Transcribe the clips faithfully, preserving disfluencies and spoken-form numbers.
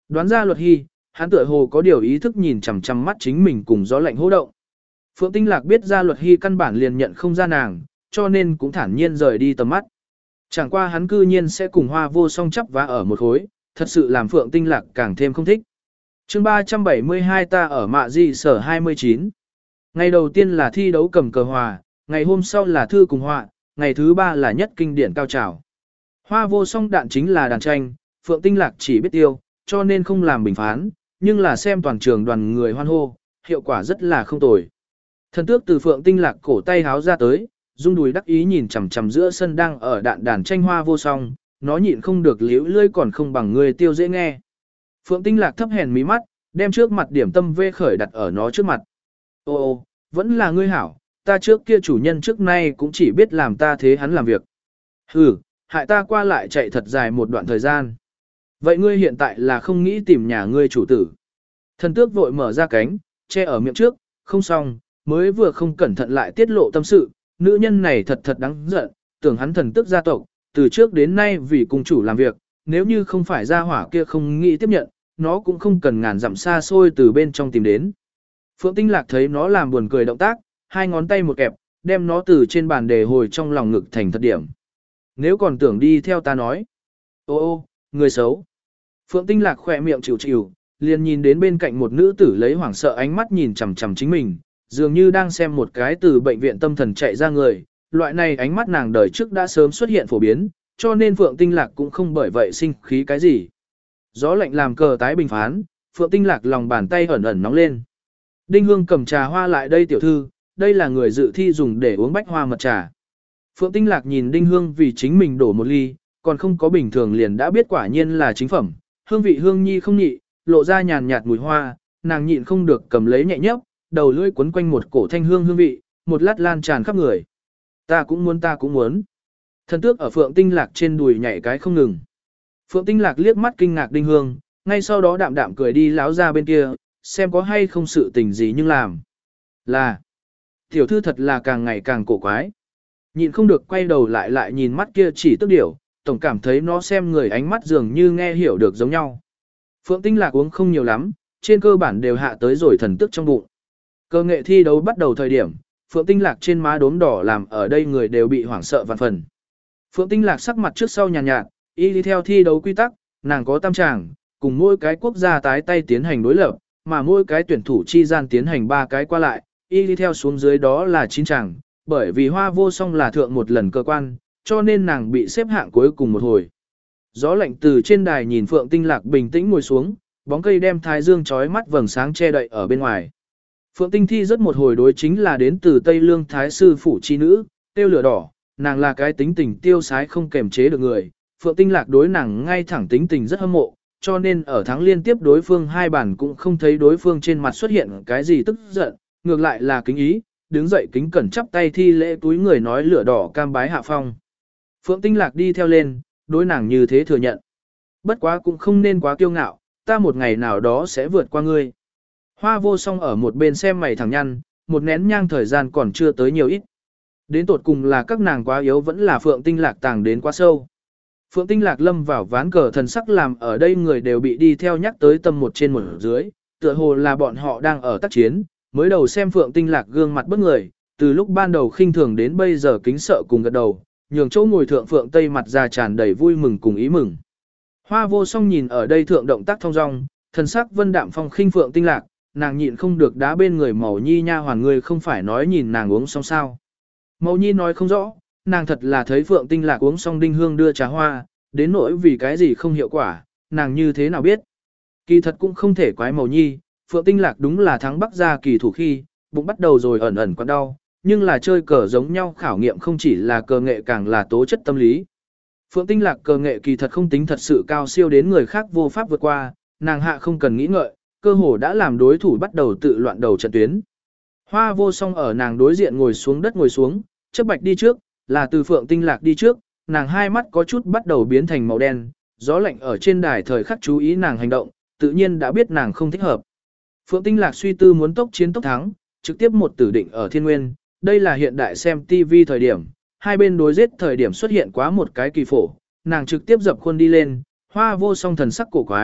Đoán ra Luật Hy, hắn tựa hồ có điều ý thức nhìn chằm chằm mắt chính mình cùng gió lạnh hô động. Phượng Tinh Lạc biết ra Luật Hy căn bản liền nhận không ra nàng, cho nên cũng thản nhiên rời đi tầm mắt. Chẳng qua hắn cư nhiên sẽ cùng Hoa Vô Song chấp vá ở một khối, thật sự làm Phượng Tinh Lạc càng thêm không thích. Chương ba trăm bảy mươi hai ta ở Mạ Di Sở hai mươi chín. Ngày đầu tiên là thi đấu cầm cờ hòa, ngày hôm sau là thư cùng họa, ngày thứ ba là nhất kinh điển cao trào. Hoa Vô Song đạn chính là đàn tranh, Phượng Tinh Lạc chỉ biết tiêu, cho nên không làm bình phán, nhưng là xem toàn trường đoàn người hoan hô, hiệu quả rất là không tồi. Thần tước từ Phượng Tinh Lạc cổ tay háo ra tới, rung đùi đắc ý nhìn chằm chằm giữa sân đang ở đạn đàn tranh Hoa Vô Song, nó nhịn không được liễu lưỡi còn không bằng người tiêu dễ nghe. Phượng Tinh Lạc thấp hèn mí mắt, đem trước mặt điểm tâm vê khởi đặt ở nó trước mặt. Ô ô, vẫn là ngươi hảo, ta trước kia chủ nhân trước nay cũng chỉ biết làm ta thế hắn làm việc. Hừ, hại ta qua lại chạy thật dài một đoạn thời gian. Vậy ngươi hiện tại là không nghĩ tìm nhà ngươi chủ tử. Thần tước vội mở ra cánh, che ở miệng trước, không xong, mới vừa không cẩn thận lại tiết lộ tâm sự, nữ nhân này thật thật đáng giận, tưởng hắn thần tước gia tộc, từ trước đến nay vì cùng chủ làm việc, nếu như không phải gia hỏa kia không nghĩ tiếp nhận, nó cũng không cần ngàn dặm xa xôi từ bên trong tìm đến. Phượng Tinh Lạc thấy nó làm buồn cười động tác, hai ngón tay một kẹp, đem nó từ trên bàn đề hồi trong lòng ngực thành thật điểm. Nếu còn tưởng đi theo ta nói. Ô ô, người xấu. Phượng Tinh Lạc khỏe miệng chịu chịu, liền nhìn đến bên cạnh một nữ tử lấy hoảng sợ ánh mắt nhìn chằm chằm chính mình, dường như đang xem một cái từ bệnh viện tâm thần chạy ra người. Loại này ánh mắt nàng đời trước đã sớm xuất hiện phổ biến, cho nên Phượng Tinh Lạc cũng không bởi vậy sinh khí cái gì. Gió lạnh làm cờ tái bình phán, Phượng Tinh Lạc lòng bàn tay ẩn ẩn nóng lên. Đinh Hương cầm trà hoa lại đây tiểu thư, đây là người dự thi dùng để uống bách hoa mật trà. Phượng Tinh Lạc nhìn Đinh Hương vì chính mình đổ một ly, còn không có bình thường liền đã biết quả nhiên là chính phẩm. Hương vị hương nhi không nhị, lộ ra nhàn nhạt mùi hoa, nàng nhịn không được cầm lấy nhẹ nhấp, đầu lưỡi quấn quanh một cổ thanh hương hương vị, một lát lan tràn khắp người. Ta cũng muốn ta cũng muốn. Thần tước ở Phượng Tinh Lạc trên đùi nhảy cái không ngừng. Phượng Tinh Lạc liếc mắt kinh ngạc Đinh Hương, ngay sau đó đạm đạm cười đi láo ra bên kia, xem có hay không sự tình gì nhưng làm. Là, tiểu thư thật là càng ngày càng cổ quái. Nhịn không được quay đầu lại lại nhìn mắt kia chỉ tức điểu, tổng cảm thấy nó xem người ánh mắt dường như nghe hiểu được giống nhau. Phượng Tinh Lạc uống không nhiều lắm, trên cơ bản đều hạ tới rồi thần tức trong bụng. Cơ nghệ thi đấu bắt đầu thời điểm, Phượng Tinh Lạc trên má đốm đỏ làm ở đây người đều bị hoảng sợ vạn phần. Phượng Tinh Lạc sắc mặt trước sau nhàn nhạt, nhạt, y đi theo thi đấu quy tắc, nàng có tam tràng, cùng mỗi cái quốc gia tái tay tiến hành đối lập, mà mỗi cái tuyển thủ chi gian tiến hành ba cái qua lại, y đi theo xuống dưới đó là chín tràng, bởi vì Hoa Vô Song là thượng một lần cơ quan, cho nên nàng bị xếp hạng cuối cùng một hồi. Gió lạnh từ trên đài nhìn Phượng Tinh Lạc bình tĩnh ngồi xuống, bóng cây đem thái dương chói mắt vầng sáng che đậy ở bên ngoài. Phượng Tinh thi rất một hồi đối chính là đến từ Tây Lương Thái sư phủ chi nữ, tiêu lửa đỏ, nàng là cái tính tình tiêu sái không kềm chế được người. Phượng Tinh Lạc đối nàng ngay thẳng tính tình rất hâm mộ, cho nên ở thắng liên tiếp đối phương hai bản cũng không thấy đối phương trên mặt xuất hiện cái gì tức giận, ngược lại là kính ý, đứng dậy kính cẩn chắp tay thi lễ túi người nói lửa đỏ cam bái hạ phong. Phượng Tinh Lạc đi theo lên, đối nàng như thế thừa nhận. Bất quá cũng không nên quá kiêu ngạo, ta một ngày nào đó sẽ vượt qua ngươi. Hoa Vô Song ở một bên xem mày thẳng nhăn, một nén nhang thời gian còn chưa tới nhiều ít. Đến tột cùng là các nàng quá yếu vẫn là Phượng Tinh Lạc tàng đến quá sâu. Phượng Tinh Lạc lâm vào ván cờ thần sắc làm ở đây người đều bị đi theo nhắc tới tâm một trên một dưới, tựa hồ là bọn họ đang ở tác chiến, mới đầu xem Phượng Tinh Lạc gương mặt bất người, từ lúc ban đầu khinh thường đến bây giờ kính sợ cùng gật đầu, nhường chỗ ngồi thượng Phượng Tây mặt ra tràn đầy vui mừng cùng ý mừng. Hoa Vô Song nhìn ở đây thượng động tác thong dong, thần sắc vân đạm phong khinh Phượng Tinh Lạc, nàng nhịn không được đá bên người Màu Nhi nha hoàn người không phải nói nhìn nàng uống xong sao. Màu Nhi nói không rõ, nàng thật là thấy Phượng Tinh Lạc uống xong Đinh Hương đưa trà hoa, đến nỗi vì cái gì không hiệu quả, nàng như thế nào biết. Kỳ thật cũng không thể quái Màu Nhi, Phượng Tinh Lạc đúng là thắng Bắc gia kỳ thủ khi, bụng bắt đầu rồi ẩn ẩn quặn đau, nhưng là chơi cờ giống nhau khảo nghiệm không chỉ là cờ nghệ càng là tố chất tâm lý. Phượng Tinh Lạc cờ nghệ kỳ thật không tính thật sự cao siêu đến người khác vô pháp vượt qua, nàng hạ không cần nghĩ ngợi, cơ hồ đã làm đối thủ bắt đầu tự loạn đầu trận tuyến. Hoa Vô Song ở nàng đối diện ngồi xuống đất ngồi xuống, chấp bạch đi trước, là từ Phượng Tinh Lạc đi trước, nàng hai mắt có chút bắt đầu biến thành màu đen, gió lạnh ở trên đài thời khắc chú ý nàng hành động, tự nhiên đã biết nàng không thích hợp. Phượng Tinh Lạc suy tư muốn tốc chiến tốc thắng, trực tiếp một tử định ở thiên nguyên, đây là hiện đại xem ti vi thời điểm, hai bên đối giết thời điểm xuất hiện quá một cái kỳ phổ, nàng trực tiếp dập khuôn đi lên, Hoa Vô Song thần sắc cổ quái,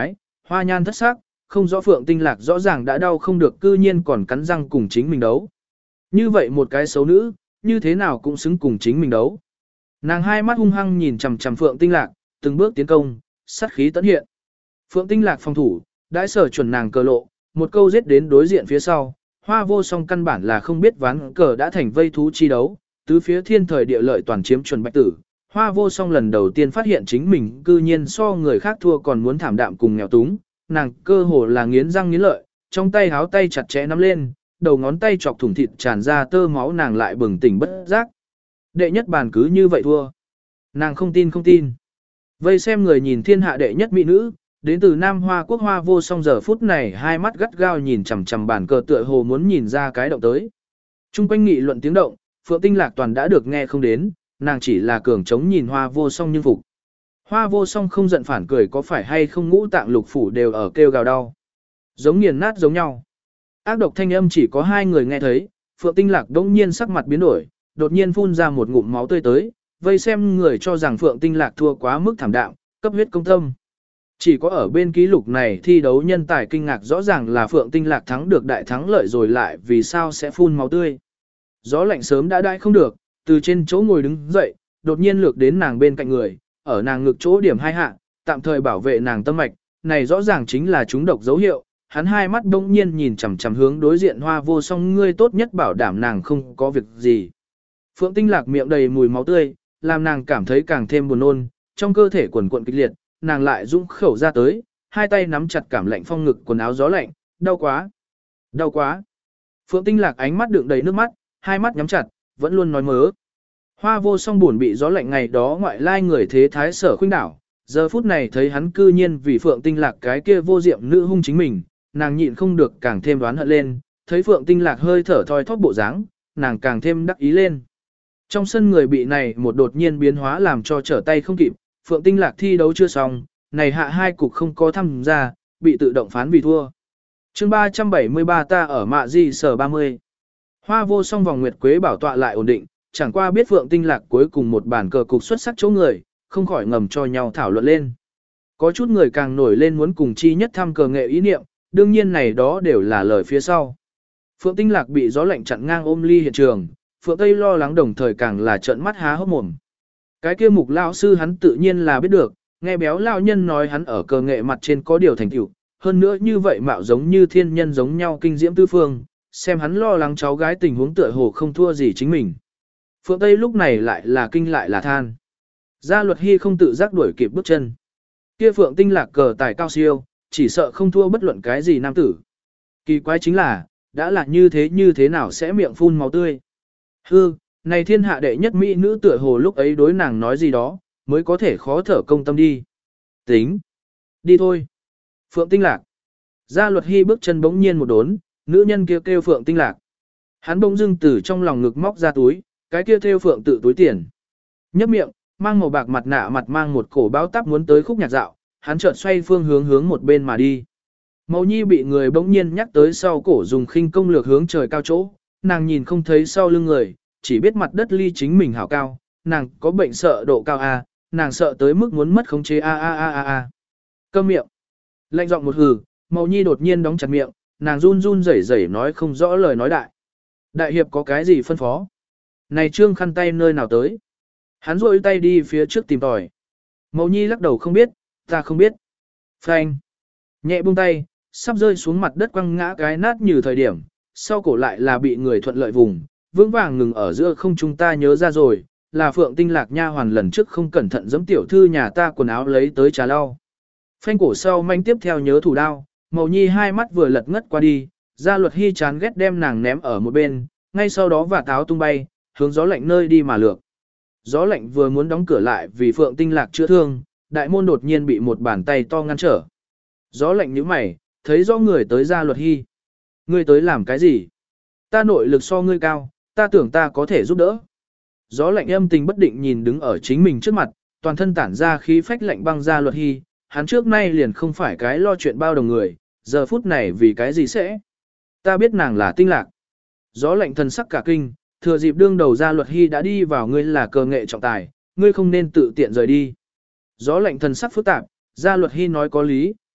hoa nhan thất sắc, không rõ Phượng Tinh Lạc rõ ràng đã đau không được cư nhiên còn cắn răng cùng chính mình đấu. Như vậy một cái xấu nữ, như thế nào cũng xứng cùng chính mình đấu. Nàng hai mắt hung hăng nhìn chằm chằm Phượng Tinh Lạc, từng bước tiến công, sát khí tấn hiện. Phượng Tinh Lạc phòng thủ, đãi sở chuẩn nàng cờ lộ, một câu giết đến đối diện phía sau, Hoa Vô Song căn bản là không biết ván cờ đã thành vây thú chi đấu, tứ phía thiên thời địa lợi toàn chiếm chuẩn bạch tử. Hoa Vô Song lần đầu tiên phát hiện chính mình cư nhiên so người khác thua còn muốn thảm đạm cùng nghèo túng, nàng cơ hồ là nghiến răng nghiến lợi, trong tay háo tay chặt chẽ nắm lên, đầu ngón tay chọc thủng thịt tràn ra tơ máu, nàng lại bừng tỉnh bất giác. Đệ nhất bàn cứ như vậy thua. Nàng không tin không tin. Vây xem người nhìn thiên hạ đệ nhất mỹ nữ, đến từ Nam Hoa Quốc Hoa Vô Song giờ phút này hai mắt gắt gao nhìn chằm chằm bàn cờ tựa hồ muốn nhìn ra cái động tới. Trung quanh nghị luận tiếng động, Phượng Tinh Lạc toàn đã được nghe không đến, nàng chỉ là cường chống nhìn Hoa Vô Song nhưng phục. Hoa Vô Song không giận phản cười, có phải hay không ngũ tạng lục phủ đều ở kêu gào đau. Giống nghiền nát giống nhau. Ác độc thanh âm chỉ có hai người nghe thấy, Phượng Tinh Lạc đống nhiên sắc mặt biến đổi, đột nhiên phun ra một ngụm máu tươi tới, vây xem người cho rằng Phượng Tinh Lạc thua quá mức thảm đạm, cấp huyết công tâm. Chỉ có ở bên ký lục này thi đấu nhân tài kinh ngạc rõ ràng là Phượng Tinh Lạc thắng được đại thắng lợi rồi lại vì sao sẽ phun máu tươi. Gió lạnh sớm đã đãi không được, từ trên chỗ ngồi đứng dậy, đột nhiên lược đến nàng bên cạnh người, ở nàng ngực chỗ điểm hai hạ, tạm thời bảo vệ nàng tâm mạch, này rõ ràng chính là trúng độc dấu hiệu. Hắn hai mắt đông nhiên nhìn chằm chằm hướng đối diện Hoa Vô Song, ngươi tốt nhất bảo đảm nàng không có việc gì. Phượng Tinh Lạc miệng đầy mùi máu tươi, làm nàng cảm thấy càng thêm buồn nôn, trong cơ thể quần cuộn kịch liệt, nàng lại dũng khẩu ra tới, hai tay nắm chặt cảm lạnh phong ngực quần áo gió lạnh, đau quá, đau quá. Phượng Tinh Lạc ánh mắt đựng đầy nước mắt, hai mắt nhắm chặt, vẫn luôn nói mớ. Hoa Vô Song buồn bị gió lạnh ngày đó ngoại lai người thế thái sở khuynh đảo, giờ phút này thấy hắn cư nhiên vì Phượng Tinh Lạc cái kia vô diệm nữ hung chính mình, nàng nhịn không được càng thêm đoán hận lên, thấy Phượng Tinh Lạc hơi thở thoi thóp bộ dáng, nàng càng thêm đắc ý lên. Trong sân người bị này một đột nhiên biến hóa làm cho trở tay không kịp, Phượng Tinh Lạc thi đấu chưa xong, này hạ hai cục không có tham gia, bị tự động phán vì thua. Chương ba trăm bảy mươi ba ta ở mạ di sở ba mươi. Hoa Vô Song vòng nguyệt quế bảo tọa lại ổn định, chẳng qua biết Phượng Tinh Lạc cuối cùng một bản cờ cục xuất sắc chỗ người, không khỏi ngầm cho nhau thảo luận lên. Có chút người càng nổi lên muốn cùng chi nhất thăm cờ nghệ ý niệm, đương nhiên này đó đều là lời phía sau. Phượng Tinh Lạc bị gió lạnh chặn ngang ôm ly hiện trường, Phượng Tây lo lắng đồng thời càng là trợn mắt há hốc mồm. Cái kia mục lão sư hắn tự nhiên là biết được, nghe béo lão nhân nói hắn ở cờ nghệ mặt trên có điều thành tựu, hơn nữa như vậy mạo giống như thiên nhân giống nhau kinh diễm tư phương, xem hắn lo lắng cháu gái tình huống tựa hồ không thua gì chính mình. Phượng Tây lúc này lại là kinh lại là than. Gia Luật Hy không tự giác đuổi kịp bước chân. Kia Phượng Tinh Lạc cờ tài cao siêu, chỉ sợ không thua bất luận cái gì nam tử. Kỳ quái chính là, đã là như thế như thế nào sẽ miệng phun máu tươi. Hư, này thiên hạ đệ nhất mỹ nữ tựa hồ lúc ấy đối nàng nói gì đó, mới có thể khó thở công tâm đi. Tính. Đi thôi. Phượng Tinh Lạc. Gia Luật Hy bước chân bỗng nhiên một đốn, nữ nhân kia kêu, kêu Phượng Tinh Lạc. Hắn bỗng dưng từ trong lòng ngực móc ra túi, cái kia theo Phượng tự túi tiền. Nhấp miệng, mang màu bạc mặt nạ mặt mang một cổ bao táp muốn tới khúc nhạc dạo, hắn chợt xoay phương hướng hướng một bên mà đi. Mẫu Nhi bị người bỗng nhiên nhắc tới sau cổ dùng khinh công lược hướng trời cao chỗ, nàng nhìn không thấy sau lưng người, chỉ biết mặt đất ly chính mình hảo cao, nàng có bệnh sợ độ cao A, nàng sợ tới mức muốn mất khống chế A A A A A. Câm miệng. Lạnh giọng một hừ, Mẫu Nhi đột nhiên đóng chặt miệng, nàng run run rẩy rẩy nói không rõ lời nói đại. Đại hiệp có cái gì phân phó? Này trương khăn tay nơi nào tới? Hắn rôi tay đi phía trước tìm tòi. Mẫu Nhi lắc đầu không biết, ta không biết. Phanh. Nhẹ buông tay, sắp rơi xuống mặt đất quăng ngã cái nát như thời điểm, sau cổ lại là bị người thuận lợi vùng, vững vàng ngừng ở giữa không, chúng ta nhớ ra rồi, là Phượng Tinh Lạc nha hoàn lần trước không cẩn thận giẫm tiểu thư nhà ta quần áo lấy tới trà lau. Phanh cổ sau manh tiếp theo nhớ thủ đao, Mẫu Nhi hai mắt vừa lật ngất qua đi, Gia Luật Hy chán ghét đem nàng ném ở một bên, ngay sau đó và táo tung bay, hướng gió lạnh nơi đi mà lược. Gió lạnh vừa muốn đóng cửa lại vì Phượng Tinh Lạc chữa thương, đại môn đột nhiên bị một bàn tay to ngăn trở. Gió lạnh nhíu mày, thấy rõ người tới Gia Luật Hy. Ngươi tới làm cái gì? Ta nội lực so ngươi cao, ta tưởng ta có thể giúp đỡ. Gió lạnh âm tình bất định nhìn đứng ở chính mình trước mặt, toàn thân tản ra khí phách lạnh băng Gia Luật Hy, hắn trước nay liền không phải cái lo chuyện bao đồng người, giờ phút này vì cái gì sẽ? Ta biết nàng là Tinh Lạc. Gió lạnh thần sắc cả kinh, thừa dịp đương đầu Gia Luật Hy đã đi vào, ngươi là cờ nghệ trọng tài, ngươi không nên tự tiện rời đi. Gió lạnh thần sắc phức tạp, Gia Luật Hy nói có lý,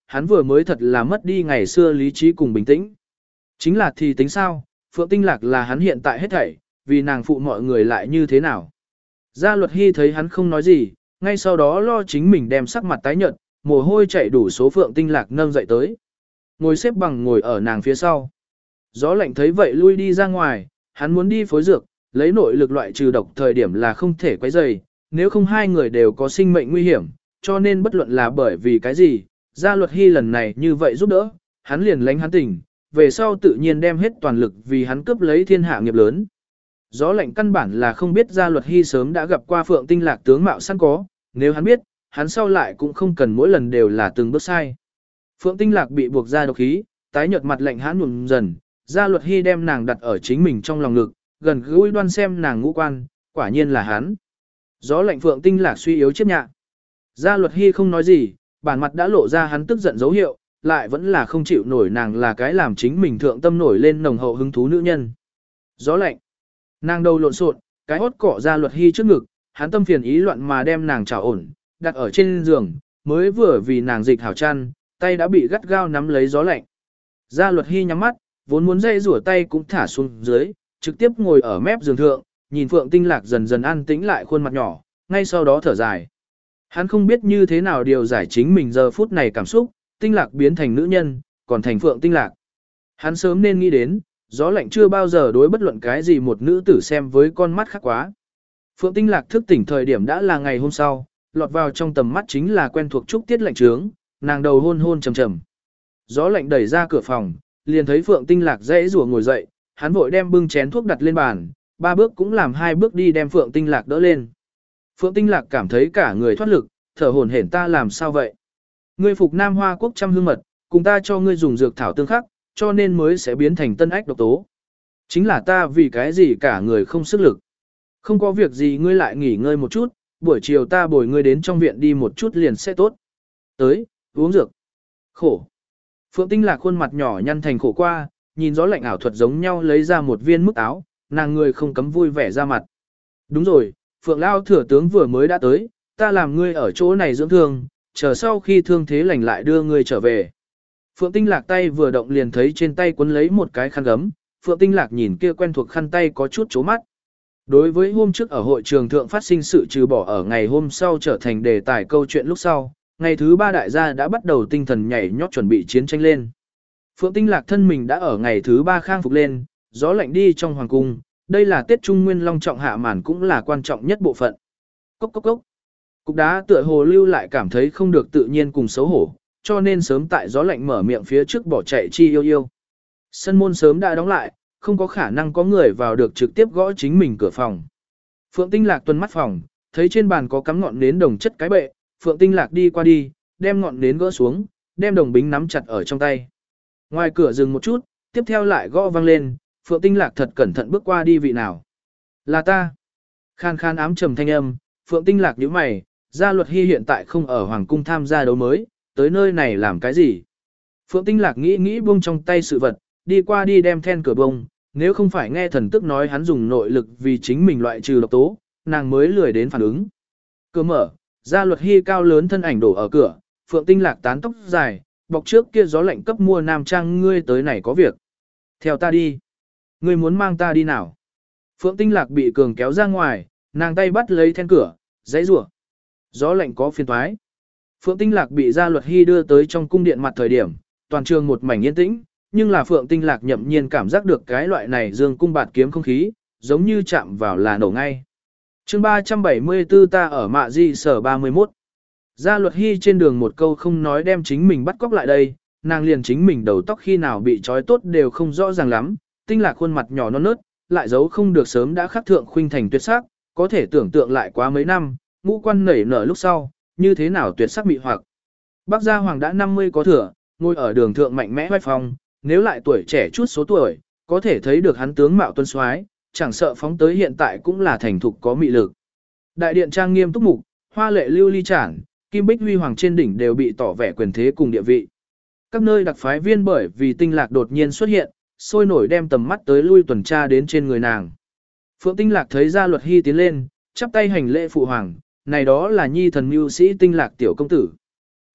hắn vừa mới thật là mất đi ngày xưa lý trí cùng bình tĩnh. Chính là thì tính sao, Phượng Tinh Lạc là hắn hiện tại hết thảy, vì nàng phụ mọi người lại như thế nào. Gia Luật Hy thấy hắn không nói gì, ngay sau đó lo chính mình đem sắc mặt tái nhợt, mồ hôi chảy đủ số Phượng Tinh Lạc nâng dậy tới. Ngồi xếp bằng ngồi ở nàng phía sau. Gió lạnh thấy vậy lui đi ra ngoài, hắn muốn đi phối dược, lấy nội lực loại trừ độc thời điểm là không thể quấy rầy, nếu không hai người đều có sinh mệnh nguy hiểm, cho nên bất luận là bởi vì cái gì, Gia Luật Hy lần này như vậy giúp đỡ, hắn liền lánh hắn tỉnh, về sau tự nhiên đem hết toàn lực vì hắn cướp lấy thiên hạ nghiệp lớn. Gió lạnh căn bản là không biết Gia Luật Hy sớm đã gặp qua Phượng Tinh Lạc tướng mạo sẵn có, nếu hắn biết, hắn sau lại cũng không cần mỗi lần đều là từng bước sai. Phượng Tinh Lạc bị buộc ra độc khí, tái nhợt mặt lạnh hắn nhuộm dần, Gia Luật Hy đem nàng đặt ở chính mình trong lòng ngực, gần gũi đoan xem nàng ngũ quan, quả nhiên là hắn. Gió lạnh Phượng Tinh Lạc suy yếu chiếc nhạ. Gia Luật Hy không nói gì, bản mặt đã lộ ra hắn tức giận dấu hiệu, lại vẫn là không chịu nổi nàng là cái làm chính mình thượng tâm nổi lên nồng hậu hứng thú nữ nhân. Gió lạnh. Nàng đầu lộn xộn, cái hốt cọ Gia Luật Hy trước ngực, hắn tâm phiền ý loạn mà đem nàng trảo ổn, đặt ở trên giường, mới vừa vì nàng dịch hảo chăn, tay đã bị gắt gao nắm lấy gió lạnh. Gia Luật Hy nhắm mắt, vốn muốn dây rủa tay cũng thả xuống dưới, trực tiếp ngồi ở mép giường thượng, nhìn Phượng Tinh Lạc dần dần an tĩnh lại khuôn mặt nhỏ, ngay sau đó thở dài. Hắn không biết như thế nào điều giải chính mình giờ phút này cảm xúc, Tinh Lạc biến thành nữ nhân, còn thành Phượng Tinh Lạc. Hắn sớm nên nghĩ đến, gió lạnh chưa bao giờ đối bất luận cái gì một nữ tử xem với con mắt khác quá. Phượng Tinh Lạc thức tỉnh thời điểm đã là ngày hôm sau, lọt vào trong tầm mắt chính là quen thuộc trúc tiết lạnh trướng, nàng đầu hôn hôn trầm trầm. Gió lạnh đẩy ra cửa phòng, liền thấy Phượng Tinh Lạc dễ rủa ngồi dậy, hắn vội đem bưng chén thuốc đặt lên bàn, ba bước cũng làm hai bước đi đem Phượng Tinh Lạc đỡ lên. Phượng Tinh Lạc cảm thấy cả người thoát lực, thở hổn hển ta làm sao vậy? Ngươi phục Nam Hoa Quốc trăm hương mật, cùng ta cho ngươi dùng dược thảo tương khắc, cho nên mới sẽ biến thành tân ách độc tố. Chính là ta vì cái gì cả người không sức lực. Không có việc gì ngươi lại nghỉ ngơi một chút, buổi chiều ta bồi ngươi đến trong viện đi một chút liền sẽ tốt. Tới, uống dược. Khổ. Phượng Tinh Lạc khuôn mặt nhỏ nhăn thành khổ qua, nhìn gió lạnh ảo thuật giống nhau lấy ra một viên mức áo, nàng người không cấm vui vẻ ra mặt. Đúng rồi, Phượng Lao thừa tướng vừa mới đã tới, ta làm ngươi ở chỗ này dưỡng thương, chờ sau khi thương thế lành lại đưa ngươi trở về. Phượng Tinh Lạc tay vừa động liền thấy trên tay quấn lấy một cái khăn gấm, Phượng Tinh Lạc nhìn kia quen thuộc khăn tay có chút chố mắt. Đối với hôm trước ở hội trường thượng phát sinh sự trừ bỏ ở ngày hôm sau trở thành đề tài câu chuyện lúc sau, ngày thứ ba đại gia đã bắt đầu tinh thần nhảy nhót chuẩn bị chiến tranh lên. Phượng Tinh Lạc thân mình đã ở ngày thứ ba khang phục lên, gió lạnh đi trong hoàng cung, đây là Tết Trung Nguyên long trọng hạ màn cũng là quan trọng nhất bộ phận. Cốc cốc cốc. Cục đá tựa hồ lưu lại cảm thấy không được tự nhiên cùng xấu hổ, cho nên sớm tại gió lạnh mở miệng phía trước bỏ chạy chi yêu yêu. Sân môn sớm đã đóng lại, không có khả năng có người vào được trực tiếp gõ chính mình cửa phòng. Phượng Tinh Lạc tuần mắt phòng, thấy trên bàn có cắm ngọn nến đồng chất cái bệ, Phượng Tinh Lạc đi qua đi, đem ngọn nến gỡ xuống, đem đồng bính nắm chặt ở trong tay. Ngoài cửa dừng một chút, tiếp theo lại gõ vang lên, Phượng Tinh Lạc thật cẩn thận bước qua đi vị nào. Là ta. Khan khan ám trầm thanh âm, Phượng Tinh Lạc nhíu mày, Gia Luật Hy hiện tại không ở Hoàng cung tham gia đấu mới, tới nơi này làm cái gì? Phượng Tinh Lạc nghĩ nghĩ buông trong tay sự vật, đi qua đi đem then cửa bông, nếu không phải nghe thần tức nói hắn dùng nội lực vì chính mình loại trừ độc tố, nàng mới lười đến phản ứng. Cửa mở, Gia Luật Hy cao lớn thân ảnh đổ ở cửa, Phượng Tinh Lạc tán tóc dài, bọc trước kia gió lạnh cấp mua nam trang ngươi tới này có việc. Theo ta đi. Ngươi muốn mang ta đi nào? Phượng Tinh Lạc bị cường kéo ra ngoài, nàng tay bắt lấy then cửa, giãy giụa. Gió lạnh có phiền toái. Phượng Tinh Lạc bị Gia Luật Hy đưa tới trong cung điện mặt thời điểm, toàn trường một mảnh yên tĩnh, nhưng là Phượng Tinh Lạc nhậm nhiên cảm giác được cái loại này dương cung bạt kiếm không khí, giống như chạm vào là nổ ngay. Chương ba trăm bảy mươi tư ta ở Mạ Di sở ba mươi mốt. Gia Luật Hy trên đường một câu không nói đem chính mình bắt cóc lại đây, nàng liền chính mình đầu tóc khi nào bị trói tốt đều không rõ ràng lắm, Tinh Lạc khuôn mặt nhỏ non nớt, lại giấu không được sớm đã khắc thượng khuynh thành tuyệt sắc, có thể tưởng tượng lại quá mấy năm, ngũ quan nảy nở lúc sau, như thế nào tuyệt sắc mị hoặc. Bác Gia Hoàng đã năm mươi có thừa, ngồi ở đường thượng mạnh mẽ hoài phong, nếu lại tuổi trẻ chút số tuổi, có thể thấy được hắn tướng mạo tuân soái, chẳng sợ phóng tới hiện tại cũng là thành thục có mị lực. Đại điện trang nghiêm túc mục, hoa lệ lưu ly trản, kim bích huy hoàng trên đỉnh đều bị tỏ vẻ quyền thế cùng địa vị. Các nơi đặc phái viên bởi vì Tinh Lạc đột nhiên xuất hiện, sôi nổi đem tầm mắt tới lui tuần tra đến trên người nàng. Phượng Tinh Lạc thấy Gia Luật Hy tiến lên, chắp tay hành lễ phụ hoàng, này đó là nhi thần mưu sĩ Tinh Lạc tiểu công tử.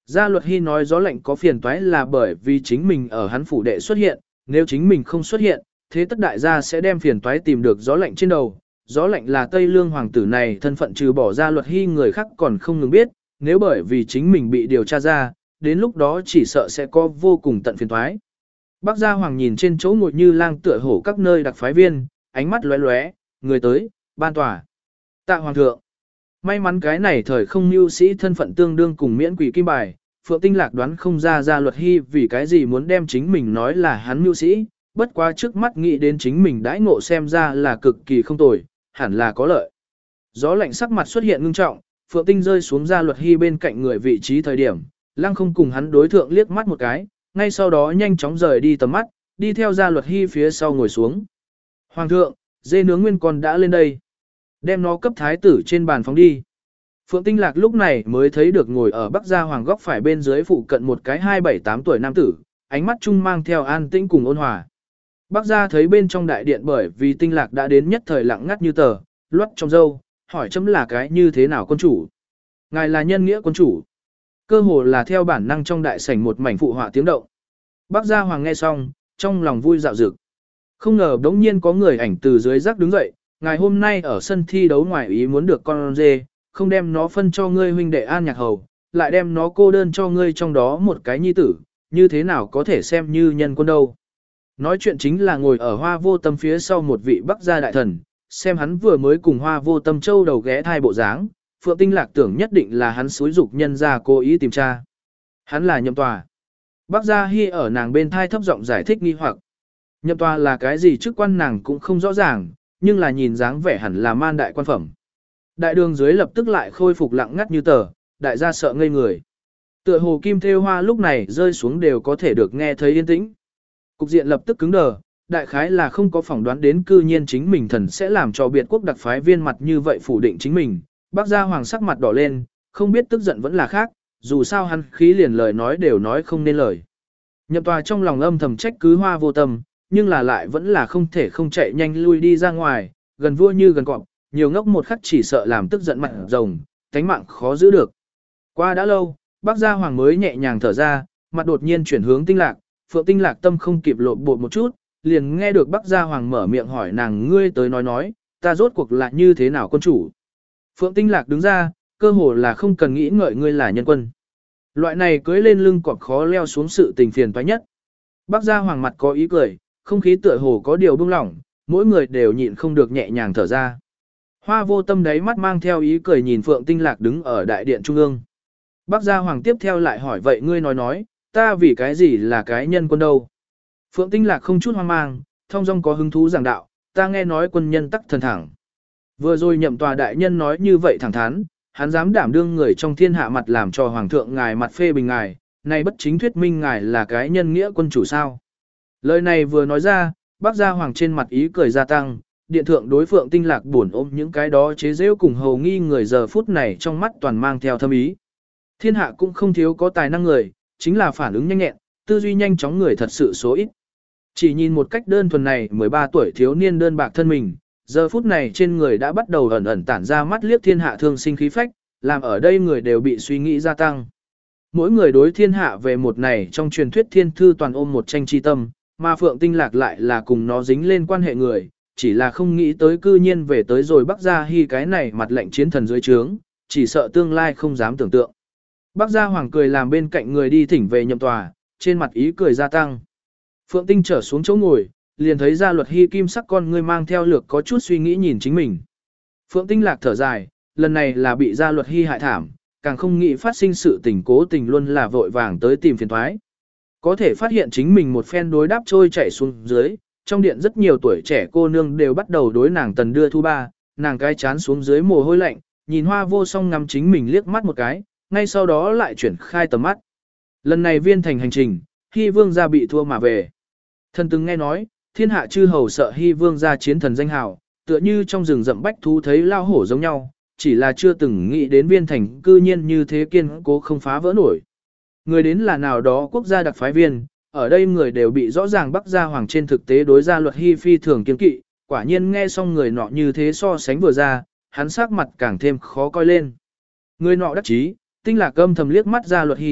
Gia Luật Hy nói gió lạnh có phiền toái là bởi vì chính mình ở hắn phủ đệ xuất hiện, nếu chính mình không xuất hiện, thế tất đại gia sẽ đem phiền toái tìm được gió lạnh trên đầu. Gió lạnh là Tây Lương hoàng tử này thân phận trừ bỏ Gia Luật Hy người khác còn không ngừng biết, nếu bởi vì chính mình bị điều tra ra, đến lúc đó chỉ sợ sẽ có vô cùng tận phiền toái. Bắc Gia Hoàng nhìn trên chỗ ngồi như lang tựa hổ các nơi đặc phái viên, ánh mắt lóe lóe, người tới, ban tòa. Tạ Hoàng thượng. May mắn cái này thời không mưu sĩ thân phận tương đương cùng miễn quỷ kim bài, Phượng Tinh Lạc đoán không ra Gia Luật Hy vì cái gì muốn đem chính mình nói là hắn mưu sĩ, bất quá trước mắt nghĩ đến chính mình đãi ngộ xem ra là cực kỳ không tồi, hẳn là có lợi. Gió lạnh sắc mặt xuất hiện ngưng trọng, Phượng Tinh rơi xuống Gia Luật Hy bên cạnh người vị trí thời điểm, lăng không cùng hắn đối thượng liếc mắt một cái, ngay sau đó nhanh chóng rời đi tầm mắt, đi theo Gia Luật Hy phía sau ngồi xuống. Hoàng thượng, dê nướng nguyên con đã lên đây. Đem nó cấp thái tử trên bàn phóng đi. Phượng Tinh Lạc lúc này mới thấy được ngồi ở Bắc Gia Hoàng góc phải bên dưới phụ cận một cái hai bảy tám tuổi nam tử, ánh mắt chung mang theo an tĩnh cùng ôn hòa. Bắc Gia thấy bên trong đại điện bởi vì Tinh Lạc đã đến nhất thời lặng ngắt như tờ, luất trong râu, hỏi chấm là cái như thế nào quân chủ. Ngài là nhân nghĩa quân chủ. Cơ hồ là theo bản năng trong đại sảnh một mảnh phụ họa tiếng động. Bắc Gia Hoàng nghe xong, trong lòng vui dạo dực. Không ngờ đống nhiên có người ảnh từ dưới rác đứng dậy, ngài hôm nay ở sân thi đấu ngoài ý muốn được con dê, không đem nó phân cho ngươi huynh đệ An Nhạc Hầu, lại đem nó cô đơn cho ngươi trong đó một cái nhi tử, như thế nào có thể xem như nhân quân đâu. Nói chuyện chính là ngồi ở Hoa Vô Tâm phía sau một vị Bắc gia đại thần, xem hắn vừa mới cùng Hoa Vô Tâm châu đầu ghé thai bộ dáng, Phượng Tinh Lạc tưởng nhất định là hắn xúi dục nhân ra cố ý tìm tra. Hắn là Nhậm Tòa. Bắc Gia Hi ở nàng bên thai thấp giọng giải thích nghi hoặc. Nhậm Tòa là cái gì chức quan nàng cũng không rõ ràng, nhưng là nhìn dáng vẻ hẳn là man đại quan phẩm. Đại đường dưới lập tức lại khôi phục lặng ngắt như tờ, đại gia sợ ngây người. Tựa hồ kim thêu hoa lúc này rơi xuống đều có thể được nghe thấy yên tĩnh. Cục diện lập tức cứng đờ, đại khái là không có phỏng đoán đến cư nhiên chính mình thần sẽ làm cho biệt quốc đặc phái viên mặt như vậy phủ định chính mình. Bác gia hoàng sắc mặt đỏ lên, không biết tức giận vẫn là khác, dù sao hắn khí liền lời nói đều nói không nên lời. Nhậm Tòa trong lòng âm thầm trách cứ Hoa Vô Tâm, nhưng là lại vẫn là không thể không chạy nhanh lui đi ra ngoài, gần vua như gần cọp, nhiều ngốc một khắc chỉ sợ làm tức giận mặt rồng, tánh mạng khó giữ được. Qua đã lâu, Bác gia hoàng mới nhẹ nhàng thở ra, mặt đột nhiên chuyển hướng Tinh Lạc, Phượng Tinh Lạc tâm không kịp lộn bột một chút, liền nghe được Bác gia hoàng mở miệng hỏi nàng ngươi tới nói nói, ta rốt cuộc là như thế nào quân chủ. Phượng Tinh Lạc đứng ra, cơ hồ là không cần nghĩ ngợi ngươi là nhân quân. Loại này cưới lên lưng cọp khó leo xuống sự tình phiền toái nhất. Bác gia hoàng mặt có ý cười, không khí tựa hồ có điều bưng lỏng, mỗi người đều nhịn không được nhẹ nhàng thở ra. Hoa Vô Tâm đáy mắt mang theo ý cười nhìn Phượng Tinh Lạc đứng ở đại điện trung ương. Bác gia hoàng tiếp theo lại hỏi vậy ngươi nói nói, ta vì cái gì là cái nhân quân đâu? Phượng Tinh Lạc không chút hoang mang, thông dong có hứng thú giảng đạo, ta nghe nói quân nhân tắc thần thẳng. Vừa rồi Nhậm Tòa đại nhân nói như vậy thẳng thắn, hắn dám đảm đương người trong thiên hạ mặt làm cho hoàng thượng ngài mặt phê bình ngài, này bất chính thuyết minh ngài là cái nhân nghĩa quân chủ sao? Lời này vừa nói ra, Bác gia hoàng trên mặt ý cười gia tăng, điện thượng đối Phượng Tinh Lạc buồn ôm những cái đó chế giễu cùng hầu nghi người giờ phút này trong mắt toàn mang theo thâm ý. Thiên hạ cũng không thiếu có tài năng người, chính là phản ứng nhanh nhẹn, tư duy nhanh chóng người thật sự số ít. Chỉ nhìn một cách đơn thuần này mười ba tuổi thiếu niên đơn bạc thân mình, giờ phút này trên người đã bắt đầu ẩn ẩn tản ra mắt liếc thiên hạ thương sinh khí phách, làm ở đây người đều bị suy nghĩ gia tăng. Mỗi người đối thiên hạ về một này trong truyền thuyết thiên thư toàn ôm một tranh chi tâm, mà Phượng Tinh Lạc lại là cùng nó dính lên quan hệ người, chỉ là không nghĩ tới cư nhiên về tới rồi Bắc Gia Hi cái này mặt lệnh chiến thần dưới trướng, chỉ sợ tương lai không dám tưởng tượng. Bắc Gia Hoàng cười làm bên cạnh người đi thỉnh về Nhậm Tòa, trên mặt ý cười gia tăng. Phượng Tinh trở xuống chỗ ngồi, liền thấy Gia Luật Hi kim sắc con ngươi mang theo lược có chút suy nghĩ nhìn chính mình. Phượng Tinh Lạc thở dài, lần này là bị Gia Luật Hi hại thảm, càng không nghĩ phát sinh sự tình cố tình luôn là vội vàng tới tìm phiền toái. Có thể phát hiện chính mình một phen đối đáp trôi chảy xuống dưới, trong điện rất nhiều tuổi trẻ cô nương đều bắt đầu đối nàng tần đưa thu ba, nàng cái chán xuống dưới mồ hôi lạnh, nhìn Hoa Vô Song ngắm chính mình liếc mắt một cái, ngay sau đó lại chuyển khai tầm mắt. Lần này viên thành hành trình, Hy Vương gia bị thua mà về. Thần từng nghe nói, thiên hạ chư hầu sợ Hy Vương gia chiến thần danh hào, tựa như trong rừng rậm bách thú thấy lao hổ giống nhau, chỉ là chưa từng nghĩ đến viên thành cư nhiên như thế kiên cố không phá vỡ nổi. Người đến là nào đó quốc gia đặc phái viên, ở đây người đều bị rõ ràng Bắc Gia Hoàng trên thực tế đối Gia Luật Hi phi thường kiên kỵ, quả nhiên nghe xong người nọ như thế so sánh vừa ra, hắn sắc mặt càng thêm khó coi lên. Người nọ đắc chí, Tinh Lạc âm thầm liếc mắt Gia Luật Hi,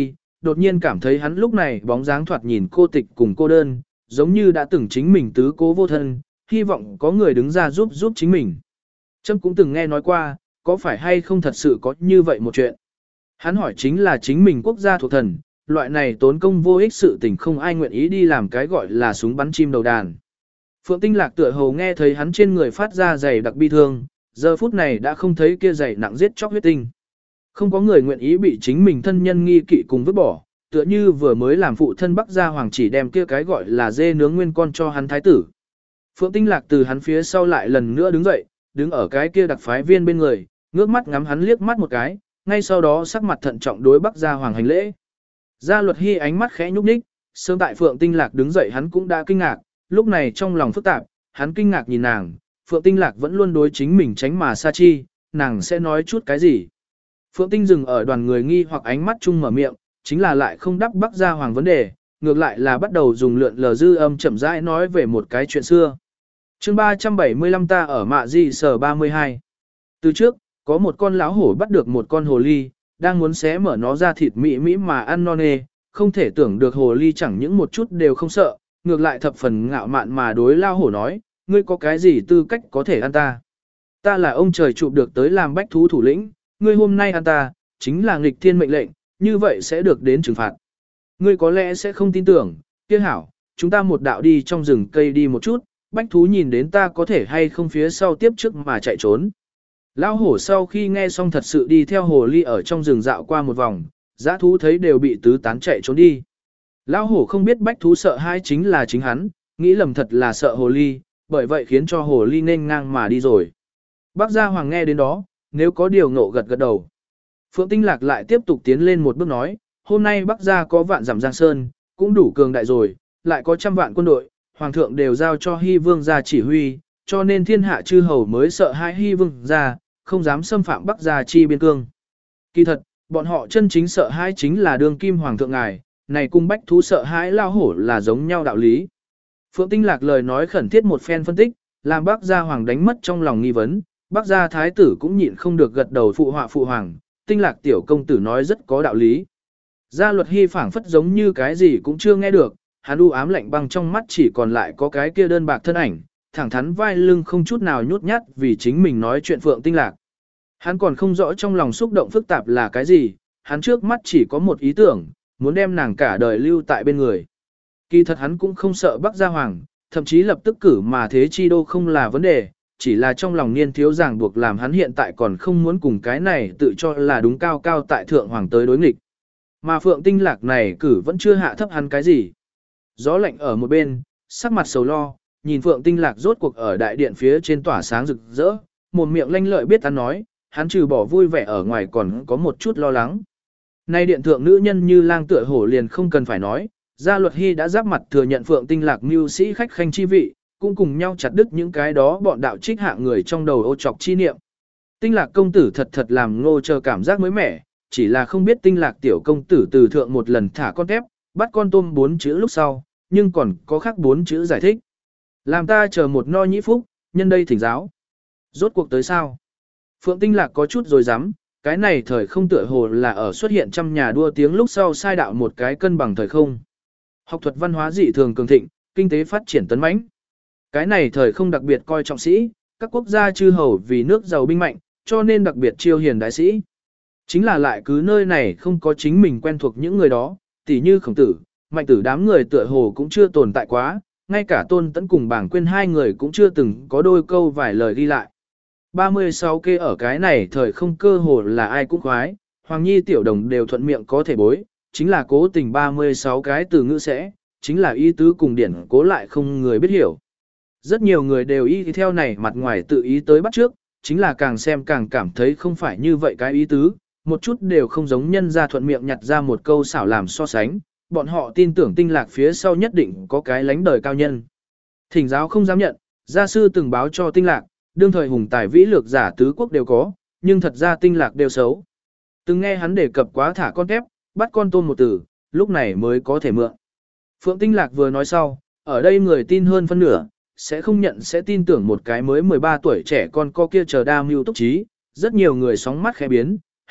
đột nhiên cảm thấy hắn lúc này bóng dáng thoạt nhìn cô tịch cùng cô đơn, giống như đã từng chính mình tứ cố vô thân, hy vọng có người đứng ra giúp giúp chính mình. Trâm cũng từng nghe nói qua, có phải hay không thật sự có như vậy một chuyện. Hắn hỏi chính là chính mình quốc gia thuộc thần, loại này tốn công vô ích sự tình không ai nguyện ý đi làm cái gọi là súng bắn chim đầu đàn. Phượng Tinh Lạc tựa hồ nghe thấy hắn trên người phát ra giày đặc bi thương, giờ phút này đã không thấy kia giày nặng giết chóc huyết tinh. Không có người nguyện ý bị chính mình thân nhân nghi kỵ cùng vứt bỏ, tựa như vừa mới làm phụ thân Bắc gia hoàng chỉ đem kia cái gọi là dê nướng nguyên con cho hắn thái tử. Phượng Tinh Lạc từ hắn phía sau lại lần nữa đứng dậy, đứng ở cái kia đặc phái viên bên người, ngước mắt ngắm hắn liếc mắt một cái, ngay sau đó sắc mặt thận trọng đối Bắc gia hoàng hành lễ. Gia Luật Hy ánh mắt khẽ nhúc nhích, sớm tại Phượng Tinh Lạc đứng dậy hắn cũng đã kinh ngạc, lúc này trong lòng phức tạp, hắn kinh ngạc nhìn nàng, Phượng Tinh Lạc vẫn luôn đối chính mình tránh mà xa chi, nàng sẽ nói chút cái gì. Phượng Tinh dừng ở đoàn người nghi hoặc ánh mắt chung mở miệng, chính là lại không đáp Bắc gia hoàng vấn đề, ngược lại là bắt đầu dùng lượn lờ dư âm chậm rãi nói về một cái chuyện xưa. Chương ba trăm bảy mươi lăm ta ở Mạ Di Sở ba mươi hai. Từ trước, có một con lão hổ bắt được một con hồ ly, đang muốn xé mở nó ra thịt mỹ mỹ mà ăn non nê, không thể tưởng được hồ ly chẳng những một chút đều không sợ, ngược lại thập phần ngạo mạn mà đối lao hổ nói, ngươi có cái gì tư cách có thể ăn ta? Ta là ông trời chụp được tới làm bách thú thủ lĩnh, ngươi hôm nay ăn ta, chính là nghịch thiên mệnh lệnh, như vậy sẽ được đến trừng phạt. Ngươi có lẽ sẽ không tin tưởng, kia hảo, chúng ta một đạo đi trong rừng cây đi một chút, bách thú nhìn đến ta có thể hay không phía sau tiếp trước mà chạy trốn. Lão hổ sau khi nghe xong thật sự đi theo hồ ly ở trong rừng dạo qua một vòng, dã thú thấy đều bị tứ tán chạy trốn đi. Lão hổ không biết bách thú sợ hai chính là chính hắn, nghĩ lầm thật là sợ hồ ly, bởi vậy khiến cho hồ ly nên ngang mà đi rồi. Bác gia hoàng nghe đến đó, nếu có điều ngộ gật gật đầu. Phượng Tinh Lạc lại tiếp tục tiến lên một bước nói, hôm nay Bắc gia có vạn dặm giang sơn, cũng đủ cường đại rồi, lại có trăm vạn quân đội, hoàng thượng đều giao cho Hy vương gia chỉ huy, cho nên thiên hạ chư hầu mới sợ hai Hy vương gia, không dám xâm phạm Bắc gia chi biên cương. Kỳ thật, bọn họ chân chính sợ hãi chính là đương kim hoàng thượng ngài, này cung bách thú sợ hãi lao hổ là giống nhau đạo lý. Phượng Tinh Lạc lời nói khẩn thiết một phen phân tích, làm Bắc gia hoàng đánh mất trong lòng nghi vấn, Bắc gia thái tử cũng nhịn không được gật đầu phụ họa phụ hoàng, Tinh Lạc tiểu công tử nói rất có đạo lý. Gia Luật Hy phảng phất giống như cái gì cũng chưa nghe được, hắn u ám lạnh băng trong mắt chỉ còn lại có cái kia đơn bạc thân ảnh, thẳng thắn vai lưng không chút nào nhút nhát vì chính mình nói chuyện Phượng Tinh Lạc. Hắn còn không rõ trong lòng xúc động phức tạp là cái gì, hắn trước mắt chỉ có một ý tưởng, muốn đem nàng cả đời lưu tại bên người. Kỳ thật hắn cũng không sợ Bắc gia hoàng, thậm chí lập tức cử mà thế chi đô không là vấn đề, chỉ là trong lòng niên thiếu ràng buộc làm hắn hiện tại còn không muốn cùng cái này tự cho là đúng cao cao tại thượng hoàng tới đối nghịch. Mà Phượng Tinh Lạc này cử vẫn chưa hạ thấp hắn cái gì. Gió lạnh ở một bên, sắc mặt sầu lo, nhìn Phượng Tinh Lạc rốt cuộc ở đại điện phía trên tỏa sáng rực rỡ, một miệng lanh lợi biết ăn nói, hắn trừ bỏ vui vẻ ở ngoài còn có một chút lo lắng. Nay điện thượng nữ nhân như lang tựa hổ liền không cần phải nói, Gia Luật Hy đã giáp mặt thừa nhận Phượng Tinh Lạc mưu sĩ khách khanh chi vị, cũng cùng nhau chặt đứt những cái đó bọn đạo trích hạ người trong đầu ô trọc chi niệm. Tinh Lạc công tử thật thật làm ngô chờ cảm giác mới mẻ, chỉ là không biết Tinh Lạc tiểu công tử từ thượng một lần thả con tép, bắt con tôm bốn chữ lúc sau, nhưng còn có khác bốn chữ giải thích. Làm ta chờ một no nhĩ phúc, nhân đây thỉnh giáo. Rốt cuộc tới sao? Phượng Tinh Lạc có chút rồi dám, cái này thời không tựa hồ là ở xuất hiện trăm nhà đua tiếng lúc sau sai đạo một cái cân bằng thời không. Học thuật văn hóa dị thường cường thịnh, kinh tế phát triển tấn mãnh. Cái này thời không đặc biệt coi trọng sĩ, các quốc gia chư hầu vì nước giàu binh mạnh, cho nên đặc biệt chiêu hiền đại sĩ. Chính là lại cứ nơi này không có chính mình quen thuộc những người đó, tỉ như Khổng Tử, Mạnh Tử đám người tựa hồ cũng chưa tồn tại quá, ngay cả Tôn Tẫn cùng Bảng Quyên hai người cũng chưa từng có đôi câu vài lời ghi lại. ba mươi sáu kê ở cái này thời không cơ hồ là ai cũng khoái, Hoàng Nhi tiểu đồng đều thuận miệng có thể bối, chính là cố tình ba mươi sáu cái từ ngữ sẽ, chính là ý tứ cùng điển cố lại không người biết hiểu. Rất nhiều người đều y theo này mặt ngoài tự ý tới bắt trước, chính là càng xem càng cảm thấy không phải như vậy cái ý tứ, một chút đều không giống nhân ra thuận miệng nhặt ra một câu xảo làm so sánh, bọn họ tin tưởng Tinh Lạc phía sau nhất định có cái lánh đời cao nhân. Thỉnh giáo không dám nhận, gia sư từng báo cho Tinh Lạc, đương thời hùng tài vĩ lược giả tứ quốc đều có, nhưng thật ra Tinh Lạc đều xấu. Từng nghe hắn đề cập quá thả con tép, bắt con tôm một từ, lúc này mới có thể mượn. Phượng Tinh Lạc vừa nói sau, ở đây người tin hơn phân nửa, sẽ không nhận sẽ tin tưởng một cái mới mười ba tuổi trẻ con co kia chờ đa mưu túc trí, rất nhiều người sóng mắt khẽ biến,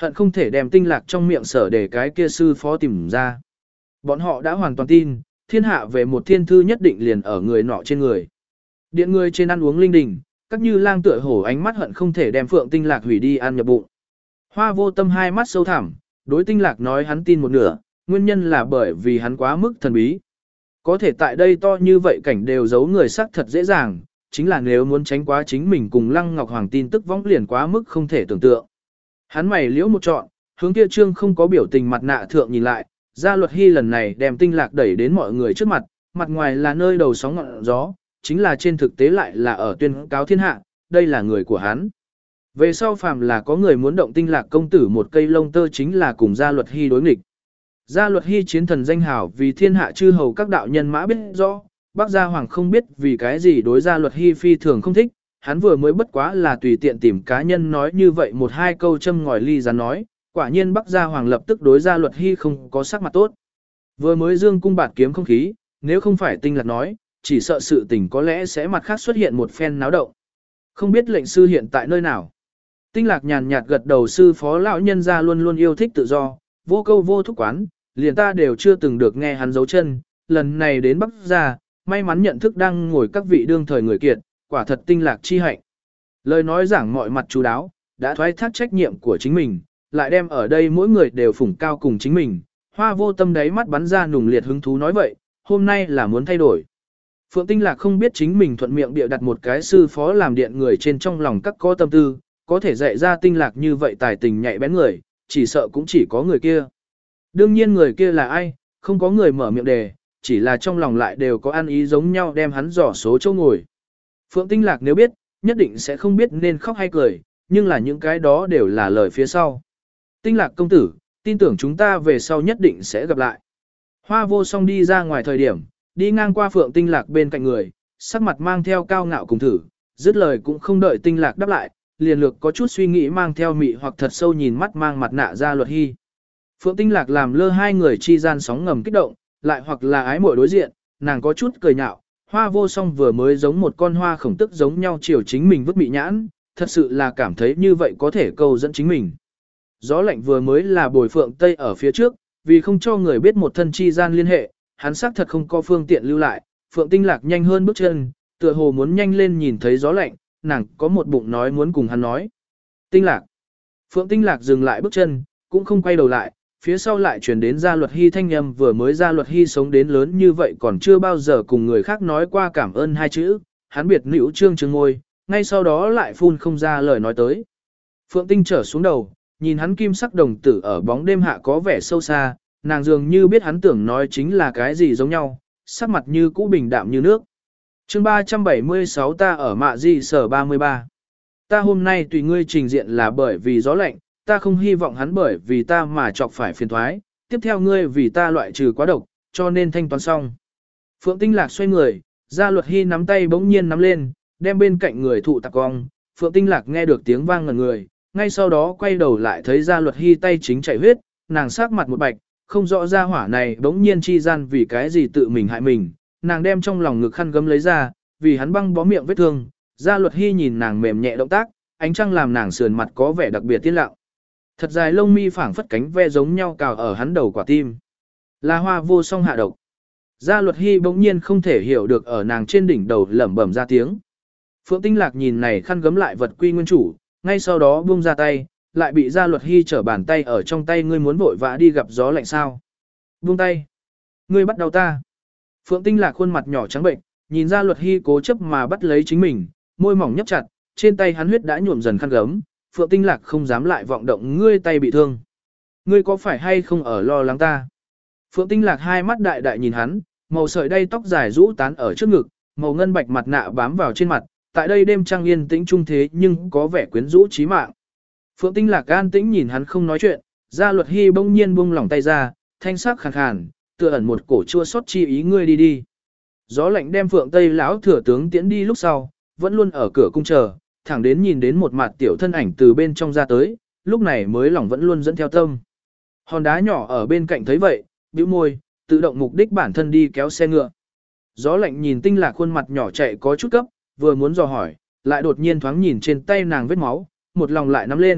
hận không thể đem tinh lạc trong miệng sở để cái kia sư phó tìm ra. Bọn họ đã hoàn toàn tin, thiên hạ về một thiên thư nhất định liền ở người nọ trên người. Điện người trên ăn uống linh đình, các như lang tựa hổ ánh mắt hận không thể đem phượng tinh lạc hủy đi ăn nhập bụng. Hoa vô tâm hai mắt sâu thẳm, đối tinh lạc nói hắn tin một nửa, nguyên nhân là bởi vì hắn quá mức thần bí. Có thể tại đây to như vậy cảnh đều giấu người sắc thật dễ dàng, chính là nếu muốn tránh quá chính mình cùng Lăng Ngọc Hoàng tin tức võng liền quá mức không thể tưởng tượng. Hắn mày liễu một trọn, hướng kia trương không có biểu tình mặt nạ thượng nhìn lại, Gia Luật Hy lần này đem tinh lạc đẩy đến mọi người trước mặt, mặt ngoài là nơi đầu sóng ngọn gió, chính là trên thực tế lại là ở tuyên cáo thiên hạ, đây là người của hắn. Về sau phàm là có người muốn động tinh lạc công tử một cây lông tơ chính là cùng Gia Luật Hy đối nghịch. Gia Luật Hy chiến thần danh hảo vì thiên hạ chư hầu các đạo nhân mã biết rõ, Bác Gia Hoàng không biết vì cái gì đối Gia Luật Hy phi thường không thích, hắn vừa mới bất quá là tùy tiện tìm cá nhân nói như vậy một hai câu châm ngòi ly rắn nói, quả nhiên Bác Gia Hoàng lập tức đối Gia Luật Hy không có sắc mặt tốt. Vừa mới dương cung bạt kiếm không khí, nếu không phải tinh lạc nói, chỉ sợ sự tình có lẽ sẽ mặt khác xuất hiện một phen náo động. Không biết lệnh sư hiện tại nơi nào. Tinh lạc nhàn nhạt gật đầu, sư phó lão nhân gia luôn luôn yêu thích tự do, vô câu vô thúc quán, liền ta đều chưa từng được nghe hắn giấu chân, lần này đến Bắc Gia, may mắn nhận thức đang ngồi các vị đương thời người kiệt, quả thật tinh lạc chi hạnh. Lời nói giảng mọi mặt chú đáo, đã thoái thác trách nhiệm của chính mình, lại đem ở đây mỗi người đều phủng cao cùng chính mình, Hoa vô tâm đáy mắt bắn ra nùng liệt hứng thú nói vậy, hôm nay là muốn thay đổi. Phượng Tinh Lạc không biết chính mình thuận miệng bịa đặt một cái sư phó làm điện người trên trong lòng các có tâm tư, có thể dạy ra Tinh Lạc như vậy tài tình nhạy bén người, chỉ sợ cũng chỉ có người kia. Đương nhiên người kia là ai, không có người mở miệng đề, chỉ là trong lòng lại đều có ăn ý giống nhau đem hắn dò số chỗ ngồi. Phượng Tinh Lạc nếu biết, nhất định sẽ không biết nên khóc hay cười, nhưng là những cái đó đều là lời phía sau. Tinh Lạc công tử, tin tưởng chúng ta về sau nhất định sẽ gặp lại. Hoa vô song đi ra ngoài thời điểm, đi ngang qua Phượng Tinh Lạc bên cạnh người, sắc mặt mang theo cao ngạo cùng thử, dứt lời cũng không đợi Tinh Lạc đáp lại, liền lược có chút suy nghĩ mang theo mị hoặc thật sâu nhìn mắt mang mặt nạ Gia Luật Hy. Phượng Tinh Lạc làm lơ hai người chi gian sóng ngầm kích động, lại hoặc là ái muội đối diện, nàng có chút cười nhạo, Hoa vô song vừa mới giống một con hoa khổng tức giống nhau chiều chính mình vứt mị nhãn, thật sự là cảm thấy như vậy có thể câu dẫn chính mình. Gió lạnh vừa mới là bồi Phượng Tây ở phía trước, vì không cho người biết một thân chi gian liên hệ, hắn xác thật không có phương tiện lưu lại, Phượng Tinh Lạc nhanh hơn bước chân, tựa hồ muốn nhanh lên nhìn thấy gió lạnh, nàng có một bụng nói muốn cùng hắn nói. Tinh Lạc. Phượng Tinh Lạc dừng lại bước chân, cũng không quay đầu lại, phía sau lại chuyển đến Gia Luật Hy thanh âm, vừa mới Gia Luật Hy sống đến lớn như vậy còn chưa bao giờ cùng người khác nói qua cảm ơn hai chữ, hắn biệt nữ trương trương ngôi, ngay sau đó lại phun không ra lời nói tới. Phượng Tinh trở xuống đầu, nhìn hắn kim sắc đồng tử ở bóng đêm hạ có vẻ sâu xa, nàng dường như biết hắn tưởng nói chính là cái gì giống nhau, sắc mặt như cũ bình đạm như nước. Chương ba trăm bảy mươi sáu ta ở mạ di sở ba mươi ba. Ta hôm nay tùy ngươi trình diện là bởi vì gió lạnh, ta không hy vọng hắn bởi vì ta mà chọc phải phiền thoái, tiếp theo ngươi vì ta loại trừ quá độc, cho nên thanh toán xong. Phượng Tinh Lạc xoay người, Gia Luật Hy nắm tay bỗng nhiên nắm lên, đem bên cạnh người thụ tạc cong, Phượng Tinh Lạc nghe được tiếng vang ngẩn người, ngay sau đó quay đầu lại thấy Gia Luật Hy tay chính chảy huyết, nàng sắc mặt một bạch, không rõ ra hỏa này bỗng nhiên chi gian vì cái gì tự mình hại mình, nàng đem trong lòng ngực khăn gấm lấy ra, vì hắn băng bó miệng vết thương, Gia Luật Hy nhìn nàng mềm nhẹ động tác, ánh trăng làm nàng sườn mặt có vẻ đặc biệt tiên lặng. Thật dài lông mi phảng phất cánh ve giống nhau cào ở hắn đầu quả tim. Là Hoa vô song hạ độc. Gia Luật Hy bỗng nhiên không thể hiểu được ở nàng trên đỉnh đầu lẩm bẩm ra tiếng. Phượng Tinh Lạc nhìn này khăn gấm lại vật quy nguyên chủ, ngay sau đó buông ra tay, lại bị Gia Luật Hy trở bàn tay ở trong tay, ngươi muốn vội vã đi gặp gió lạnh sao. Buông tay. Ngươi bắt đầu ta. Phượng Tinh Lạc khuôn mặt nhỏ trắng bệnh, nhìn Gia Luật Hy cố chấp mà bắt lấy chính mình, môi mỏng nhấp chặt, trên tay hắn huyết đã nhuộm dần khăn gấm. Phượng Tinh Lạc không dám lại vọng động, ngươi tay bị thương. Ngươi có phải hay không ở lo lắng ta? Phượng Tinh Lạc hai mắt đại đại nhìn hắn, màu sợi đay tóc dài rũ tán ở trước ngực, màu ngân bạch mặt nạ bám vào trên mặt, tại đây đêm trăng yên tĩnh trung thế nhưng có vẻ quyến rũ trí mạng. Phượng Tinh Lạc an tĩnh nhìn hắn không nói chuyện, Gia Luật Hy bỗng nhiên buông lỏng tay ra, thanh sắc khàn khàn, tựa ẩn một cổ chua xót chi ý, ngươi đi đi. Gió lạnh đem Phượng Tây lão thừa tướng tiễn đi lúc sau, vẫn luôn ở cửa cung chờ, thẳng đến nhìn đến một mặt tiểu thân ảnh từ bên trong ra tới, lúc này mới lòng vẫn luôn dẫn theo tâm. Hòn đá nhỏ ở bên cạnh thấy vậy, bĩu môi, tự động mục đích bản thân đi kéo xe ngựa. Gió lạnh nhìn Tinh Lạc khuôn mặt nhỏ chạy có chút cấp, vừa muốn dò hỏi, lại đột nhiên thoáng nhìn trên tay nàng vết máu, một lòng lại nắm lên,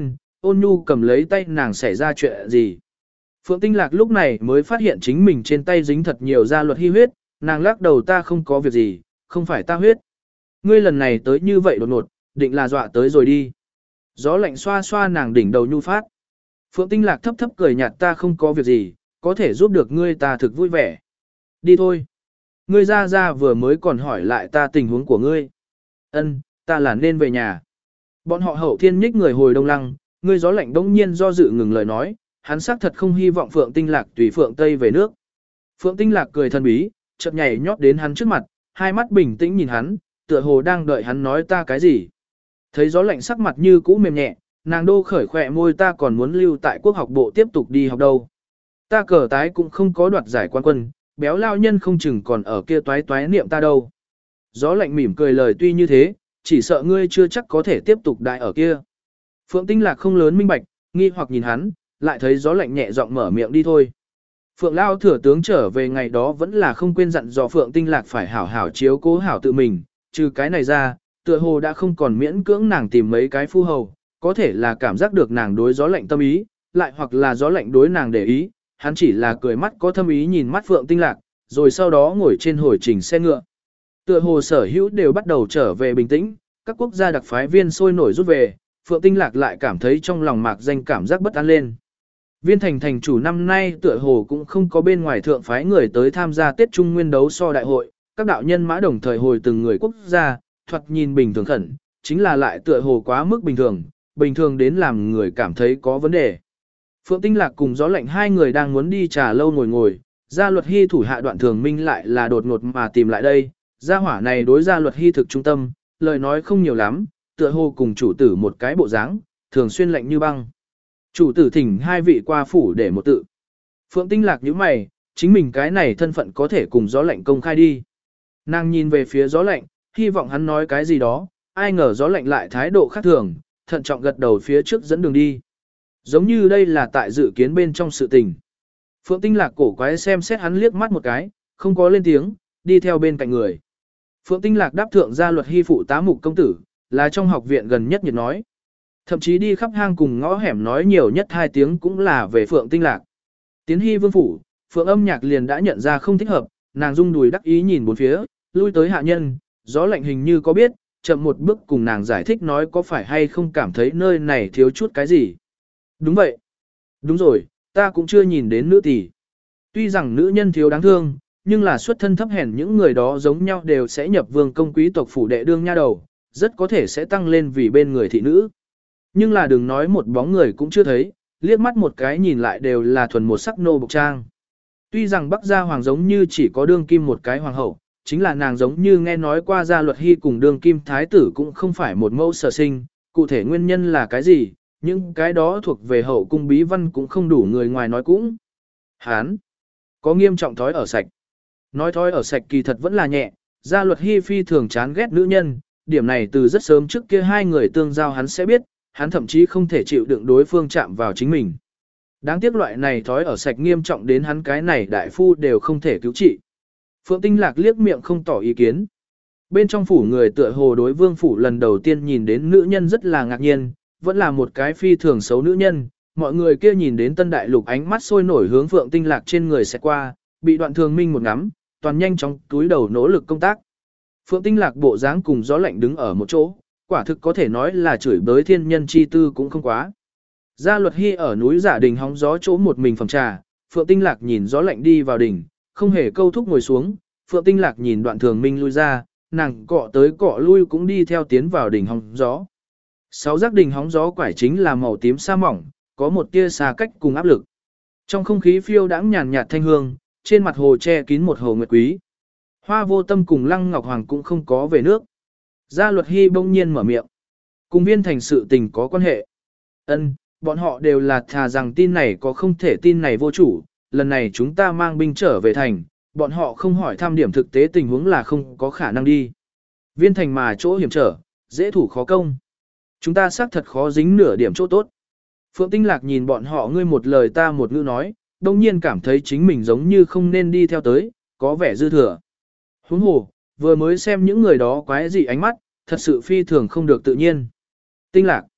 Ôn nhu cầm lấy tay nàng xảy ra chuyện gì. Phượng Tinh Lạc lúc này mới phát hiện chính mình trên tay dính thật nhiều da luật hy huyết, nàng lắc đầu ta không có việc gì, không phải ta huyết. Ngươi lần này tới như vậy đột ngột, định là dọa tới rồi đi. Gió lạnh xoa xoa nàng đỉnh đầu nhu phát. Phượng Tinh Lạc thấp thấp cười nhạt ta không có việc gì, có thể giúp được ngươi ta thực vui vẻ. Đi thôi. Ngươi ra ra vừa mới còn hỏi lại ta tình huống của ngươi. Ân, ta là nên về nhà. Bọn họ hậu thiên nhích người hồi đông lăng, ngươi gió lạnh đống nhiên do dự ngừng lời nói, hắn xác thật không hy vọng Phượng Tinh Lạc tùy Phượng Tây về nước. Phượng Tinh Lạc cười thân bí, chợt nhảy nhót đến hắn trước mặt, hai mắt bình tĩnh nhìn hắn, tựa hồ đang đợi hắn nói ta cái gì. Thấy gió lạnh sắc mặt như cũ mềm nhẹ, nàng đô khởi khỏe môi ta còn muốn lưu tại quốc học bộ tiếp tục đi học đâu. Ta cờ tái cũng không có đoạt giải quan quân, béo lao nhân không chừng còn ở kia toái toái niệm ta đâu. Gió lạnh mỉm cười lời tuy như thế, chỉ sợ ngươi chưa chắc có thể tiếp tục đại ở kia. Phượng Tinh Lạc không lớn minh bạch, nghi hoặc nhìn hắn, lại thấy gió lạnh nhẹ giọng mở miệng đi thôi. Phượng Lao thừa tướng trở về ngày đó vẫn là không quên dặn dò Phượng Tinh Lạc phải hảo hảo chiếu cố hảo tự mình, trừ cái này ra, tựa hồ đã không còn miễn cưỡng nàng tìm mấy cái phu hầu, có thể là cảm giác được nàng đối gió lạnh tâm ý, lại hoặc là gió lạnh đối nàng để ý, hắn chỉ là cười mắt có thâm ý nhìn mắt Phượng Tinh Lạc, rồi sau đó ngồi trên hồi trình xe ngựa. Tựa hồ sở hữu đều bắt đầu trở về bình tĩnh, các quốc gia đặc phái viên sôi nổi rút về, Phượng Tinh Lạc lại cảm thấy trong lòng mạc danh cảm giác bất an lên. Viên thành thành chủ năm nay tựa hồ cũng không có bên ngoài thượng phái người tới tham gia Tết Trung Nguyên đấu so đại hội, các đạo nhân mã đồng thời hồi từng người quốc gia, thoạt nhìn bình thường khẩn, chính là lại tựa hồ quá mức bình thường, bình thường đến làm người cảm thấy có vấn đề. Phượng Tinh Lạc cùng gió lạnh hai người đang muốn đi trà lâu ngồi ngồi, gia luật hy thủ hạ đoạn thường minh lại là đột ngột mà tìm lại đây, gia hỏa này đối gia luật hy thực trung tâm, lời nói không nhiều lắm, tựa hồ cùng chủ tử một cái bộ dáng, thường xuyên lạnh như băng. Chủ tử thỉnh hai vị qua phủ để một tự. Phượng Tinh Lạc nhíu mày, chính mình cái này thân phận có thể cùng gió lạnh công khai đi. Nàng nhìn về phía gió lạnh, hy vọng hắn nói cái gì đó, ai ngờ gió lạnh lại thái độ khác thường, thận trọng gật đầu phía trước dẫn đường đi. Giống như đây là tại dự kiến bên trong sự tình. Phượng Tinh Lạc cổ quái xem xét hắn liếc mắt một cái, không có lên tiếng, đi theo bên cạnh người. Phượng Tinh Lạc đáp thượng gia luật hy phụ tá mục công tử, là trong học viện gần nhất nhiệt nói. Thậm chí đi khắp hang cùng ngõ hẻm nói nhiều nhất hai tiếng cũng là về Phượng Tinh Lạc. Tiến hy vương phủ, Phượng âm nhạc liền đã nhận ra không thích hợp, nàng rung đùi đắc ý nhìn bốn phía, lui tới hạ nhân, gió lạnh hình như có biết, chậm một bước cùng nàng giải thích nói có phải hay không cảm thấy nơi này thiếu chút cái gì. Đúng vậy. Đúng rồi, ta cũng chưa nhìn đến nữ tỷ. Tuy rằng nữ nhân thiếu đáng thương, nhưng là xuất thân thấp hèn những người đó giống nhau đều sẽ nhập vương công quý tộc phủ đệ đương nha đầu, rất có thể sẽ tăng lên vì bên người thị nữ. Nhưng là đừng nói một bóng người cũng chưa thấy, liếc mắt một cái nhìn lại đều là thuần một sắc nô bộc trang. Tuy rằng Bắc Gia Hoàng giống như chỉ có đương kim một cái hoàng hậu, chính là nàng giống như nghe nói qua gia luật hy cùng đương kim thái tử cũng không phải một mẫu sở sinh, cụ thể nguyên nhân là cái gì, những cái đó thuộc về hậu cung bí văn cũng không đủ người ngoài nói cũng. Hán, có nghiêm trọng thói ở sạch. Nói thói ở sạch kỳ thật vẫn là nhẹ, gia luật hy phi thường chán ghét nữ nhân, điểm này từ rất sớm trước kia hai người tương giao hắn sẽ biết, hắn thậm chí không thể chịu đựng đối phương chạm vào chính mình. Đáng tiếc loại này thói ở sạch nghiêm trọng đến hắn cái này đại phu đều không thể cứu trị. Phượng Tinh Lạc liếc miệng không tỏ ý kiến. Bên trong phủ người tựa hồ đối vương phủ lần đầu tiên nhìn đến nữ nhân rất là ngạc nhiên, vẫn là một cái phi thường xấu nữ nhân. Mọi người kia nhìn đến tân đại lục ánh mắt sôi nổi hướng Phượng Tinh Lạc trên người sẽ qua, bị đoạn thường minh một ngắm, toàn nhanh chóng túi đầu nỗ lực công tác. Phượng Tinh Lạc bộ dáng cùng gió lạnh đứng ở một chỗ, quả thực có thể nói là chửi bới thiên nhân chi tư cũng không quá. Gia luật hy ở núi giả đình hóng gió chỗ một mình phòng trà, Phượng Tinh Lạc nhìn gió lạnh đi vào đỉnh, không hề câu thúc ngồi xuống, Phượng Tinh Lạc nhìn đoạn thường minh lui ra, nàng cọ tới cọ lui cũng đi theo tiến vào đỉnh hóng gió. Sáu giác đỉnh hóng gió quải chính là màu tím sa mỏng, có một tia xa cách cùng áp lực. Trong không khí phiêu đãng nhàn nhạt thanh hương, trên mặt hồ che kín một hồ nguyệt quý. Hoa vô tâm cùng Lăng Ngọc Hoàng cũng không có về nước. Gia luật hy bỗng nhiên mở miệng. Cùng viên thành sự tình có quan hệ. Ân, bọn họ đều là thà rằng tin này có không thể tin này vô chủ, lần này chúng ta mang binh trở về thành, bọn họ không hỏi thăm điểm thực tế tình huống là không có khả năng đi. Viên thành mà chỗ hiểm trở, dễ thủ khó công. Chúng ta xác thật khó dính nửa điểm chỗ tốt. Phượng Tinh Lạc nhìn bọn họ ngươi một lời ta một ngữ nói, đồng nhiên cảm thấy chính mình giống như không nên đi theo tới, có vẻ dư thừa. Huống hồ, vừa mới xem những người đó quái dị ánh mắt, thật sự phi thường không được tự nhiên. Tinh Lạc.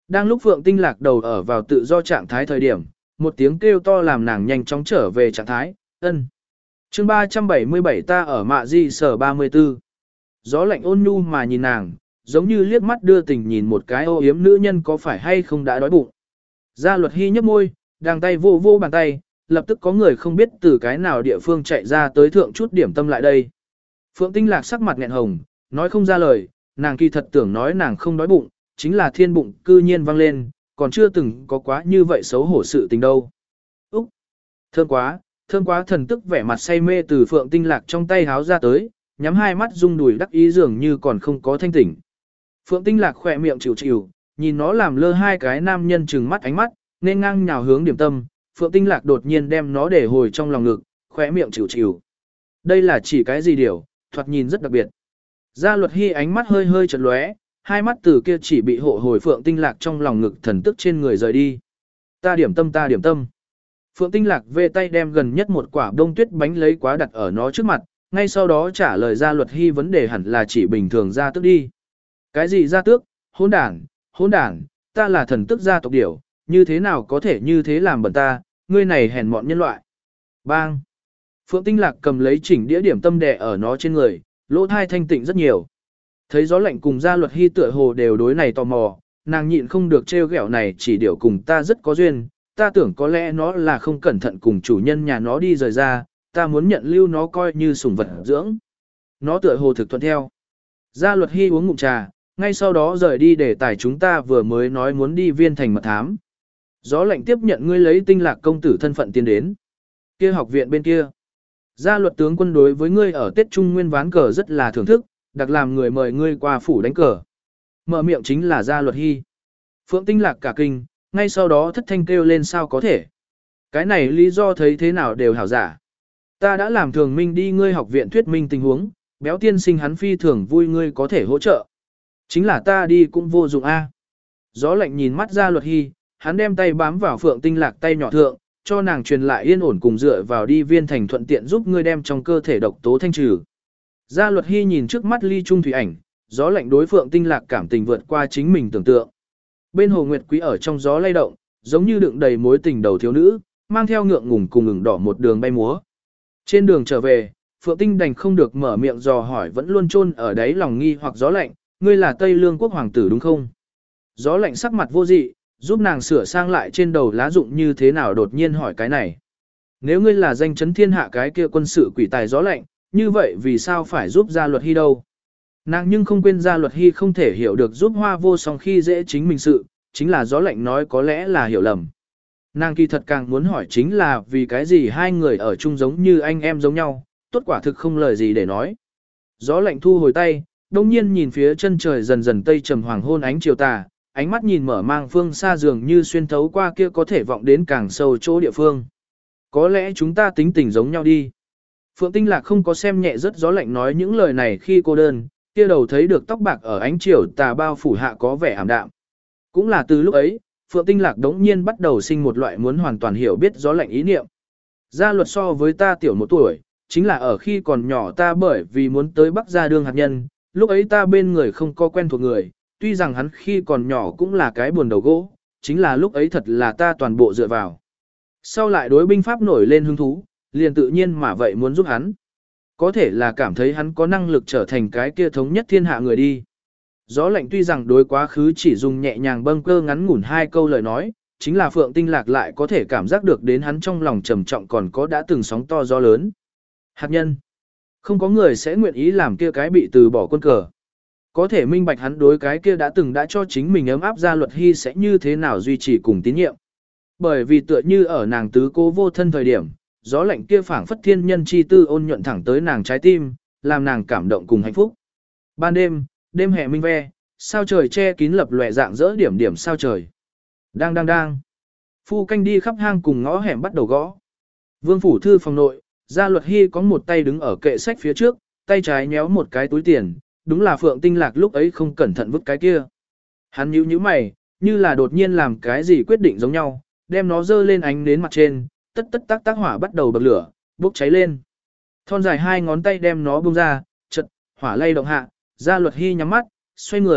Đang lúc Phượng Tinh Lạc đầu ở vào tự do trạng thái thời điểm, một tiếng kêu to làm nàng nhanh chóng trở về trạng thái, ân. chương ba trăm bảy mươi bảy ta ở mạ di sở ba mươi tư. Gió lạnh ôn nhu mà nhìn nàng, giống như liếc mắt đưa tình nhìn một cái ô yếm nữ nhân có phải hay không đã đói bụng. Gia Luật Hy nhấp môi, đang tay vô vô bàn tay, lập tức có người không biết từ cái nào địa phương chạy ra tới thượng chút điểm tâm lại đây. Phượng Tinh Lạc sắc mặt nghẹn hồng, nói không ra lời, nàng kỳ thật tưởng nói nàng không đói bụng, chính là thiên bụng cư nhiên vang lên, còn chưa từng có quá như vậy xấu hổ sự tình đâu. Úc! Thơm quá, thơm quá thần tức vẻ mặt say mê từ Phượng Tinh Lạc trong tay háo ra tới, nhắm hai mắt rung đùi đắc ý dường như còn không có thanh tỉnh. Phượng Tinh Lạc khỏe miệng chịu chịu, nhìn nó làm lơ hai cái nam nhân trừng mắt ánh mắt, nên ngang nhào hướng điểm tâm, Phượng Tinh Lạc đột nhiên đem nó để hồi trong lòng ngực, khỏe miệng chịu chịu. Đây là chỉ cái gì điều, thoạt nhìn rất đặc biệt. Gia Luật Hy ánh mắt hơi hơi chật lóe, hai mắt từ kia chỉ bị hộ hồi Phượng Tinh Lạc trong lòng ngực thần tức trên người rời đi. Ta điểm tâm ta điểm tâm. Phượng Tinh Lạc về tay đem gần nhất một quả đông tuyết bánh lấy quá đặt ở nó trước mặt, ngay sau đó trả lời Gia Luật Hy vấn đề hẳn là chỉ bình thường gia tước đi. Cái gì gia tước, hỗn đản, hỗn đản, ta là thần tức gia tộc điểu, như thế nào có thể như thế làm bẩn ta, ngươi này hèn mọn nhân loại. Bang! Phượng Tinh Lạc cầm lấy chỉnh đĩa điểm tâm đè ở nó trên người, lỗ thai thanh tịnh rất nhiều. Thấy Gió Lạnh cùng Gia Luật Hy tựa hồ đều đối này tò mò, nàng nhịn không được trêu ghẹo này chỉ điểu cùng ta rất có duyên, ta tưởng có lẽ nó là không cẩn thận cùng chủ nhân nhà nó đi rời ra, ta muốn nhận lưu nó coi như sủng vật dưỡng. Nó tựa hồ thực thuận theo. Gia Luật Hy uống ngụm trà, ngay sau đó rời đi để tải chúng ta vừa mới nói muốn đi viên thành mật thám. Gió Lạnh tiếp nhận ngươi lấy Tinh Lạc công tử thân phận tiến đến. Kia học viện bên kia. Gia Luật tướng quân đối với ngươi ở Tết Trung Nguyên ván cờ rất là thưởng thức, đặc làm người mời ngươi qua phủ đánh cờ. Mở miệng chính là Gia Luật Hy. Phượng Tinh Lạc cả kinh, ngay sau đó thất thanh kêu lên sao có thể. Cái này lý do thấy thế nào đều hảo giả. Ta đã làm thường minh đi ngươi học viện thuyết minh tình huống, béo tiên sinh hắn phi thường vui ngươi có thể hỗ trợ. Chính là ta đi cũng vô dụng a. Gió Lạnh nhìn mắt Gia Luật Hy, hắn đem tay bám vào Phượng Tinh Lạc tay nhỏ thượng, cho nàng truyền lại yên ổn cùng dựa vào đi viên thành thuận tiện giúp ngươi đem trong cơ thể độc tố thanh trừ. Gia Luật Hy nhìn trước mắt ly trung thủy ảnh, Gió Lạnh đối Phượng Tinh Lạc cảm tình vượt qua chính mình tưởng tượng. Bên Hồ Nguyệt Quý ở trong gió lay động, giống như đựng đầy mối tình đầu thiếu nữ, mang theo ngượng ngùng cùng ngừng đỏ một đường bay múa. Trên đường trở về, Phượng Tinh đành không được mở miệng dò hỏi vẫn luôn chôn ở đấy lòng nghi hoặc Gió Lạnh, ngươi là Tây Lương quốc hoàng tử đúng không? Gió Lạnh sắc mặt vô dị, giúp nàng sửa sang lại trên đầu lá dụng như thế nào đột nhiên hỏi cái này. Nếu ngươi là danh chấn thiên hạ cái kia quân sự quỷ tài Gió Lạnh, như vậy vì sao phải giúp Gia Luật Hy đâu? Nàng nhưng không quên Gia Luật Hy không thể hiểu được giúp Hoa Vô Song khi dễ chính mình sự, chính là Gió Lạnh nói có lẽ là hiểu lầm. Nàng kỳ thật càng muốn hỏi chính là vì cái gì hai người ở chung giống như anh em giống nhau, tốt quả thực không lời gì để nói. Gió Lạnh thu hồi tay, đông nhiên nhìn phía chân trời dần dần tây trầm hoàng hôn ánh chiều tà, ánh mắt nhìn mở mang phương xa dường như xuyên thấu qua kia có thể vọng đến càng sâu chỗ địa phương. Có lẽ chúng ta tính tình giống nhau đi. Phượng Tinh Lạc không có xem nhẹ rất Gió Lạnh nói những lời này khi cô đơn, kia đầu thấy được tóc bạc ở ánh chiều tà bao phủ hạ có vẻ ảm đạm. Cũng là từ lúc ấy, Phượng Tinh Lạc đống nhiên bắt đầu sinh một loại muốn hoàn toàn hiểu biết Gió Lạnh ý niệm. Gia Luật so với ta tiểu một tuổi, chính là ở khi còn nhỏ ta bởi vì muốn tới Bắc gia đương hạt nhân, lúc ấy ta bên người không có quen thuộc người, tuy rằng hắn khi còn nhỏ cũng là cái buồn đầu gỗ, chính là lúc ấy thật là ta toàn bộ dựa vào. Sau lại đối binh pháp nổi lên hứng thú, liền tự nhiên mà vậy muốn giúp hắn. Có thể là cảm thấy hắn có năng lực trở thành cái kia thống nhất thiên hạ người đi. Gió Lạnh tuy rằng đối quá khứ chỉ dùng nhẹ nhàng bâng cơ ngắn ngủn hai câu lời nói, chính là Phượng Tinh Lạc lại có thể cảm giác được đến hắn trong lòng trầm trọng còn có đã từng sóng to gió lớn. Hạt nhân. Không có người sẽ nguyện ý làm kia cái bị từ bỏ quân cờ. Có thể minh bạch hắn đối cái kia đã từng đã cho chính mình ấm áp Gia Luật Hy sẽ như thế nào duy trì cùng tín nhiệm. Bởi vì tựa như ở nàng tứ cố vô thân thời điểm, Gió Lạnh kia phảng phất thiên nhân chi tư ôn nhuận thẳng tới nàng trái tim, làm nàng cảm động cùng hạnh phúc. Ban đêm, đêm hè minh ve, sao trời che kín lập lòe dạng dỡ điểm điểm sao trời. Đang đang đang. Phu canh đi khắp hang cùng ngõ hẻm bắt đầu gõ. Vương phủ thư phòng nội, Gia Luật Hy có một tay đứng ở kệ sách phía trước, tay trái nhéo một cái túi tiền, đúng là Phượng Tinh Lạc lúc ấy không cẩn thận vứt cái kia. Hắn nhíu nhíu mày, như là đột nhiên làm cái gì quyết định giống nhau, đem nó dơ lên ánh đến mặt trên, tất tất tác tác hỏa bắt đầu bật lửa, bốc cháy lên. Thon dài hai ngón tay đem nó bung ra, chật, hỏa lay động hạ, Gia Luật Hy nhắm mắt, xoay người,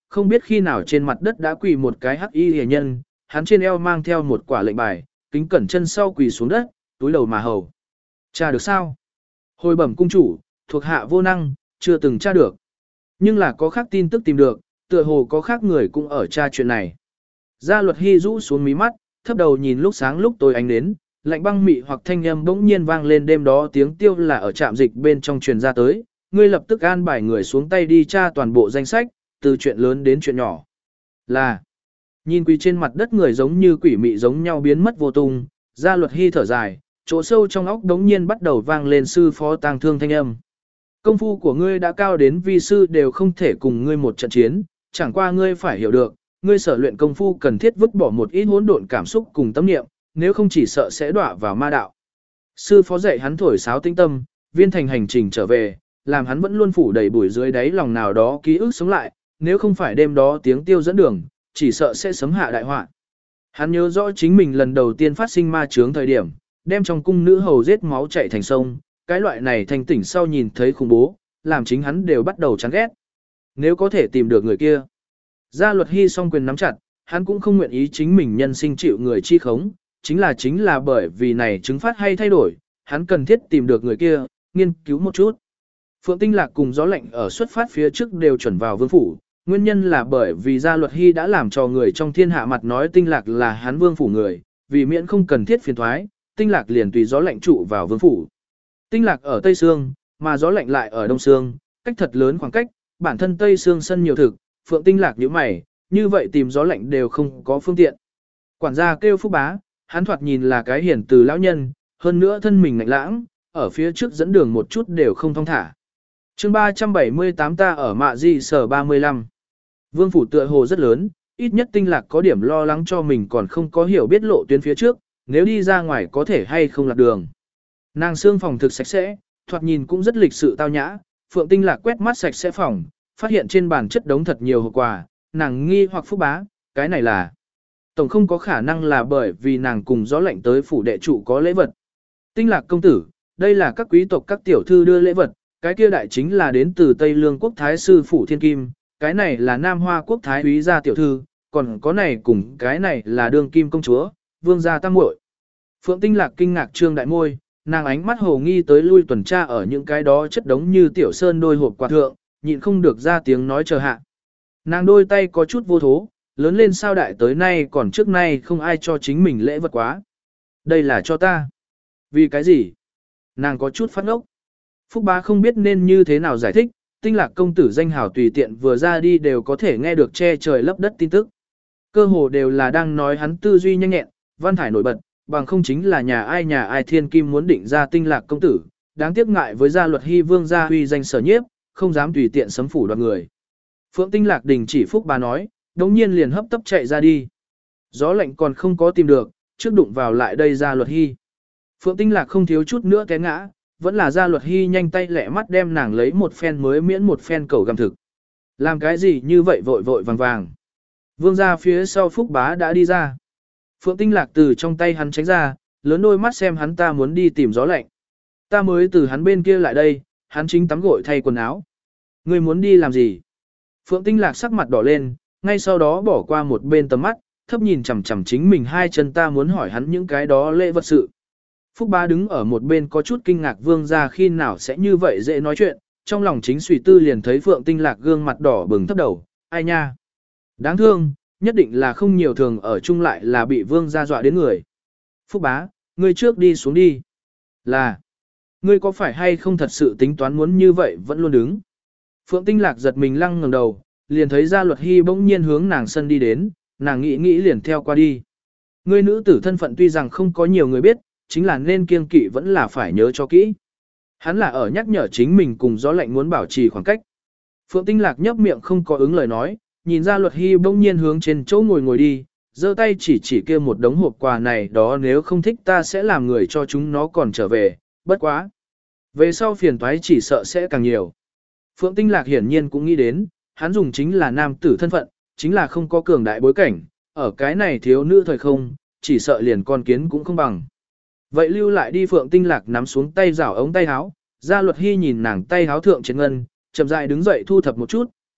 không biết khi nào trên mặt đất đã quỳ một cái hắc y hề nhân, hắn trên eo mang theo một quả lệnh bài, kính cẩn chân sau quỳ xuống đất, túi đầu mà hầu. Cha được sao? Hồi bẩm cung chủ, thuộc hạ vô năng, chưa từng tra được. Nhưng là có khác tin tức tìm được, tựa hồ có khác người cũng ở tra chuyện này. Gia luật hy rũ xuống mí mắt, thấp đầu nhìn lúc sáng lúc tối ánh đến, lạnh băng mị hoặc thanh âm bỗng nhiên vang lên, đêm đó tiếng tiêu là ở trạm dịch bên trong truyền ra tới, ngươi lập tức an bài người xuống tay đi tra toàn bộ danh sách, từ chuyện lớn đến chuyện nhỏ. Là, nhìn quỳ trên mặt đất người giống như quỷ mị giống nhau biến mất vô tung, Gia luật hy thở dài, chỗ sâu trong óc đống nhiên bắt đầu vang lên sư phó tang thương thanh âm. Công phu của ngươi đã cao đến vi sư đều không thể cùng ngươi một trận chiến, chẳng qua ngươi phải hiểu được, ngươi sở luyện công phu cần thiết vứt bỏ một ít hỗn độn cảm xúc cùng tâm niệm, nếu không chỉ sợ sẽ đọa vào ma đạo. Sư phó dạy hắn thổi sáo tinh tâm, viên thành hành trình trở về, làm hắn vẫn luôn phủ đầy bụi dưới đáy lòng nào đó ký ức sống lại, nếu không phải đêm đó tiếng tiêu dẫn đường, chỉ sợ sẽ sấm hạ đại họa. Hắn nhớ rõ chính mình lần đầu tiên phát sinh ma chướng thời điểm, đem trong cung nữ hầu giết máu chảy thành sông, cái loại này thành tỉnh sau nhìn thấy khủng bố, làm chính hắn đều bắt đầu chán ghét. Nếu có thể tìm được người kia. Gia luật hy song quyền nắm chặt, hắn cũng không nguyện ý chính mình nhân sinh chịu người chi khống, chính là chính là bởi vì này chứng phát hay thay đổi, hắn cần thiết tìm được người kia, nghiên cứu một chút. Phượng Tinh Lạc cùng Gió Lạnh ở xuất phát phía trước đều chuẩn vào vương phủ, nguyên nhân là bởi vì Gia luật hy đã làm cho người trong thiên hạ mặt nói Tinh Lạc là hắn vương phủ người, vì miễn không cần thiết phiền thoái, Tinh Lạc liền tùy Gió Lạnh trụ vào vương phủ. Tinh Lạc ở Tây Sương, mà Gió Lạnh lại ở Đông Sương, cách thật lớn khoảng cách, bản thân Tây Sương sân nhiều thực, Phượng Tinh Lạc nhíu mày, như vậy tìm Gió Lạnh đều không có phương tiện. Quản gia kêu Phúc Bá, hắn thoạt nhìn là cái hiển từ lão nhân, hơn nữa thân mình lạnh lãng, ở phía trước dẫn đường một chút đều không thong thả. Chương ba trăm bảy mươi tám ta ở Mạ Di sở ba mươi lăm. Vương phủ tựa hồ rất lớn, ít nhất Tinh Lạc có điểm lo lắng cho mình còn không có hiểu biết lộ tuyến phía trước, nếu đi ra ngoài có thể hay không lạc đường. Nàng xương phòng thực sạch sẽ, thoạt nhìn cũng rất lịch sự tao nhã, Phượng Tinh Lạc quét mắt sạch sẽ phòng, phát hiện trên bàn chất đống thật nhiều hộp quà, nàng nghi hoặc Phúc Bá, cái này là. Tổng không có khả năng là bởi vì nàng cùng Gió Lạnh tới phủ đệ trụ có lễ vật. Tinh Lạc công tử, đây là các quý tộc các tiểu thư đưa lễ vật, cái kia đại chính là đến từ Tây Lương quốc thái sư phủ Thiên Kim, cái này là Nam Hoa quốc thái úy gia tiểu thư, còn có này cùng cái này là đương kim công chúa, vương gia tam muội. Phượng Tinh Lạc kinh ngạc trương đại môi, nàng ánh mắt hồ nghi tới lui tuần tra ở những cái đó chất đống như tiểu sơn đôi hộp quà thượng, nhịn không được ra tiếng nói chờ hạ. Nàng đôi tay có chút vô thố, lớn lên sao đại tới nay còn trước nay không ai cho chính mình lễ vật quá. Đây là cho ta. Vì cái gì? Nàng có chút phát ngốc. Phúc Bá không biết nên như thế nào giải thích, Tinh Lạc công tử danh hào tùy tiện vừa ra đi đều có thể nghe được che trời lấp đất tin tức. Cơ hồ đều là đang nói hắn tư duy nhanh nhẹn, văn thải nổi bật, bằng không chính là nhà ai nhà ai thiên kim muốn định ra Tinh Lạc công tử, đáng tiếc ngại với gia luật hy vương gia huy danh sở nhiếp, không dám tùy tiện sấm phủ đoạt người. Phượng Tinh Lạc đình chỉ Phúc Bá nói, đống nhiên liền hấp tấp chạy ra đi. Gió Lạnh còn không có tìm được, trước đụng vào lại đây gia luật hy. Phượng Tinh Lạc không thiếu chút nữa té ngã, vẫn là gia luật hy nhanh tay lẹ mắt đem nàng lấy một phen mới miễn một phen cầu găm thực. Làm cái gì như vậy vội vội vàng vàng. Vương gia phía sau Phúc Bá đã đi ra. Phượng Tinh Lạc từ trong tay hắn tránh ra, lớn đôi mắt xem hắn ta muốn đi tìm Gió Lạnh. Ta mới từ hắn bên kia lại đây, hắn chính tắm gội thay quần áo. Ngươi muốn đi làm gì? Phượng Tinh Lạc sắc mặt đỏ lên, ngay sau đó bỏ qua một bên tầm mắt, thấp nhìn chằm chằm chính mình hai chân ta muốn hỏi hắn những cái đó lễ vật sự. Phúc Bá đứng ở một bên có chút kinh ngạc vương gia khi nào sẽ như vậy dễ nói chuyện, trong lòng chính suy tư liền thấy Phượng Tinh Lạc gương mặt đỏ bừng thấp đầu, ai nha. Đáng thương, nhất định là không nhiều thường ở chung lại là bị vương gia dọa đến người. Phúc Bá, ngươi trước đi xuống đi. Là, ngươi có phải hay không thật sự tính toán muốn như vậy vẫn luôn đứng. Phượng Tinh Lạc giật mình lăng ngẩng đầu, liền thấy gia luật hy bỗng nhiên hướng nàng sân đi đến, nàng nghĩ nghĩ liền theo qua đi. Ngươi nữ tử thân phận tuy rằng không có nhiều người biết, chính là nên kiêng kỵ vẫn là phải nhớ cho kỹ. Hắn là ở nhắc nhở chính mình cùng Gió Lạnh muốn bảo trì khoảng cách. Phượng Tinh Lạc nhấp miệng không có ứng lời nói, nhìn ra luật hy bỗng nhiên hướng trên chỗ ngồi ngồi đi, giơ tay chỉ chỉ kia một đống hộp quà này đó nếu không thích ta sẽ làm người cho chúng nó còn trở về, bất quá. Về sau phiền toái chỉ sợ sẽ càng nhiều. Phượng Tinh Lạc hiển nhiên cũng nghĩ đến, hắn dùng chính là nam tử thân phận, chính là không có cường đại bối cảnh, ở cái này thiếu nữ thời không, chỉ sợ liền con kiến cũng không bằng. Vậy lưu lại đi Phượng Tinh Lạc nắm xuống tay rảo ống tay áo, gia luật hy nhìn nàng tay áo thượng trên ngân, chậm rãi đứng dậy thu thập một chút,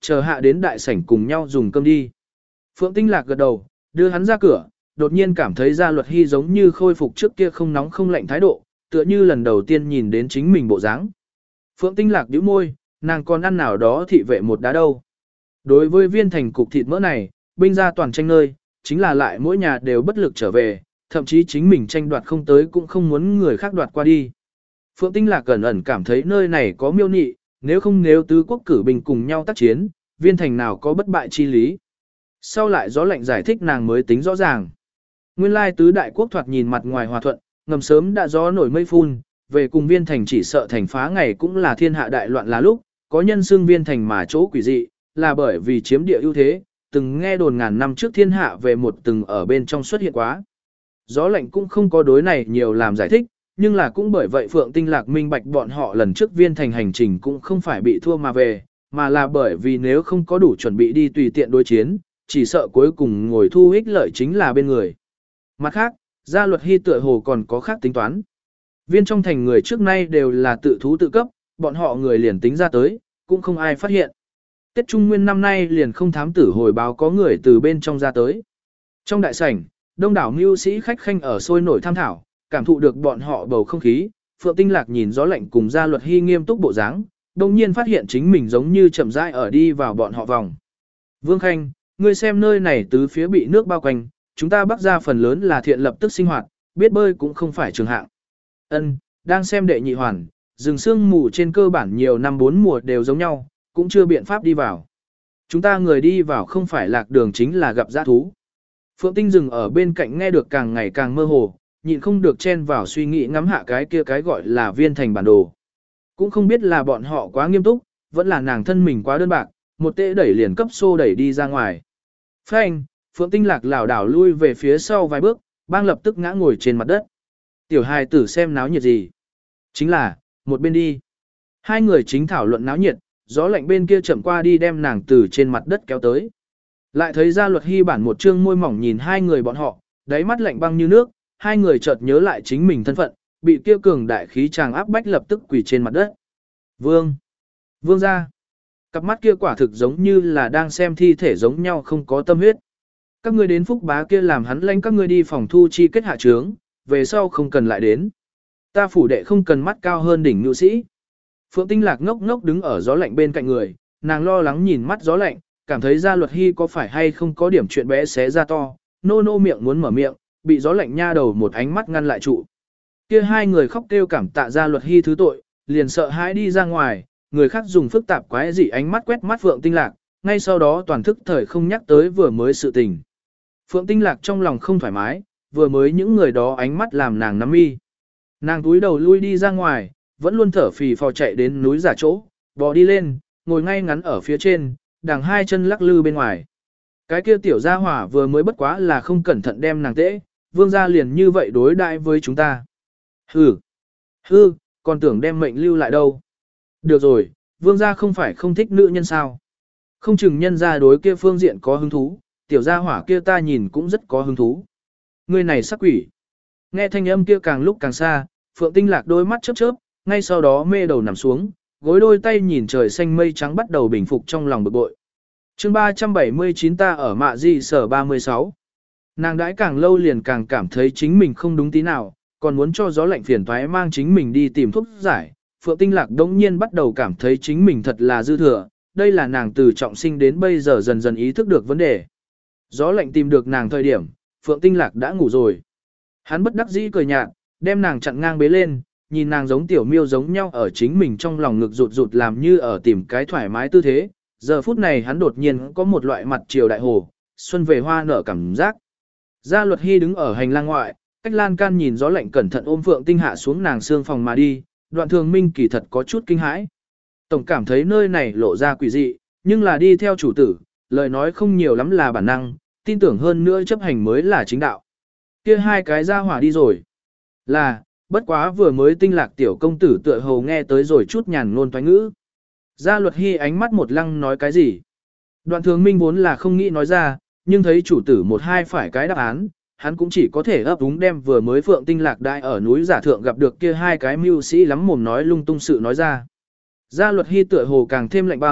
chờ hạ đến đại sảnh cùng nhau dùng cơm đi. Phượng Tinh Lạc gật đầu, đưa hắn ra cửa, đột nhiên cảm thấy Gia Luật Hy giống như khôi phục trước kia không nóng không lạnh thái độ, tựa như lần đầu tiên nhìn đến chính mình bộ dáng. Phượng Tinh Lạc nhíu môi, nàng còn ăn nào đó thị vệ một đá đâu. Đối với viên thành cục thịt mỡ này, binh ra toàn tranh nơi, chính là lại mỗi nhà đều bất lực trở về, thậm chí chính mình tranh đoạt không tới cũng không muốn người khác đoạt qua đi. Phượng Tinh Lạc ẩn ẩn cảm thấy nơi này có miêu nị, nếu không nếu tứ quốc cử binh cùng nhau tác chiến, viên thành nào có bất bại chi lý. Sau lại gió lạnh giải thích nàng mới tính rõ ràng. Nguyên lai tứ đại quốc thoạt nhìn mặt ngoài hòa thuận, ngầm sớm đã gió nổi mây phun, về cùng viên thành chỉ sợ thành phá ngày cũng là thiên hạ đại loạn là lúc, có nhân xưng viên thành mà chỗ quỷ dị, là bởi vì chiếm địa ưu thế, từng nghe đồn ngàn năm trước thiên hạ về một từng ở bên trong xuất hiện quá. Gió lạnh cũng không có đối này nhiều làm giải thích, nhưng là cũng bởi vậy Phượng Tinh Lạc minh bạch bọn họ lần trước viên thành hành trình cũng không phải bị thua mà về, mà là bởi vì nếu không có đủ chuẩn bị đi tùy tiện đối chiến, chỉ sợ cuối cùng ngồi thu ích lợi chính là bên người. Mặt khác, Gia Luật Hy tựa hồ còn có khác tính toán. Viên trong thành người trước nay đều là tự thú tự cấp, bọn họ người liền tính ra tới, cũng không ai phát hiện. Tết Trung Nguyên năm nay liền không thám tử hồi báo có người từ bên trong ra tới. Trong đại sảnh, đông đảo mưu sĩ khách khanh ở sôi nổi tham thảo, cảm thụ được bọn họ bầu không khí, Phượng Tinh Lạc nhìn Gió Lạnh cùng Gia Luật Hy nghiêm túc bộ dáng, đồng nhiên phát hiện chính mình giống như chậm rãi ở đi vào bọn họ vòng. Vương Khanh, ngươi xem nơi này tứ phía bị nước bao quanh, chúng ta bắc ra phần lớn là thiện lập tức sinh hoạt, biết bơi cũng không phải trường hạng. Ân, đang xem đệ nhị hoàn, rừng sương mù trên cơ bản nhiều năm bốn mùa đều giống nhau, cũng chưa biện pháp đi vào. Chúng ta người đi vào không phải lạc đường chính là gặp dã thú. Phượng Tinh dừng ở bên cạnh nghe được càng ngày càng mơ hồ, nhịn không được chen vào suy nghĩ ngắm hạ cái kia cái gọi là viên thành bản đồ. Cũng không biết là bọn họ quá nghiêm túc, vẫn là nàng thân mình quá đơn bạc, một tệ đẩy liền cấp xô đẩy đi ra ngoài. Phanh, Phượng Tinh Lạc lảo đảo lui về phía sau vài bước, bang lập tức ngã ngồi trên mặt đất. Tiểu hài tử xem náo nhiệt gì? Chính là, một bên đi. Hai người chính thảo luận náo nhiệt, gió lạnh bên kia chậm qua đi đem nàng từ trên mặt đất kéo tới. Lại thấy Gia Luật Hy bản một trương môi mỏng nhìn hai người bọn họ, đáy mắt lạnh băng như nước, hai người chợt nhớ lại chính mình thân phận, bị kia cường đại khí chàng áp bách lập tức quỳ trên mặt đất. Vương! Vương gia! Cặp mắt kia quả thực giống như là đang xem thi thể giống nhau không có tâm huyết. Các ngươi đến phúc bá kia làm hắn lãnh các ngươi đi phòng thu chi kết hạ trướng, về sau không cần lại đến. Ta phủ đệ không cần mắt cao hơn đỉnh nhu sĩ. Phượng Tinh Lạc ngốc ngốc đứng ở gió lạnh bên cạnh người, nàng lo lắng nhìn mắt gió lạnh, cảm thấy Gia Luật Hy có phải hay không có điểm chuyện bé xé ra to, nô nô miệng muốn mở miệng, bị gió lạnh nha đầu một ánh mắt ngăn lại trụ. Kia hai người khóc kêu cảm tạ Gia Luật Hy thứ tội, liền sợ hãi đi ra ngoài, người khác dùng phức tạp quái dị ánh mắt quét mắt Phượng Tinh Lạc, ngay sau đó toàn thức thời không nhắc tới vừa mới sự tình. Phượng Tinh Lạc trong lòng không thoải mái, vừa mới những người đó ánh mắt làm nàng nắm mi. Nàng túi đầu lui đi ra ngoài, vẫn luôn thở phì phò chạy đến núi giả chỗ, bò đi lên, ngồi ngay ngắn ở phía trên, đằng hai chân lắc lư bên ngoài. Cái kia tiểu gia hỏa vừa mới bất quá là không cẩn thận đem nàng tễ, vương gia liền như vậy đối đãi với chúng ta. Hừ, hừ, còn tưởng đem mệnh lưu lại đâu. Được rồi, vương gia không phải không thích nữ nhân sao. Không chừng nhân gia đối kia phương diện có hứng thú, tiểu gia hỏa kia ta nhìn cũng rất có hứng thú. Người này sắc quỷ. Nghe thanh âm kia càng lúc càng xa, Phượng Tinh Lạc đôi mắt chớp chớp, ngay sau đó mê đầu nằm xuống, gối đôi tay nhìn trời xanh mây trắng bắt đầu bình phục trong lòng bực bội. Chương ba trăm bảy mươi chín ta ở mạ di sở ba mươi sáu. Nàng đãi càng lâu liền càng cảm thấy chính mình không đúng tí nào, còn muốn cho gió lạnh phiền toái mang chính mình đi tìm thuốc giải. Phượng Tinh Lạc đống nhiên bắt đầu cảm thấy chính mình thật là dư thừa, đây là nàng từ trọng sinh đến bây giờ dần dần ý thức được vấn đề. Gió lạnh tìm được nàng thời điểm, Phượng Tinh Lạc đã ngủ rồi. Hắn bất đắc dĩ cười nhạt, đem nàng chặn ngang bế lên, nhìn nàng giống tiểu miêu giống nhau ở chính mình trong lòng ngực rụt rụt làm như ở tìm cái thoải mái tư thế. Giờ phút này hắn đột nhiên có một loại mặt triều đại hồ, xuân về hoa nở cảm giác. Gia Luật Hy đứng ở hành lang ngoại, cách lan can nhìn gió lạnh cẩn thận ôm Phượng Tinh hạ xuống nàng xương phòng mà đi, Đoạn Thường Minh kỳ thật có chút kinh hãi. Tổng cảm thấy nơi này lộ ra quỷ dị, nhưng là đi theo chủ tử, lời nói không nhiều lắm là bản năng, tin tưởng hơn nữa chấp hành mới là chính đạo. Kia hai cái ra hỏa đi rồi. Là, bất quá vừa mới Tinh Lạc tiểu công tử tựa hồ nghe tới rồi chút nhàn ngôn toái ngữ. Gia Luật Hy ánh mắt một lăng nói cái gì? Đoạn Thường Minh vốn là không nghĩ nói ra, nhưng thấy chủ tử một hai phải cái đáp án, hắn cũng chỉ có thể ấp úng đem vừa mới Phượng Tinh Lạc đại ở núi giả thượng gặp được kia hai cái mưu sĩ lắm mồm nói lung tung sự nói ra. Gia Luật Hy tựa hồ càng thêm lạnh băng,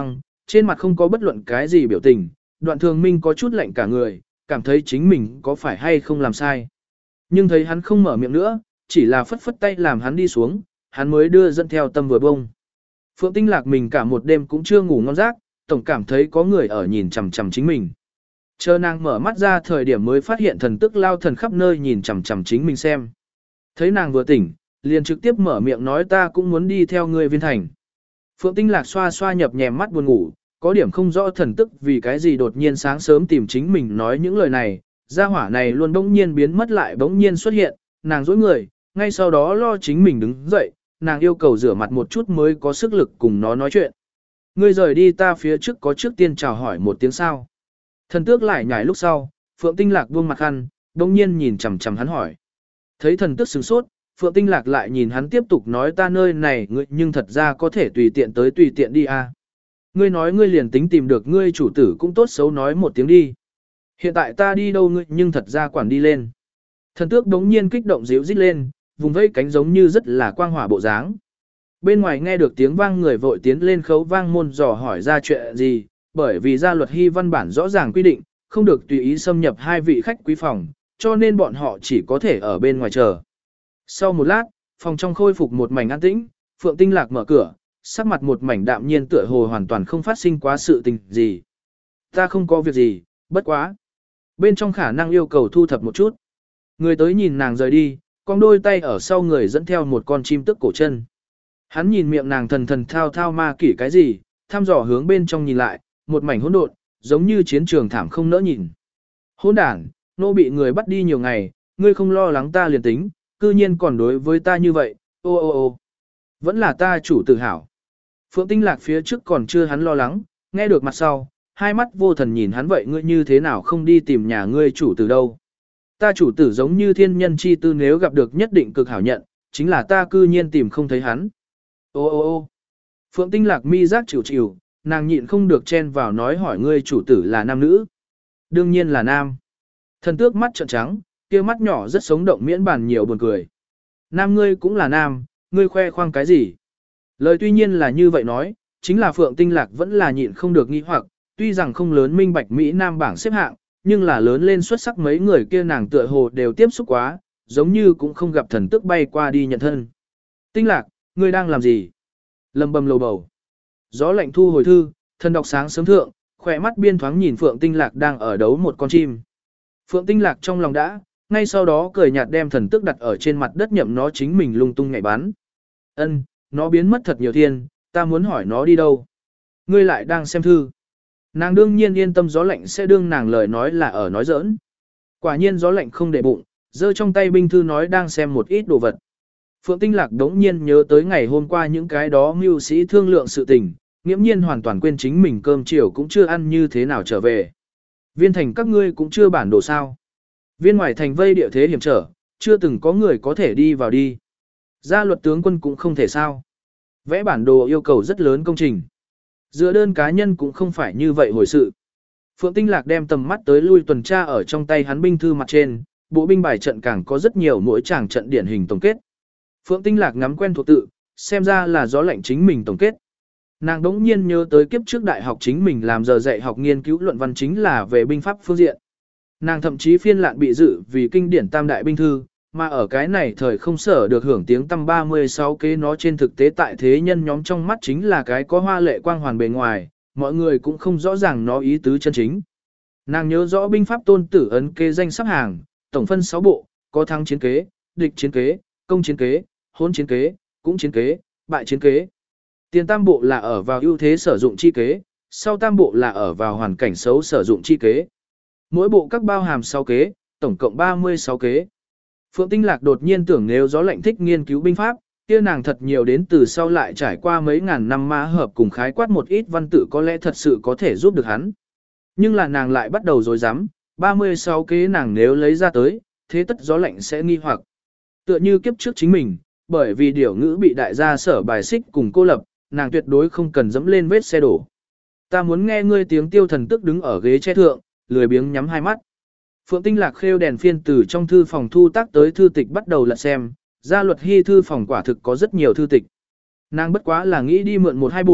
trên mặt không có bất luận cái gì biểu tình, Đoạn Thường Minh có chút lạnh cả người, cảm thấy chính mình có phải hay không làm sai. Nhưng thấy hắn không mở miệng nữa, chỉ là phất phất tay làm hắn đi xuống, hắn mới đưa dẫn theo tâm vừa bông. Phượng Tinh Lạc mình cả một đêm cũng chưa ngủ ngon giấc, tổng cảm thấy có người ở nhìn chằm chằm chính mình. Chờ nàng mở mắt ra thời điểm mới phát hiện thần tức lao thần khắp nơi nhìn chằm chằm chính mình xem. Thấy nàng vừa tỉnh, liền trực tiếp mở miệng nói ta cũng muốn đi theo ngươi viên thành. Phượng Tinh Lạc xoa xoa nhập nhèm mắt buồn ngủ, có điểm không rõ thần tức vì cái gì đột nhiên sáng sớm tìm chính mình nói những lời này, gia hỏa này luôn bỗng nhiên biến mất lại bỗng nhiên xuất hiện, nàng dối người, ngay sau đó lo chính mình đứng dậy, nàng yêu cầu rửa mặt một chút mới có sức lực cùng nó nói chuyện. Ngươi rời đi ta phía trước có trước tiên chào hỏi một tiếng sao. Thần tước lại nhảy lúc sau, Phượng Tinh Lạc buông mặt khăn, bỗng nhiên nhìn chằm chằm hắn hỏi. Thấy thần tước sửng sốt, Phượng Tinh Lạc lại nhìn hắn tiếp tục nói ta nơi này ngươi nhưng thật ra có thể tùy tiện tới tùy tiện đi à. Ngươi nói ngươi liền tính tìm được ngươi chủ tử cũng tốt xấu nói một tiếng đi. Hiện tại ta đi đâu ngươi nhưng thật ra quản đi lên. Thần tước đống nhiên kích động díu rít lên, vùng vẫy cánh giống như rất là quang hỏa bộ dáng. Bên ngoài nghe được tiếng vang người vội tiến lên khấu vang môn dò hỏi ra chuyện gì, bởi vì gia luật hy văn bản rõ ràng quy định, không được tùy ý xâm nhập hai vị khách quý phòng, cho nên bọn họ chỉ có thể ở bên ngoài chờ. Sau một lát, phòng trong khôi phục một mảnh an tĩnh, Phượng Tinh Lạc mở cửa, sắc mặt một mảnh đạm nhiên tựa hồ hoàn toàn không phát sinh quá sự tình gì. Ta không có việc gì, bất quá. Bên trong khả năng yêu cầu thu thập một chút. Người tới nhìn nàng rời đi, con đôi tay ở sau người dẫn theo một con chim tức cổ chân. Hắn nhìn miệng nàng thần thần thao thao ma kỷ cái gì, thăm dò hướng bên trong nhìn lại, một mảnh hỗn độn, giống như chiến trường thảm không nỡ nhìn. Hỗn đản, nô bị người bắt đi nhiều ngày, ngươi không lo lắng ta liền tính, cư nhiên còn đối với ta như vậy, ô ô ô. Vẫn là ta chủ tự hào. Phượng Tinh Lạc phía trước còn chưa hắn lo lắng, nghe được mặt sau, hai mắt vô thần nhìn hắn vậy ngươi như thế nào không đi tìm nhà ngươi chủ tử đâu. Ta chủ tử giống như thiên nhân chi tư nếu gặp được nhất định cực hảo nhận, chính là ta cư nhiên tìm không thấy hắn. Ô ô ô Phượng Tinh Lạc mi giác chịu chịu, nàng nhịn không được chen vào nói hỏi ngươi chủ tử là nam nữ. Đương nhiên là nam. Thần tước mắt trợn trắng, kia mắt nhỏ rất sống động miễn bàn nhiều buồn cười. Nam ngươi cũng là nam, ngươi khoe khoang cái gì? Lời tuy nhiên là như vậy nói, chính là Phượng Tinh Lạc vẫn là nhịn không được nghi hoặc, tuy rằng không lớn minh bạch Mỹ Nam bảng xếp hạng, nhưng là lớn lên xuất sắc mấy người kia nàng tựa hồ đều tiếp xúc quá, giống như cũng không gặp thần tức bay qua đi nhận thân. Tinh Lạc, ngươi đang làm gì? Lầm bầm lầu bầu. Gió lạnh thu hồi thư, thần đọc sáng sớm thượng, khỏe mắt biên thoáng nhìn Phượng Tinh Lạc đang ở đấu một con chim. Phượng Tinh Lạc trong lòng đã, ngay sau đó cười nhạt đem thần tức đặt ở trên mặt đất nhậm nó chính mình lung tung nhảy bắn. Ân, nó biến mất thật nhiều thiên, ta muốn hỏi nó đi đâu. Ngươi lại đang xem thư. Nàng đương nhiên yên tâm gió lạnh sẽ đương nàng lời nói là ở nói giỡn. Quả nhiên gió lạnh không để bụng, giơ trong tay binh thư nói đang xem một ít đồ vật. Phượng Tinh Lạc đống nhiên nhớ tới ngày hôm qua những cái đó mưu sĩ thương lượng sự tình, nghiễm nhiên hoàn toàn quên chính mình cơm chiều cũng chưa ăn như thế nào trở về. Viên thành các ngươi cũng chưa bản đồ sao. Viên ngoài thành vây địa thế hiểm trở, chưa từng có người có thể đi vào đi. Gia luật tướng quân cũng không thể sao. Vẽ bản đồ yêu cầu rất lớn công trình. Dựa đơn cá nhân cũng không phải như vậy hồi sự. Phượng Tinh Lạc đem tầm mắt tới lui tuần tra ở trong tay hắn binh thư mặt trên, bộ binh bài trận càng có rất nhiều mỗi tràng trận điển hình tổng kết. Phượng Tinh Lạc ngắm quen thuộc tự, xem ra là gió lạnh chính mình tổng kết. Nàng đống nhiên nhớ tới kiếp trước đại học chính mình làm giờ dạy học nghiên cứu luận văn chính là về binh pháp phương diện. Nàng thậm chí phiên lạn bị dự vì kinh điển tam đại binh thư, mà ở cái này thời không sở được hưởng tiếng tăm ba mươi sáu kế nó trên thực tế tại thế nhân nhóm trong mắt chính là cái có hoa lệ quang hoàn bề ngoài, mọi người cũng không rõ ràng nó ý tứ chân chính. Nàng nhớ rõ binh pháp tôn tử ấn kế danh sắp hàng, tổng phân sáu bộ, có thắng chiến kế, địch chiến kế, công chiến kế, hỗn chiến kế, cũng chiến kế, bại chiến kế. Tiền tam bộ là ở vào ưu thế sử dụng chi kế, sau tam bộ là ở vào hoàn cảnh xấu sử dụng chi kế. Mỗi bộ các bao hàm sáu kế, tổng cộng ba mươi sáu kế. Phượng Tinh Lạc đột nhiên tưởng nếu gió lạnh thích nghiên cứu binh pháp, kia nàng thật nhiều đến từ sau lại trải qua mấy ngàn năm ma hợp cùng khái quát một ít văn tự có lẽ thật sự có thể giúp được hắn. Nhưng là nàng lại bắt đầu dối rắm ba mươi sáu kế nàng nếu lấy ra tới, thế tất gió lạnh sẽ nghi hoặc. Tựa như kiếp trước chính mình, bởi vì điểu ngữ bị đại gia sở bài xích cùng cô lập, nàng tuyệt đối không cần dẫm lên vết xe đổ. Ta muốn nghe ngươi tiếng tiêu thần tức đứng ở ghế che thượng, lười biếng nhắm hai mắt. Phượng Tinh Lạc khêu đèn phiên từ trong thư phòng thu tác tới thư tịch bắt đầu lật xem, gia luật hy thư phòng quả thực có rất nhiều thư tịch. Nàng bất quá là nghĩ đi mượn một hai buồn,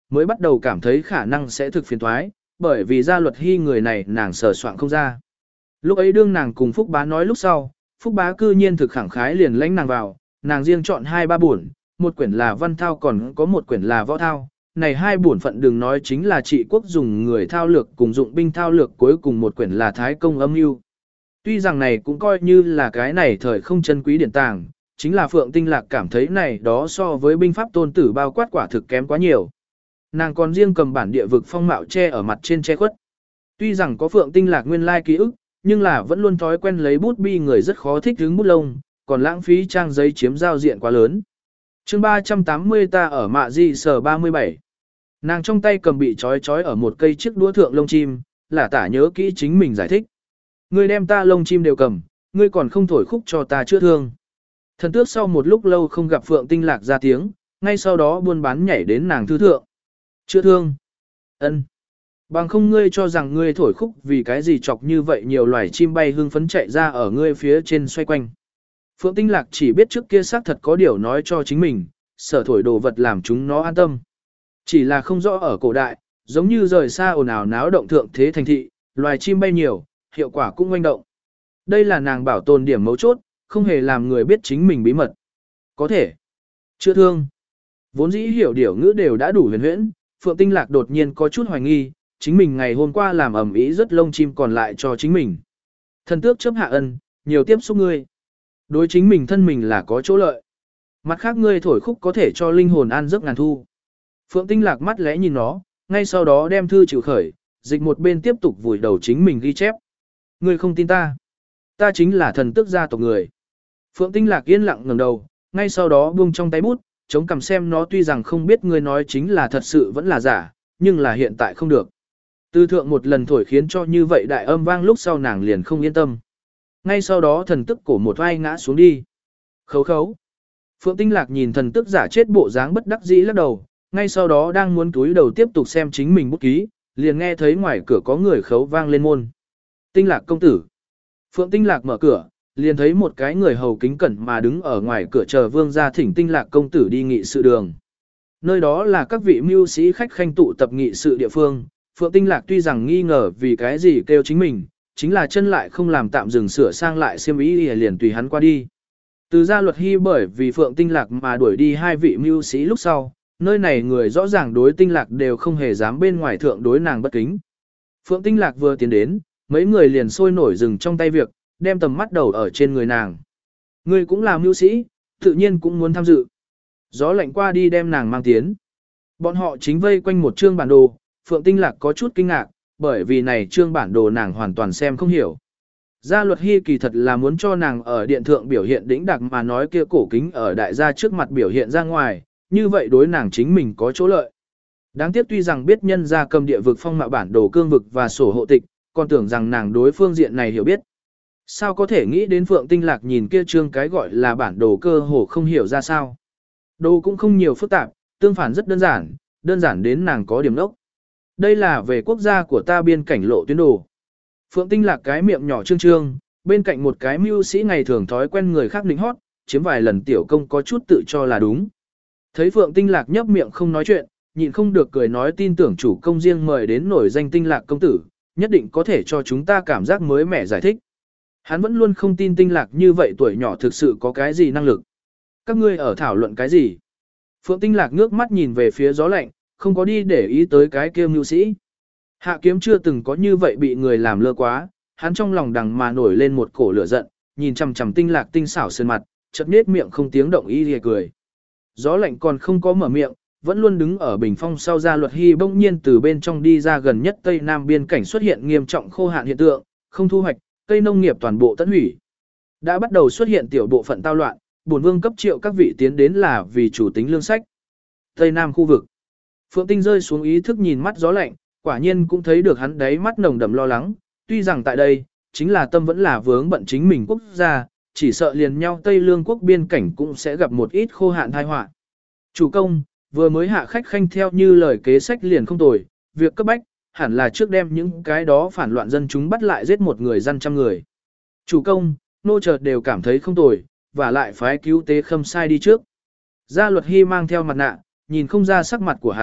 mới bắt đầu cảm thấy khả năng sẽ thực phiền toái, bởi vì gia luật hy người này nàng sờ soạn không ra. Lúc ấy đương nàng cùng Phúc Bá nói lúc sau, Phúc Bá cư nhiên thực khẳng khái liền lãnh nàng vào, nàng riêng chọn hai ba buồn, một quyển là văn thao còn có một quyển là võ thao. Này hai bổn phận đừng nói chính là trị quốc dùng người thao lược cùng dụng binh thao lược, cuối cùng một quyển là thái công âm mưu. Tuy rằng này cũng coi như là cái này thời không chân quý điển tàng, chính là Phượng Tinh Lạc cảm thấy này đó so với binh pháp tôn tử bao quát quả thực kém quá nhiều. Nàng còn riêng cầm bản địa vực phong mạo che ở mặt trên che khuất. Tuy rằng có Phượng Tinh Lạc nguyên lai ký ức, nhưng là vẫn luôn thói quen lấy bút bi người rất khó thích hứng bút lông, còn lãng phí trang giấy chiếm giao diện quá lớn. Chương ba trăm tám mươi ta ở mạ di sở ba mươi bảy. Nàng trong tay cầm bị trói trói ở một cây chiếc đũa thượng lông chim, là tả nhớ kỹ chính mình giải thích. Ngươi đem ta lông chim đều cầm, ngươi còn không thổi khúc cho ta chữa thương. Thần tước sau một lúc lâu không gặp Phượng Tinh Lạc ra tiếng, ngay sau đó buôn bán nhảy đến nàng thư thượng. Chữa thương. Ân. Bằng không ngươi cho rằng ngươi thổi khúc vì cái gì chọc như vậy nhiều loài chim bay hưng phấn chạy ra ở ngươi phía trên xoay quanh. Phượng Tinh Lạc chỉ biết trước kia xác thật có điều nói cho chính mình, sở thổi đồ vật làm chúng nó an tâm. Chỉ là không rõ ở cổ đại, giống như rời xa ồn ào náo động thượng thế thành thị, loài chim bay nhiều, hiệu quả cũng oanh động. Đây là nàng bảo tồn điểm mấu chốt, không hề làm người biết chính mình bí mật. Có thể. Chữa thương. Vốn dĩ hiểu điểu ngữ đều đã đủ huyền huyễn, Phượng Tinh Lạc đột nhiên có chút hoài nghi, chính mình ngày hôm qua làm ẩm ý rất lông chim còn lại cho chính mình. Thần tước chấp hạ ân, nhiều tiếp xúc ngươi. Đối chính mình thân mình là có chỗ lợi. Mặt khác ngươi thổi khúc có thể cho linh hồn an giấc ngàn thu. Phượng Tinh Lạc mắt lẽ nhìn nó, ngay sau đó đem thư chịu khởi, dịch một bên tiếp tục vùi đầu chính mình ghi chép. Ngươi không tin ta. Ta chính là thần tước gia tộc người. Phượng Tinh Lạc yên lặng ngẩng đầu, ngay sau đó buông trong tay bút, chống cằm xem nó tuy rằng không biết ngươi nói chính là thật sự vẫn là giả, nhưng là hiện tại không được. Tư thượng một lần thổi khiến cho như vậy đại âm vang lúc sau nàng liền không yên tâm. Ngay sau đó thần tức cổ một vai ngã xuống đi. Khấu khấu. Phượng Tinh Lạc nhìn thần tức giả chết bộ dáng bất đắc dĩ lắc đầu, ngay sau đó đang muốn túi đầu tiếp tục xem chính mình bút ký, liền nghe thấy ngoài cửa có người khấu vang lên môn. Tinh Lạc công tử. Phượng Tinh Lạc mở cửa, liền thấy một cái người hầu kính cẩn mà đứng ở ngoài cửa chờ vương gia thỉnh Tinh Lạc công tử đi nghị sự đường. Nơi đó là các vị mưu sĩ khách khanh tụ tập nghị sự địa phương, Phượng Tinh Lạc tuy rằng nghi ngờ vì cái gì kêu chính mình, chính là chân lại không làm tạm dừng sửa sang lại xiêm ý liền tùy hắn qua đi. Từ gia luật hy bởi vì Phượng Tinh Lạc mà đuổi đi hai vị mưu sĩ lúc sau, nơi này người rõ ràng đối Tinh Lạc đều không hề dám bên ngoài thượng đối nàng bất kính. Phượng Tinh Lạc vừa tiến đến, mấy người liền sôi nổi dừng trong tay việc, đem tầm mắt đầu ở trên người nàng. Người cũng là mưu sĩ, tự nhiên cũng muốn tham dự. Gió lạnh qua đi đem nàng mang tiến. Bọn họ chính vây quanh một chương bản đồ, Phượng Tinh Lạc có chút kinh ngạc, bởi vì này chương bản đồ nàng hoàn toàn xem không hiểu. Gia luật hy kỳ thật là muốn cho nàng ở điện thượng biểu hiện đĩnh đặc mà nói kia cổ kính ở đại gia trước mặt biểu hiện ra ngoài, như vậy đối nàng chính mình có chỗ lợi. Đáng tiếc tuy rằng biết nhân gia cầm địa vực phong mạo bản đồ cương vực và sổ hộ tịch, còn tưởng rằng nàng đối phương diện này hiểu biết. Sao có thể nghĩ đến Phượng Tinh Lạc nhìn kia chương cái gọi là bản đồ cơ hồ không hiểu ra sao. Đồ cũng không nhiều phức tạp, tương phản rất đơn giản, đơn giản đến nàng có điểm đốc. Đây là về quốc gia của ta biên cảnh lộ tuyến đồ. Phượng Tinh Lạc cái miệng nhỏ trương trương, bên cạnh một cái mưu sĩ ngày thường thói quen người khác đính hót, chiếm vài lần tiểu công có chút tự cho là đúng. Thấy Phượng Tinh Lạc nhấp miệng không nói chuyện, nhịn không được cười nói tin tưởng chủ công riêng mời đến nổi danh Tinh Lạc công tử, nhất định có thể cho chúng ta cảm giác mới mẻ giải thích. Hắn vẫn luôn không tin Tinh Lạc như vậy tuổi nhỏ thực sự có cái gì năng lực. Các ngươi ở thảo luận cái gì? Phượng Tinh Lạc ngước mắt nhìn về phía gió lạnh, không có đi để ý tới cái kia mưu sĩ. Hạ kiếm chưa từng có như vậy bị người làm lơ quá, hắn trong lòng đằng mà nổi lên một cổ lửa giận, nhìn chằm chằm Tinh Lạc tinh xảo sơn mặt, chợt nhếch miệng không tiếng động ý lìa cười. Gió lạnh còn không có mở miệng, vẫn luôn đứng ở bình phong sau gia luật hy bỗng nhiên từ bên trong đi ra gần nhất tây nam biên cảnh xuất hiện nghiêm trọng khô hạn hiện tượng, không thu hoạch, cây nông nghiệp toàn bộ tận hủy. Đã bắt đầu xuất hiện tiểu bộ phận tao loạn, bổn vương cấp triệu các vị tiến đến là vì chủ tính lương sách. Tây nam khu vực. Phượng Tinh rơi xuống ý thức nhìn mắt gió lạnh, quả nhiên cũng thấy được hắn đáy mắt nồng đậm lo lắng, tuy rằng tại đây, chính là tâm vẫn là vướng bận chính mình quốc gia, chỉ sợ liền nhau Tây Lương quốc biên cảnh cũng sẽ gặp một ít khô hạn tai họa. Chủ công, vừa mới hạ khách khanh theo như lời kế sách liền không tồi, việc cấp bách, hẳn là trước đem những cái đó phản loạn dân chúng bắt lại giết một người dân trăm người. Chủ công, nô chợt đều cảm thấy không tồi, và lại phái cứu tế khâm sai đi trước. Gia luật hy mang theo mặt nạ, nhìn không ra sắc mặt của hắn,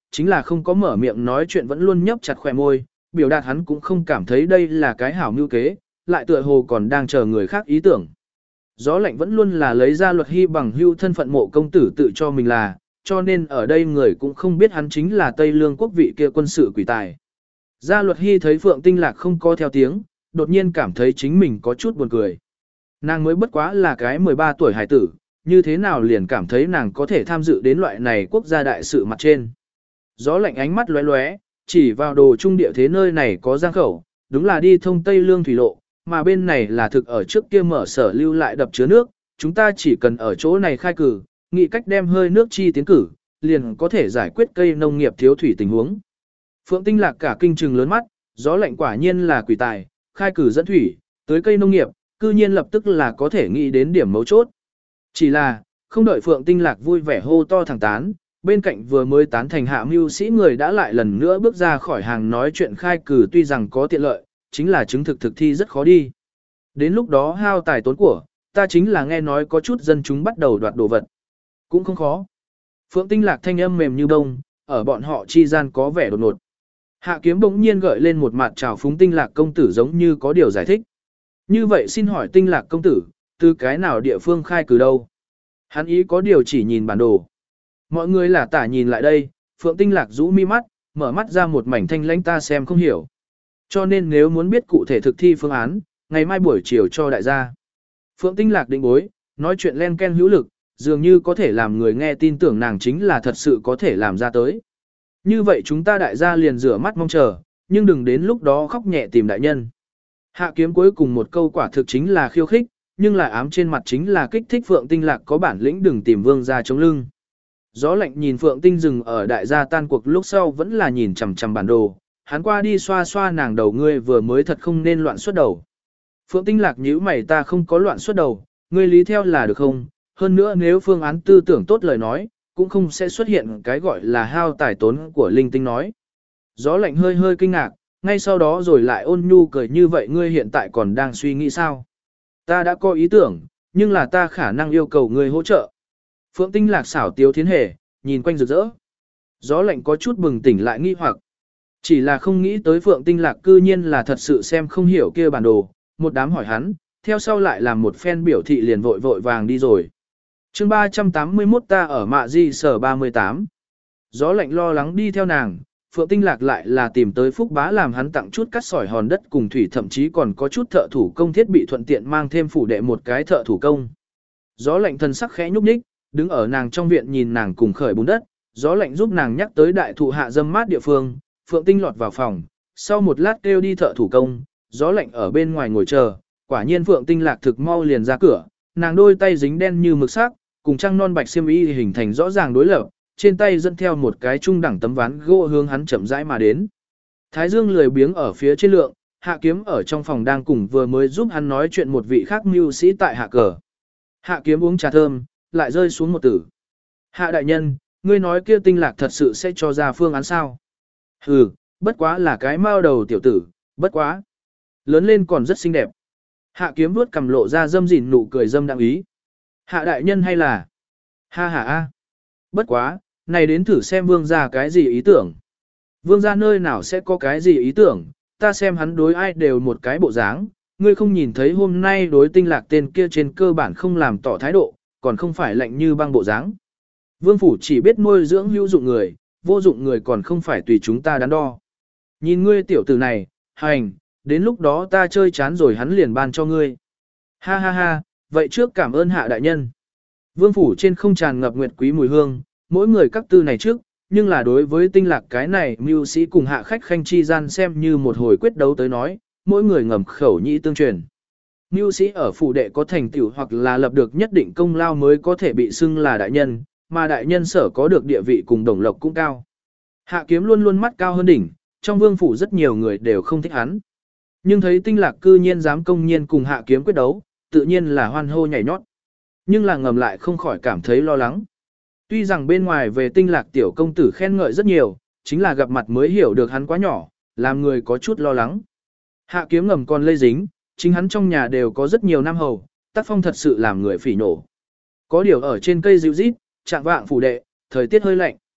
chính là không có mở miệng nói chuyện vẫn luôn nhấp chặt khỏe môi, biểu đạt hắn cũng không cảm thấy đây là cái hảo mưu kế, lại tựa hồ còn đang chờ người khác ý tưởng. Gió lạnh vẫn luôn là lấy ra luật hy bằng hưu thân phận mộ công tử tự cho mình là, cho nên ở đây người cũng không biết hắn chính là Tây Lương quốc vị kia quân sự quỷ tài. Gia luật hy thấy Phượng Tinh Lạc không có theo tiếng, đột nhiên cảm thấy chính mình có chút buồn cười. Nàng mới bất quá là cái mười ba tuổi hải tử, như thế nào liền cảm thấy nàng có thể tham dự đến loại này quốc gia đại sự mặt trên. Gió lạnh ánh mắt lóe lóe, chỉ vào đồ trung địa thế nơi này có giang khẩu, đúng là đi thông Tây Lương thủy lộ, mà bên này là thực ở trước kia mở sở lưu lại đập chứa nước, chúng ta chỉ cần ở chỗ này khai cử, nghĩ cách đem hơi nước chi tiến cử, liền có thể giải quyết cây nông nghiệp thiếu thủy tình huống. Phượng Tinh Lạc cả kinh trừng lớn mắt, gió lạnh quả nhiên là quỷ tài, khai cử dẫn thủy, tới cây nông nghiệp, cư nhiên lập tức là có thể nghĩ đến điểm mấu chốt. Chỉ là, không đợi Phượng Tinh Lạc vui vẻ hô to thẳng tán, bên cạnh vừa mới tán thành hạ mưu sĩ người đã lại lần nữa bước ra khỏi hàng nói chuyện khai cử tuy rằng có tiện lợi, chính là chứng thực thực thi rất khó đi. Đến lúc đó hao tài tốn của, ta chính là nghe nói có chút dân chúng bắt đầu đoạt đồ vật. Cũng không khó. Phượng Tinh Lạc thanh âm mềm như bông, ở bọn họ chi gian có vẻ đột ngột. Hạ Kiếm bỗng nhiên gợi lên một mặt trào phúng Tinh Lạc công tử giống như có điều giải thích. Như vậy xin hỏi Tinh Lạc công tử, từ cái nào địa phương khai cử đâu? Hắn ý có điều chỉ nhìn bản đồ. Mọi người là tả nhìn lại đây, Phượng Tinh Lạc rũ mi mắt, mở mắt ra một mảnh thanh lãnh ta xem không hiểu. Cho nên nếu muốn biết cụ thể thực thi phương án, ngày mai buổi chiều cho đại gia. Phượng Tinh Lạc định bối, nói chuyện len ken hữu lực, dường như có thể làm người nghe tin tưởng nàng chính là thật sự có thể làm ra tới. Như vậy chúng ta đại gia liền rửa mắt mong chờ, nhưng đừng đến lúc đó khóc nhẹ tìm đại nhân. Hạ Kiếm cuối cùng một câu quả thực chính là khiêu khích, nhưng lại ám trên mặt chính là kích thích Phượng Tinh Lạc có bản lĩnh đừng tìm vương ra chống lưng. Gió lạnh nhìn Phượng Tinh dừng ở đại gia tan cuộc lúc sau vẫn là nhìn chằm chằm bản đồ, hắn qua đi xoa xoa nàng đầu ngươi vừa mới thật không nên loạn xuất đầu. Phượng Tinh Lạc nhíu mày ta không có loạn xuất đầu, ngươi lý theo là được không? Hơn nữa nếu phương án tư tưởng tốt lời nói, cũng không sẽ xuất hiện cái gọi là hao tài tốn của linh tinh nói. Gió lạnh hơi hơi kinh ngạc, ngay sau đó rồi lại ôn nhu cười như vậy ngươi hiện tại còn đang suy nghĩ sao? Ta đã có ý tưởng, nhưng là ta khả năng yêu cầu ngươi hỗ trợ. Phượng Tinh Lạc xảo tiếu thiến hề, nhìn quanh rực rỡ. Gió lạnh có chút bừng tỉnh lại nghi hoặc. Chỉ là không nghĩ tới Phượng Tinh Lạc cư nhiên là thật sự xem không hiểu kia bản đồ, một đám hỏi hắn, theo sau lại làm một phen biểu thị liền vội vội vàng đi rồi. chương ba trăm tám mươi mốt ta ở mạ di sở ba mươi tám. Gió lạnh lo lắng đi theo nàng, Phượng Tinh Lạc lại là tìm tới Phúc Bá làm hắn tặng chút cắt sỏi hòn đất cùng thủy thậm chí còn có chút thợ thủ công thiết bị thuận tiện mang thêm phủ đệ một cái thợ thủ công. Gió lạnh thân sắc khẽ nhúc nhích, đứng ở nàng trong viện nhìn nàng cùng khởi bùn đất, gió lạnh giúp nàng nhắc tới đại thụ hạ dâm mát địa phương, Phượng Tinh lọt vào phòng, sau một lát kêu đi thợ thủ công, gió lạnh ở bên ngoài ngồi chờ, quả nhiên Phượng Tinh Lạc thực mau liền ra cửa, nàng đôi tay dính đen như mực sắc, cùng trăng non bạch xiêm y hình thành rõ ràng đối lập, trên tay dẫn theo một cái trung đẳng tấm ván gỗ hướng hắn chậm rãi mà đến. Thái Dương lười biếng ở phía trên lượng, Hạ Kiếm ở trong phòng đang cùng vừa mới giúp hắn nói chuyện một vị khác mưu sĩ tại hạ cờ. Hạ Kiếm uống trà thơm, lại rơi xuống một tử. Hạ đại nhân, ngươi nói kia Tinh Lạc thật sự sẽ cho ra phương án sao? Hừ, bất quá là cái mao đầu tiểu tử, bất quá. Lớn lên còn rất xinh đẹp. Hạ Kiếm vuốt cầm lộ ra dâm dịn nụ cười dâm đặng ý. Hạ đại nhân hay là? Ha ha a. Bất quá, này đến thử xem vương gia cái gì ý tưởng. Vương gia nơi nào sẽ có cái gì ý tưởng, ta xem hắn đối ai đều một cái bộ dáng, ngươi không nhìn thấy hôm nay đối Tinh Lạc tên kia trên cơ bản không làm tỏ thái độ, còn không phải lạnh như băng bộ dáng. Vương phủ chỉ biết nuôi dưỡng hữu dụng người, vô dụng người còn không phải tùy chúng ta đắn đo. Nhìn ngươi tiểu tử này, hành, đến lúc đó ta chơi chán rồi hắn liền ban cho ngươi. Ha ha ha, vậy trước cảm ơn hạ đại nhân. Vương phủ trên không tràn ngập nguyệt quý mùi hương, mỗi người các tư này trước, nhưng là đối với Tinh Lạc cái này mưu sĩ cùng hạ khách khanh chi gian xem như một hồi quyết đấu tới nói, mỗi người ngầm khẩu nhĩ tương truyền. Mưu sĩ ở phủ đệ có thành tựu hoặc là lập được nhất định công lao mới có thể bị xưng là đại nhân, mà đại nhân sở có được địa vị cùng đồng lộc cũng cao. Hạ Kiếm luôn luôn mắt cao hơn đỉnh, trong vương phủ rất nhiều người đều không thích hắn. Nhưng thấy Tinh Lạc cư nhiên dám công nhiên cùng Hạ Kiếm quyết đấu, tự nhiên là hoan hô nhảy nhót. Nhưng là ngầm lại không khỏi cảm thấy lo lắng. Tuy rằng bên ngoài về Tinh Lạc tiểu công tử khen ngợi rất nhiều, chính là gặp mặt mới hiểu được hắn quá nhỏ, làm người có chút lo lắng. Hạ Kiếm ngầm còn lây dính, chính hắn trong nhà đều có rất nhiều nam hầu, tác phong thật sự làm người phỉ nổ. Có điều ở trên cây dịu rít, trạng vạng phủ đệ, thời tiết hơi lạnh.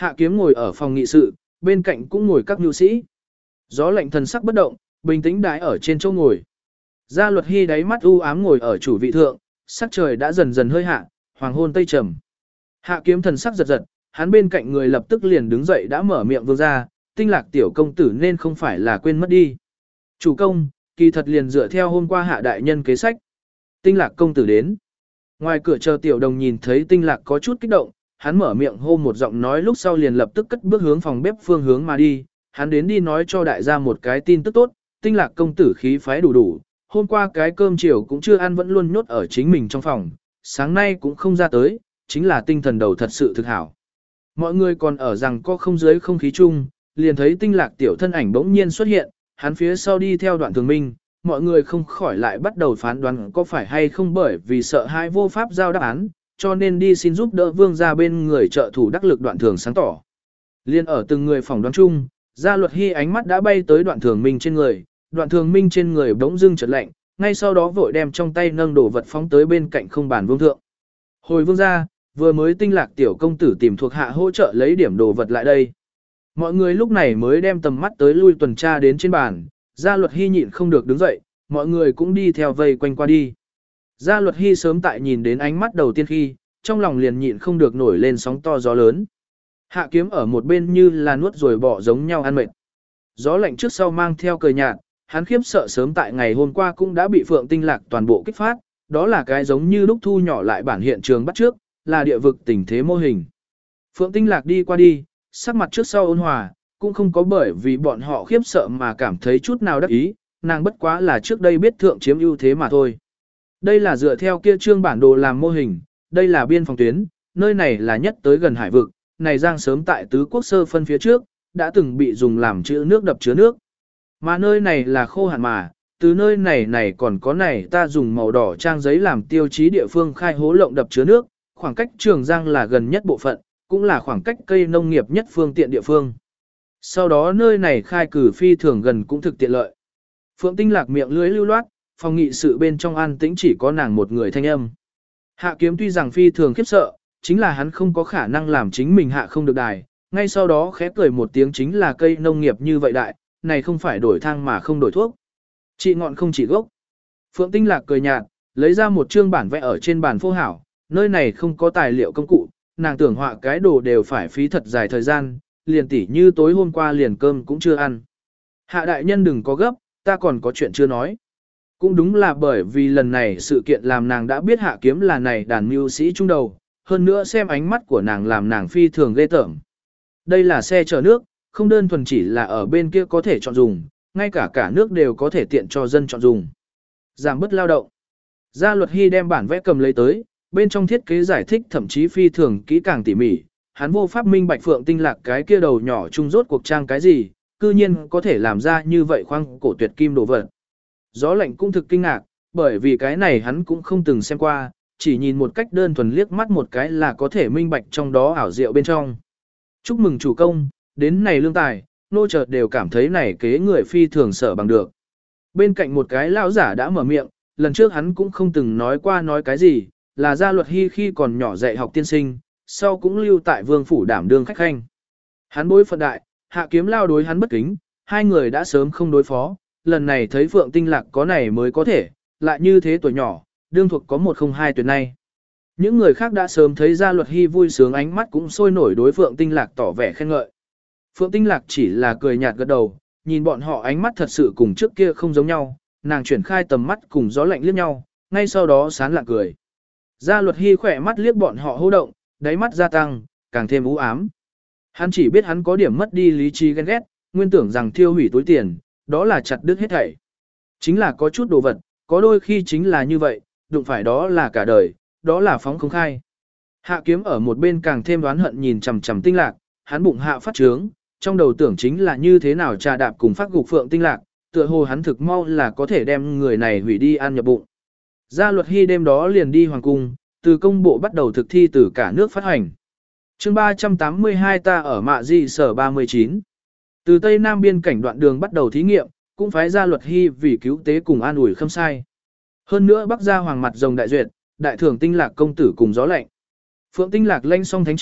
Hạ Kiếm ngồi ở phòng nghị sự, bên cạnh cũng ngồi các nhu sĩ. Gió lạnh thần sắc bất động, bình tĩnh đái ở trên chỗ ngồi. Gia Luật Hy đáy mắt u ám ngồi ở chủ vị thượng, sắc trời đã dần dần hơi hạ, hoàng hôn tây trầm. Hạ Kiếm thần sắc giật giật, hắn bên cạnh người lập tức liền đứng dậy đã mở miệng vương ra, Tinh Lạc tiểu công tử nên không phải là quên mất đi. Chủ công, kỳ thật liền dựa theo hôm qua hạ đại nhân kế sách. Tinh Lạc công tử đến. Ngoài cửa chờ tiểu đồng nhìn thấy Tinh Lạc có chút kích động, hắn mở miệng hô một giọng nói lúc sau liền lập tức cất bước hướng phòng bếp phương hướng mà đi. Hắn đến đi nói cho đại gia một cái tin tức tốt, Tinh Lạc công tử khí phái đủ đủ. Hôm qua cái cơm chiều cũng chưa ăn vẫn luôn nhốt ở chính mình trong phòng, sáng nay cũng không ra tới, chính là tinh thần đầu thật sự thực hảo. Mọi người còn ở rằng có không dưới không khí chung, liền thấy Tinh Lạc tiểu thân ảnh bỗng nhiên xuất hiện, hắn phía sau đi theo Đoạn Thường Minh, mọi người không khỏi lại bắt đầu phán đoán có phải hay không bởi vì sợ hai vô pháp giao đáp án, cho nên đi xin giúp đỡ vương gia bên người trợ thủ đắc lực Đoạn Thường sáng tỏ. Liên ở từng người phỏng đoán chung, Gia Luật Hy ánh mắt đã bay tới Đoạn Thường Minh trên người, Đoạn Thường Minh trên người bỗng dưng chợt lạnh, ngay sau đó vội đem trong tay nâng đồ vật phóng tới bên cạnh không bàn vương thượng. Hồi vương gia, vừa mới Tinh Lạc tiểu công tử tìm thuộc hạ hỗ trợ lấy điểm đồ vật lại đây. Mọi người lúc này mới đem tầm mắt tới lui tuần tra đến trên bàn, Gia Luật Hy nhịn không được đứng dậy, mọi người cũng đi theo vây quanh qua đi. Gia Luật Hy sớm tại nhìn đến ánh mắt đầu tiên khi, trong lòng liền nhịn không được nổi lên sóng to gió lớn. Hạ Kiếm ở một bên như là nuốt rồi bỏ giống nhau ăn mệt. Gió lạnh trước sau mang theo cười nhạt, hắn khiếp sợ sớm tại ngày hôm qua cũng đã bị Phượng Tinh Lạc toàn bộ kích phát, đó là cái giống như lúc thu nhỏ lại bản hiện trường bắt trước, là địa vực tình thế mô hình. Phượng Tinh Lạc đi qua đi, sắc mặt trước sau ôn hòa, cũng không có bởi vì bọn họ khiếp sợ mà cảm thấy chút nào đắc ý, nàng bất quá là trước đây biết thượng chiếm ưu thế mà thôi. Đây là dựa theo kia trương bản đồ làm mô hình, đây là biên phòng tuyến, nơi này là nhất tới gần hải vực, này giang sớm tại tứ quốc sơ phân phía trước, đã từng bị dùng làm chữ nước đập chứa nước. Mà nơi này là khô hạn mà, từ nơi này này còn có này ta dùng màu đỏ trang giấy làm tiêu chí địa phương khai hố lộng đập chứa nước, khoảng cách Trường Giang là gần nhất bộ phận, cũng là khoảng cách cây nông nghiệp nhất phương tiện địa phương. Sau đó nơi này khai cử phi thường gần cũng thực tiện lợi. Phượng Tinh Lạc miệng lưới lưu loát, phòng nghị sự bên trong an tĩnh chỉ có nàng một người thanh âm. Hạ Kiếm tuy rằng phi thường khiếp sợ, chính là hắn không có khả năng làm chính mình hạ không được đài, ngay sau đó khẽ cười một tiếng chính là cây nông nghiệp như vậy đại, này không phải đổi thang mà không đổi thuốc. Trị ngọn không trị gốc. Phượng Tinh Lạc cười nhạt, lấy ra một chương bản vẽ ở trên bàn phô hảo, nơi này không có tài liệu công cụ, nàng tưởng họa cái đồ đều phải phí thật dài thời gian, liền tỉ như tối hôm qua liền cơm cũng chưa ăn. Hạ đại nhân đừng có gấp, ta còn có chuyện chưa nói. Cũng đúng là bởi vì lần này sự kiện làm nàng đã biết Hạ Kiếm là này đàn mưu sĩ trung đầu, hơn nữa xem ánh mắt của nàng làm nàng phi thường ghê tởm. Đây là xe chở nước, không đơn thuần chỉ là ở bên kia có thể chọn dùng, ngay cả cả nước đều có thể tiện cho dân chọn dùng. Giảm bớt lao động. Gia Luật Hy đem bản vẽ cầm lấy tới, bên trong thiết kế giải thích thậm chí phi thường kỹ càng tỉ mỉ, hắn vô pháp minh bạch Phượng Tinh Lạc cái kia đầu nhỏ trung rốt cuộc trang cái gì, cư nhiên có thể làm ra như vậy khoang cổ tuyệt kim đồ vật. Gió lạnh cũng thực kinh ngạc, bởi vì cái này hắn cũng không từng xem qua, chỉ nhìn một cách đơn thuần liếc mắt một cái là có thể minh bạch trong đó ảo diệu bên trong. Chúc mừng chủ công, đến này lương tài, nô chợt đều cảm thấy này kế người phi thường sở bằng được. Bên cạnh một cái lão giả đã mở miệng, lần trước hắn cũng không từng nói qua nói cái gì, là Gia Luật Hy khi còn nhỏ dạy học tiên sinh, sau cũng lưu tại vương phủ đảm đương khách khanh. Hắn bối phận đại, Hạ Kiếm lao đối hắn bất kính, hai người đã sớm không đối phó, lần này thấy Phượng Tinh Lạc có này mới có thể, lại như thế tuổi nhỏ, đương thuộc có một không hai tuyệt này. Những người khác đã sớm thấy Gia Luật Hy vui sướng ánh mắt cũng sôi nổi đối Phượng Tinh Lạc tỏ vẻ khen ngợi. Phượng Tinh Lạc chỉ là cười nhạt gật đầu, nhìn bọn họ ánh mắt thật sự cùng trước kia không giống nhau, nàng chuyển khai tầm mắt cùng gió lạnh liếc nhau, ngay sau đó sán lạ cười. Gia Luật Hy khỏe mắt liếc bọn họ hô động, đáy mắt gia tăng, càng thêm u ám. Hắn chỉ biết hắn có điểm mất đi lý trí ghen ghét, nguyên tưởng rằng thiêu hủy túi tiền, đó là chặt đứt hết thảy. Chính là có chút đồ vật, có đôi khi chính là như vậy, đụng phải đó là cả đời, đó là phóng không khai. Hạ Kiếm ở một bên càng thêm đoán hận nhìn chằm chằm Tinh Lạc, hắn bụng hạ phát trướng, trong đầu tưởng chính là như thế nào trà đạp cùng phát gục Phượng Tinh Lạc, tựa hồ hắn thực mau là có thể đem người này hủy đi ăn nhập bụng. Gia Luật Hy đêm đó liền đi hoàng cung, từ công bộ bắt đầu thực thi từ cả nước phát hành. Chương ba trăm tám mươi hai ta ở Mạ Di sở ba mươi chín. Từ Tây Nam biên cảnh đoạn đường bắt đầu thí nghiệm, cũng phái Gia Luật Hy vì cứu tế cùng an ủi Khâm Sai. Hơn nữa Bắc gia hoàng mặt rồng đại duyệt, đại thưởng Tinh Lạc công tử cùng gió lạnh. Phượng Tinh Lạc lanh xong thánh chỉ,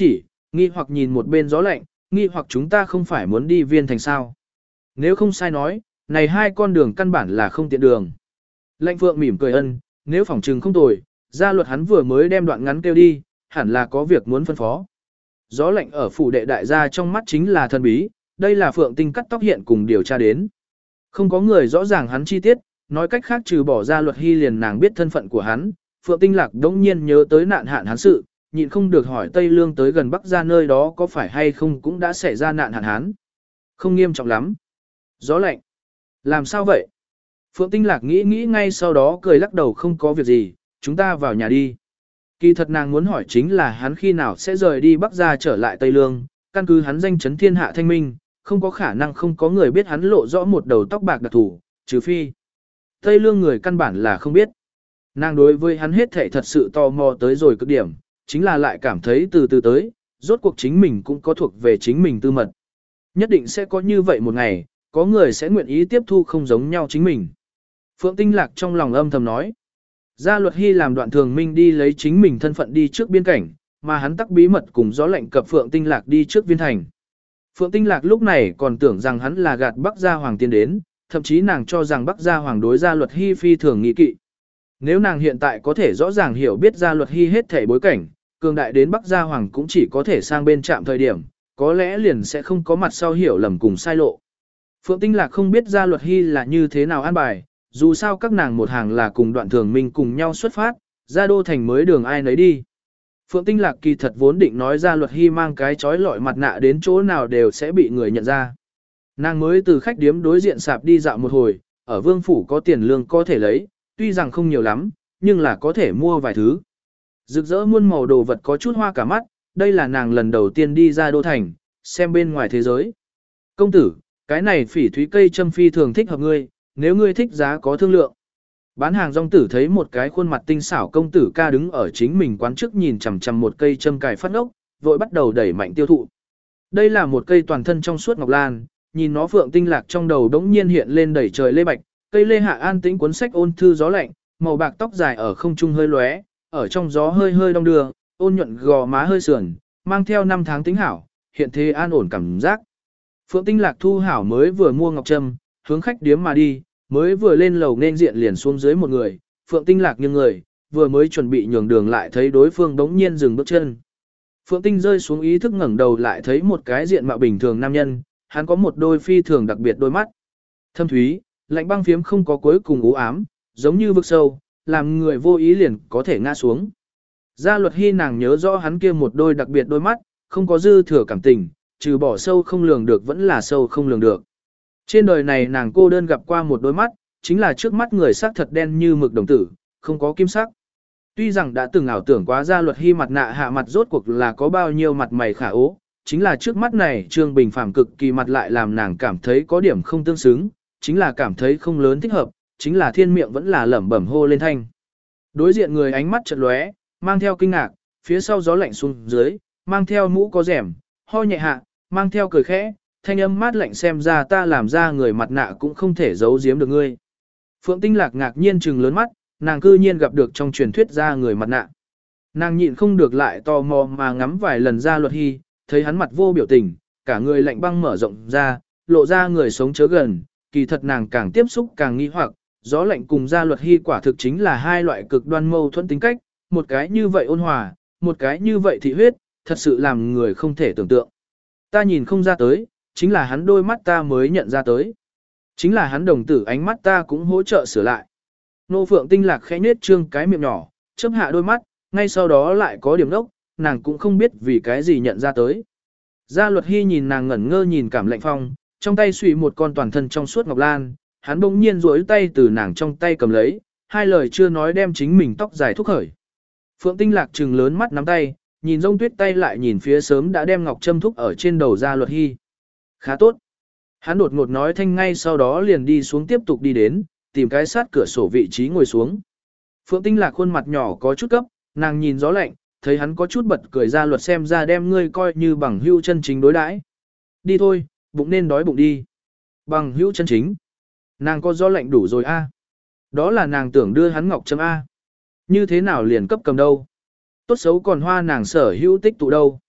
nghi hoặc nhìn một bên gió lạnh, nghi hoặc chúng ta không phải muốn đi viên thành sao. Nếu không sai nói, này hai con đường căn bản là không tiện đường. Lạnh Phượng mỉm cười ân, nếu phỏng trừng không tồi, gia luật hắn vừa mới đem đoạn ngắn kêu đi, hẳn là có việc muốn phân phó. Gió lạnh ở phủ đệ đại gia trong mắt chính là thần bí, đây là Phượng Tinh cắt tóc hiện cùng điều tra đến. Không có người rõ ràng hắn chi tiết, nói cách khác trừ bỏ ra luật hy liền nàng biết thân phận của hắn, Phượng Tinh Lạc đống nhiên nhớ tới nạn hạn hán sự, nhịn không được hỏi Tây Lương tới gần Bắc ra nơi đó có phải hay không cũng đã xảy ra nạn hạn hán. Không nghiêm trọng lắm. Gió lạnh. Làm sao vậy? Phượng Tinh Lạc nghĩ nghĩ ngay sau đó cười lắc đầu không có việc gì, chúng ta vào nhà đi. Kỳ thật nàng muốn hỏi chính là hắn khi nào sẽ rời đi Bắc ra trở lại Tây Lương, căn cứ hắn danh chấn thiên hạ thanh minh, không có khả năng không có người biết hắn lộ rõ một đầu tóc bạc đặc thủ, trừ phi. Tây Lương người căn bản là không biết. Nàng đối với hắn hết thảy thật sự tò mò tới rồi cực điểm, chính là lại cảm thấy từ từ tới, rốt cuộc chính mình cũng có thuộc về chính mình tư mật. Nhất định sẽ có như vậy một ngày, có người sẽ nguyện ý tiếp thu không giống nhau chính mình. Phượng Tinh Lạc trong lòng âm thầm nói. Gia luật hy làm Đoạn Thường Minh đi lấy chính mình thân phận đi trước biên cảnh, mà hắn tắc bí mật cùng gió lạnh cập Phượng Tinh Lạc đi trước viên thành. Phượng Tinh Lạc lúc này còn tưởng rằng hắn là gạt Bắc Gia Hoàng tiên đến, thậm chí nàng cho rằng Bắc Gia Hoàng đối Gia luật hy phi thường nghị kỵ. Nếu nàng hiện tại có thể rõ ràng hiểu biết Gia luật hy hết thể bối cảnh, cường đại đến Bắc Gia Hoàng cũng chỉ có thể sang bên trạm thời điểm, có lẽ liền sẽ không có mặt sau hiểu lầm cùng sai lộ. Phượng Tinh Lạc không biết Gia luật hy là như thế nào an bài, dù sao các nàng một hàng là cùng Đoạn Thường Minh cùng nhau xuất phát, ra đô thành mới đường ai nấy đi. Phượng Tinh Lạc kỳ thật vốn định nói Gia luật hy mang cái chói lọi mặt nạ đến chỗ nào đều sẽ bị người nhận ra. Nàng mới từ khách điếm đối diện sạp đi dạo một hồi, ở vương phủ có tiền lương có thể lấy, tuy rằng không nhiều lắm, nhưng là có thể mua vài thứ. Rực rỡ muôn màu đồ vật có chút hoa cả mắt, đây là nàng lần đầu tiên đi ra đô thành, xem bên ngoài thế giới. Công tử, cái này phỉ thúy cây châm phi thường thích hợp ngươi, nếu ngươi thích giá có thương lượng. Bán hàng rong tử thấy một cái khuôn mặt tinh xảo công tử ca đứng ở chính mình quán trước nhìn chằm chằm một cây châm cài phát ốc, vội bắt đầu đẩy mạnh tiêu thụ. Đây là một cây toàn thân trong suốt ngọc lan, nhìn nó Phượng Tinh Lạc trong đầu đống nhiên hiện lên đẩy trời lê bạch, cây lê hạ an tĩnh cuốn sách ôn thư gió lạnh, màu bạc tóc dài ở không trung hơi lóe, ở trong gió hơi hơi đong đưa, ôn nhuận gò má hơi sườn, mang theo năm tháng tính hảo, hiện thế an ổn cảm giác. Phượng Tinh Lạc thu hảo mới vừa mua ngọc trâm, hướng khách điếm mà đi, mới vừa lên lầu nên diện liền xuống dưới một người, Phượng Tinh Lạc nghiêng người, vừa mới chuẩn bị nhường đường lại thấy đối phương đống nhiên dừng bước chân. Phượng Tinh rơi xuống ý thức ngẩng đầu lại thấy một cái diện mạo bình thường nam nhân, hắn có một đôi phi thường đặc biệt đôi mắt. Thâm thúy, lạnh băng phiếm không có cuối cùng u ám, giống như vực sâu, làm người vô ý liền có thể ngã xuống. Gia luật hy nàng nhớ rõ hắn kia một đôi đặc biệt đôi mắt, không có dư thừa cảm tình, trừ bỏ sâu không lường được vẫn là sâu không lường được. Trên đời này nàng cô đơn gặp qua một đôi mắt, chính là trước mắt người sắc thật đen như mực đồng tử, không có kim sắc. Tuy rằng đã từng ảo tưởng quá Gia luật hy mặt nạ hạ mặt rốt cuộc là có bao nhiêu mặt mày khả ố, chính là trước mắt này Trương Bình phàm cực kỳ mặt lại làm nàng cảm thấy có điểm không tương xứng, chính là cảm thấy không lớn thích hợp, chính là thiên miệng vẫn là lẩm bẩm hô lên thanh. Đối diện người ánh mắt chợt lóe, mang theo kinh ngạc, phía sau gió lạnh xuống dưới, mang theo mũ có rèm, ho nhẹ hạ, mang theo cười khẽ, thanh âm mát lạnh xem ra ta làm ra người mặt nạ cũng không thể giấu giếm được ngươi. Phượng Tinh Lạc ngạc nhiên trừng lớn mắt, nàng cư nhiên gặp được trong truyền thuyết ra người mặt nạ. Nàng nhịn không được lại tò mò mà ngắm vài lần Gia luật hy, thấy hắn mặt vô biểu tình, cả người lạnh băng mở rộng ra, lộ ra người sống chớ gần, kỳ thật nàng càng tiếp xúc càng nghi hoặc, gió lạnh cùng Gia luật hy quả thực chính là hai loại cực đoan mâu thuẫn tính cách, một cái như vậy ôn hòa, một cái như vậy thị huyết, thật sự làm người không thể tưởng tượng. Ta nhìn không ra tới, chính là hắn đôi mắt ta mới nhận ra tới. Chính là hắn đồng tử ánh mắt ta cũng hỗ trợ sửa lại. Nô Phượng Tinh Lạc khẽ nết trương cái miệng nhỏ, chớp hạ đôi mắt, ngay sau đó lại có điểm đốc, nàng cũng không biết vì cái gì nhận ra tới. Gia luật hy nhìn nàng ngẩn ngơ nhìn cảm lạnh phong, trong tay suy một con toàn thân trong suốt ngọc lan, hắn bỗng nhiên duỗi tay từ nàng trong tay cầm lấy, hai lời chưa nói đem chính mình tóc dài thúc khởi. Phượng Tinh Lạc trừng lớn mắt nắm tay, nhìn rông tuyết tay lại nhìn phía sớm đã đem ngọc châm thúc ở trên đầu Gia luật hy. Khá tốt. Hắn đột ngột nói thanh ngay sau đó liền đi xuống tiếp tục đi đến, tìm cái sát cửa sổ vị trí ngồi xuống. Phượng Tinh Lạc khuôn mặt nhỏ có chút cấp, nàng nhìn gió lạnh, thấy hắn có chút bật cười Gia luật xem ra đem ngươi coi như bằng hữu chân chính đối đãi. Đi thôi, bụng nên đói bụng đi. Bằng hữu chân chính. Nàng có gió lạnh đủ rồi a. Đó là nàng tưởng đưa hắn ngọc châm A. Như thế nào liền cấp cầm đâu. Tốt xấu còn hoa nàng sở hữu tích tụ đâu.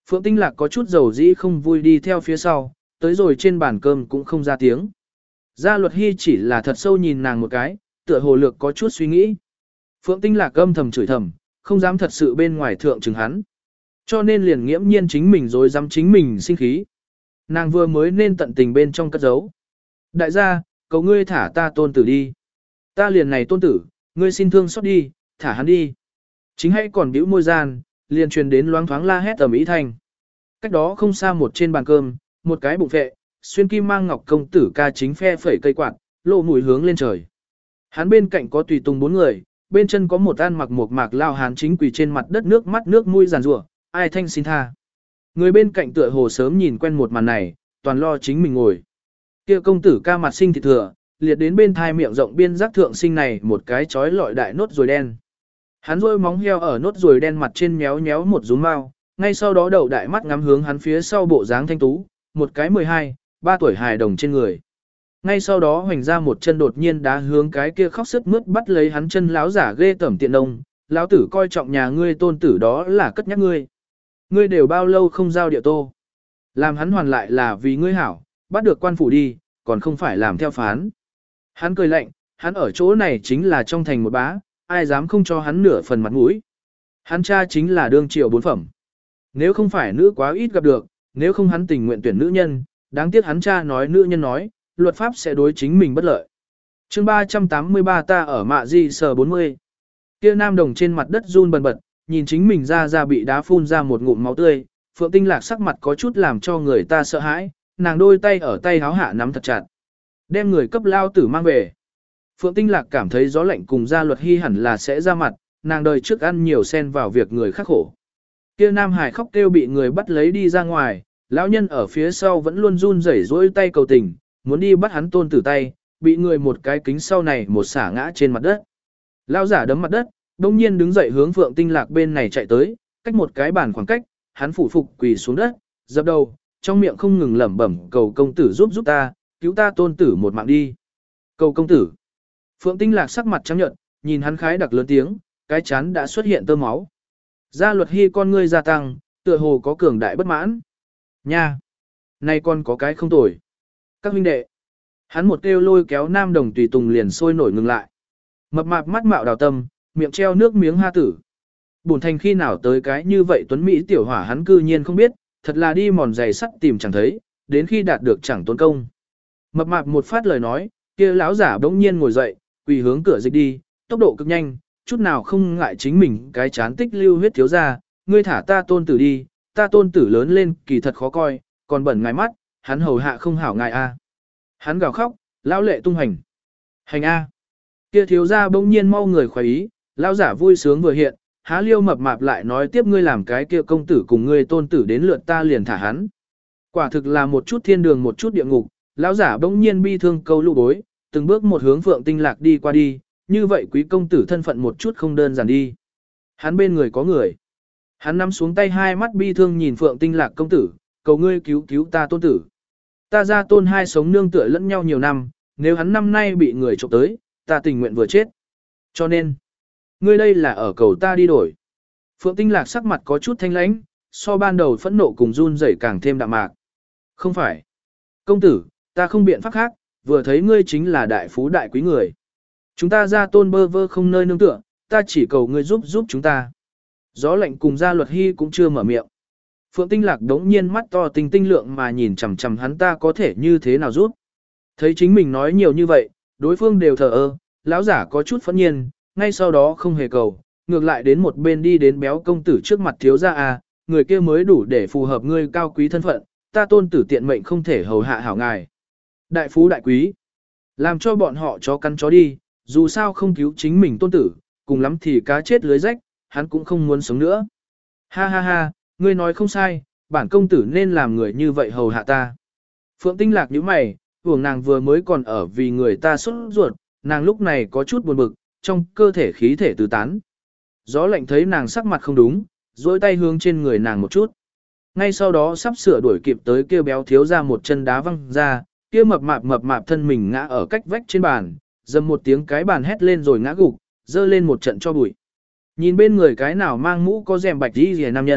Phượng Tinh Lạc có chút dầu dĩ không vui đi theo phía sau, tới rồi trên bàn cơm cũng không ra tiếng. Gia Luật Hy chỉ là thật sâu nhìn nàng một cái, tựa hồ lược có chút suy nghĩ. Phượng Tinh Lạc âm thầm chửi thầm, không dám thật sự bên ngoài thượng chừng hắn. Cho nên liền nghiễm nhiên chính mình rồi dám chính mình sinh khí. Nàng vừa mới nên tận tình bên trong cất giấu. Đại gia, cầu ngươi thả ta tôn tử đi. Ta liền này tôn tử, ngươi xin thương xót đi, thả hắn đi. Chính hãy còn bĩu môi gian, liền truyền đến loáng thoáng la hét ầm ĩ thanh. Cách đó không xa một trên bàn cơm, một cái bụng vệ, xuyên kim mang ngọc công tử ca chính phe phẩy cây quạt, lộ mũi hướng lên trời. Hắn bên cạnh có tùy tùng bốn người, bên chân có một ăn mặc một mạc lao hán chính quỳ trên mặt đất nước mắt nước mũi giàn rủa, ai thanh xin tha. Người bên cạnh tựa hồ sớm nhìn quen một màn này, toàn lo chính mình ngồi. Kia công tử ca mặt sinh thịt thừa, liệt đến bên thai miệng rộng biên giác thượng sinh này một cái chói lọi đại nốt ruồi đen. Hắn rôi móng heo ở nốt ruồi đen mặt trên méo méo một rúm mao, ngay sau đó đầu đại mắt ngắm hướng hắn phía sau bộ dáng thanh tú, một cái mười hai, ba tuổi hài đồng trên người. Ngay sau đó hoành ra một chân đột nhiên đá hướng cái kia khóc sướt mướt bắt lấy hắn chân láo giả ghê tẩm tiện ông, lão tử coi trọng nhà ngươi tôn tử đó là cất nhắc ngươi. Ngươi đều bao lâu không giao địa tô. Làm hắn hoàn lại là vì ngươi hảo, bắt được quan phủ đi, còn không phải làm theo phán. Hắn cười lạnh, hắn ở chỗ này chính là trong thành một bá, ai dám không cho hắn nửa phần mặt mũi. Hắn cha chính là đương triều bốn phẩm. Nếu không phải nữ quá ít gặp được, nếu không hắn tình nguyện tuyển nữ nhân, đáng tiếc hắn cha nói nữ nhân nói, luật pháp sẽ đối chính mình bất lợi. chương ba trăm tám mươi ba ta ở mạ di sờ bốn mươi. Kia nam đồng trên mặt đất run bần bật, nhìn chính mình ra ra bị đá phun ra một ngụm máu tươi, Phượng Tinh Lạc sắc mặt có chút làm cho người ta sợ hãi, nàng đôi tay ở tay háo hạ nắm thật chặt. Đem người cấp lao tử mang về. Phượng Tinh Lạc cảm thấy gió lạnh cùng Gia Luật Hy hẳn là sẽ ra mặt, nàng đời trước ăn nhiều xen vào việc người khác khổ. Kia Nam Hải khóc kêu bị người bắt lấy đi ra ngoài, lão nhân ở phía sau vẫn luôn run rẩy rỗi tay cầu tình, muốn đi bắt hắn tôn tử tay, bị người một cái kính sau này một xả ngã trên mặt đất. Lão giả đấm mặt đất, đông nhiên đứng dậy hướng Phượng Tinh Lạc bên này chạy tới, cách một cái bàn khoảng cách, hắn phủ phục quỳ xuống đất, dập đầu, trong miệng không ngừng lẩm bẩm cầu công tử giúp giúp ta, cứu ta tôn tử một mạng đi. Cầu công tử. Phượng Tinh Lạc sắc mặt trắng nhợt, nhìn hắn khái đặc lớn tiếng, cái chán đã xuất hiện tơ máu. Gia Luật Hy con ngươi gia tăng, tựa hồ có cường đại bất mãn. Nha! Này con có cái không tồi. Các huynh đệ. Hắn một kêu lôi kéo nam đồng tùy tùng liền sôi nổi ngừng lại. Mập mạp mắt mạo đào tâm, miệng treo nước miếng ha tử. Bổn thành khi nào tới cái như vậy tuấn Mỹ tiểu hỏa hắn cư nhiên không biết, thật là đi mòn giày sắt tìm chẳng thấy, đến khi đạt được chẳng tốn công. Mập mạp một phát lời nói, kia lão giả bỗng nhiên ngồi dậy, quỳ hướng cửa dịch đi, tốc độ cực nhanh, chút nào không ngại chính mình cái chán tích lưu huyết thiếu ra, ngươi thả ta tôn tử đi, ta tôn tử lớn lên kỳ thật khó coi, còn bẩn ngài mắt, hắn hầu hạ không hảo ngài a. Hắn gào khóc, lão lệ tung hành. Hành a. Kia thiếu ra bỗng nhiên mau người khoái ý, lão giả vui sướng vừa hiện, há liêu mập mạp lại nói tiếp ngươi làm cái kia công tử cùng ngươi tôn tử đến lượt ta liền thả hắn. Quả thực là một chút thiên đường một chút địa ngục, lão giả bỗng nhiên bi thương câu lũ bối, từng bước một hướng Phượng Tinh Lạc đi qua đi, như vậy quý công tử thân phận một chút không đơn giản đi. Hắn bên người có người. Hắn nắm xuống tay hai mắt bi thương nhìn Phượng Tinh Lạc công tử, cầu ngươi cứu cứu ta tôn tử. Ta ra tôn hai sống nương tựa lẫn nhau nhiều năm, nếu hắn năm nay bị người trộm tới, ta tình nguyện vừa chết. Cho nên, ngươi đây là ở cầu ta đi đổi. Phượng Tinh Lạc sắc mặt có chút thanh lãnh, so ban đầu phẫn nộ cùng run rẩy càng thêm đạm mạc. Không phải. Công tử, ta không biện pháp khác, vừa thấy ngươi chính là đại phú đại quý người. Chúng ta ra tôn bơ vơ không nơi nương tựa, ta chỉ cầu ngươi giúp giúp chúng ta. Gió lạnh cùng Gia Luật Hy cũng chưa mở miệng. Phượng Tinh Lạc đống nhiên mắt to tinh tinh lượng mà nhìn chằm chằm hắn ta có thể như thế nào giúp. Thấy chính mình nói nhiều như vậy, đối phương đều thờ ơ, lão giả có chút phẫn nhiên, ngay sau đó không hề cầu, ngược lại đến một bên đi đến béo công tử trước mặt thiếu gia à, người kia mới đủ để phù hợp ngươi cao quý thân phận, ta tôn tử tiện mệnh không thể hầu hạ hảo ngài. Đại phú đại quý, làm cho bọn họ chó cắn chó đi, dù sao không cứu chính mình tôn tử, cùng lắm thì cá chết lưới rách, hắn cũng không muốn sống nữa. Ha ha ha, ngươi nói không sai, bản công tử nên làm người như vậy hầu hạ ta. Phượng Tinh Lạc nhíu mày, hưởng nàng vừa mới còn ở vì người ta xuất ruột, nàng lúc này có chút buồn bực, trong cơ thể khí thể tứ tán. Gió lạnh thấy nàng sắc mặt không đúng, dối tay hướng trên người nàng một chút. Ngay sau đó sắp sửa đuổi kịp tới kêu béo thiếu ra một chân đá văng ra, kia mập mạp mập mạp thân mình ngã ở cách vách trên bàn, dầm một tiếng cái bàn hét lên rồi ngã gục, dơ lên một trận cho bụi. Nhìn bên người cái nào mang mũ có rèm bạch đi rìa nam nhân,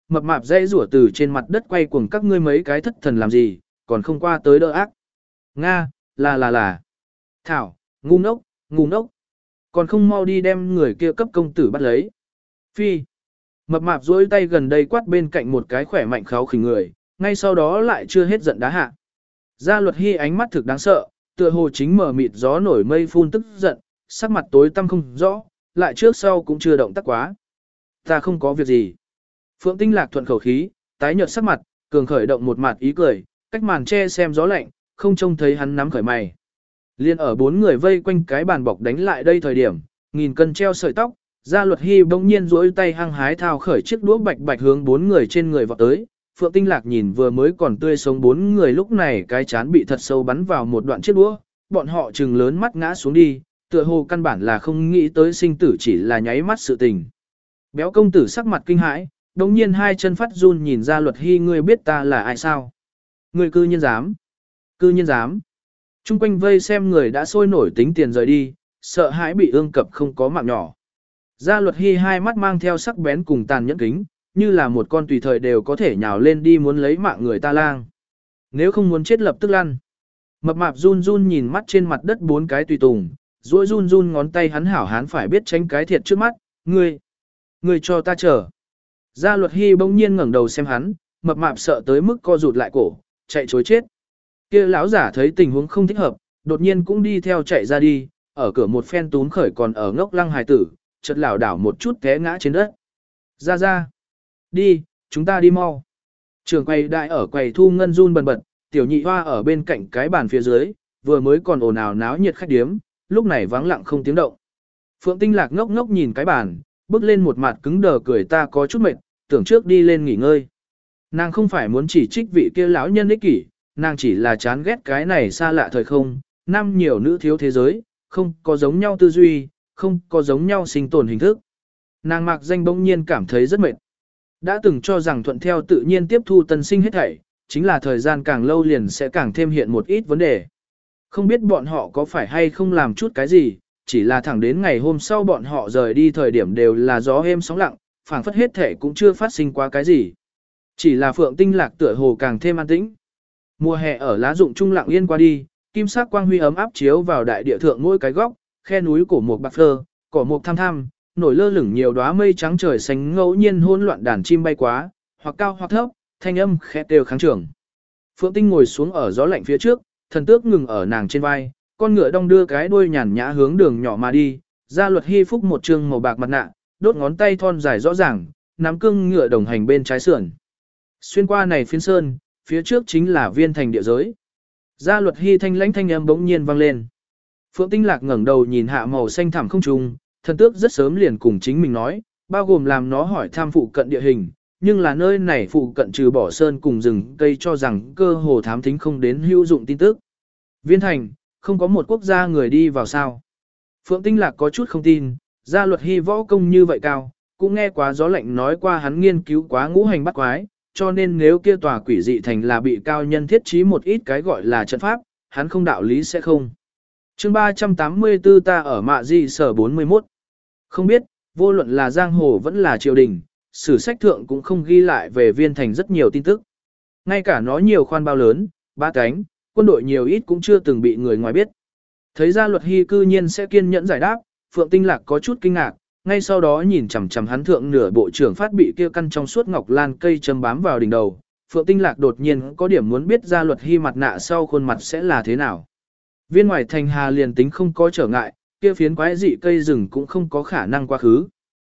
mập mạp dây rủa từ trên mặt đất quay cuồng các ngươi mấy cái thất thần làm gì, còn không qua tới đỡ ác. Nga, là là là. Thảo, ngu ngốc, ngu ngốc. Còn không mau đi đem người kia cấp công tử bắt lấy. Phi. Mập mạp duỗi tay gần đây quát bên cạnh một cái khỏe mạnh kháo khỉnh người, ngay sau đó lại chưa hết giận đá hạ. Gia Luật Hy ánh mắt thực đáng sợ, tựa hồ chính mở mịt gió nổi mây phun tức giận, sắc mặt tối tăm không rõ, lại trước sau cũng chưa động tác quá. Ta không có việc gì. Phượng Tinh Lạc thuận khẩu khí, tái nhợt sắc mặt, cường khởi động một mặt ý cười, cách màn che xem gió lạnh, không trông thấy hắn nắm khởi mày. Liên ở bốn người vây quanh cái bàn bọc đánh lại đây thời điểm, nghìn cân treo sợi tóc, Gia Luật Hy bỗng nhiên duỗi tay hăng hái thao khởi chiếc đũa bạch bạch hướng bốn người trên người vọt tới. Phượng Tinh Lạc nhìn vừa mới còn tươi sống bốn người lúc này cái chán bị thật sâu bắn vào một đoạn chiếc đũa, bọn họ trừng lớn mắt ngã xuống đi, tựa hồ căn bản là không nghĩ tới sinh tử chỉ là nháy mắt sự tình. Béo công tử sắc mặt kinh hãi, đồng nhiên hai chân phát run nhìn Gia Luật Hy, ngươi biết ta là ai sao? Ngươi cư nhiên dám. Cư nhiên dám. Trung quanh vây xem người đã sôi nổi tính tiền rời đi, sợ hãi bị ương cập không có mạng nhỏ. Gia Luật Hy hai mắt mang theo sắc bén cùng tàn nhẫn kính, như là một con tùy thời đều có thể nhào lên đi muốn lấy mạng người ta lang. Nếu không muốn chết lập tức lăn. Mập mạp run run nhìn mắt trên mặt đất bốn cái tùy tùng, duỗi run run ngón tay hắn hảo hán phải biết tránh cái thiệt trước mắt, ngươi, ngươi cho ta chờ. Gia Luật Hy bỗng nhiên ngẩng đầu xem hắn, mập mạp sợ tới mức co rụt lại cổ, chạy chối chết. Kia lão giả thấy tình huống không thích hợp, đột nhiên cũng đi theo chạy ra đi, ở cửa một phen tún khởi còn ở ngốc lăng hài tử, chợt lảo đảo một chút té ngã trên đất. Ra ra, đi, chúng ta đi mau. Trường quầy đại ở quầy thu ngân run bần bật, tiểu nhị hoa ở bên cạnh cái bàn phía dưới, vừa mới còn ồn ào náo nhiệt khách điếm, lúc này vắng lặng không tiếng động. Phượng Tinh Lạc ngốc ngốc nhìn cái bàn, bước lên một mặt cứng đờ cười, ta có chút mệt, tưởng trước đi lên nghỉ ngơi. Nàng không phải muốn chỉ trích vị kia lão nhân ích kỷ, nàng chỉ là chán ghét cái này xa lạ thời không, nam nhiều nữ thiếu thế giới, không có giống nhau tư duy, không có giống nhau sinh tồn hình thức. Nàng mạc danh bỗng nhiên cảm thấy rất mệt. Đã từng cho rằng thuận theo tự nhiên tiếp thu tân sinh hết thảy, chính là thời gian càng lâu liền sẽ càng thêm hiện một ít vấn đề. Không biết bọn họ có phải hay không làm chút cái gì, chỉ là thẳng đến ngày hôm sau bọn họ rời đi thời điểm đều là gió êm sóng lặng, phảng phất hết thảy cũng chưa phát sinh quá cái gì. Chỉ là Phượng Tinh Lạc tựa hồ càng thêm an tĩnh. Mùa hè ở lá rụng trung lặng yên qua đi, kim sắc quang huy ấm áp chiếu vào đại địa thượng mỗi cái góc, khe núi cổ một bạc phơ, cỏ một tham tham, nổi lơ lửng nhiều đóa mây trắng trời xanh, ngẫu nhiên hỗn loạn đàn chim bay quá, hoặc cao hoặc thấp, thanh âm khẽ đều kháng trường. Phượng Tinh ngồi xuống ở gió lạnh phía trước, thần tước ngừng ở nàng trên vai, con ngựa đong đưa cái đuôi nhàn nhã hướng đường nhỏ mà đi. Gia Luật Hy phúc một trương màu bạc mặt nạ, đốt ngón tay thon dài rõ ràng, nắm cương ngựa đồng hành bên trái sườn. Xuyên qua này phiến sơn, phía trước chính là viên thành địa giới. Gia Luật Hy thanh lãnh thanh âm bỗng nhiên vang lên. Phượng Tinh Lạc ngẩng đầu nhìn hạ màu xanh thẳm không trung, thần tước rất sớm liền cùng chính mình nói, bao gồm làm nó hỏi tham phụ cận địa hình, nhưng là nơi này phụ cận trừ bỏ sơn cùng rừng cây cho rằng cơ hồ thám thính không đến hữu dụng tin tức. Viên thành, không có một quốc gia người đi vào sao. Phượng Tinh Lạc có chút không tin, Gia Luật Hy võ công như vậy cao, cũng nghe quá gió lạnh nói qua hắn nghiên cứu quá ngũ hành bắt quái, cho nên nếu kia tòa quỷ dị thành là bị cao nhân thiết trí một ít cái gọi là trận pháp, hắn không đạo lý sẽ không. Chương ba trăm tám mươi tư ta ở mạ di sở bốn mươi mốt. Không biết, vô luận là giang hồ vẫn là triều đình, sử sách thượng cũng không ghi lại về viên thành rất nhiều tin tức. Ngay cả nó nhiều khoan bao lớn, ba cánh, quân đội nhiều ít cũng chưa từng bị người ngoài biết. Thấy Gia Luật Hy cư nhiên sẽ kiên nhẫn giải đáp, Phượng Tinh Lạc có chút kinh ngạc, ngay sau đó nhìn chằm chằm hắn thượng nửa bộ trưởng phát bị kia căn trong suốt ngọc lan cây châm bám vào đỉnh đầu. Phượng Tinh Lạc đột nhiên có điểm muốn biết Gia Luật Hy mặt nạ sau khuôn mặt sẽ là thế nào. Viên ngoài thành hà liền tính không có trở ngại, kia phiến quái dị cây rừng cũng không có khả năng quá khứ.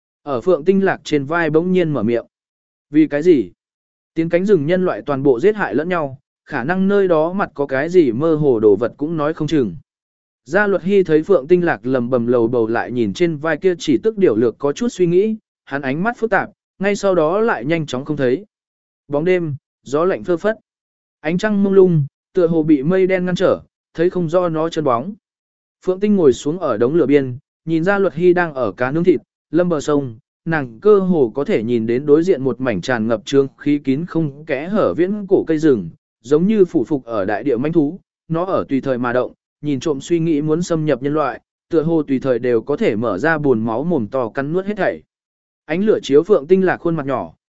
Ở Phượng Tinh Lạc trên vai bỗng nhiên mở miệng. Vì cái gì? Tiến cánh rừng nhân loại toàn bộ giết hại lẫn nhau, khả năng nơi đó mặt có cái gì mơ hồ đồ vật cũng nói không chừng. Gia Luật Hy thấy Phượng Tinh Lạc lầm bầm lầu bầu lại nhìn trên vai kia chỉ tức điều lược có chút suy nghĩ, hắn ánh mắt phức tạp, ngay sau đó lại nhanh chóng không thấy. Bóng đêm, gió lạnh phơ phất. Ánh trăng mông lung, tựa hồ bị mây đen ngăn trở, thấy không rõ nó chân bóng. Phượng Tinh ngồi xuống ở đống lửa biên, nhìn Gia Luật Hy đang ở cá nướng thịt, lâm bờ sông, nàng cơ hồ có thể nhìn đến đối diện một mảnh tràn ngập trương khí kín không kẽ hở viễn cổ cây rừng, giống như phủ phục ở đại địa manh thú, nó ở tùy thời mà động, nhìn trộm suy nghĩ muốn xâm nhập nhân loại, tựa hồ tùy thời đều có thể mở ra buồn máu mồm to cắn nuốt hết thảy. Ánh lửa chiếu Phượng Tinh Lạc khuôn mặt nhỏ,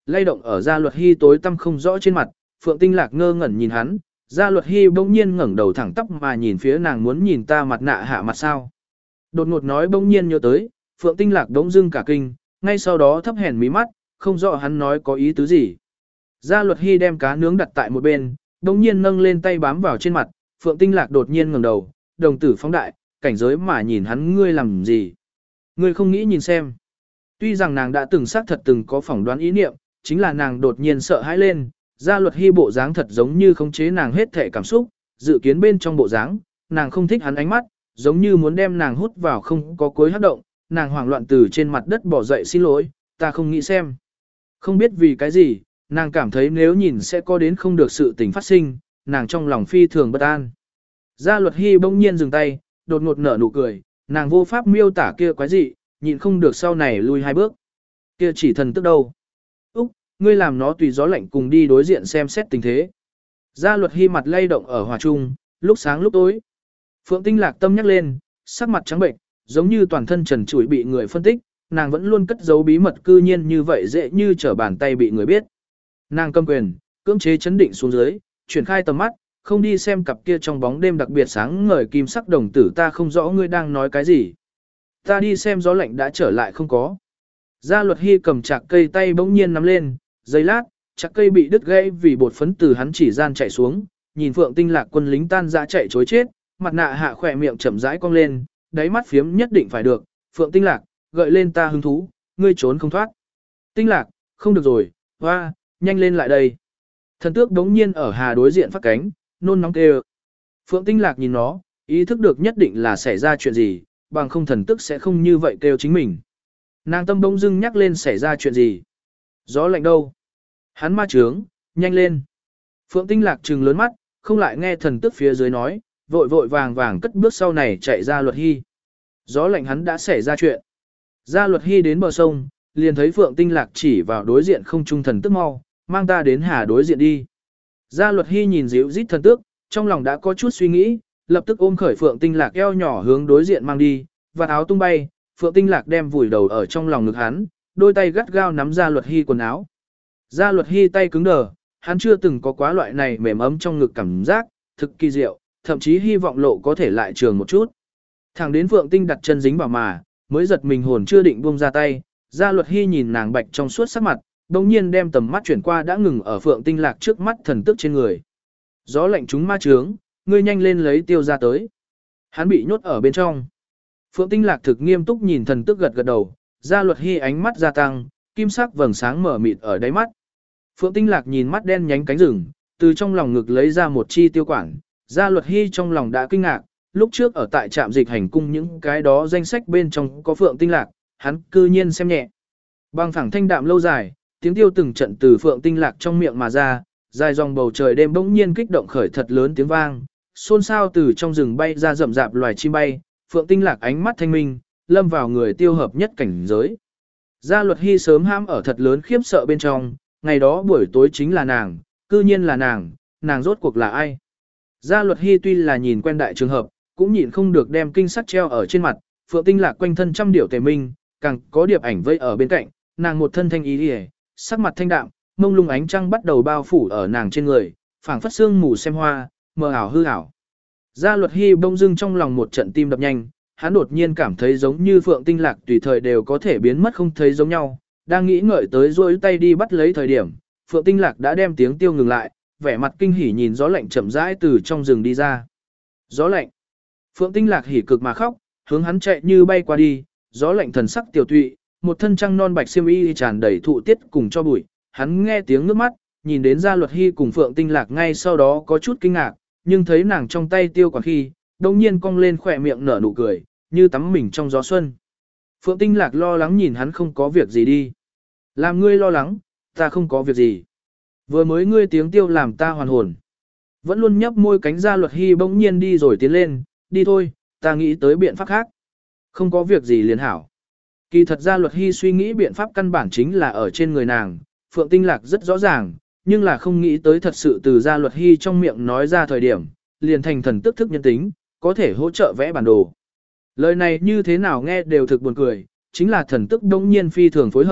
lay động ở Gia Luật Hy tối tăm không rõ trên mặt, Phượng Tinh Lạc ngơ ngẩn nhìn hắn, Gia Luật Hy bỗng nhiên ngẩng đầu thẳng tắp mà nhìn phía nàng muốn nhìn ta mặt nạ hạ mặt sao. Đột ngột nói bỗng nhiên nhớ tới, Phượng Tinh Lạc đống dưng cả kinh, ngay sau đó thấp hèn mí mắt, không rõ hắn nói có ý tứ gì. Gia Luật Hy đem cá nướng đặt tại một bên, bỗng nhiên nâng lên tay bám vào trên mặt, Phượng Tinh Lạc đột nhiên ngẩng đầu, đồng tử phóng đại, cảnh giới mà nhìn hắn ngươi làm gì. Ngươi không nghĩ nhìn xem. Tuy rằng nàng đã từng xác thật từng có phỏng đoán ý niệm, chính là nàng đột nhiên sợ hãi lên, Gia Luật Hy bộ dáng thật giống như khống chế nàng hết thể cảm xúc, dự kiến bên trong bộ dáng, nàng không thích hắn ánh mắt, giống như muốn đem nàng hút vào không có cối hấp động, nàng hoảng loạn từ trên mặt đất bỏ dậy xin lỗi, ta không nghĩ xem. Không biết vì cái gì, nàng cảm thấy nếu nhìn sẽ có đến không được sự tình phát sinh, nàng trong lòng phi thường bất an. Gia Luật Hy bỗng nhiên dừng tay, đột ngột nở nụ cười, nàng vô pháp miêu tả kia quái dị, nhịn không được sau này lui hai bước. Kia chỉ thần tức đâu? Úc, ngươi làm nó tùy gió lạnh cùng đi đối diện xem xét tình thế. Gia Luật Hy mặt lay động ở hòa trung, lúc sáng lúc tối. Phượng Tinh Lạc tâm nhắc lên, sắc mặt trắng bệnh, giống như toàn thân trần trụi bị người phân tích, nàng vẫn luôn cất giấu bí mật cư nhiên như vậy dễ như trở bàn tay bị người biết. Nàng cầm quyền, cưỡng chế chấn định xuống dưới, chuyển khai tầm mắt, không đi xem cặp kia trong bóng đêm đặc biệt sáng ngời kim sắc đồng tử ta không rõ ngươi đang nói cái gì. Ta đi xem gió lạnh đã trở lại không có. Gia Luật Hy cầm chạc cây tay bỗng nhiên nắm lên, giây lát, chạc cây bị đứt gãy vì bột phấn từ hắn chỉ gian chạy xuống, nhìn Phượng Tinh Lạc quân lính tan dã chạy chối chết, mặt nạ hạ khỏe miệng chậm rãi cong lên, đáy mắt phiếm nhất định phải được, Phượng Tinh Lạc, gợi lên ta hứng thú, ngươi trốn không thoát. Tinh Lạc, không được rồi, hoa, nhanh lên lại đây. Thần tước đống nhiên ở hà đối diện phát cánh, nôn nóng kêu. Phượng Tinh Lạc nhìn nó, ý thức được nhất định là xảy ra chuyện gì, bằng không thần tước sẽ không như vậy kêu chính mình. Nàng tâm bỗng dưng nhắc lên xảy ra chuyện gì. Gió lạnh đâu? Hắn ma trướng, nhanh lên. Phượng Tinh Lạc trừng lớn mắt, không lại nghe thần tước phía dưới nói, vội vội vàng vàng cất bước sau này chạy ra Luật Hy. Gió lạnh hắn đã xảy ra chuyện. Ra Luật Hy đến bờ sông, liền thấy Phượng Tinh Lạc chỉ vào đối diện không trung thần tức mau, mang ta đến hà đối diện đi. Gia Luật Hy nhìn dịu rít thần tước, trong lòng đã có chút suy nghĩ, lập tức ôm khởi Phượng Tinh Lạc eo nhỏ hướng đối diện mang đi, và áo tung bay, Phượng Tinh Lạc đem vùi đầu ở trong lòng ngực hắn, đôi tay gắt gao nắm Gia Luật Hy quần áo. Gia Luật Hy tay cứng đờ, hắn chưa từng có quá loại này mềm ấm trong ngực cảm giác, thực kỳ diệu, thậm chí hy vọng lộ có thể lại trường một chút. Thẳng đến Phượng Tinh đặt chân dính vào mà, mới giật mình hồn chưa định buông ra tay, Gia Luật Hy nhìn nàng bạch trong suốt sắc mặt, đồng nhiên đem tầm mắt chuyển qua đã ngừng ở Phượng Tinh Lạc trước mắt thần tức trên người. Gió lạnh chúng ma trướng, ngươi nhanh lên lấy tiêu ra tới. Hắn bị nhốt ở bên trong. Phượng Tinh Lạc thực nghiêm túc nhìn thần tức gật gật đầu, Gia Luật Hy ánh mắt gia tăng, kim sắc vầng sáng mở mịt ở đáy mắt. Phượng Tinh Lạc nhìn mắt đen nhánh cánh rừng, từ trong lòng ngực lấy ra một chi tiêu quản, Gia Luật Hy trong lòng đã kinh ngạc, lúc trước ở tại trạm dịch hành cung những cái đó danh sách bên trong có Phượng Tinh Lạc, hắn cư nhiên xem nhẹ. Bằng phẳng thanh đạm lâu dài, tiếng tiêu từng trận từ Phượng Tinh Lạc trong miệng mà ra, dài dòng bầu trời đêm bỗng nhiên kích động khởi thật lớn tiếng vang, xôn xao từ trong rừng bay ra rậm rạp loài chim bay, Phượng Tinh Lạc ánh mắt thanh minh, lâm vào người tiêu hợp nhất cảnh giới. Gia Luật Hy sớm hãm ở thật lớn khiếp sợ bên trong, ngày đó buổi tối chính là nàng, cư nhiên là nàng, nàng rốt cuộc là ai? Gia Luật Hy tuy là nhìn quen đại trường hợp, cũng nhịn không được đem kinh sắc treo ở trên mặt, Phượng Tinh Lạc quanh thân trăm điểu tề minh, càng có điệp ảnh vây ở bên cạnh, nàng một thân thanh ý liễu, sắc mặt thanh đạm, mông lung ánh trăng bắt đầu bao phủ ở nàng trên người, phảng phất sương mù xem hoa, mờ ảo hư ảo. Gia Luật Hy bỗng dưng trong lòng một trận tim đập nhanh, hắn đột nhiên cảm thấy giống như Phượng Tinh Lạc tùy thời đều có thể biến mất không thấy giống nhau, đang nghĩ ngợi tới duỗi tay đi bắt lấy thời điểm, Phượng Tinh Lạc đã đem tiếng tiêu ngừng lại, vẻ mặt kinh hỉ nhìn gió lạnh chậm rãi từ trong rừng đi ra. Gió lạnh. Phượng Tinh Lạc hỉ cực mà khóc, hướng hắn chạy như bay qua đi, gió lạnh thần sắc tiểu tụy, một thân trăng non bạch xiêm y tràn đầy thụ tiết cùng cho bụi, hắn nghe tiếng nước mắt, nhìn đến Gia Luật Hy cùng Phượng Tinh Lạc ngay sau đó có chút kinh ngạc, nhưng thấy nàng trong tay tiêu quản khi, đông nhiên cong lên khỏe miệng nở nụ cười, như tắm mình trong gió xuân. Phượng Tinh Lạc lo lắng nhìn hắn không có việc gì đi. Làm ngươi lo lắng, ta không có việc gì. Vừa mới ngươi tiếng tiêu làm ta hoàn hồn. Vẫn luôn nhấp môi cánh Gia Luật Hy bỗng nhiên đi rồi tiến lên, đi thôi, ta nghĩ tới biện pháp khác. Không có việc gì liền hảo. Kỳ thật Gia Luật Hy suy nghĩ biện pháp căn bản chính là ở trên người nàng, Phượng Tinh Lạc rất rõ ràng, nhưng là không nghĩ tới thật sự từ Gia Luật Hy trong miệng nói ra thời điểm, liền thành thần tức thức nhân tính, có thể hỗ trợ vẽ bản đồ. Lời này như thế nào nghe đều thực buồn cười, chính là thần tức đông nhiên phi thường phối hợp,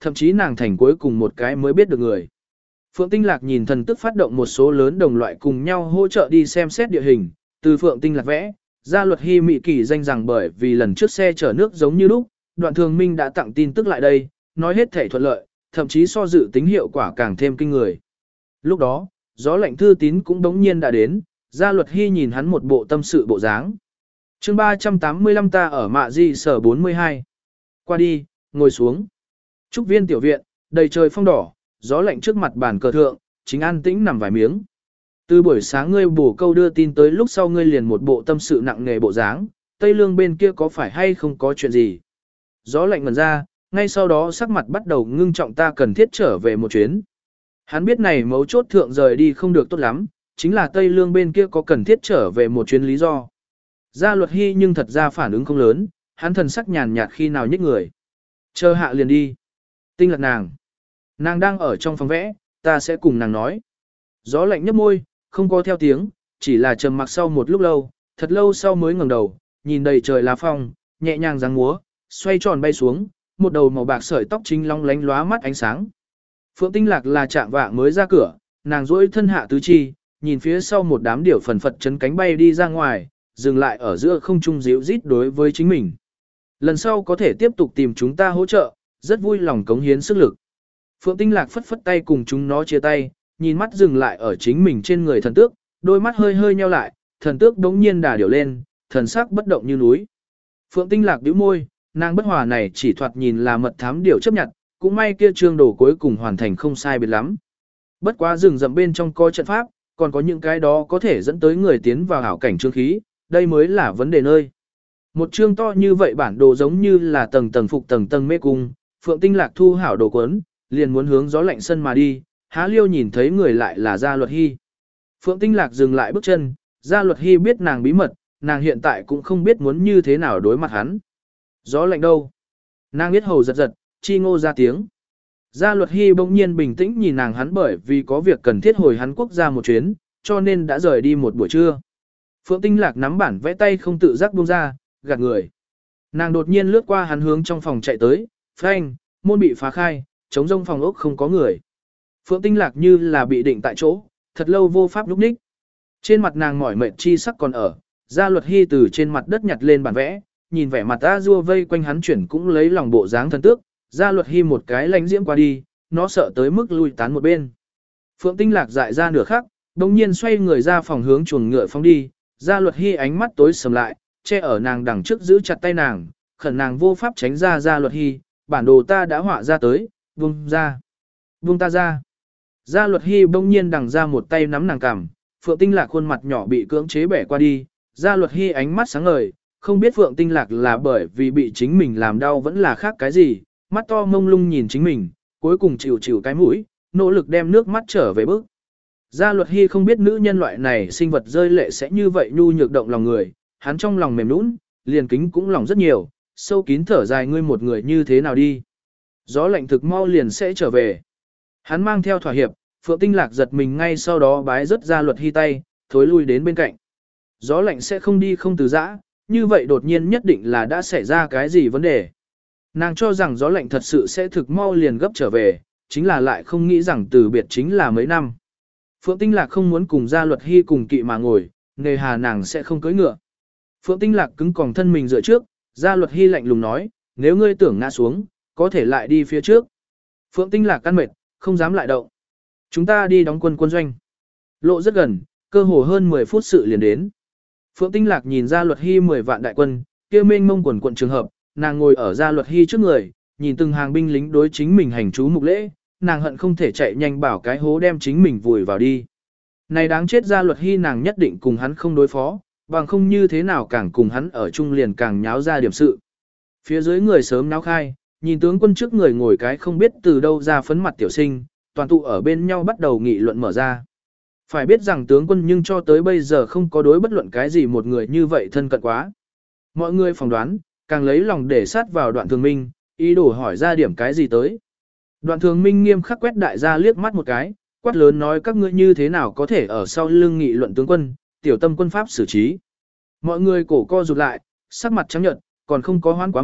thậm chí nàng thành cuối cùng một cái mới biết được người. Phượng Tinh Lạc nhìn thần tức phát động một số lớn đồng loại cùng nhau hỗ trợ đi xem xét địa hình, từ Phượng Tinh Lạc vẽ, gia luật hy mị kỳ danh rằng bởi vì lần trước xe chở nước giống như lúc, Đoạn Thường Minh đã tặng tin tức lại đây, nói hết thể thuận lợi, thậm chí so dự tính hiệu quả càng thêm kinh người. Lúc đó, gió lạnh thư tín cũng đống nhiên đã đến, gia luật hy nhìn hắn một bộ tâm sự bộ dáng. chương ba trăm tám mươi lăm ta ở mạ di sở bốn mươi hai. Qua đi, ngồi xuống. Trúc viên tiểu viện, đầy trời phong đỏ, gió lạnh trước mặt bàn cờ thượng, chính an tĩnh nằm vài miếng. Từ buổi sáng ngươi bổ câu đưa tin tới lúc sau ngươi liền một bộ tâm sự nặng nề bộ dáng, Tây Lương bên kia có phải hay không có chuyện gì. Gió lạnh ngần ra, ngay sau đó sắc mặt bắt đầu ngưng trọng ta cần thiết trở về một chuyến. Hắn biết này mấu chốt thượng rời đi không được tốt lắm, chính là Tây Lương bên kia có cần thiết trở về một chuyến lý do. Gia luật hy nhưng thật ra phản ứng không lớn, hắn thần sắc nhàn nhạt khi nào nhích người. Chờ hạ liền đi. Tinh lạc nàng. Nàng đang ở trong phòng vẽ, ta sẽ cùng nàng nói. Gió lạnh nhấp môi, không có theo tiếng, chỉ là trầm mặc sau một lúc lâu, thật lâu sau mới ngẩng đầu, nhìn đầy trời lá phong, nhẹ nhàng giáng múa, xoay tròn bay xuống, một đầu màu bạc sợi tóc chính long lánh lóa mắt ánh sáng. Phượng Tinh Lạc là chạm vạng mới ra cửa, nàng duỗi thân hạ tứ chi, nhìn phía sau một đám điểu phần phật chấn cánh bay đi ra ngoài, dừng lại ở giữa không trung díu rít đối với chính mình. Lần sau có thể tiếp tục tìm chúng ta hỗ trợ, rất vui lòng cống hiến sức lực. Phượng Tinh Lạc phất phất tay cùng chúng nó chia tay, nhìn mắt dừng lại ở chính mình trên người thần tước, đôi mắt hơi hơi nheo lại, thần tước đống nhiên đà điểu lên, thần sắc bất động như núi. Phượng Tinh Lạc bĩu môi, nàng bất hòa này chỉ thoạt nhìn là mật thám điểu chấp nhận, cũng may kia trương đồ cuối cùng hoàn thành không sai biệt lắm. Bất quá rừng rậm bên trong có trận pháp, còn có những cái đó có thể dẫn tới người tiến vào hảo cảnh trương khí, đây mới là vấn đề nơi. Một chương to như vậy bản đồ giống như là tầng tầng phục tầng tầng mê cung, Phượng Tinh Lạc thu hảo đồ cuốn, liền muốn hướng gió lạnh sân mà đi, há liêu nhìn thấy người lại là Gia Luật Hy. Phượng Tinh Lạc dừng lại bước chân, Gia Luật Hy biết nàng bí mật, nàng hiện tại cũng không biết muốn như thế nào đối mặt hắn. Gió lạnh đâu? Nàng biết hầu giật giật, chi ngô ra tiếng. Gia Luật Hy bỗng nhiên bình tĩnh nhìn nàng hắn bởi vì có việc cần thiết hồi hắn quốc gia một chuyến, cho nên đã rời đi một buổi trưa. Phượng Tinh Lạc nắm bản vẽ tay không tự giác buông ra, gạt người. Nàng đột nhiên lướt qua hắn hướng trong phòng chạy tới, phanh, môn bị phá khai, trống rông phòng ốc không có người. Phượng Tinh Lạc như là bị định tại chỗ, thật lâu vô pháp lúc ních. Trên mặt nàng mỏi mệt chi sắc còn ở, Gia Luật Hy từ trên mặt đất nhặt lên bản vẽ, nhìn vẻ mặt A Dua vây quanh hắn chuyển cũng lấy lòng bộ dáng thần tước, Gia Luật Hy một cái lánh diễm qua đi, nó sợ tới mức lui tán một bên. Phượng Tinh Lạc dại ra nửa khắc, đồng nhiên xoay người ra phòng hướng chuồng ngựa phóng đi, Gia Luật Hy ánh mắt tối sầm lại, che ở nàng đằng trước giữ chặt tay nàng, khẩn nàng vô pháp tránh ra Gia Luật Hy, bản đồ ta đã họa ra tới, buông ra, buông ta ra. Gia Luật Hy bỗng nhiên đằng ra một tay nắm nàng cằm, Phượng Tinh Lạc khuôn mặt nhỏ bị cưỡng chế bẻ qua đi, Gia Luật Hy ánh mắt sáng ngời, không biết Phượng Tinh Lạc là bởi vì bị chính mình làm đau vẫn là khác cái gì, mắt to mông lung nhìn chính mình, cuối cùng chịu chịu cái mũi, nỗ lực đem nước mắt trở về bước. Gia Luật Hy không biết nữ nhân loại này sinh vật rơi lệ sẽ như vậy nhu nhược động lòng người, hắn trong lòng mềm nũng, liền kính cũng lòng rất nhiều, sâu kín thở dài ngươi một người như thế nào đi. Gió lạnh thực mau liền sẽ trở về. Hắn mang theo thỏa hiệp, Phượng Tinh Lạc giật mình ngay sau đó bái rất Gia Luật Hy tay, thối lui đến bên cạnh. Gió lạnh sẽ không đi không từ giã, như vậy đột nhiên nhất định là đã xảy ra cái gì vấn đề. Nàng cho rằng gió lạnh thật sự sẽ thực mau liền gấp trở về, chính là lại không nghĩ rằng từ biệt chính là mấy năm. Phượng Tinh Lạc không muốn cùng Gia Luật Hy cùng kỵ mà ngồi, nề hà nàng sẽ không cưỡi ngựa. Phượng Tinh Lạc cứng còng thân mình dựa trước, Gia Luật Hy lạnh lùng nói, nếu ngươi tưởng ngã xuống, có thể lại đi phía trước. Phượng Tinh Lạc căn mệt, không dám lại động. Chúng ta đi đóng quân quân doanh. Lộ rất gần, cơ hồ hơn mười phút sự liền đến. Phượng Tinh Lạc nhìn Gia Luật Hy mười vạn đại quân, kia mênh mông quần quận trường hợp, nàng ngồi ở Gia Luật Hy trước người, nhìn từng hàng binh lính đối chính mình hành chú mục lễ, nàng hận không thể chạy nhanh bảo cái hố đem chính mình vùi vào đi. Này đáng chết Gia Luật Hy nàng nhất định cùng hắn không đối phó, bằng không như thế nào càng cùng hắn ở chung liền càng nháo ra điểm sự. Phía dưới người sớm náo khai, nhìn tướng quân trước người ngồi cái không biết từ đâu ra phấn mặt tiểu sinh, toàn tụ ở bên nhau bắt đầu nghị luận mở ra. Phải biết rằng tướng quân nhưng cho tới bây giờ không có đối bất luận cái gì một người như vậy thân cận quá. Mọi người phỏng đoán, càng lấy lòng để sát vào Đoạn Thường Minh, ý đồ hỏi ra điểm cái gì tới. Đoạn Thường Minh nghiêm khắc quét đại gia liếc mắt một cái, quát lớn nói các ngươi như thế nào có thể ở sau lưng nghị luận tướng quân, tiểu tâm quân pháp xử trí. Mọi người cổ co rụt lại, sắc mặt trắng nhợt, còn không có hoán quá mức,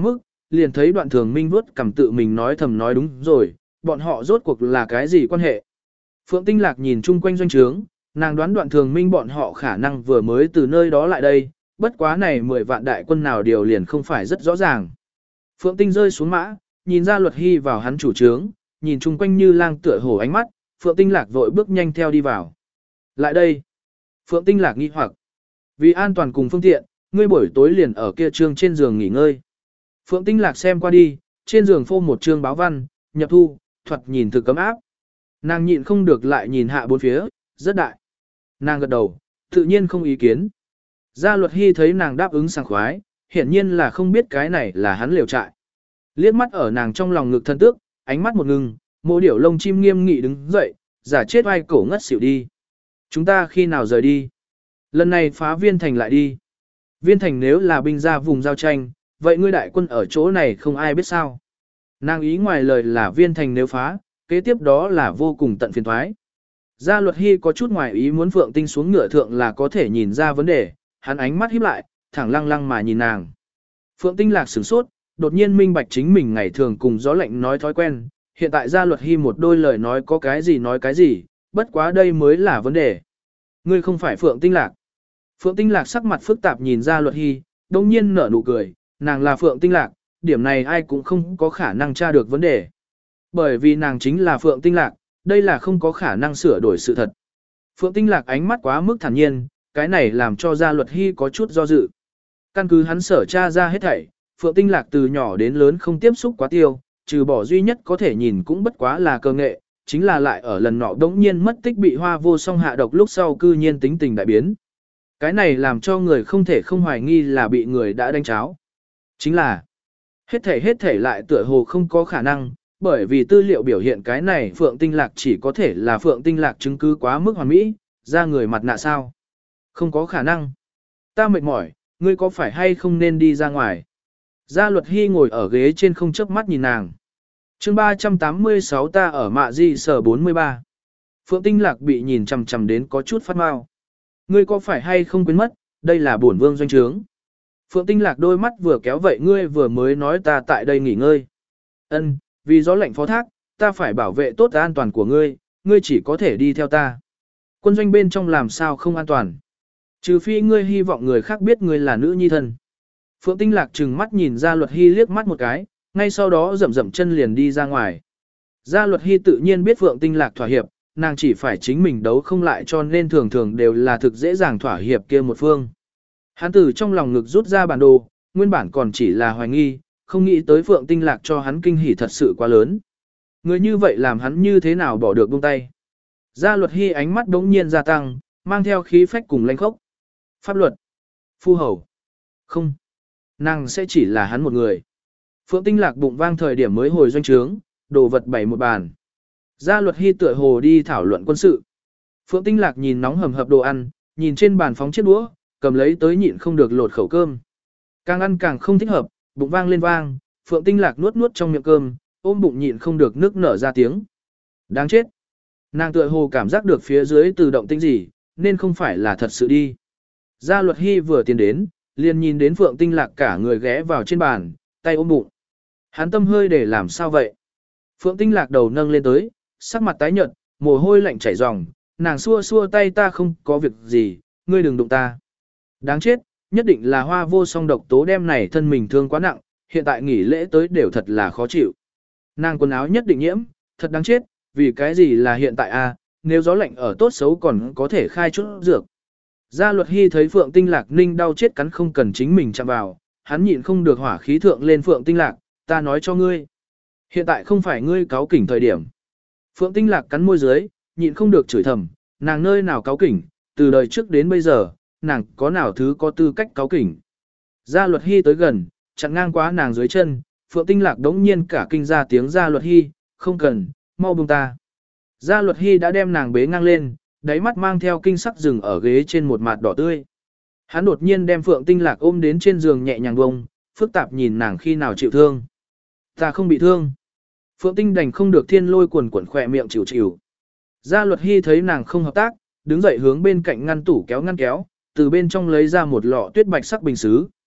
liền thấy Đoạn Thường Minh vuốt cầm tự mình nói thầm nói đúng rồi, bọn họ rốt cuộc là cái gì quan hệ. Phượng Tinh Lạc nhìn chung quanh doanh trướng, nàng đoán Đoạn Thường Minh bọn họ khả năng vừa mới từ nơi đó lại đây, bất quá này mười vạn đại quân nào điều liền không phải rất rõ ràng. Phượng Tinh rơi xuống mã, nhìn ra Luật Hy vào hắn chủ trướng, nhìn chung quanh như lang tựa hổ ánh mắt, Phượng Tinh Lạc vội bước nhanh theo đi vào. Lại đây. Phượng Tinh Lạc nghi hoặc. Vì an toàn cùng phương tiện, ngươi buổi tối liền ở kia trương trên giường nghỉ ngơi. Phượng Tinh Lạc xem qua đi, trên giường phô một trương báo văn, nhập thu, thuật nhìn thực cấm áp. Nàng nhịn không được lại nhìn hạ bốn phía, rất đại. Nàng gật đầu, tự nhiên không ý kiến. Gia Luật Hy thấy nàng đáp ứng sảng khoái, hiển nhiên là không biết cái này là hắn liều trại. Liếc mắt ở nàng trong lòng ngực thân tước, ánh mắt một ngừng, mộ điểu lông chim nghiêm nghị đứng dậy, giả chết oai cổ ngất xỉu đi. Chúng ta khi nào rời đi? Lần này phá Viên Thành lại đi. Viên Thành nếu là binh ra vùng giao tranh, vậy ngươi đại quân ở chỗ này không ai biết sao. Nàng ý ngoài lời là Viên Thành nếu phá, kế tiếp đó là vô cùng tận phiền thoái. Gia Luật Hy có chút ngoài ý muốn Phượng Tinh xuống ngựa thượng là có thể nhìn ra vấn đề, hắn ánh mắt híp lại, thẳng lăng lăng mà nhìn nàng. Phượng Tinh Lạc sửng sốt, đột nhiên minh bạch chính mình ngày thường cùng gió lạnh nói thói quen, hiện tại Gia Luật Hy một đôi lời nói có cái gì nói cái gì, bất quá đây mới là vấn đề. Ngươi không phải Phượng Tinh Lạc. Phượng Tinh Lạc sắc mặt phức tạp nhìn Gia Luật Hy, đồng nhiên nở nụ cười, nàng là Phượng Tinh Lạc, điểm này ai cũng không có khả năng tra được vấn đề. Bởi vì nàng chính là Phượng Tinh Lạc, đây là không có khả năng sửa đổi sự thật. Phượng Tinh Lạc ánh mắt quá mức thản nhiên, cái này làm cho Gia Luật Hy có chút do dự. Căn cứ hắn sở tra ra hết thảy, Phượng Tinh Lạc từ nhỏ đến lớn không tiếp xúc quá tiêu, trừ bỏ duy nhất có thể nhìn cũng bất quá là cơ nghệ, chính là lại ở lần nọ đống nhiên mất tích bị hoa vô song hạ độc lúc sau cư nhiên tính tình đại biến. Cái này làm cho người không thể không hoài nghi là bị người đã đánh cháo. Chính là, hết thể hết thể lại tựa hồ không có khả năng, bởi vì tư liệu biểu hiện cái này Phượng Tinh Lạc chỉ có thể là Phượng Tinh Lạc chứng cứ quá mức hoàn mỹ, ra người mặt nạ sao. Không có khả năng. Ta mệt mỏi, ngươi có phải hay không nên đi ra ngoài? Gia Luật Hy ngồi ở ghế trên không chớp mắt nhìn nàng. chương ba trăm tám mươi sáu ta ở mạ di sở bốn mươi ba. Phượng Tinh Lạc bị nhìn chằm chằm đến có chút phát mau. Ngươi có phải hay không quên mất, đây là bổn vương doanh trướng. Phượng Tinh Lạc đôi mắt vừa kéo vậy ngươi vừa mới nói ta tại đây nghỉ ngơi. Ân, vì gió lạnh phó thác, ta phải bảo vệ tốt an toàn của ngươi, ngươi chỉ có thể đi theo ta. Quân doanh bên trong làm sao không an toàn. Trừ phi ngươi hy vọng người khác biết ngươi là nữ nhi thân. Phượng Tinh Lạc trừng mắt nhìn Gia Luật Hy liếc mắt một cái, ngay sau đó rậm rậm chân liền đi ra ngoài. Gia Luật Hy tự nhiên biết Phượng Tinh Lạc thỏa hiệp, nàng chỉ phải chính mình đấu không lại cho nên thường thường đều là thực dễ dàng thỏa hiệp kia một phương. Hắn từ trong lòng ngực rút ra bản đồ, nguyên bản còn chỉ là hoài nghi, không nghĩ tới Phượng Tinh Lạc cho hắn kinh hỉ thật sự quá lớn. Người như vậy làm hắn như thế nào bỏ được buông tay. Gia Luật Hy ánh mắt đống nhiên gia tăng, mang theo khí phách cùng lanh khốc. Pháp luật. Phu hầu. Không. Nàng sẽ chỉ là hắn một người. Phượng Tinh Lạc bụng vang thời điểm mới hồi doanh trướng, đồ vật bày một bàn. Gia Luật Hy tựa hồ đi thảo luận quân sự. Phượng Tinh Lạc nhìn nóng hầm hập đồ ăn, nhìn trên bàn phóng chiếc đũa, cầm lấy tới nhịn không được lột khẩu cơm. Càng ăn càng không thích hợp, bụng vang lên vang, Phượng Tinh Lạc nuốt nuốt trong miệng cơm, ôm bụng nhịn không được nước nở ra tiếng. Đáng chết. Nàng tựa hồ cảm giác được phía dưới từ động tĩnh gì, nên không phải là thật sự đi. Gia Luật Hy vừa tiến đến, liền nhìn đến Phượng Tinh Lạc cả người ghé vào trên bàn, tay ôm bụng. Hắn tâm hơi để làm sao vậy? Phượng Tinh Lạc đầu nâng lên tới, sắc mặt tái nhợt, mồ hôi lạnh chảy ròng, nàng xua xua tay ta không có việc gì, ngươi đừng đụng ta. Đáng chết, nhất định là hoa vô song độc tố đem này thân mình thương quá nặng, hiện tại nghỉ lễ tới đều thật là khó chịu. Nàng quần áo nhất định nhiễm, thật đáng chết, vì cái gì là hiện tại a? Nếu gió lạnh ở tốt xấu còn có thể khai chút dược. Gia Luật Hy thấy Phượng Tinh Lạc ninh đau chết cắn không cần chính mình chạm vào, hắn nhịn không được hỏa khí thượng lên Phượng Tinh Lạc, ta nói cho ngươi. Hiện tại không phải ngươi cáo kỉnh thời điểm. Phượng Tinh Lạc cắn môi dưới, nhịn không được chửi thầm, nàng nơi nào cáo kỉnh, từ đời trước đến bây giờ, nàng có nào thứ có tư cách cáo kỉnh. Gia Luật Hy tới gần, chặn ngang quá nàng dưới chân, Phượng Tinh Lạc đống nhiên cả kinh ra tiếng Gia Luật Hy, không cần, mau buông ta. Gia Luật Hy đã đem nàng bế ngang lên, đáy mắt mang theo kinh sắc rừng ở ghế trên một mặt đỏ tươi. Hắn đột nhiên đem Phượng Tinh Lạc ôm đến trên giường nhẹ nhàng bông, phức tạp nhìn nàng khi nào chịu thương. Ta không bị thương. Phượng Tinh đành không được thiên lôi quần quần khỏe miệng chịu chịu. Gia Luật Hy thấy nàng không hợp tác, đứng dậy hướng bên cạnh ngăn tủ kéo ngăn kéo, từ bên trong lấy ra một lọ tuyết bạch sắc bình sứ.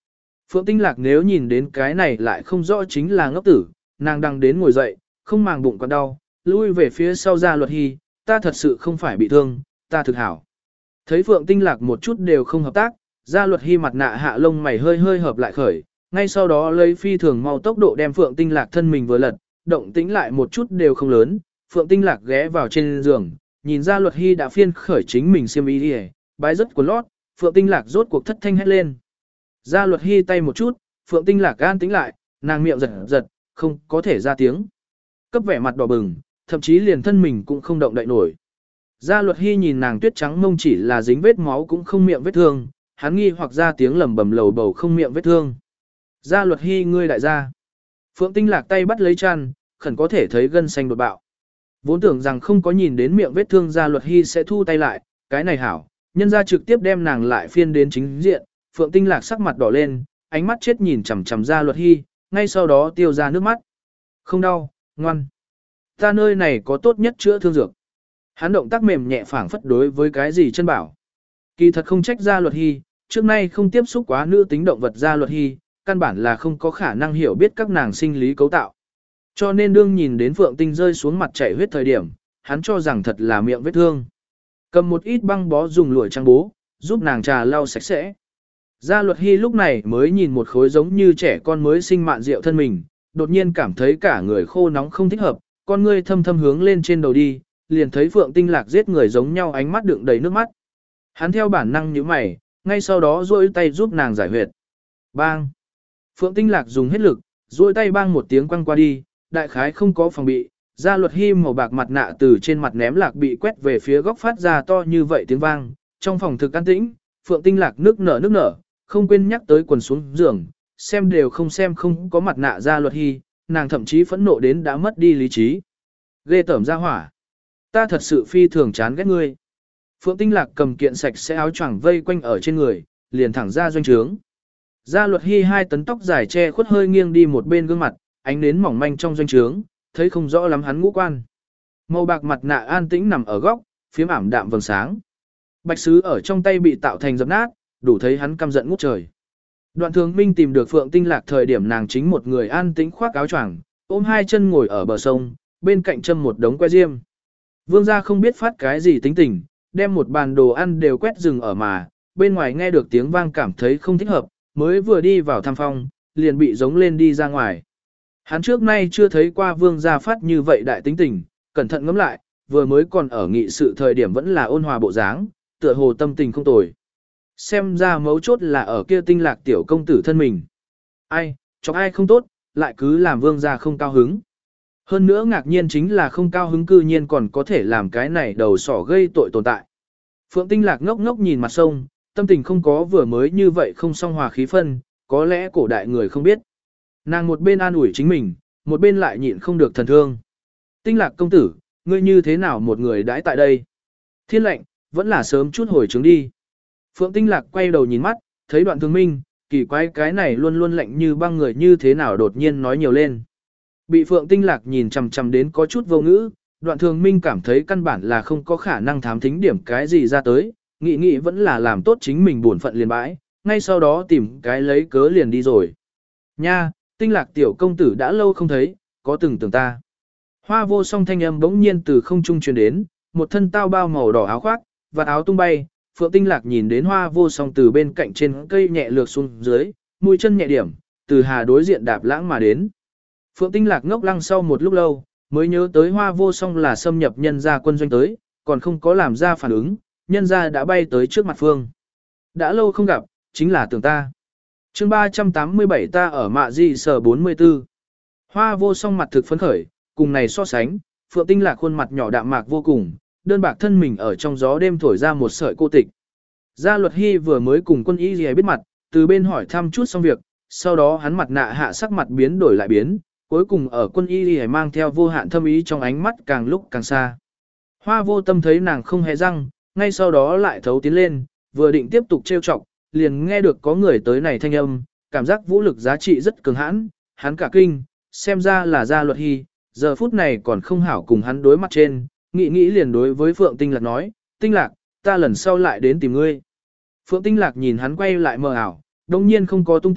Phượng Tinh Lạc nếu nhìn đến cái này lại không rõ chính là ngốc tử, nàng đang đến ngồi dậy, không màng bụng còn đau, lui về phía sau Gia Luật Hy, ta thật sự không phải bị thương, ta thực hảo. Thấy Phượng Tinh Lạc một chút đều không hợp tác, Gia Luật Hy mặt nạ hạ lông mày hơi hơi hợp lại khởi, ngay sau đó lấy phi thường mau tốc độ đem Phượng Tinh Lạc thân mình vừa lật, động tĩnh lại một chút đều không lớn, Phượng Tinh Lạc ghé vào trên giường, nhìn Gia Luật Hy đã phiên khởi chính mình xiêm y đi, bái rất quần lót, Phượng Tinh Lạc rốt cuộc thất thanh hét lên. Gia Luật Hy tay một chút, Phượng Tinh Lạc gan tĩnh lại, nàng miệng giật giật, không có thể ra tiếng. Cấp vẻ mặt đỏ bừng, thậm chí liền thân mình cũng không động đậy nổi. Gia Luật Hy nhìn nàng tuyết trắng mông chỉ là dính vết máu cũng không miệng vết thương, hắn nghi hoặc ra tiếng lầm bầm lầu bầu không miệng vết thương. Gia Luật Hy ngươi đại gia. Phượng Tinh Lạc tay bắt lấy chăn, khẩn có thể thấy gân xanh đột bạo. Vốn tưởng rằng không có nhìn đến miệng vết thương Gia Luật Hy sẽ thu tay lại, cái này hảo, nhân ra trực tiếp đem nàng lại phiên đến chính diện, Phượng Tinh Lạc sắc mặt đỏ lên, ánh mắt chết nhìn chằm chằm Gia Luật Hy, ngay sau đó tiêu ra nước mắt. Không đau, ngoan. Ta nơi này có tốt nhất chữa thương dược. Hắn động tác mềm nhẹ phảng phất đối với cái gì chân bảo. Kỳ thật không trách Gia Luật Hy, trước nay không tiếp xúc quá nữ tính động vật Gia Luật Hy, căn bản là không có khả năng hiểu biết các nàng sinh lý cấu tạo. Cho nên đương nhìn đến Phượng Tinh rơi xuống mặt chảy huyết thời điểm, hắn cho rằng thật là miệng vết thương. Cầm một ít băng bó dùng lụa trang bố, giúp nàng trà lau sạch sẽ. Gia Luật Hy lúc này mới nhìn một khối giống như trẻ con mới sinh mạn rượu thân mình, đột nhiên cảm thấy cả người khô nóng không thích hợp, con ngươi thâm thâm hướng lên trên đầu đi, liền thấy Phượng Tinh Lạc giết người giống nhau ánh mắt đựng đầy nước mắt. Hắn theo bản năng nhíu mày, ngay sau đó duỗi tay giúp nàng giải huyệt. Bang! Phượng Tinh Lạc dùng hết lực, duỗi tay bang một tiếng quăng qua đi, đại khái không có phòng bị, Gia Luật Hy màu bạc mặt nạ từ trên mặt ném lạc bị quét về phía góc phát ra to như vậy tiếng vang, trong phòng thực an tĩnh, Phượng Tinh Lạc nước nở nước nở, không quên nhắc tới quần xuống giường, xem đều không xem không có mặt nạ Gia Luật Hy, nàng thậm chí phẫn nộ đến đã mất đi lý trí. Ghê tởm ra hỏa. Ta thật sự phi thường chán ghét ngươi. Phượng Tinh Lạc cầm kiện sạch sẽ áo choàng vây quanh ở trên người, liền thẳng ra doanh trướng. Gia Luật Hy hai tấn tóc dài che khuất hơi nghiêng đi một bên gương mặt, ánh nến mỏng manh trong doanh trướng, thấy không rõ lắm hắn ngũ quan. Màu bạc mặt nạ an tĩnh nằm ở góc, phiếm ảm đạm vầng sáng. Bạch sứ ở trong tay bị tạo thành dập nát, đủ thấy hắn căm giận ngút trời. Đoạn Thường Minh tìm được Phượng Tinh Lạc thời điểm nàng chính một người an tĩnh khoác áo choàng, ôm hai chân ngồi ở bờ sông, bên cạnh châm một đống que diêm. Vương gia không biết phát cái gì tính tình, đem một bàn đồ ăn đều quét rừng ở mà, bên ngoài nghe được tiếng vang cảm thấy không thích hợp, mới vừa đi vào thăm phong, liền bị giống lên đi ra ngoài. Hắn trước nay chưa thấy qua vương gia phát như vậy đại tính tình, cẩn thận ngẫm lại, vừa mới còn ở nghị sự thời điểm vẫn là ôn hòa bộ dáng, tựa hồ tâm tình không tồi. Xem ra mấu chốt là ở kia Tinh Lạc tiểu công tử thân mình. Ai, chọc ai không tốt, lại cứ làm vương gia không cao hứng. Hơn nữa ngạc nhiên chính là không cao hứng cư nhiên còn có thể làm cái này đầu sỏ gây tội tồn tại. Phượng Tinh Lạc ngốc ngốc nhìn mặt sông, tâm tình không có vừa mới như vậy không song hòa khí phân, có lẽ cổ đại người không biết. Nàng một bên an ủi chính mình, một bên lại nhịn không được thần thương. Tinh Lạc công tử, ngươi như thế nào một người đãi tại đây? Thiên lệnh, vẫn là sớm chút hồi trướng đi. Phượng Tinh Lạc quay đầu nhìn mắt, thấy Đoạn Thường Minh, kỳ quái cái này luôn luôn lạnh như băng người như thế nào đột nhiên nói nhiều lên. Bị Phượng Tinh Lạc nhìn chằm chằm đến có chút vô ngữ, Đoạn Thường Minh cảm thấy căn bản là không có khả năng thám thính điểm cái gì ra tới, nghĩ nghĩ vẫn là làm tốt chính mình buồn phận liền bãi, ngay sau đó tìm cái lấy cớ liền đi rồi. Nha, Tinh Lạc tiểu công tử đã lâu không thấy, có từng tưởng ta. Hoa vô song thanh âm bỗng nhiên từ không trung truyền đến, một thân tao bao màu đỏ áo khoác, vạt áo tung bay, Phượng Tinh Lạc nhìn đến hoa vô song từ bên cạnh trên cây nhẹ lược xuống dưới, mũi chân nhẹ điểm, từ hà đối diện đạp lãng mà đến. Phượng Tinh Lạc ngốc lăng sau một lúc lâu, mới nhớ tới hoa vô song là xâm nhập nhân gia quân doanh tới, còn không có làm ra phản ứng, nhân gia đã bay tới trước mặt phương. Đã lâu không gặp, chính là tưởng ta. chương ba trăm tám mươi bảy ta ở mạ di sở bốn mươi tư. Hoa vô song mặt thực phấn khởi, cùng này so sánh, Phượng Tinh Lạc khuôn mặt nhỏ đạm mạc vô cùng, đơn bạc thân mình ở trong gió đêm thổi ra một sợi cô tịch. Gia Luật Hy vừa mới cùng quân y gì biết mặt, từ bên hỏi thăm chút xong việc, sau đó hắn mặt nạ hạ sắc mặt biến đổi lại biến, cuối cùng ở quân y gì mang theo vô hạn thâm ý trong ánh mắt càng lúc càng xa. Hoa vô tâm thấy nàng không hề răng, ngay sau đó lại thấu tiến lên, vừa định tiếp tục trêu chọc, liền nghe được có người tới này thanh âm, cảm giác vũ lực giá trị rất cường hãn, hắn cả kinh, xem ra là Gia Luật Hy, giờ phút này còn không hảo cùng hắn đối mặt trên, nghĩ nghĩ liền đối với Phượng Tinh Lạc nói, Tinh Lạc, ta lần sau lại đến tìm ngươi. Phượng Tinh Lạc nhìn hắn quay lại mờ ảo, đồng nhiên không có tung tích,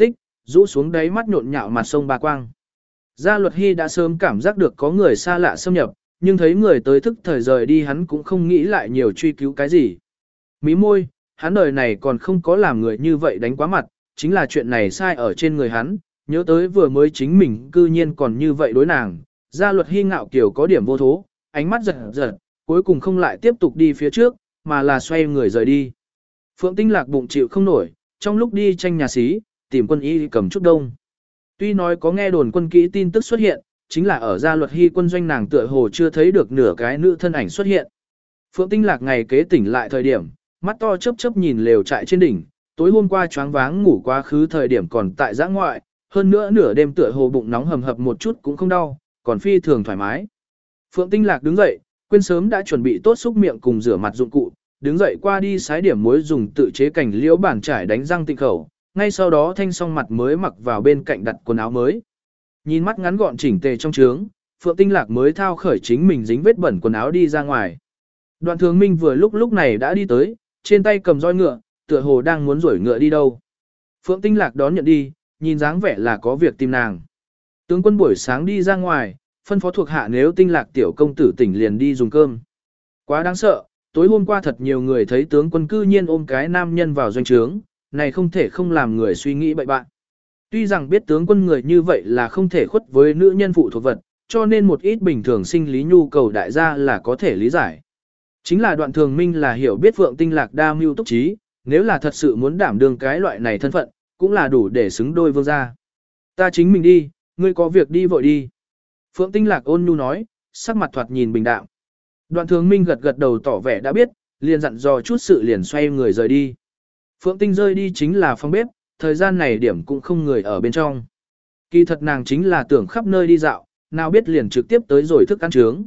rũ xuống đáy mắt nhộn nhạo mặt sông ba quang. Gia Luật Hy đã sớm cảm giác được có người xa lạ xâm nhập, nhưng thấy người tới thức thời rời đi hắn cũng không nghĩ lại nhiều truy cứu cái gì. Mí môi, hắn đời này còn không có làm người như vậy đánh quá mặt, chính là chuyện này sai ở trên người hắn, nhớ tới vừa mới chính mình cư nhiên còn như vậy đối nàng. Gia Luật Hy ngạo kiểu có điểm vô thố, ánh mắt giật giật, cuối cùng không lại tiếp tục đi phía trước, mà là xoay người rời đi. Phượng Tinh Lạc bụng chịu không nổi, trong lúc đi tranh nhà xí, tìm quân y cầm chút đông. Tuy nói có nghe đồn quân kỹ tin tức xuất hiện, chính là ở Gia Luật Hy quân doanh nàng tựa hồ chưa thấy được nửa cái nữ thân ảnh xuất hiện. Phượng Tinh Lạc ngày kế tỉnh lại thời điểm, mắt to chớp chớp nhìn lều trại trên đỉnh, tối hôm qua choáng váng ngủ quá khứ thời điểm còn tại giã ngoại, hơn nữa nửa đêm tựa hồ bụng nóng hầm hập một chút cũng không đau, còn phi thường thoải mái. Phượng Tinh Lạc đứng dậy, quên sớm đã chuẩn bị tốt xúc miệng cùng rửa mặt dụng cụ, đứng dậy qua đi sái điểm muối dùng tự chế cảnh liễu bản trải đánh răng tịnh khẩu, ngay sau đó thanh xong mặt mới mặc vào bên cạnh đặt quần áo mới. Nhìn mắt ngắn gọn chỉnh tề trong trướng, Phượng Tinh Lạc mới thao khởi chính mình dính vết bẩn quần áo đi ra ngoài. Đoạn Thường Minh vừa lúc lúc này đã đi tới, trên tay cầm roi ngựa, tựa hồ đang muốn rổi ngựa đi đâu. Phượng Tinh Lạc đón nhận đi, nhìn dáng vẻ là có việc tìm nàng. Tướng quân buổi sáng đi ra ngoài, phân phó thuộc hạ nếu Tinh Lạc tiểu công tử tỉnh liền đi dùng cơm. Quá đáng sợ, tối hôm qua thật nhiều người thấy tướng quân cư nhiên ôm cái nam nhân vào doanh trướng, này không thể không làm người suy nghĩ bậy bạn. Tuy rằng biết tướng quân người như vậy là không thể khuất với nữ nhân phụ thuộc vật, cho nên một ít bình thường sinh lý nhu cầu đại gia là có thể lý giải. Chính là Đoạn Thường Minh là hiểu biết Phượng Tinh Lạc đa mưu túc trí, nếu là thật sự muốn đảm đương cái loại này thân phận, cũng là đủ để xứng đôi vương gia. Ta chính mình đi, ngươi có việc đi vội đi. Phượng Tinh Lạc ôn nhu nói, sắc mặt thoạt nhìn bình đạm. Đoạn Thường Minh gật gật đầu tỏ vẻ đã biết, liền dặn dò chút sự liền xoay người rời đi. Phượng Tinh rơi đi chính là phòng bếp, thời gian này điểm cũng không người ở bên trong. Kỳ thật nàng chính là tưởng khắp nơi đi dạo, nào biết liền trực tiếp tới rồi thức ăn trướng.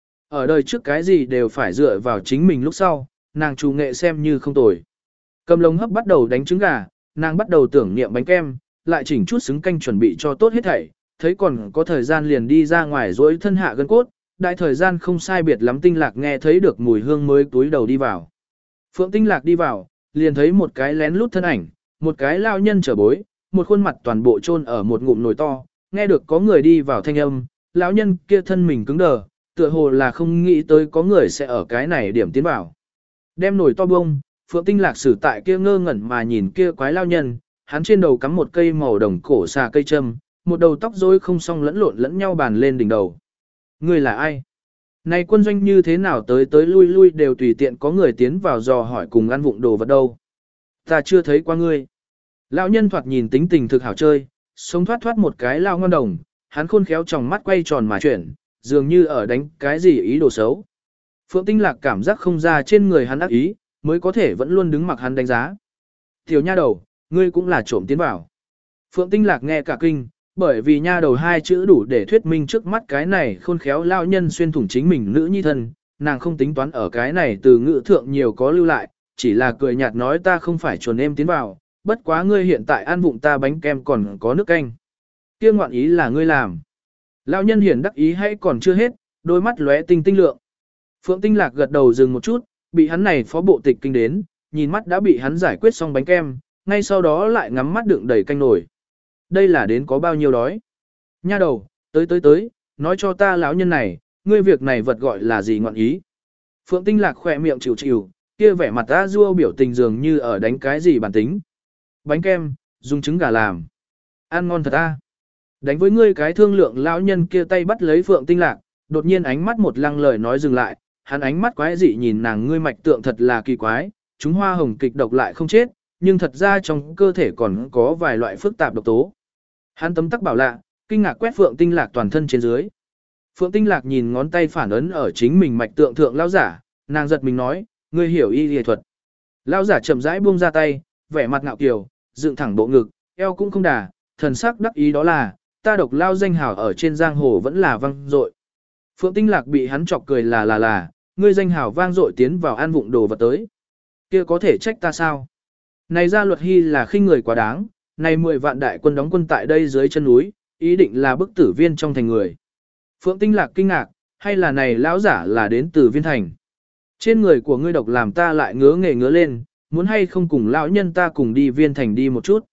Ở đời trước cái gì đều phải dựa vào chính mình lúc sau, nàng chủ nghệ xem như không tồi. Cầm lồng hấp bắt đầu đánh trứng gà, nàng bắt đầu tưởng niệm bánh kem, lại chỉnh chút xứng canh chuẩn bị cho tốt hết thảy, thấy còn có thời gian liền đi ra ngoài dối thân hạ gân cốt, đại thời gian không sai biệt lắm Tinh Lạc nghe thấy được mùi hương mới túi đầu đi vào. Phượng Tinh Lạc đi vào, liền thấy một cái lén lút thân ảnh, một cái lao nhân trở bối, một khuôn mặt toàn bộ chôn ở một ngụm nồi to, nghe được có người đi vào thanh âm, lão nhân kia thân mình cứng đờ, tựa hồ là không nghĩ tới có người sẽ ở cái này điểm tiến vào. Đem nồi to bông, Phượng Tinh Lạc xử tại kia ngơ ngẩn mà nhìn kia quái lao nhân, hắn trên đầu cắm một cây màu đồng cổ xà cây châm, một đầu tóc rối không song lẫn lộn lẫn nhau bàn lên đỉnh đầu. Người là ai? Này quân doanh như thế nào tới tới lui lui đều tùy tiện có người tiến vào dò hỏi cùng ăn vụng đồ vật đâu. Ta chưa thấy qua ngươi. Lão nhân thoạt nhìn tính tình thực hảo chơi, sống thoát thoát một cái lao ngon đồng, hắn khôn khéo trong mắt quay tròn mà chuyển, dường như ở đánh cái gì ý đồ xấu. Phượng Tinh Lạc cảm giác không ra trên người hắn ác ý, mới có thể vẫn luôn đứng mặc hắn đánh giá. Tiểu nha đầu, ngươi cũng là trộm tiến vào. Phượng Tinh Lạc nghe cả kinh, bởi vì nha đầu hai chữ đủ để thuyết minh trước mắt cái này khôn khéo lao nhân xuyên thủng chính mình nữ nhi thân, nàng không tính toán ở cái này từ ngữ thượng nhiều có lưu lại, chỉ là cười nhạt nói ta không phải chuồn em tiến vào, bất quá ngươi hiện tại ăn vụng ta bánh kem còn có nước canh. Kia ngoạn ý là ngươi làm. Lão nhân hiển đắc ý hay còn chưa hết, đôi mắt lóe tinh tinh lượng. Phượng Tinh Lạc gật đầu dừng một chút, bị hắn này phó bộ tịch kinh đến, nhìn mắt đã bị hắn giải quyết xong bánh kem, ngay sau đó lại ngắm mắt đựng đầy canh nổi. Đây là đến có bao nhiêu đói. Nha đầu, tới tới tới, nói cho ta lão nhân này, ngươi việc này vật gọi là gì ngoạn ý. Phượng Tinh Lạc khỏe miệng chịu chịu, kia vẻ mặt ta dua biểu tình dường như ở đánh cái gì bản tính. Bánh kem, dùng trứng gà làm. Ăn ngon thật a. Đánh với ngươi cái thương lượng lão nhân kia tay bắt lấy Phượng Tinh Lạc, đột nhiên ánh mắt một lăng lời nói dừng lại, hắn ánh mắt quái dị nhìn nàng ngươi mạch tượng thật là kỳ quái, chúng hoa hồng kịch độc lại không chết, nhưng thật ra trong cơ thể còn có vài loại phức tạp độc tố. Hắn tấm tắc bảo lạ, kinh ngạc quét Phượng Tinh Lạc toàn thân trên dưới. Phượng Tinh Lạc nhìn ngón tay phản ấn ở chính mình mạch tượng thượng lão giả, nàng giật mình nói, ngươi hiểu y y thuật. Lão giả chậm rãi buông ra tay, vẻ mặt ngạo kiều, dựng thẳng bộ ngực, eo cũng không đà, thần sắc đắc ý đó là, ta độc lao danh hào ở trên giang hồ vẫn là vang dội. Phượng Tinh Lạc bị hắn chọc cười là là là, ngươi danh hào vang dội tiến vào ăn vụng đồ vật tới. Kia có thể trách ta sao? Này Gia Luật Hy là khinh người quá đáng, này mười vạn đại quân đóng quân tại đây dưới chân núi, ý định là bức tử viên trong thành người. Phượng Tinh Lạc kinh ngạc, hay là này lão giả là đến từ viên thành. Trên người của ngươi độc làm ta lại ngứa nghề ngứa lên, muốn hay không cùng lão nhân ta cùng đi viên thành đi một chút.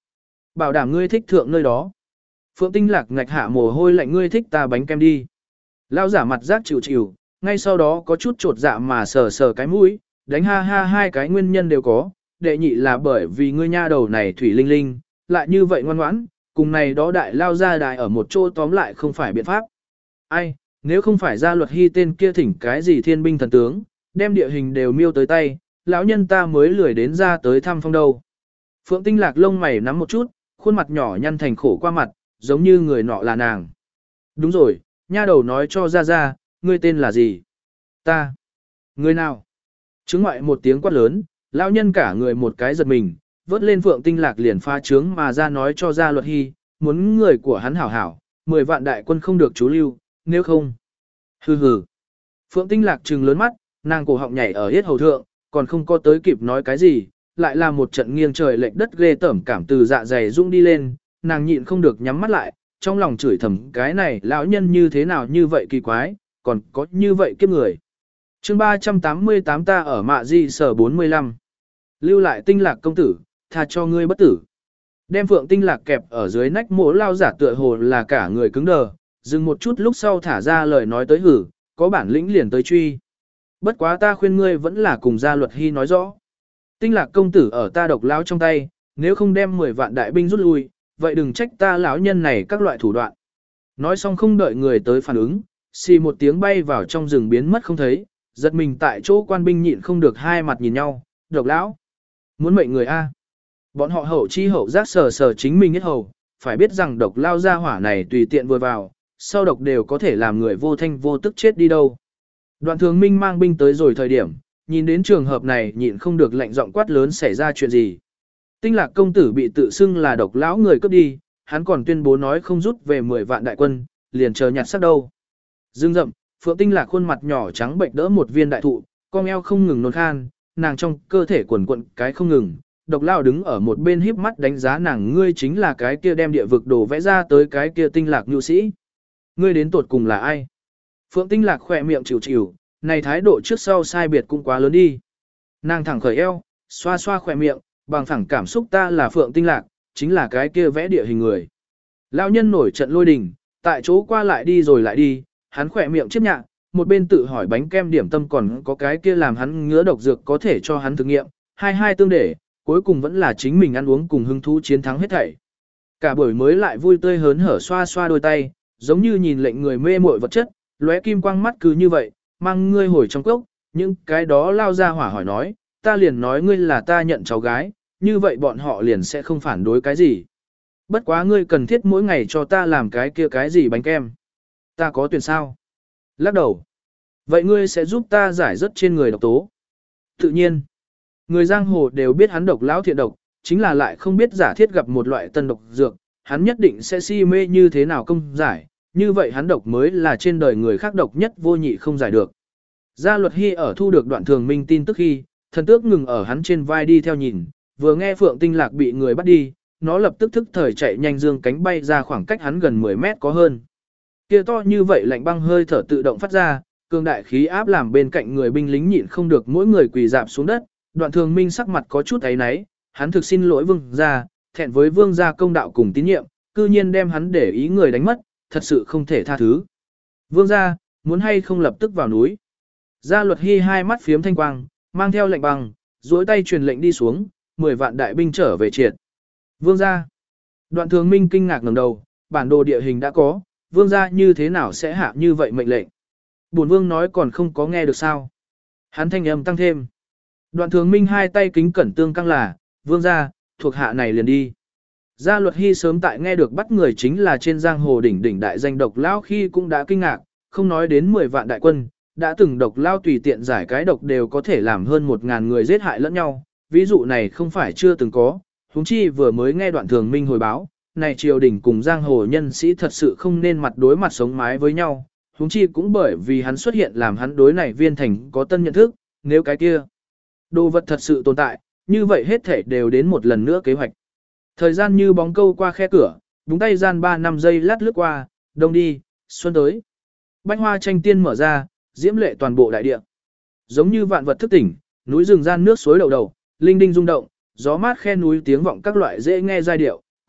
Bảo đảm ngươi thích thượng nơi đó. Phượng Tinh Lạc ngạch hạ mồ hôi lạnh, ngươi thích ta bánh kem đi. Lao giả mặt rác chịu chịu, ngay sau đó có chút trột dạ mà sờ sờ cái mũi, đánh ha ha hai cái nguyên nhân đều có. Đệ nhị là bởi vì ngươi nha đầu này thủy linh linh, lại như vậy ngoan ngoãn, cùng này đó đại lao ra đại ở một chỗ tóm lại không phải biện pháp. Ai, nếu không phải ra luật hy tên kia thỉnh cái gì thiên binh thần tướng, đem địa hình đều miêu tới tay, lão nhân ta mới lười đến ra tới thăm phong đâu. Phượng Tinh Lạc lông mày nắm một chút, khuôn mặt nhỏ nhăn thành khổ qua mặt, giống như người nọ là nàng. Đúng rồi, nha đầu nói cho ra ra, ngươi tên là gì? Ta. Người nào? Chứng ngoại một tiếng quát lớn, lão nhân cả người một cái giật mình, vớt lên Phượng Tinh Lạc liền pha trướng mà ra nói cho ra luật hy, muốn người của hắn hảo hảo, mười vạn đại quân không được chú lưu, nếu không. Hừ hừ. Phượng Tinh Lạc trừng lớn mắt, nàng cổ họng nhảy ở yết hầu thượng, còn không có tới kịp nói cái gì, lại là một trận nghiêng trời lệch đất ghê tởm cảm từ dạ dày rung đi lên, nàng nhịn không được nhắm mắt lại, trong lòng chửi thầm cái này lão nhân như thế nào như vậy kỳ quái, còn có như vậy kiếp người. Chương ba trăm tám mươi tám ta ở mạ di sở bốn mươi lăm. Lưu lại Tinh Lạc công tử, tha cho ngươi bất tử. Đem Phượng Tinh Lạc kẹp ở dưới nách mỗ lao giả tựa hồ là cả người cứng đờ, dừng một chút lúc sau thả ra lời nói tới hử, có bản lĩnh liền tới truy. Bất quá ta khuyên ngươi vẫn là cùng gia luật hy nói rõ. Tinh Lạc công tử ở ta độc lão trong tay, nếu không đem mười vạn đại binh rút lui, vậy đừng trách ta lão nhân này các loại thủ đoạn. Nói xong không đợi người tới phản ứng, xì một tiếng bay vào trong rừng biến mất không thấy, giật mình tại chỗ quan binh nhịn không được hai mặt nhìn nhau, độc lão. Muốn mệnh người A. Bọn họ hậu chi hậu giác sờ sờ chính mình hết hầu, phải biết rằng độc lao ra hỏa này tùy tiện vừa vào, sau độc đều có thể làm người vô thanh vô tức chết đi đâu. Đoạn thường minh mang binh tới rồi thời điểm, nhìn đến trường hợp này nhịn không được lạnh giọng quát lớn xảy ra chuyện gì. Tinh Lạc công tử bị tự xưng là độc lão người cướp đi, hắn còn tuyên bố nói không rút về mười vạn đại quân, liền chờ nhặt sắc đâu. Dương rậm, Phượng Tinh Lạc khuôn mặt nhỏ trắng bệnh đỡ một viên đại thụ, con eo không ngừng nôn khan, nàng trong cơ thể quần quận cái không ngừng. Độc lão đứng ở một bên híp mắt đánh giá nàng, ngươi chính là cái kia đem địa vực đồ vẽ ra tới cái kia Tinh Lạc nhu sĩ. Ngươi đến tột cùng là ai? Phượng Tinh Lạc khỏe miệng chịu chịu, này thái độ trước sau sai biệt cũng quá lớn đi. Nàng thẳng khởi eo, xoa xoa khỏe miệng, bằng thẳng cảm xúc ta là Phượng Tinh Lạc, chính là cái kia vẽ địa hình người. Lão nhân nổi trận lôi đình, tại chỗ qua lại đi rồi lại đi, hắn khỏe miệng chiếc nhạc, một bên tự hỏi bánh kem điểm tâm còn có cái kia làm hắn ngứa độc dược có thể cho hắn thử nghiệm, hai hai tương để, cuối cùng vẫn là chính mình ăn uống cùng hứng thú chiến thắng hết thảy. Cả buổi mới lại vui tươi hớn hở xoa xoa đôi tay, giống như nhìn lệnh người mê muội vật chất, lóe kim quang mắt cứ như vậy, mang ngươi hồi trong cốc, những cái đó lao ra hỏa hỏi nói, ta liền nói ngươi là ta nhận cháu gái, như vậy bọn họ liền sẽ không phản đối cái gì. Bất quá ngươi cần thiết mỗi ngày cho ta làm cái kia cái gì bánh kem. Ta có tuyển sao? Lắc đầu. Vậy ngươi sẽ giúp ta giải rất trên người độc tố. Tự nhiên, người giang hồ đều biết hắn độc lão thiện độc, chính là lại không biết giả thiết gặp một loại tân độc dược, hắn nhất định sẽ si mê như thế nào công giải, như vậy hắn độc mới là trên đời người khác độc nhất vô nhị không giải được. Gia luật hy ở thu được đoạn thường minh tin tức khi, thần tước ngừng ở hắn trên vai đi theo nhìn, vừa nghe Phượng Tinh Lạc bị người bắt đi, nó lập tức thức thời chạy nhanh dương cánh bay ra khoảng cách hắn gần mười mét có hơn. Kia to như vậy lạnh băng hơi thở tự động phát ra, cường đại khí áp làm bên cạnh người binh lính nhịn không được mỗi người quỳ dạp xuống đất, đoạn thường minh sắc mặt có chút áy náy, hắn thực xin lỗi vương gia, thẹn với vương gia công đạo cùng tín nhiệm, cư nhiên đem hắn để ý người đánh mất, thật sự không thể tha thứ. Vương gia, muốn hay không lập tức vào núi. Gia luật hy hai mắt phiếm thanh quang, mang theo lệnh băng, duỗi tay truyền lệnh đi xuống, mười vạn đại binh trở về triệt. Vương gia. Đoạn thường minh kinh ngạc ngẩng đầu, bản đồ địa hình đã có, vương gia như thế nào sẽ hạ như vậy mệnh lệnh. Bổn vương nói còn không có nghe được sao. Hắn thanh âm tăng thêm. Đoạn thường minh hai tay kính cẩn tương căng là, vương gia, thuộc hạ này liền đi. Gia luật hy sớm tại nghe được bắt người chính là trên giang hồ đỉnh đỉnh đại danh độc lão khi cũng đã kinh ngạc, không nói đến mười vạn đại quân, đã từng độc lao tùy tiện giải cái độc đều có thể làm hơn một ngàn người giết hại lẫn nhau, ví dụ này không phải chưa từng có, huống chi vừa mới nghe đoạn thường minh hồi báo, này triều đình cùng giang hồ nhân sĩ thật sự không nên mặt đối mặt sống mái với nhau, huống chi cũng bởi vì hắn xuất hiện làm hắn đối này viên thành có tân nhận thức, nếu cái kia đồ vật thật sự tồn tại, như vậy hết thể đều đến một lần nữa kế hoạch. Thời gian như bóng câu qua khe cửa, đúng tay gian ba năm giây lát lướt qua, đông đi, xuân tới. Bách hoa tranh tiên mở ra, diễm lệ toàn bộ đại địa. Giống như vạn vật thức tỉnh, núi rừng gian nước suối đầu đầu, linh đinh rung động, gió mát khe núi tiếng vọng các loại dễ nghe giai điệu,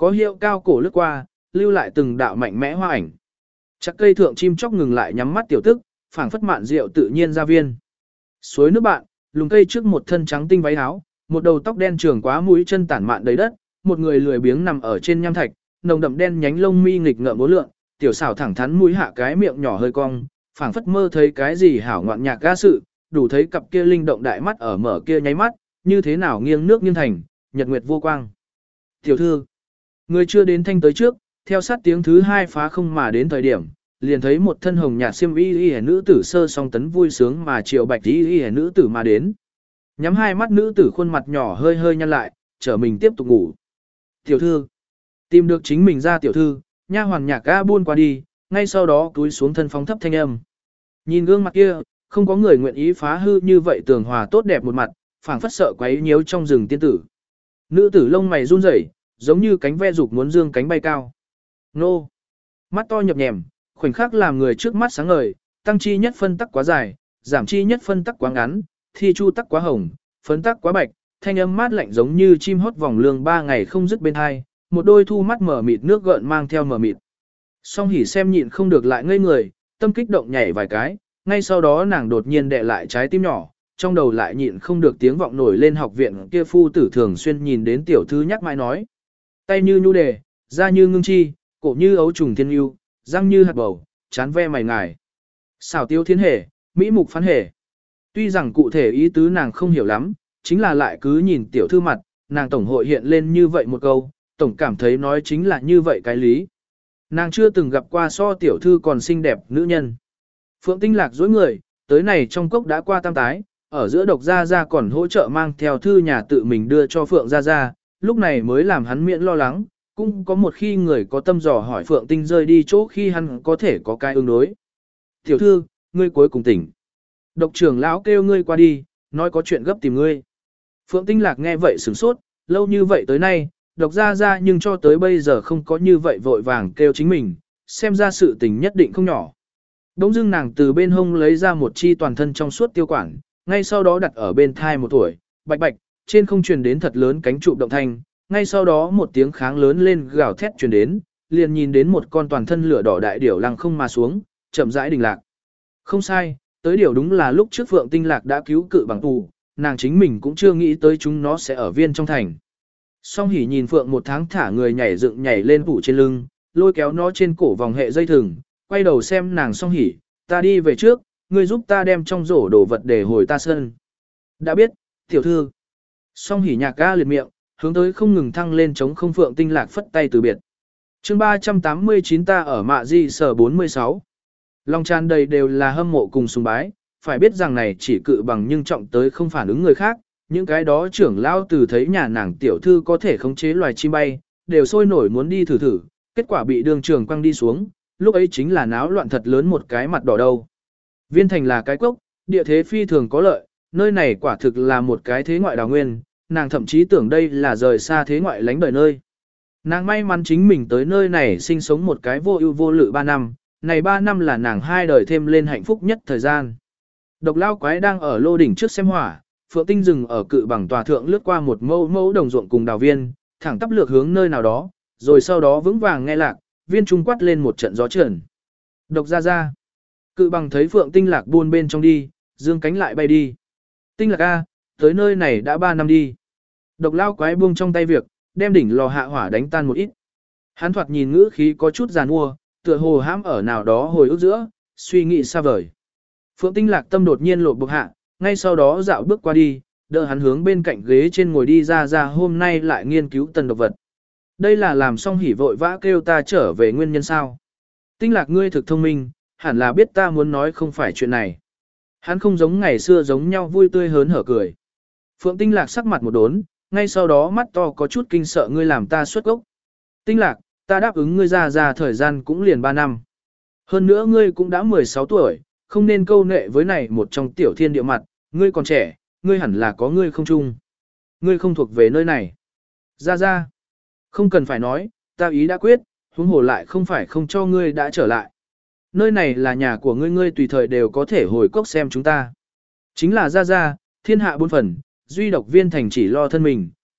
Có hiệu cao cổ lướt qua, lưu lại từng đạo mạnh mẽ hoa ảnh. Chắc cây thượng chim chóc ngừng lại nhắm mắt tiểu tức, phảng phất mạn rượu tự nhiên ra viên. Suối nước bạn, lùng cây trước một thân trắng tinh váy áo, một đầu tóc đen trường quá mũi chân tản mạn đầy đất, một người lười biếng nằm ở trên nham thạch, nồng đậm đen nhánh lông mi nghịch ngợm uốn lượn, tiểu xảo thẳng thắn mũi hạ cái miệng nhỏ hơi cong, phảng phất mơ thấy cái gì hảo ngoạn nhạc ca sự, đủ thấy cặp kia linh động đại mắt ở mở kia nháy mắt, như thế nào nghiêng nước nghiêng thành, nhật nguyệt vô quang. Tiểu thư, người chưa đến thanh tới trước, theo sát tiếng thứ hai phá không mà đến thời điểm, liền thấy một thân hồng nhạt xiêm y y nữ tử sơ song tấn vui sướng mà triệu bạch y y nữ tử mà đến. Nhắm hai mắt nữ tử khuôn mặt nhỏ hơi hơi nhăn lại, trở mình tiếp tục ngủ. Tiểu thư, tìm được chính mình ra tiểu thư, nha hoàn nhạc ca buôn qua đi, ngay sau đó túi xuống thân phóng thấp thanh âm. Nhìn gương mặt kia, không có người nguyện ý phá hư như vậy tường hòa tốt đẹp một mặt, phảng phất sợ quấy nhiễu trong rừng tiên tử. Nữ tử lông mày run rẩy, giống như cánh ve dục muốn dương cánh bay cao. Nô! Mắt to nhập nhèm, khoảnh khắc làm người trước mắt sáng ngời, tăng chi nhất phân tắc quá dài, giảm chi nhất phân tắc quá ngắn, thi chu tắc quá hồng, phấn tắc quá bạch, thanh âm mát lạnh giống như chim hót vòng lương ba ngày không dứt bên hai, một đôi thu mắt mở mịt nước gợn mang theo mở mịt. Song hỉ xem nhịn không được lại ngây người, tâm kích động nhảy vài cái, ngay sau đó nàng đột nhiên đè lại trái tim nhỏ, trong đầu lại nhịn không được tiếng vọng nổi lên học viện kia phu tử thường xuyên nhìn đến tiểu thư nhắc mãi nói. Tay như nhu đề, da như ngưng chi, cổ như ấu trùng thiên yêu, răng như hạt bầu, chán ve mày ngài. Xảo tiêu thiên hề, mỹ mục phán hề. Tuy rằng cụ thể ý tứ nàng không hiểu lắm, chính là lại cứ nhìn tiểu thư mặt, nàng tổng hội hiện lên như vậy một câu, tổng cảm thấy nói chính là như vậy cái lý. Nàng chưa từng gặp qua so tiểu thư còn xinh đẹp nữ nhân. Phượng Tinh Lạc dối người, tới này trong cốc đã qua tam tái, ở giữa độc gia gia còn hỗ trợ mang theo thư nhà tự mình đưa cho Phượng gia gia, lúc này mới làm hắn miễn lo lắng, cũng có một khi người có tâm dò hỏi Phượng Tinh rơi đi chỗ khi hắn có thể có cái ứng đối. Tiểu thư, ngươi cuối cùng tỉnh. Độc trưởng lão kêu ngươi qua đi, nói có chuyện gấp tìm ngươi. Phượng Tinh Lạc nghe vậy sửng sốt, lâu như vậy tới nay, độc gia gia nhưng cho tới bây giờ không có như vậy vội vàng kêu chính mình, xem ra sự tình nhất định không nhỏ. Đống dưng nàng từ bên hông lấy ra một chi toàn thân trong suốt tiêu quản, ngay sau đó đặt ở bên thai một tuổi, bạch bạch, trên không truyền đến thật lớn cánh trụ động thanh, ngay sau đó một tiếng kháng lớn lên gào thét truyền đến, liền nhìn đến một con toàn thân lửa đỏ đại điểu lăng không mà xuống, chậm rãi đình lạc. Không sai, tới điểu đúng là lúc trước Phượng Tinh Lạc đã cứu cự bằng tù, nàng chính mình cũng chưa nghĩ tới chúng nó sẽ ở viên trong thành. Song hỉ nhìn Phượng một tháng thả người nhảy dựng nhảy lên phủ trên lưng, lôi kéo nó trên cổ vòng hệ dây thừng, quay đầu xem nàng song hỉ, ta đi về trước, ngươi giúp ta đem trong rổ đồ vật để hồi ta sân. Đã biết, tiểu thư. Song hỉ nhạc ga liệt miệng, hướng tới không ngừng thăng lên chống không Phượng Tinh Lạc phất tay từ biệt. chương ba trăm tám mươi chín ta ở mạ di sở bốn mươi sáu. Lòng tràn đầy đều là hâm mộ cùng sùng bái, phải biết rằng này chỉ cự bằng nhưng trọng tới không phản ứng người khác, những cái đó trưởng lao từ thấy nhà nàng tiểu thư có thể khống chế loài chim bay, đều sôi nổi muốn đi thử thử, kết quả bị đường trường quăng đi xuống, lúc ấy chính là náo loạn thật lớn một cái mặt đỏ đâu. Viên thành là cái cốc, địa thế phi thường có lợi, nơi này quả thực là một cái thế ngoại đào nguyên, nàng thậm chí tưởng đây là rời xa thế ngoại lánh đời nơi. Nàng may mắn chính mình tới nơi này sinh sống một cái vô ưu vô lự ba năm, này ba năm là nàng hai đời thêm lên hạnh phúc nhất thời gian. Độc lao quái đang ở lô đỉnh trước xem hỏa, Phượng Tinh dừng ở cự bằng tòa thượng lướt qua một mẫu mẫu đồng ruộng cùng đào viên, thẳng tắp lược hướng nơi nào đó, rồi sau đó vững vàng nghe lạc, viên trung quát lên một trận gió trần. Độc ra ra. Cự bằng thấy Phượng Tinh Lạc buôn bên trong đi, dương cánh lại bay đi. Tinh Lạc A, tới nơi này đã ba năm đi. Độc lao quái buông trong tay việc, đem đỉnh lò hạ hỏa đánh tan một ít. Hắn thoạt nhìn ngữ khí có chút giàn mua, tựa hồ hãm ở nào đó hồi ức giữa, suy nghĩ xa vời. Phượng Tinh Lạc tâm đột nhiên lộ bực hạ, ngay sau đó dạo bước qua đi, đỡ hắn hướng bên cạnh ghế trên ngồi đi ra ra hôm nay lại nghiên cứu tần độc vật. Đây là làm xong hỉ vội vã kêu ta trở về nguyên nhân sao. Tinh Lạc ngươi thực thông minh, hẳn là biết ta muốn nói không phải chuyện này. Hắn không giống ngày xưa giống nhau vui tươi hớn hở cười. Phượng Tinh Lạc sắc mặt một đốn, ngay sau đó mắt to có chút kinh sợ ngươi làm ta xuất gốc. Tinh Lạc, ta đáp ứng ngươi ra ra thời gian cũng liền ba năm. Hơn nữa ngươi cũng đã mười sáu tuổi, không nên câu nệ với này một trong tiểu thiên địa mặt, ngươi còn trẻ, ngươi hẳn là có ngươi không chung. Ngươi không thuộc về nơi này. Ra ra. Không cần phải nói, ta ý đã quyết, huống hồ lại không phải không cho ngươi đã trở lại. Nơi này là nhà của ngươi, ngươi tùy thời đều có thể hồi cốc xem chúng ta. Chính là ra ra, thiên hạ bốn phần, duy độc viên thành chỉ lo thân mình,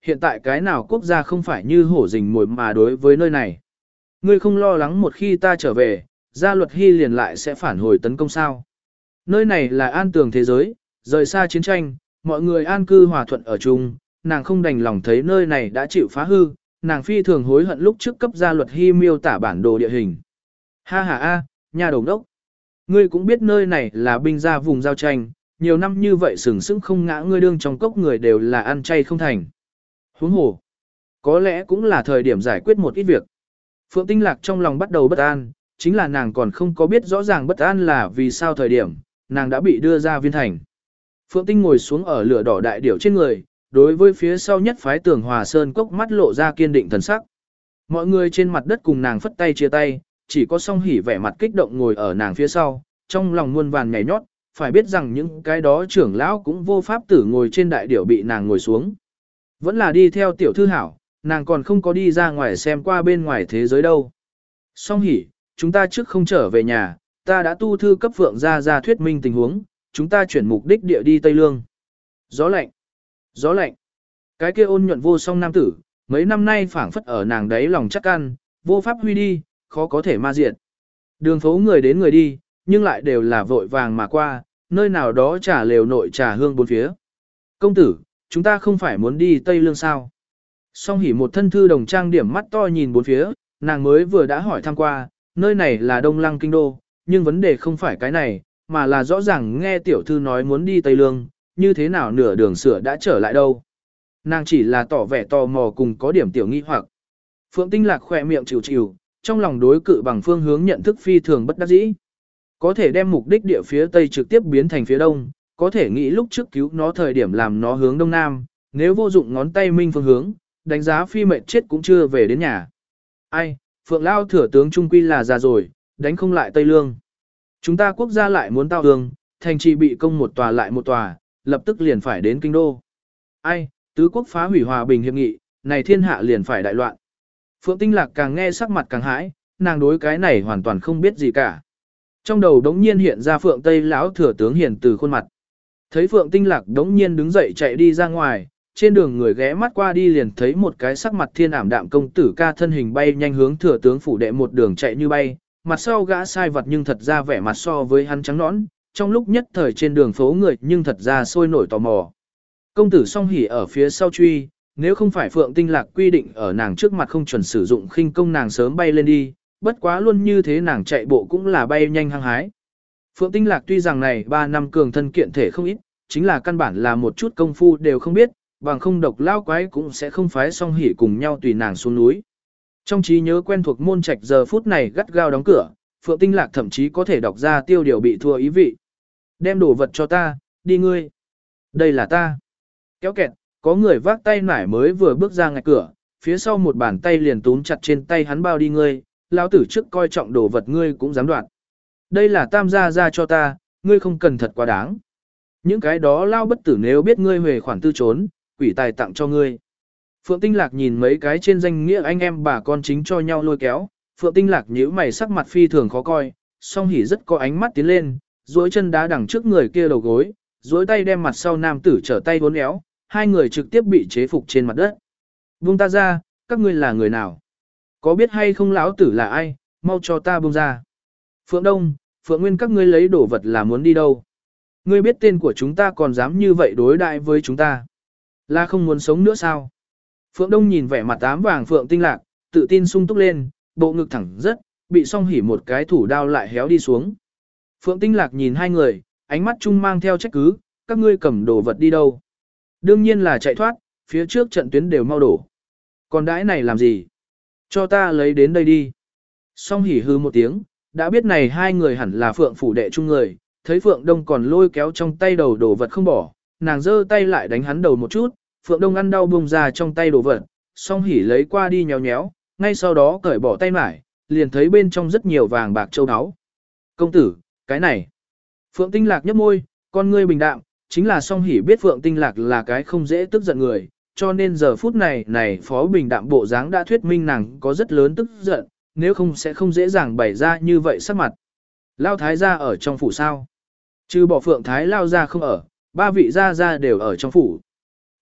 hiện tại cái nào quốc gia không phải như hổ rình mồi mà đối với nơi này. Ngươi không lo lắng một khi ta trở về, gia luật hy liền lại sẽ phản hồi tấn công sao. Nơi này là an tường thế giới, rời xa chiến tranh, mọi người an cư hòa thuận ở chung, nàng không đành lòng thấy nơi này đã chịu phá hư, nàng phi thường hối hận lúc trước cấp gia luật hy miêu tả bản đồ địa hình. Ha ha a, nhà đồng đốc. Ngươi cũng biết nơi này là binh ra vùng giao tranh, nhiều năm như vậy sừng sững không ngã ngươi đương trong cốc người đều là ăn chay không thành. Huống hồ, có lẽ cũng là thời điểm giải quyết một ít việc. Phượng Tinh Lạc trong lòng bắt đầu bất an, chính là nàng còn không có biết rõ ràng bất an là vì sao thời điểm, nàng đã bị đưa ra viên thành. Phượng Tinh ngồi xuống ở lửa đỏ đại điểu trên người, đối với phía sau nhất phái tường hòa sơn cốc mắt lộ ra kiên định thần sắc. Mọi người trên mặt đất cùng nàng phất tay chia tay, chỉ có song hỉ vẻ mặt kích động ngồi ở nàng phía sau, trong lòng muôn vàn nhảy nhót, phải biết rằng những cái đó trưởng lão cũng vô pháp tử ngồi trên đại điểu bị nàng ngồi xuống. Vẫn là đi theo tiểu thư hảo, nàng còn không có đi ra ngoài xem qua bên ngoài thế giới đâu. Song hỉ, chúng ta trước không trở về nhà, ta đã tu thư cấp Phượng ra ra thuyết minh tình huống, chúng ta chuyển mục đích địa đi Tây Lương. Gió lạnh, gió lạnh, cái kia ôn nhuận vô song nam tử, mấy năm nay phảng phất ở nàng đấy lòng chắc ăn, vô pháp huy đi, khó có thể ma diệt. Đường phố người đến người đi, nhưng lại đều là vội vàng mà qua, nơi nào đó trà lều nội trà hương bốn phía. Công tử, chúng ta không phải muốn đi Tây Lương sao? Song hỉ một thân thư đồng trang điểm mắt to nhìn bốn phía, nàng mới vừa đã hỏi thăm qua, nơi này là Đông Lăng Kinh Đô, nhưng vấn đề không phải cái này, mà là rõ ràng nghe tiểu thư nói muốn đi Tây Lương, như thế nào nửa đường sửa đã trở lại đâu. Nàng chỉ là tỏ vẻ tò mò cùng có điểm tiểu nghi hoặc. Phượng Tinh Lạc khỏe miệng chịu chịu, trong lòng đối cự bằng phương hướng nhận thức phi thường bất đắc dĩ. Có thể đem mục đích địa phía Tây trực tiếp biến thành phía Đông, có thể nghĩ lúc trước cứu nó thời điểm làm nó hướng Đông Nam, nếu vô dụng ngón tay minh phương hướng, đánh giá phi mệnh chết cũng chưa về đến nhà. Ai, Phượng Lao thừa tướng trung quy là già rồi, đánh không lại Tây Lương. Chúng ta quốc gia lại muốn tao hương, thành trì bị công một tòa lại một tòa, lập tức liền phải đến kinh đô. Ai, tứ quốc phá hủy hòa bình hiệp nghị, này thiên hạ liền phải đại loạn. Phượng Tinh Lạc càng nghe sắc mặt càng hãi, nàng đối cái này hoàn toàn không biết gì cả. Trong đầu đống nhiên hiện ra Phượng Tây lão thừa tướng hiền từ khuôn mặt. Thấy Phượng Tinh Lạc đống nhiên đứng dậy chạy đi ra ngoài, trên đường người ghé mắt qua đi liền thấy một cái sắc mặt thiên ảm đạm công tử ca thân hình bay nhanh hướng thừa tướng phủ đệ một đường chạy như bay, mặt sau gã sai vật nhưng thật ra vẻ mặt so với hắn trắng nõn, trong lúc nhất thời trên đường phố người nhưng thật ra sôi nổi tò mò. Công tử song hỉ ở phía sau truy, nếu không phải Phượng Tinh Lạc quy định ở nàng trước mặt không chuẩn sử dụng khinh công nàng sớm bay lên đi, bất quá luôn như thế nàng chạy bộ cũng là bay nhanh hăng hái. Phượng Tinh Lạc tuy rằng này ba năm cường thân kiện thể không ít, chính là căn bản là một chút công phu đều không biết, bằng không độc lao quái cũng sẽ không phái song hỉ cùng nhau tùy nàng xuống núi. Trong trí nhớ quen thuộc môn trạch giờ phút này gắt gao đóng cửa, Phượng Tinh Lạc thậm chí có thể đọc ra tiêu điều bị thua ý vị. Đem đồ vật cho ta, đi ngươi. Đây là ta. Kéo kẹt, có người vác tay nải mới vừa bước ra ngạch cửa, phía sau một bàn tay liền túm chặt trên tay hắn bao đi ngươi, lão tử trước coi trọng đồ vật ngươi cũng dám đoạt. Đây là tam gia ra cho ta, ngươi không cần thật quá đáng. Những cái đó lao bất tử nếu biết ngươi huề khoản tư trốn, quỷ tài tặng cho ngươi. Phượng Tinh Lạc nhìn mấy cái trên danh nghĩa anh em bà con chính cho nhau lôi kéo, Phượng Tinh Lạc nhíu mày sắc mặt phi thường khó coi, song hỉ rất có ánh mắt tiến lên, duỗi chân đá đằng trước người kia đầu gối, duỗi tay đem mặt sau nam tử trở tay uốn éo, hai người trực tiếp bị chế phục trên mặt đất. Buông ta ra, các ngươi là người nào? Có biết hay không lão tử là ai, mau cho ta buông ra. Phượng Đông, Phượng Nguyên các ngươi lấy đồ vật là muốn đi đâu? Ngươi biết tên của chúng ta còn dám như vậy đối đại với chúng ta? Là không muốn sống nữa sao? Phượng Đông nhìn vẻ mặt ám vàng Phượng Tinh Lạc, tự tin sung túc lên, bộ ngực thẳng rất, bị song hỉ một cái thủ đao lại héo đi xuống. Phượng Tinh Lạc nhìn hai người, ánh mắt chung mang theo trách cứ, các ngươi cầm đồ vật đi đâu? Đương nhiên là chạy thoát, phía trước trận tuyến đều mau đổ. Còn đãi này làm gì? Cho ta lấy đến đây đi. Song hỉ hư một tiếng, đã biết này hai người hẳn là Phượng phủ đệ chung người, thấy Phượng Đông còn lôi kéo trong tay đầu đồ vật không bỏ, nàng giơ tay lại đánh hắn đầu một chút, Phượng Đông ăn đau buông ra trong tay đồ vật, song hỉ lấy qua đi nhéo nhéo, ngay sau đó cởi bỏ tay mải, liền thấy bên trong rất nhiều vàng bạc châu áo. Công tử, cái này. Phượng Tinh Lạc nhấp môi, con ngươi bình đạm, chính là song hỉ biết Phượng Tinh Lạc là cái không dễ tức giận người, cho nên giờ phút này này phó bình đạm bộ dáng đã thuyết minh nàng có rất lớn tức giận, nếu không sẽ không dễ dàng bày ra như vậy sắc mặt. Lao thái gia ở trong phủ sao? Trừ bỏ Phượng Thái Lao ra không ở, ba vị gia gia đều ở trong phủ.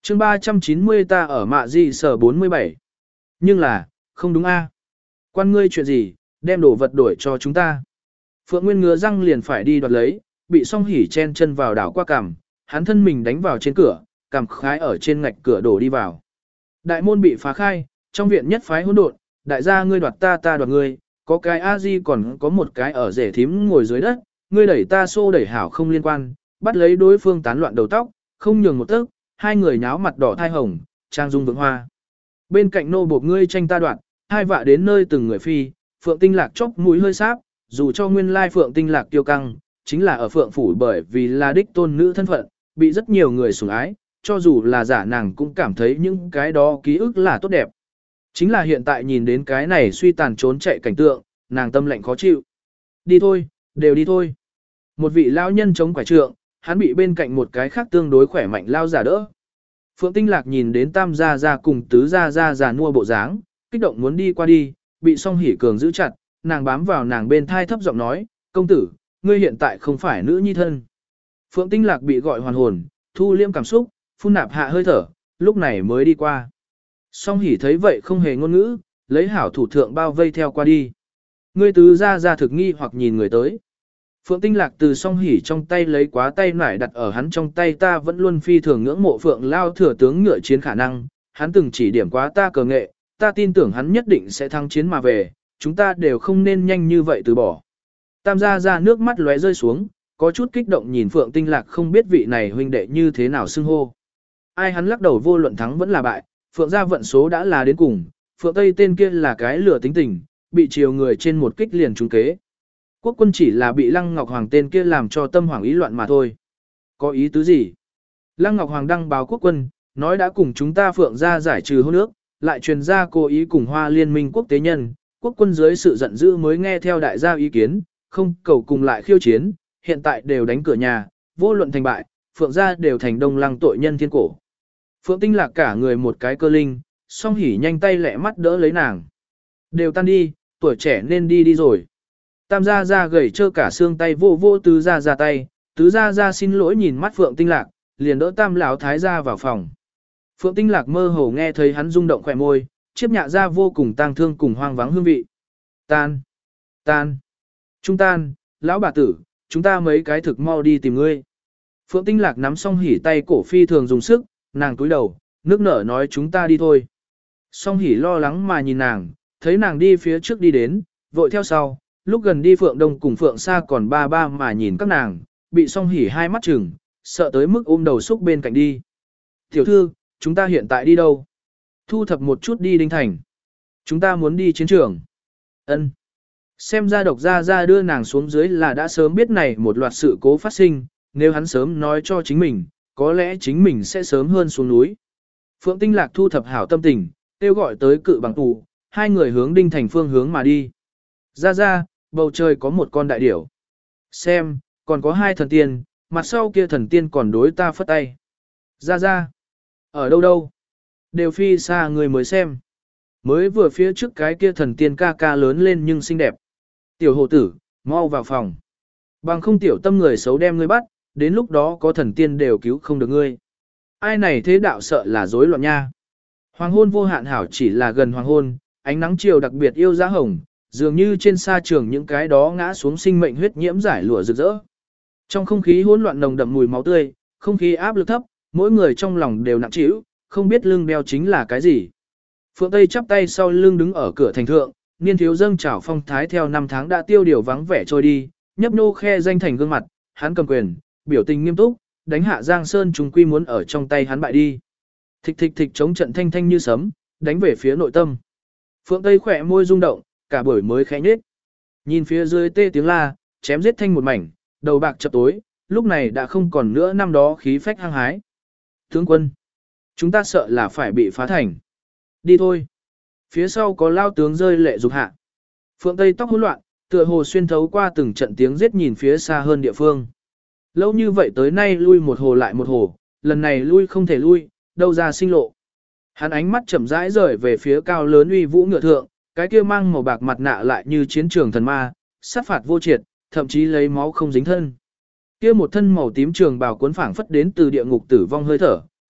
chương ba trăm chín mươi ta ở mạ gì sở bốn mươi bảy. Nhưng là, không đúng a. Quan ngươi chuyện gì, đem đồ vật đổi cho chúng ta. Phượng Nguyên ngứa răng liền phải đi đoạt lấy, bị song hỉ chen chân vào đảo qua cằm, hắn thân mình đánh vào trên cửa, cằm khái ở trên ngạch cửa đổ đi vào. Đại môn bị phá khai, trong viện nhất phái hỗn độn, đại gia ngươi đoạt ta ta đoạt ngươi, có cái a di còn có một cái ở rể thím ngồi dưới đất, ngươi đẩy ta xô đẩy hảo không liên quan, bắt lấy đối phương tán loạn đầu tóc, không nhường một tấc, hai người nháo mặt đỏ thai hồng, trang dung vượng hoa. Bên cạnh nô buộc ngươi tranh ta đoạt, hai vạ đến nơi từng người phi, Phượng Tinh Lạc chốc mũi hơi sáp, dù cho nguyên lai Phượng Tinh Lạc tiêu căng, chính là ở Phượng phủ bởi vì là đích tôn nữ thân phận, bị rất nhiều người sủng ái, cho dù là giả nàng cũng cảm thấy những cái đó ký ức là tốt đẹp. Chính là hiện tại nhìn đến cái này suy tàn trốn chạy cảnh tượng, nàng tâm lạnh khó chịu. Đi thôi, đều đi thôi. Một vị lao nhân chống quả trượng, hắn bị bên cạnh một cái khác tương đối khỏe mạnh lao giả đỡ. Phượng Tinh Lạc nhìn đến tam gia gia cùng tứ gia gia già nua bộ dáng, kích động muốn đi qua đi, bị song hỉ cường giữ chặt, nàng bám vào nàng bên thai thấp giọng nói, công tử, ngươi hiện tại không phải nữ nhi thân. Phượng Tinh Lạc bị gọi hoàn hồn, thu liêm cảm xúc, phun nạp hạ hơi thở, lúc này mới đi qua. Song hỉ thấy vậy không hề ngôn ngữ, lấy hảo thủ thượng bao vây theo qua đi. Ngươi tứ gia gia thực nghi hoặc nhìn người tới. Phượng Tinh Lạc từ song hỉ trong tay lấy quá tay nải đặt ở hắn trong tay, ta vẫn luôn phi thường ngưỡng mộ Phượng Lao thừa tướng ngựa chiến khả năng, hắn từng chỉ điểm quá ta cờ nghệ, ta tin tưởng hắn nhất định sẽ thắng chiến mà về, chúng ta đều không nên nhanh như vậy từ bỏ. Tam gia ra nước mắt lóe rơi xuống, có chút kích động nhìn Phượng Tinh Lạc không biết vị này huynh đệ như thế nào xưng hô. Ai hắn lắc đầu vô luận thắng vẫn là bại, Phượng gia vận số đã là đến cùng, Phượng Tây tên kia là cái lửa tính tình, bị chiều người trên một kích liền trúng kế. Quốc quân chỉ là bị Lăng Ngọc Hoàng tên kia làm cho tâm hoảng ý loạn mà thôi. Có ý tứ gì? Lăng Ngọc Hoàng đăng báo quốc quân, nói đã cùng chúng ta Phượng gia giải trừ hôn ước, lại truyền ra cố ý cùng Hoa Liên minh quốc tế nhân, quốc quân dưới sự giận dữ mới nghe theo đại gia ý kiến, không cầu cùng lại khiêu chiến, hiện tại đều đánh cửa nhà, vô luận thành bại, Phượng gia đều thành đông lăng tội nhân thiên cổ. Phượng Tinh Lạc cả người một cái cơ linh, song hỉ nhanh tay lẹ mắt đỡ lấy nàng. Đều tan đi, tuổi trẻ nên đi đi rồi. Tam gia gia gầy trơ cả xương tay vô vô tứ gia gia tay, tứ gia gia xin lỗi nhìn mắt Phượng Tinh Lạc, liền đỡ tam lão thái gia vào phòng. Phượng Tinh Lạc mơ hồ nghe thấy hắn rung động khỏe môi, chiếp nhạ ra vô cùng tang thương cùng hoang vắng hương vị. Tan, tan, chúng tan, lão bà tử, chúng ta mấy cái thực mau đi tìm ngươi. Phượng Tinh Lạc nắm song hỉ tay cổ phi thường dùng sức, nàng cúi đầu, nước nở nói chúng ta đi thôi. Song hỉ lo lắng mà nhìn nàng, thấy nàng đi phía trước đi đến, vội theo sau, lúc gần đi Phượng Đông cùng Phượng Sa còn ba ba mà nhìn các nàng, bị song hỉ hai mắt chừng, sợ tới mức ôm đầu xúc bên cạnh đi. Tiểu thư, chúng ta hiện tại đi đâu? Thu thập một chút đi Đinh Thành. Chúng ta muốn đi chiến trường. Ân. Xem ra độc gia gia đưa nàng xuống dưới là đã sớm biết này một loạt sự cố phát sinh, nếu hắn sớm nói cho chính mình, có lẽ chính mình sẽ sớm hơn xuống núi. Phượng Tinh Lạc thu thập hảo tâm tình, kêu gọi tới cự bằng tù, hai người hướng Đinh Thành phương hướng mà đi. Ra ra, bầu trời có một con đại điểu. Xem, còn có hai thần tiên, mặt sau kia thần tiên còn đối ta phất tay. Ra ra, ở đâu đâu? Đều phi xa người mới xem. Mới vừa phía trước cái kia thần tiên ca ca lớn lên nhưng xinh đẹp. Tiểu hộ tử, mau vào phòng. Bằng không tiểu tâm người xấu đem ngươi bắt, đến lúc đó có thần tiên đều cứu không được ngươi. Ai này thế đạo sợ là rối loạn nha. Hoàng hôn vô hạn hảo chỉ là gần hoàng hôn, ánh nắng chiều đặc biệt yêu giá hồng, dường như trên sa trường những cái đó ngã xuống sinh mệnh huyết nhiễm giải lụa rực rỡ. Trong không khí hỗn loạn nồng đậm mùi máu tươi, không khí áp lực thấp, mỗi người trong lòng đều nặng trĩu, không biết lưng đeo chính là cái gì. Phượng Tây chắp tay sau lưng đứng ở cửa thành thượng, niên thiếu dâng trào phong thái theo năm tháng đã tiêu điều vắng vẻ trôi đi, nhấp nô khe danh thành gương mặt, hắn cầm quyền, biểu tình nghiêm túc, đánh hạ Giang Sơn trùng quy muốn ở trong tay hắn bại đi. Thịch thịch thịch chống trận thanh thanh như sấm, đánh về phía nội tâm. Phượng Tây khỏe môi rung động, cả buổi mới khẽ nhếch. Nhìn phía dưới tê tiếng la, chém giết thanh một mảnh, đầu bạc chập tối, lúc này đã không còn nữa năm đó khí phách hăng hái. Tướng quân, chúng ta sợ là phải bị phá thành. Đi thôi. Phía sau có lao tướng rơi lệ dục hạ. Phượng Tây tóc hỗn loạn, tựa hồ xuyên thấu qua từng trận tiếng giết nhìn phía xa hơn địa phương. Lâu như vậy tới nay lui một hồ lại một hồ, lần này lui không thể lui, đâu ra sinh lộ. Hắn ánh mắt chậm rãi rời về phía cao lớn uy vũ ngựa thượng, cái kia mang màu bạc mặt nạ lại như chiến trường thần ma, sát phạt vô triệt, thậm chí lấy máu không dính thân. Kia một thân màu tím trường bào cuốn phảng phất đến từ địa ngục tử vong hơi thở,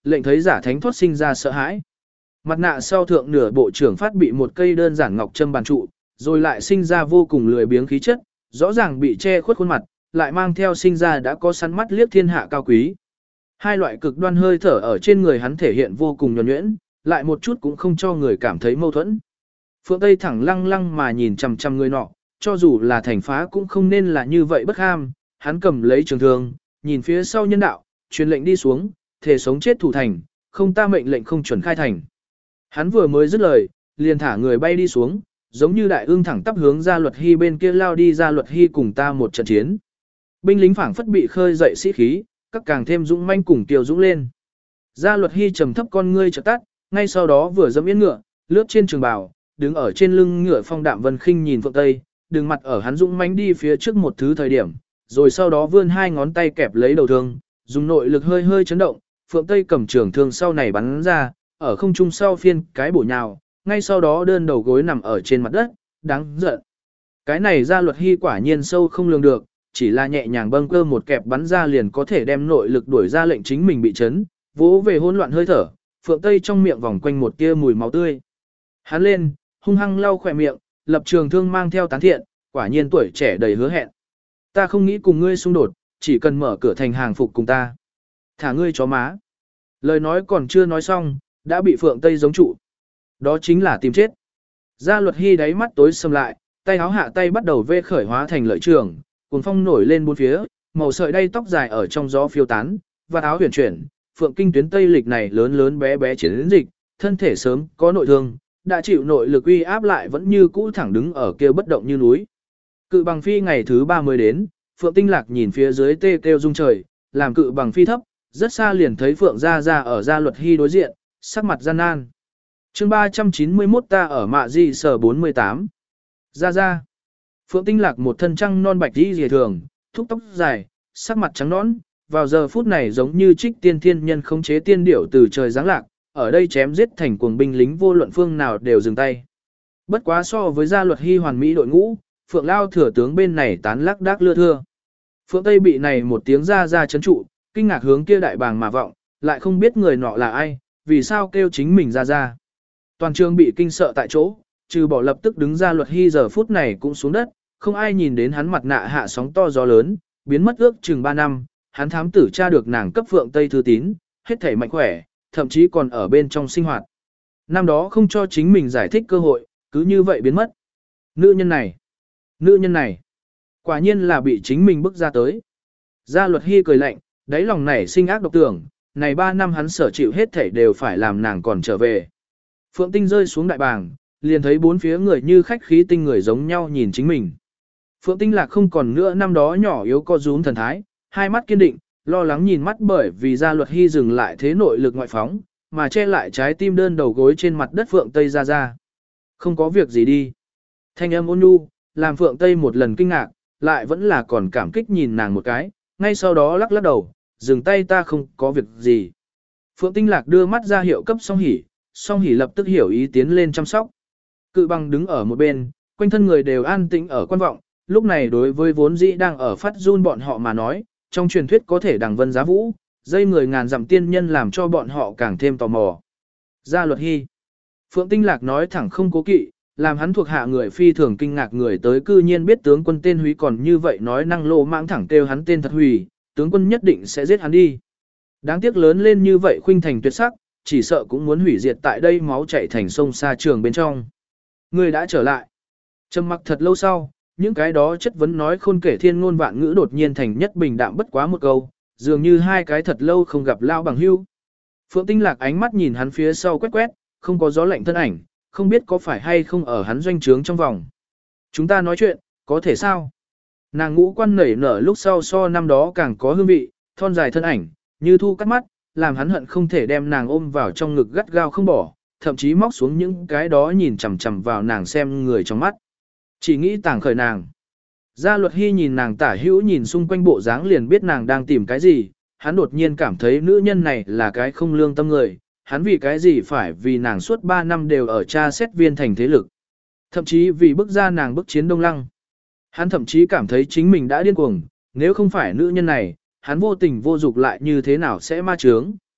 lệnh thấy giả thánh thoát sinh ra sợ hãi. Mặt nạ sau thượng nửa bộ trưởng phát bị một cây đơn giản ngọc châm bàn trụ, rồi lại sinh ra vô cùng lười biếng khí chất, rõ ràng bị che khuất khuôn mặt, lại mang theo sinh ra đã có săn mắt liếc thiên hạ cao quý. Hai loại cực đoan hơi thở ở trên người hắn thể hiện vô cùng nhuần nhuyễn, lại một chút cũng không cho người cảm thấy mâu thuẫn. Phượng Tây thẳng lăng lăng mà nhìn chằm chằm người nọ, cho dù là thành phá cũng không nên là như vậy bất ham, hắn cầm lấy trường thương, nhìn phía sau nhân đạo, truyền lệnh đi xuống, thể sống chết thủ thành, không ta mệnh lệnh không chuẩn khai thành. Hắn vừa mới dứt lời, liền thả người bay đi xuống, giống như đại ương thẳng tắp hướng ra luật hy bên kia lao đi ra luật hy cùng ta một trận chiến. Binh lính phảng phất bị khơi dậy sĩ khí, các càng thêm dũng manh cùng kiều dũng lên. Gia luật hy trầm thấp con ngươi chợt tắt, ngay sau đó vừa dẫm yên ngựa, lướt trên trường bào, đứng ở trên lưng ngựa phong đạm vân khinh nhìn Phượng Tây, đường mặt ở hắn dũng manh đi phía trước một thứ thời điểm, rồi sau đó vươn hai ngón tay kẹp lấy đầu thương, dùng nội lực hơi hơi chấn động, Phượng Tây cầm trường thương sau này bắn ra, ở không trung sau phiên cái bổ nhào, ngay sau đó đơn đầu gối nằm ở trên mặt đất, đáng giận. Cái này Gia luật hy quả nhiên sâu không lường được, chỉ là nhẹ nhàng bâng cơ một kẹp bắn ra liền có thể đem nội lực đuổi ra lệnh chính mình bị chấn, vỗ về hỗn loạn hơi thở, Phượng Tây trong miệng vòng quanh một tia mùi máu tươi. Hắn lên, hung hăng lau khỏe miệng, lập trường thương mang theo tán thiện, quả nhiên tuổi trẻ đầy hứa hẹn. Ta không nghĩ cùng ngươi xung đột, chỉ cần mở cửa thành hàng phục cùng ta. Thả ngươi chó má. Lời nói còn chưa nói xong, đã bị Phượng Tây giống trụ. Đó chính là tìm chết. Gia luật hy đáy mắt tối sầm lại, tay háo hạ tay bắt đầu vê khởi hóa thành lợi trường, cuồng phong nổi lên bốn phía, màu sợi đay tóc dài ở trong gió phiêu tán, và áo huyền chuyển, Phượng kinh tuyến tây lịch này lớn lớn bé bé chiến dịch, thân thể sớm có nội thương, đã chịu nội lực uy áp lại vẫn như cũ thẳng đứng ở kia bất động như núi. Cự bằng phi ngày thứ ba mới đến, Phượng tinh lạc nhìn phía dưới tê kêu rung trời, làm cự bằng phi thấp, rất xa liền thấy Phượng Gia Gia ở Gia luật hy đối diện, sắc mặt gian nan. Chương ba trăm chín mươi mốt ta ở mạ di sở bốn mươi tám. Gia Gia. Phượng tinh lạc một thân trăng non bạch đi dề thường, thúc tóc dài, sắc mặt trắng nõn, vào giờ phút này giống như trích tiên thiên nhân khống chế tiên điểu từ trời giáng lạc, ở đây chém giết thành cuồng binh lính vô luận phương nào đều dừng tay. Bất quá so với Gia luật hy hoàn mỹ đội ngũ, Phượng Lao thừa tướng bên này tán lắc đác lưa thưa. Phượng Tây bị này một tiếng Gia Gia chấn trụ, kinh ngạc hướng kia đại bàng mà vọng, lại không biết người nọ là ai, vì sao kêu chính mình Gia Gia. Toàn trường bị kinh sợ tại chỗ, trừ bỏ lập tức đứng ra luật hy giờ phút này cũng xuống đất, không ai nhìn đến hắn mặt nạ hạ sóng to gió lớn, biến mất ước chừng ba năm, hắn thám tử tra được nàng cấp Phượng Tây thư tín, hết thể mạnh khỏe, thậm chí còn ở bên trong sinh hoạt. Năm đó không cho chính mình giải thích cơ hội, cứ như vậy biến mất. Nữ nhân này, nữ nhân này, quả nhiên là bị chính mình bức ra tới. Gia luật hy cười lạnh, đáy lòng này sinh ác độc tưởng, này ba năm hắn sở chịu hết thể đều phải làm nàng còn trở về. Phượng tinh rơi xuống đại bàng, liền thấy bốn phía người như khách khí tinh người giống nhau nhìn chính mình. Phượng tinh lạc không còn nữa năm đó nhỏ yếu co rúm thần thái, hai mắt kiên định, lo lắng nhìn mắt bởi vì Gia luật hy dừng lại thế nội lực ngoại phóng, mà che lại trái tim đơn đầu gối trên mặt đất Phượng Tây ra ra. Không có việc gì đi. Thanh âm ôn nhu, làm Phượng Tây một lần kinh ngạc, lại vẫn là còn cảm kích nhìn nàng một cái, ngay sau đó lắc lắc đầu, dừng tay ta không có việc gì. Phượng tinh lạc đưa mắt ra hiệu cấp song hỉ, song hỉ lập tức hiểu ý tiến lên chăm sóc. Cự bằng đứng ở một bên, quanh thân người đều an tĩnh ở quan vọng, lúc này đối với vốn dĩ đang ở phát run bọn họ mà nói, trong truyền thuyết có thể đằng vân giá vũ, dây người ngàn dặm tiên nhân làm cho bọn họ càng thêm tò mò. Gia luật hy. Phượng tinh lạc nói thẳng không cố kỵ, làm hắn thuộc hạ người phi thường kinh ngạc người tới cư nhiên biết tướng quân tên Húy còn như vậy nói năng lô mãng thẳng kêu hắn tên thật Húy, tướng quân nhất định sẽ giết hắn đi. Đáng tiếc lớn lên như vậy khuynh thành tuyệt sắc, chỉ sợ cũng muốn hủy diệt tại đây máu chảy thành sông xa trường bên trong. Người đã trở lại. Trầm mặc thật lâu sau, những cái đó chất vấn nói khôn kể thiên ngôn vạn ngữ đột nhiên thành nhất bình đạm bất quá một câu, dường như hai cái thật lâu không gặp lao bằng hưu. Phượng tinh lạc ánh mắt nhìn hắn phía sau quét quét, không có gió lạnh thân ảnh, không biết có phải hay không ở hắn doanh trướng trong vòng. Chúng ta nói chuyện, có thể sao? Nàng ngũ quan nảy nở lúc sau so năm đó càng có hương vị, thon dài thân ảnh, như thu cắt mắt, làm hắn hận không thể đem nàng ôm vào trong ngực gắt gao không bỏ, thậm chí móc xuống những cái đó nhìn chằm chằm vào nàng xem người trong mắt. Chỉ nghĩ tàng khởi nàng. Gia luật hy nhìn nàng tả hữu nhìn xung quanh bộ dáng liền biết nàng đang tìm cái gì, hắn đột nhiên cảm thấy nữ nhân này là cái không lương tâm người, hắn vì cái gì phải vì nàng suốt ba năm đều ở tra xét viên thành thế lực. Thậm chí vì bức ra nàng bức chiến đông lăng. Hắn thậm chí cảm thấy chính mình đã điên cuồng, nếu không phải nữ nhân này, hắn vô tình vô dục lại như thế nào sẽ ma trướng.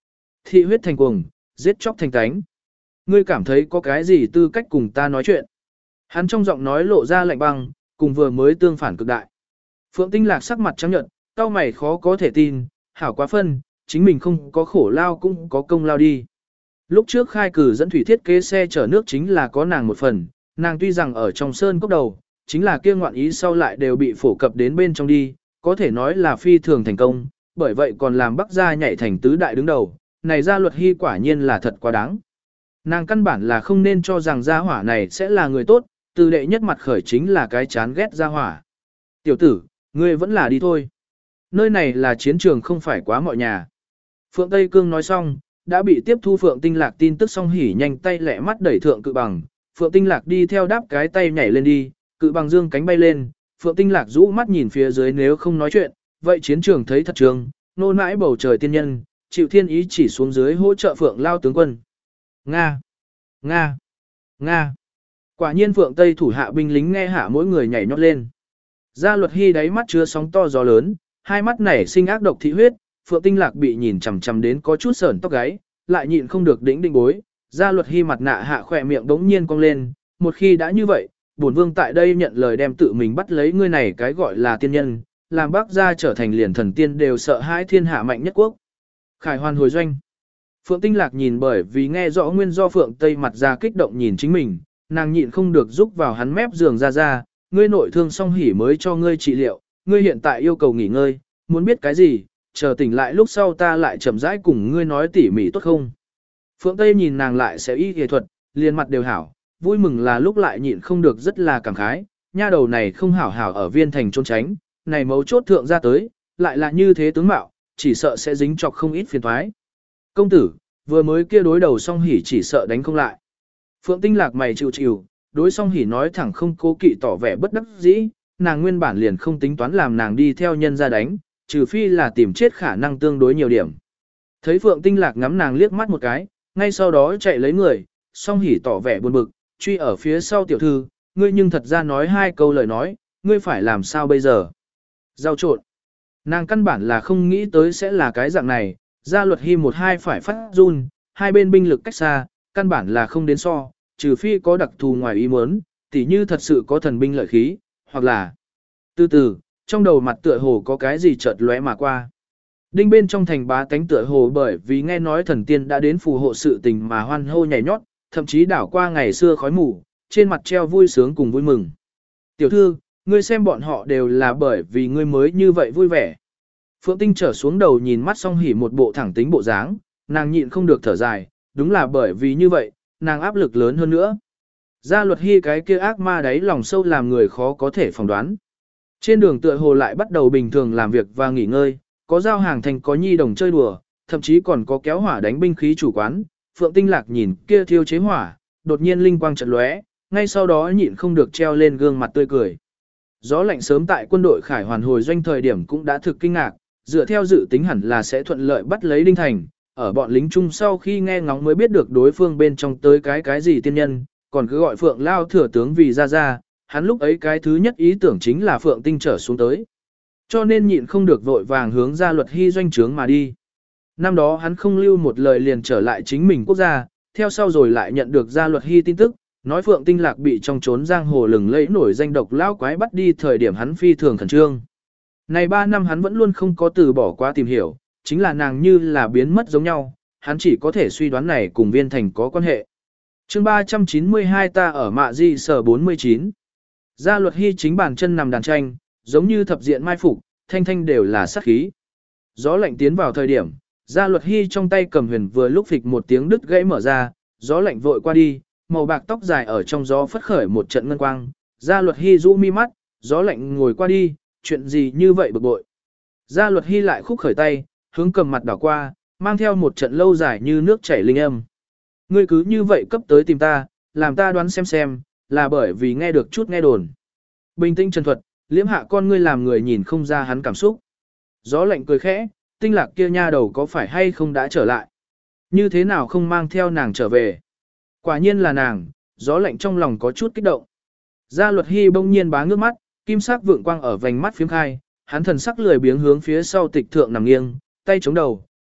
Thị huyết thành cuồng, giết chóc thành tánh. Ngươi cảm thấy có cái gì tư cách cùng ta nói chuyện? Hắn trong giọng nói lộ ra lạnh băng, cùng vừa mới tương phản cực đại. Phượng Tinh Lạc sắc mặt trắng nhợt, cau mày khó có thể tin, hảo quá phân, chính mình không có khổ lao cũng có công lao đi. Lúc trước khai cử dẫn thủy thiết kế xe chở nước chính là có nàng một phần, nàng tuy rằng ở trong sơn cốc đầu, chính là kia ngoạn ý sau lại đều bị phổ cập đến bên trong đi, có thể nói là phi thường thành công, bởi vậy còn làm Bắc gia nhảy thành tứ đại đứng đầu, này Gia Luật Hy quả nhiên là thật quá đáng. Nàng căn bản là không nên cho rằng gia hỏa này sẽ là người tốt, từ đệ nhất mặt khởi chính là cái chán ghét gia hỏa. Tiểu tử, ngươi vẫn là đi thôi. Nơi này là chiến trường không phải quá mọi nhà. Phượng Tây Cương nói xong, đã bị tiếp thu Phượng Tinh Lạc tin tức xong hỉ nhanh tay lẹ mắt đẩy thượng cự bằng. Phượng Tinh Lạc đi theo đáp cái tay nhảy lên đi, cự bằng dương cánh bay lên. Phượng Tinh Lạc rũ mắt nhìn phía dưới nếu không nói chuyện, vậy chiến trường thấy thật trường, nô nãi bầu trời tiên nhân, chịu thiên ý chỉ xuống dưới hỗ trợ Phượng Lao tướng quân. Nga! Nga! Nga! Quả nhiên Phượng Tây thủ hạ binh lính nghe hạ mỗi người nhảy nhót lên. Gia Luật Hy đáy mắt chứa sóng to gió lớn, hai mắt nảy sinh ác độc thị huyết, Phượng Tinh Lạc bị nhìn chằm chằm đến có chút sởn tóc gáy, lại nhịn không được đĩnh định bối. Gia Luật Hy mặt nạ hạ khỏe miệng đống nhiên cong lên, một khi đã như vậy, bổn vương tại đây nhận lời đem tự mình bắt lấy ngươi này cái gọi là tiên nhân, làm Bắc gia trở thành liền thần tiên đều sợ hãi thiên hạ mạnh nhất quốc. Khải Hoàn hồi doanh. Phượng Tinh Lạc nhìn bởi vì nghe rõ nguyên do Phượng Tây mặt ra kích động nhìn chính mình, nàng nhịn không được rúc vào hắn mép giường ra ra, ngươi nội thương song hỉ mới cho ngươi trị liệu, ngươi hiện tại yêu cầu nghỉ ngơi, muốn biết cái gì, chờ tỉnh lại lúc sau ta lại chậm rãi cùng ngươi nói tỉ mỉ tốt không. Phượng Tây nhìn nàng lại sẽ y y thuật, liền mặt đều hảo, vui mừng là lúc lại nhịn không được rất là cảm khái, nha đầu này không hảo hảo ở viên thành trốn tránh, này mấu chốt thượng ra tới, lại là như thế tướng mạo, chỉ sợ sẽ dính chọc không ít phiền thoái. Công tử, vừa mới kia đối đầu song hỉ chỉ sợ đánh không lại. Phượng Tinh Lạc mày chịu chịu, đối song hỉ nói thẳng không cố kỵ tỏ vẻ bất đắc dĩ, nàng nguyên bản liền không tính toán làm nàng đi theo nhân ra đánh, trừ phi là tìm chết khả năng tương đối nhiều điểm. Thấy Phượng Tinh Lạc ngắm nàng liếc mắt một cái, ngay sau đó chạy lấy người, song hỉ tỏ vẻ buồn bực, truy ở phía sau tiểu thư, ngươi nhưng thật ra nói hai câu lời nói, ngươi phải làm sao bây giờ? Giao trộn. Nàng căn bản là không nghĩ tới sẽ là cái dạng này, Gia Luật Hy một hai phải phát run, hai bên binh lực cách xa, căn bản là không đến so, trừ phi có đặc thù ngoài ý muốn, tỉ như thật sự có thần binh lợi khí, hoặc là từ từ, trong đầu mặt tựa hồ có cái gì chợt lóe mà qua. Đinh bên trong thành bá tánh tựa hồ bởi vì nghe nói thần tiên đã đến phù hộ sự tình mà hoan hô nhảy nhót, thậm chí đảo qua ngày xưa khói mù, trên mặt treo vui sướng cùng vui mừng. Tiểu thư, ngươi xem bọn họ đều là bởi vì ngươi mới như vậy vui vẻ. Phượng Tinh trở xuống đầu nhìn mắt song hỉ một bộ thẳng tính bộ dáng, nàng nhịn không được thở dài, đúng là bởi vì như vậy, nàng áp lực lớn hơn nữa. Gia Luật Hy cái kia ác ma đáy lòng sâu làm người khó có thể phỏng đoán. Trên đường tựa hồ lại bắt đầu bình thường làm việc và nghỉ ngơi, có giao hàng thành có nhi đồng chơi đùa, thậm chí còn có kéo hỏa đánh binh khí chủ quán. Phượng Tinh Lạc nhìn kia thiêu chế hỏa, đột nhiên linh quang chợt lóe, ngay sau đó nhịn không được treo lên gương mặt tươi cười. Gió lạnh sớm tại quân đội Khải Hoàn hồi doanh thời điểm cũng đã thực kinh ngạc, dựa theo dự tính hẳn là sẽ thuận lợi bắt lấy Đinh Thành, ở bọn lính chung sau khi nghe ngóng mới biết được đối phương bên trong tới cái cái gì tiên nhân, còn cứ gọi Phượng Lao thừa tướng vì ra ra, hắn lúc ấy cái thứ nhất ý tưởng chính là Phượng Tinh trở xuống tới. Cho nên nhịn không được vội vàng hướng Gia Luật Hy doanh trướng mà đi. Năm đó hắn không lưu một lời liền trở lại chính mình quốc gia, theo sau rồi lại nhận được Gia Luật Hy tin tức, nói Phượng Tinh Lạc bị trong trốn giang hồ lừng lẫy nổi danh độc lao quái bắt đi thời điểm hắn phi thường khẩn trương. Này ba năm hắn vẫn luôn không có từ bỏ qua tìm hiểu, chính là nàng như là biến mất giống nhau, hắn chỉ có thể suy đoán này cùng Viên Thành có quan hệ. chương ba trăm chín mươi hai ta ở Mạ Di sở bốn mươi chín. Gia Luật Hy chính bàn chân nằm đàn tranh, giống như thập diện mai phục, thanh thanh đều là sát khí. Gió lạnh tiến vào thời điểm, Gia Luật Hy trong tay cầm huyền vừa lúc phịch một tiếng đứt gãy mở ra, gió lạnh vội qua đi, màu bạc tóc dài ở trong gió phất khởi một trận ngân quang. Gia Luật Hy rũ mi mắt, gió lạnh ngồi qua đi, chuyện gì như vậy bực bội. Gia Luật Hy lại khúc khởi tay, hướng cầm mặt đảo qua, mang theo một trận lâu dài như nước chảy linh âm. Ngươi cứ như vậy cấp tới tìm ta, làm ta đoán xem xem, là bởi vì nghe được chút nghe đồn. Bình tĩnh trần thuật, liễm hạ con ngươi làm người nhìn không ra hắn cảm xúc. Gió lạnh cười khẽ, Tinh Lạc kia nha đầu có phải hay không đã trở lại? Như thế nào không mang theo nàng trở về? Quả nhiên là nàng, gió lạnh trong lòng có chút kích động. Gia Luật Hy bỗng nhiên bá ngước mắt, kim sắc vượng quang ở vành mắt phiếm khai, hắn thần sắc lười biếng hướng phía sau tịch thượng nằm nghiêng, tay chống đầu,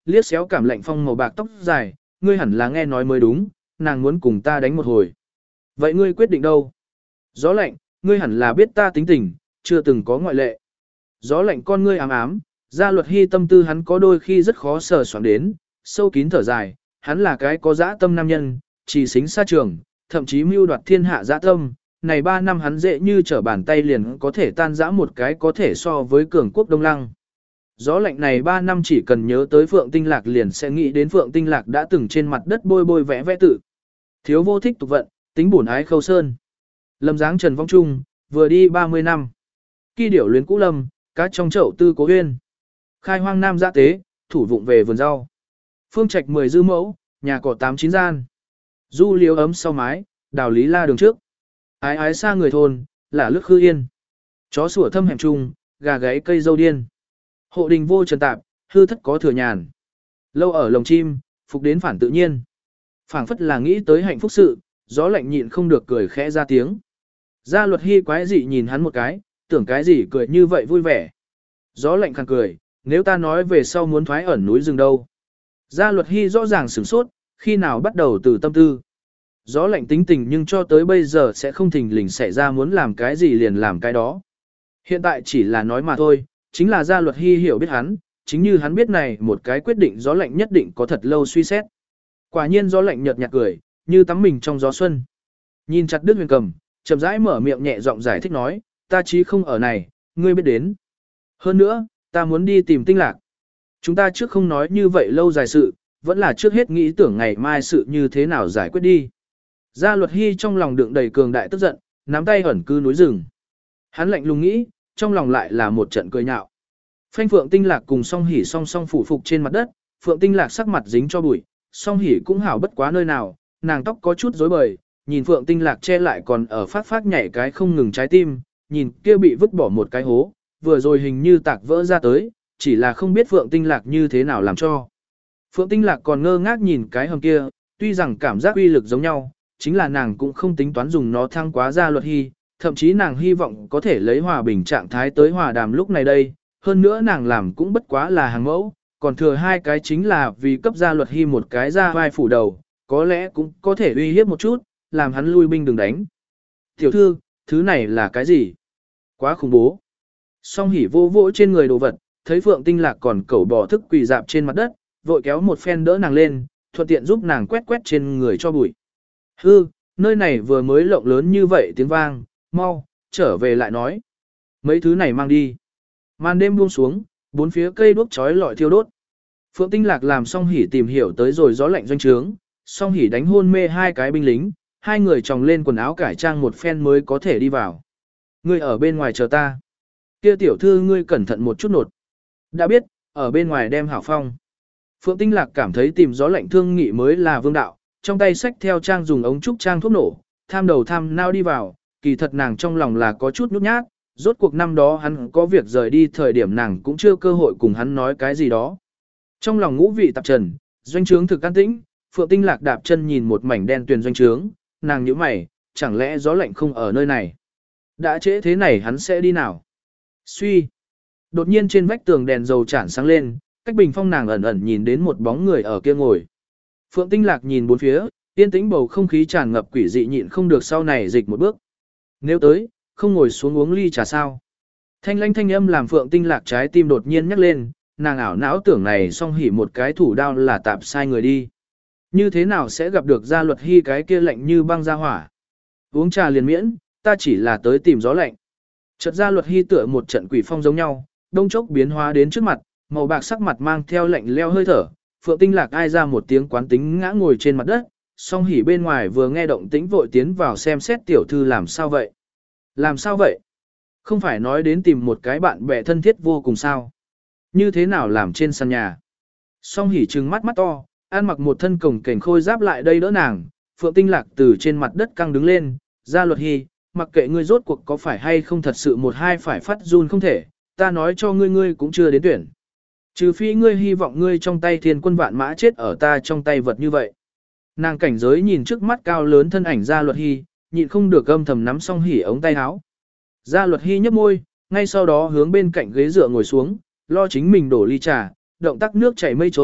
liếc xéo cảm lạnh phong màu bạc tóc dài, ngươi hẳn là nghe nói mới đúng, nàng muốn cùng ta đánh một hồi. Vậy ngươi quyết định đâu? Gió lạnh, ngươi hẳn là biết ta tính tình, chưa từng có ngoại lệ. Gió lạnh con ngươi ám ám, Gia Luật Hy tâm tư hắn có đôi khi rất khó sờ soạn đến, sâu kín thở dài, hắn là cái có dã tâm nam nhân, chỉ xính xa trường, thậm chí mưu đoạt thiên hạ dã tâm, này ba năm hắn dễ như trở bàn tay liền có thể tan rã một cái có thể so với cường quốc Đông Lăng. Gió lạnh này ba năm chỉ cần nhớ tới Phượng Tinh Lạc liền sẽ nghĩ đến Phượng Tinh Lạc đã từng trên mặt đất bôi bôi vẽ vẽ tự. Thiếu vô thích tục vận, tính bổn ái khâu sơn. Lâm dáng Trần Vong Trung, vừa đi ba mươi năm. Kỳ điểu luyến cũ lâm, cá trong chậu tư cố huyên. Khai hoang nam giã tế, thủ vụng về vườn rau. Phương trạch mười dư mẫu, nhà cỏ tám chín gian. Du liếu ấm sau mái, đào lý la đường trước. Ái ái xa người thôn, là lướt khư yên. Chó sủa thâm hẻm trung, gà gáy cây dâu điên. Hộ đình vô trần tạp, hư thất có thừa nhàn. Lâu ở lồng chim, phục đến phản tự nhiên. Phảng phất là nghĩ tới hạnh phúc sự, gió lạnh nhịn không được cười khẽ ra tiếng. Gia Luật Hy quái dị nhìn hắn một cái, tưởng cái gì cười như vậy vui vẻ. Gió lạnh khàn cười, nếu ta nói về sau muốn thoái ẩn núi rừng đâu. Gia Luật Hy rõ ràng sửng sốt, khi nào bắt đầu từ tâm tư. Gió lạnh tính tình nhưng cho tới bây giờ sẽ không thình lình xảy ra muốn làm cái gì liền làm cái đó. Hiện tại chỉ là nói mà thôi, chính là Gia Luật Hy hiểu biết hắn, chính như hắn biết này một cái quyết định gió lạnh nhất định có thật lâu suy xét. Quả nhiên gió lạnh nhợt nhạt cười, như tắm mình trong gió xuân. Nhìn chặt Đức Huyền Cầm, chậm rãi mở miệng nhẹ giọng giải thích nói, ta chí không ở này, ngươi biết đến. Hơn nữa, ta muốn đi tìm Tinh Lạc. Chúng ta trước không nói như vậy lâu dài sự, vẫn là trước hết nghĩ tưởng ngày mai sự như thế nào giải quyết đi. Gia Luật Hy trong lòng đựng đầy cường đại tức giận, nắm tay ẩn cư núi rừng. Hắn lạnh lùng nghĩ, trong lòng lại là một trận cười nhạo. Phanh Phượng Tinh Lạc cùng Song Hỉ song song phủ phục trên mặt đất, Phượng Tinh Lạc sắc mặt dính cho bụi, Song Hỉ cũng hảo bất quá nơi nào, nàng tóc có chút rối bời, nhìn Phượng Tinh Lạc che lại còn ở phát phát nhảy cái không ngừng trái tim, nhìn kia bị vứt bỏ một cái hố, vừa rồi hình như tạc vỡ ra tới, chỉ là không biết Phượng Tinh Lạc như thế nào làm cho. Phượng Tinh Lạc còn ngơ ngác nhìn cái hầm kia, tuy rằng cảm giác uy lực giống nhau, chính là nàng cũng không tính toán dùng nó thăng quá Gia Luật Hy, thậm chí nàng hy vọng có thể lấy hòa bình trạng thái tới hòa đàm lúc này đây, hơn nữa nàng làm cũng bất quá là hàng mẫu, còn thừa hai cái chính là vì cấp Gia Luật Hy một cái ra vai phủ đầu, có lẽ cũng có thể uy hiếp một chút, làm hắn lui binh đừng đánh. Tiểu thư, thứ này là cái gì? Quá khủng bố. Song Hỉ vô vỗ trên người đồ vật, thấy Phượng Tinh Lạc còn cẩu bò thức quỳ dạp trên mặt đất, vội kéo một phen đỡ nàng lên, thuận tiện giúp nàng quét quét trên người cho bụi. Hư, nơi này vừa mới lộng lớn như vậy tiếng vang, mau, trở về lại nói. Mấy thứ này mang đi. Màn đêm buông xuống, bốn phía cây đuốc chói lọi thiêu đốt. Phượng Tinh Lạc làm Song Hỉ tìm hiểu tới rồi gió lạnh doanh trướng, Song Hỉ đánh hôn mê hai cái binh lính, hai người tròng lên quần áo cải trang một phen mới có thể đi vào. Ngươi ở bên ngoài chờ ta. Kia tiểu thư ngươi cẩn thận một chút nột. Đã biết, ở bên ngoài đem hảo phong. Phượng Tinh Lạc cảm thấy tìm gió lạnh thương nghị mới là vương đạo, trong tay xách theo trang dùng ống trúc trang thuốc nổ, tham đầu tham nao đi vào, kỳ thật nàng trong lòng là có chút nhút nhát, rốt cuộc năm đó hắn có việc rời đi thời điểm nàng cũng chưa cơ hội cùng hắn nói cái gì đó. Trong lòng ngũ vị tạp trần, doanh trướng thực an tĩnh, Phượng Tinh Lạc đạp chân nhìn một mảnh đen tuyền doanh trướng, nàng nhíu mày, chẳng lẽ gió lạnh không ở nơi này? Đã trễ thế này hắn sẽ đi nào? Suy. Đột nhiên trên vách tường đèn dầu chản sáng lên, cách bình phong nàng ẩn ẩn nhìn đến một bóng người ở kia ngồi. Phượng Tinh Lạc nhìn bốn phía, yên tĩnh bầu không khí tràn ngập quỷ dị nhịn không được sau này dịch một bước. Nếu tới, không ngồi xuống uống ly trà sao? Thanh lanh thanh âm làm Phượng Tinh Lạc trái tim đột nhiên nhắc lên, nàng ảo não tưởng này Song Hỉ một cái thủ đao là tạp sai người đi. Như thế nào sẽ gặp được Gia Luật Hy cái kia lạnh như băng ra hỏa? Uống trà liền miễn, ta chỉ là tới tìm gió lạnh. Chợt Gia Luật Hy tựa một trận quỷ phong giống nhau, đông chốc biến hóa đến trước mặt, màu bạc sắc mặt mang theo lạnh leo hơi thở. Phượng Tinh Lạc ai ra một tiếng quán tính ngã ngồi trên mặt đất, Song Hỉ bên ngoài vừa nghe động tĩnh vội tiến vào xem xét tiểu thư làm sao vậy. Làm sao vậy? Không phải nói đến tìm một cái bạn bè thân thiết vô cùng sao? Như thế nào làm trên sàn nhà? Song Hỉ trừng mắt mắt to, ăn mặc một thân cổng cảnh khôi giáp lại đây đỡ nàng. Phượng Tinh Lạc từ trên mặt đất căng đứng lên, Gia Luật Hy, mặc kệ ngươi rốt cuộc có phải hay không thật sự một hai phải phát run không thể, ta nói cho ngươi ngươi cũng chưa đến tuyển. Trừ phi ngươi hy vọng ngươi trong tay thiên quân vạn mã chết ở ta trong tay vật như vậy. Nàng cảnh giới nhìn trước mắt cao lớn thân ảnh Gia Luật Hy, nhịn không được âm thầm nắm Song Hỉ ống tay áo. Gia Luật Hy nhấp môi, ngay sau đó hướng bên cạnh ghế dựa ngồi xuống, lo chính mình đổ ly trà, động tác nước chảy mây trôi,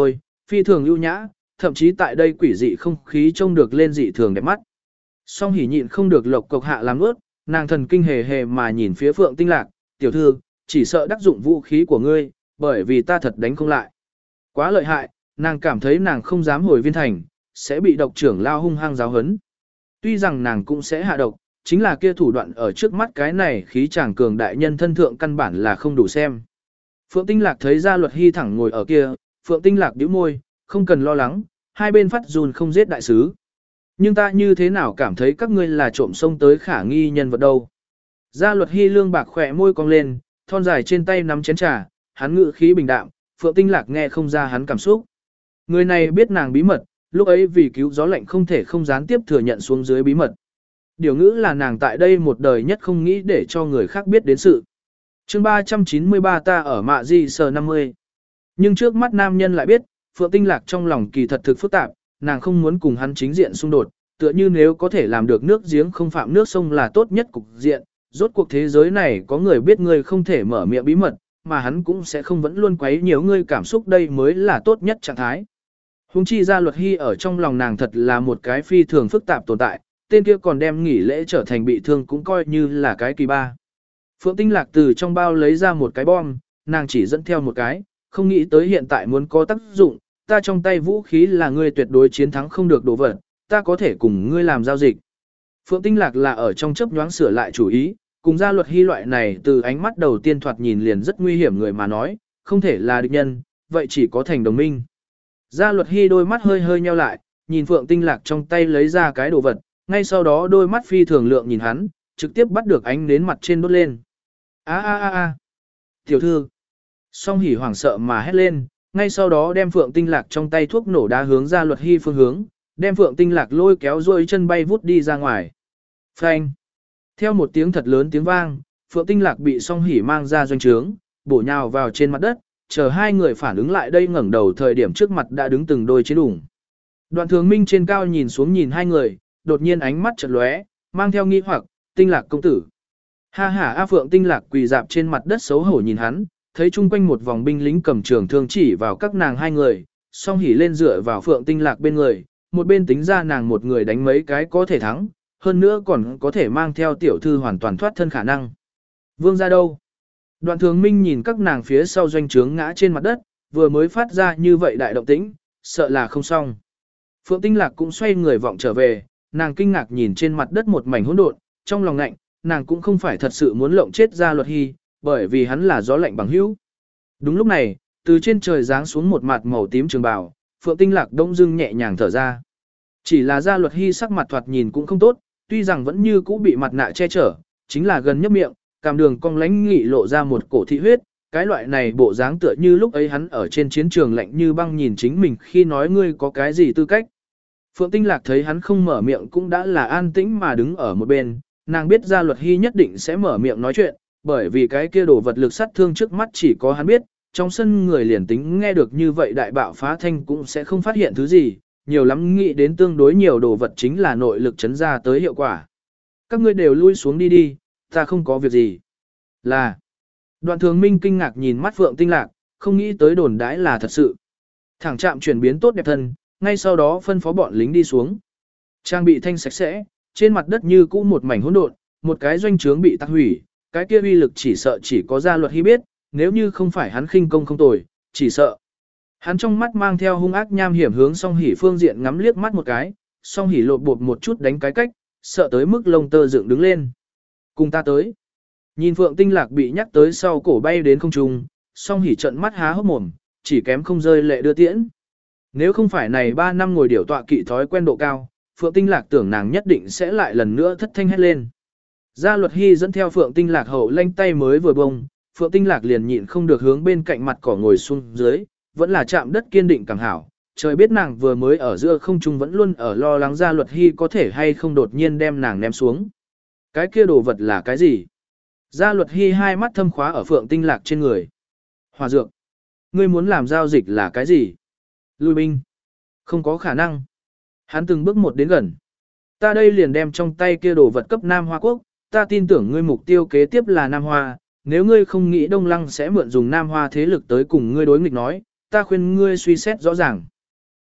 phi thường ưu nhã, thậm chí tại đây quỷ dị không khí trông được lên dị thường đẹp mắt. Song hỉ nhịn không được lộc cộc hạ làm ướt, nàng thần kinh hề hề mà nhìn phía Phượng Tinh Lạc, tiểu thư, chỉ sợ đắc dụng vũ khí của ngươi, bởi vì ta thật đánh không lại. Quá lợi hại, nàng cảm thấy nàng không dám hồi viên thành, sẽ bị độc trưởng lao hung hăng giáo hấn. Tuy rằng nàng cũng sẽ hạ độc, chính là kia thủ đoạn ở trước mắt cái này khí chàng cường đại nhân thân thượng căn bản là không đủ xem. Phượng Tinh Lạc thấy Gia Luật Hy thẳng ngồi ở kia, Phượng Tinh Lạc bĩu môi, không cần lo lắng, hai bên phát dùn không giết đại sứ. Nhưng ta như thế nào cảm thấy các ngươi là trộm xông tới khả nghi nhân vật đâu. Gia Luật Hy lương bạc khỏe môi cong lên, thon dài trên tay nắm chén trà, hắn ngự khí bình đạm, Phượng Tinh Lạc nghe không ra hắn cảm xúc. Người này biết nàng bí mật, lúc ấy vì cứu gió lạnh không thể không gián tiếp thừa nhận xuống dưới bí mật. Điều ngữ là nàng tại đây một đời nhất không nghĩ để cho người khác biết đến sự. Chương ba trăm chín mươi ba ta ở mạ di sờ năm mươi. Nhưng trước mắt nam nhân lại biết, Phượng Tinh Lạc trong lòng kỳ thật thực phức tạp, nàng không muốn cùng hắn chính diện xung đột, tựa như nếu có thể làm được nước giếng không phạm nước sông là tốt nhất cục diện, rốt cuộc thế giới này có người biết ngươi không thể mở miệng bí mật, mà hắn cũng sẽ không vẫn luôn quấy nhiều ngươi cảm xúc, đây mới là tốt nhất trạng thái. Hùng chi Gia Luật Hy ở trong lòng nàng thật là một cái phi thường phức tạp tồn tại, tên kia còn đem nghỉ lễ trở thành bị thương cũng coi như là cái kỳ ba. Phượng Tinh Lạc từ trong bao lấy ra một cái bom, nàng chỉ dẫn theo một cái, không nghĩ tới hiện tại muốn có tác dụng, ta trong tay vũ khí là ngươi tuyệt đối chiến thắng không được đổ vật, ta có thể cùng ngươi làm giao dịch. Phượng Tinh Lạc là ở trong chớp nhoáng sửa lại chủ ý, cùng Gia Luật Hy loại này từ ánh mắt đầu tiên thoạt nhìn liền rất nguy hiểm người mà nói, không thể là địch nhân, vậy chỉ có thành đồng minh. Gia Luật Hy đôi mắt hơi hơi nheo lại, nhìn Phượng Tinh Lạc trong tay lấy ra cái đồ vật, ngay sau đó đôi mắt phi thường lượng nhìn hắn, trực tiếp bắt được ánh nến mặt trên đốt lên. A a a a. Tiểu thư. Song hỉ hoảng sợ mà hét lên, ngay sau đó đem Phượng Tinh Lạc trong tay thuốc nổ đá hướng Gia Luật Hy phương hướng, đem Phượng Tinh Lạc lôi kéo rồi chân bay vút đi ra ngoài. Phanh. Theo một tiếng thật lớn tiếng vang, Phượng Tinh Lạc bị Song hỉ mang ra doanh trướng, bổ nhào vào trên mặt đất, chờ hai người phản ứng lại đây ngẩng đầu thời điểm trước mặt đã đứng từng đôi chiến đủng. Đoạn Thường Minh trên cao nhìn xuống nhìn hai người, đột nhiên ánh mắt chợt lóe, mang theo nghi hoặc, Tinh Lạc công tử. Ha ha A Phượng Tinh Lạc quỳ dạp trên mặt đất xấu hổ nhìn hắn, thấy chung quanh một vòng binh lính cầm trường thương chỉ vào các nàng hai người, Song hỉ lên dựa vào Phượng Tinh Lạc bên người, một bên tính ra nàng một người đánh mấy cái có thể thắng, hơn nữa còn có thể mang theo tiểu thư hoàn toàn thoát thân khả năng. Vương ra đâu? Đoạn Thường Minh nhìn các nàng phía sau doanh trướng ngã trên mặt đất, vừa mới phát ra như vậy đại động tĩnh, sợ là không xong. Phượng Tinh Lạc cũng xoay người vọng trở về, nàng kinh ngạc nhìn trên mặt đất một mảnh hỗn độn, trong lòng lạnh, nàng cũng không phải thật sự muốn lộng chết Gia Luật Hy, bởi vì hắn là gió lạnh bằng hữu. Đúng lúc này, từ trên trời giáng xuống một mặt màu tím trường bào, Phượng Tinh Lạc đông dưng nhẹ nhàng thở ra. Chỉ là Gia Luật Hy sắc mặt thoạt nhìn cũng không tốt, tuy rằng vẫn như cũ bị mặt nạ che chở, chính là gần nhấp miệng, cảm đường cong lánh nghị lộ ra một cổ thị huyết, cái loại này bộ dáng tựa như lúc ấy hắn ở trên chiến trường lạnh như băng nhìn chính mình khi nói ngươi có cái gì tư cách. Phượng Tinh Lạc thấy hắn không mở miệng cũng đã là an tĩnh mà đứng ở một bên, nàng biết Gia Luật Hy nhất định sẽ mở miệng nói chuyện, bởi vì cái kia đồ vật lực sát thương trước mắt chỉ có hắn biết, trong sân người liền tính nghe được như vậy đại bạo phá thanh cũng sẽ không phát hiện thứ gì, nhiều lắm nghĩ đến tương đối nhiều đồ vật chính là nội lực chấn ra tới hiệu quả. Các ngươi đều lui xuống đi đi, ta không có việc gì. Là. Đoạn Thường Minh kinh ngạc nhìn mắt Phượng Tinh Lạc, không nghĩ tới đồn đãi là thật sự. Thẳng chạm chuyển biến tốt đẹp thân, ngay sau đó phân phó bọn lính đi xuống. Trang bị thanh sạch sẽ, trên mặt đất như cũ một mảnh hỗn độn, một cái doanh trướng bị tạc hủy, cái kia uy lực chỉ sợ chỉ có Gia Luật Hy biết, nếu như không phải hắn khinh công không tồi, chỉ sợ. Hắn trong mắt mang theo hung ác nham hiểm hướng Song hỉ phương diện ngắm liếc mắt một cái, Song hỉ lột bột một chút đánh cái cách, sợ tới mức lông tơ dựng đứng lên. Cùng ta tới. Nhìn Phượng Tinh Lạc bị nhắc tới sau cổ bay đến không trung, Song hỉ trận mắt há hốc mồm, chỉ kém không rơi lệ đưa tiễn. Nếu không phải này ba năm ngồi điểu tọa kỵ thói quen độ cao, Phượng Tinh Lạc tưởng nàng nhất định sẽ lại lần nữa thất thanh hét lên. Gia Luật Hy dẫn theo Phượng Tinh Lạc hậu lanh tay mới vừa bông, Phượng Tinh Lạc liền nhịn không được hướng bên cạnh mặt cỏ ngồi xuống dưới, vẫn là chạm đất kiên định càng hảo. Trời biết nàng vừa mới ở giữa không trung vẫn luôn ở lo lắng Gia Luật Hy có thể hay không đột nhiên đem nàng ném xuống. Cái kia đồ vật là cái gì? Gia Luật Hy hai mắt thâm khóa ở Phượng Tinh Lạc trên người. Hòa dược. Ngươi muốn làm giao dịch là cái gì? Lui binh. Không có khả năng. Hắn từng bước một đến gần. Ta đây liền đem trong tay kia đồ vật cấp Nam Hoa Quốc, ta tin tưởng ngươi mục tiêu kế tiếp là Nam Hoa, nếu ngươi không nghĩ Đông Lăng sẽ mượn dùng Nam Hoa thế lực tới cùng ngươi đối nghịch nói, ta khuyên ngươi suy xét rõ ràng.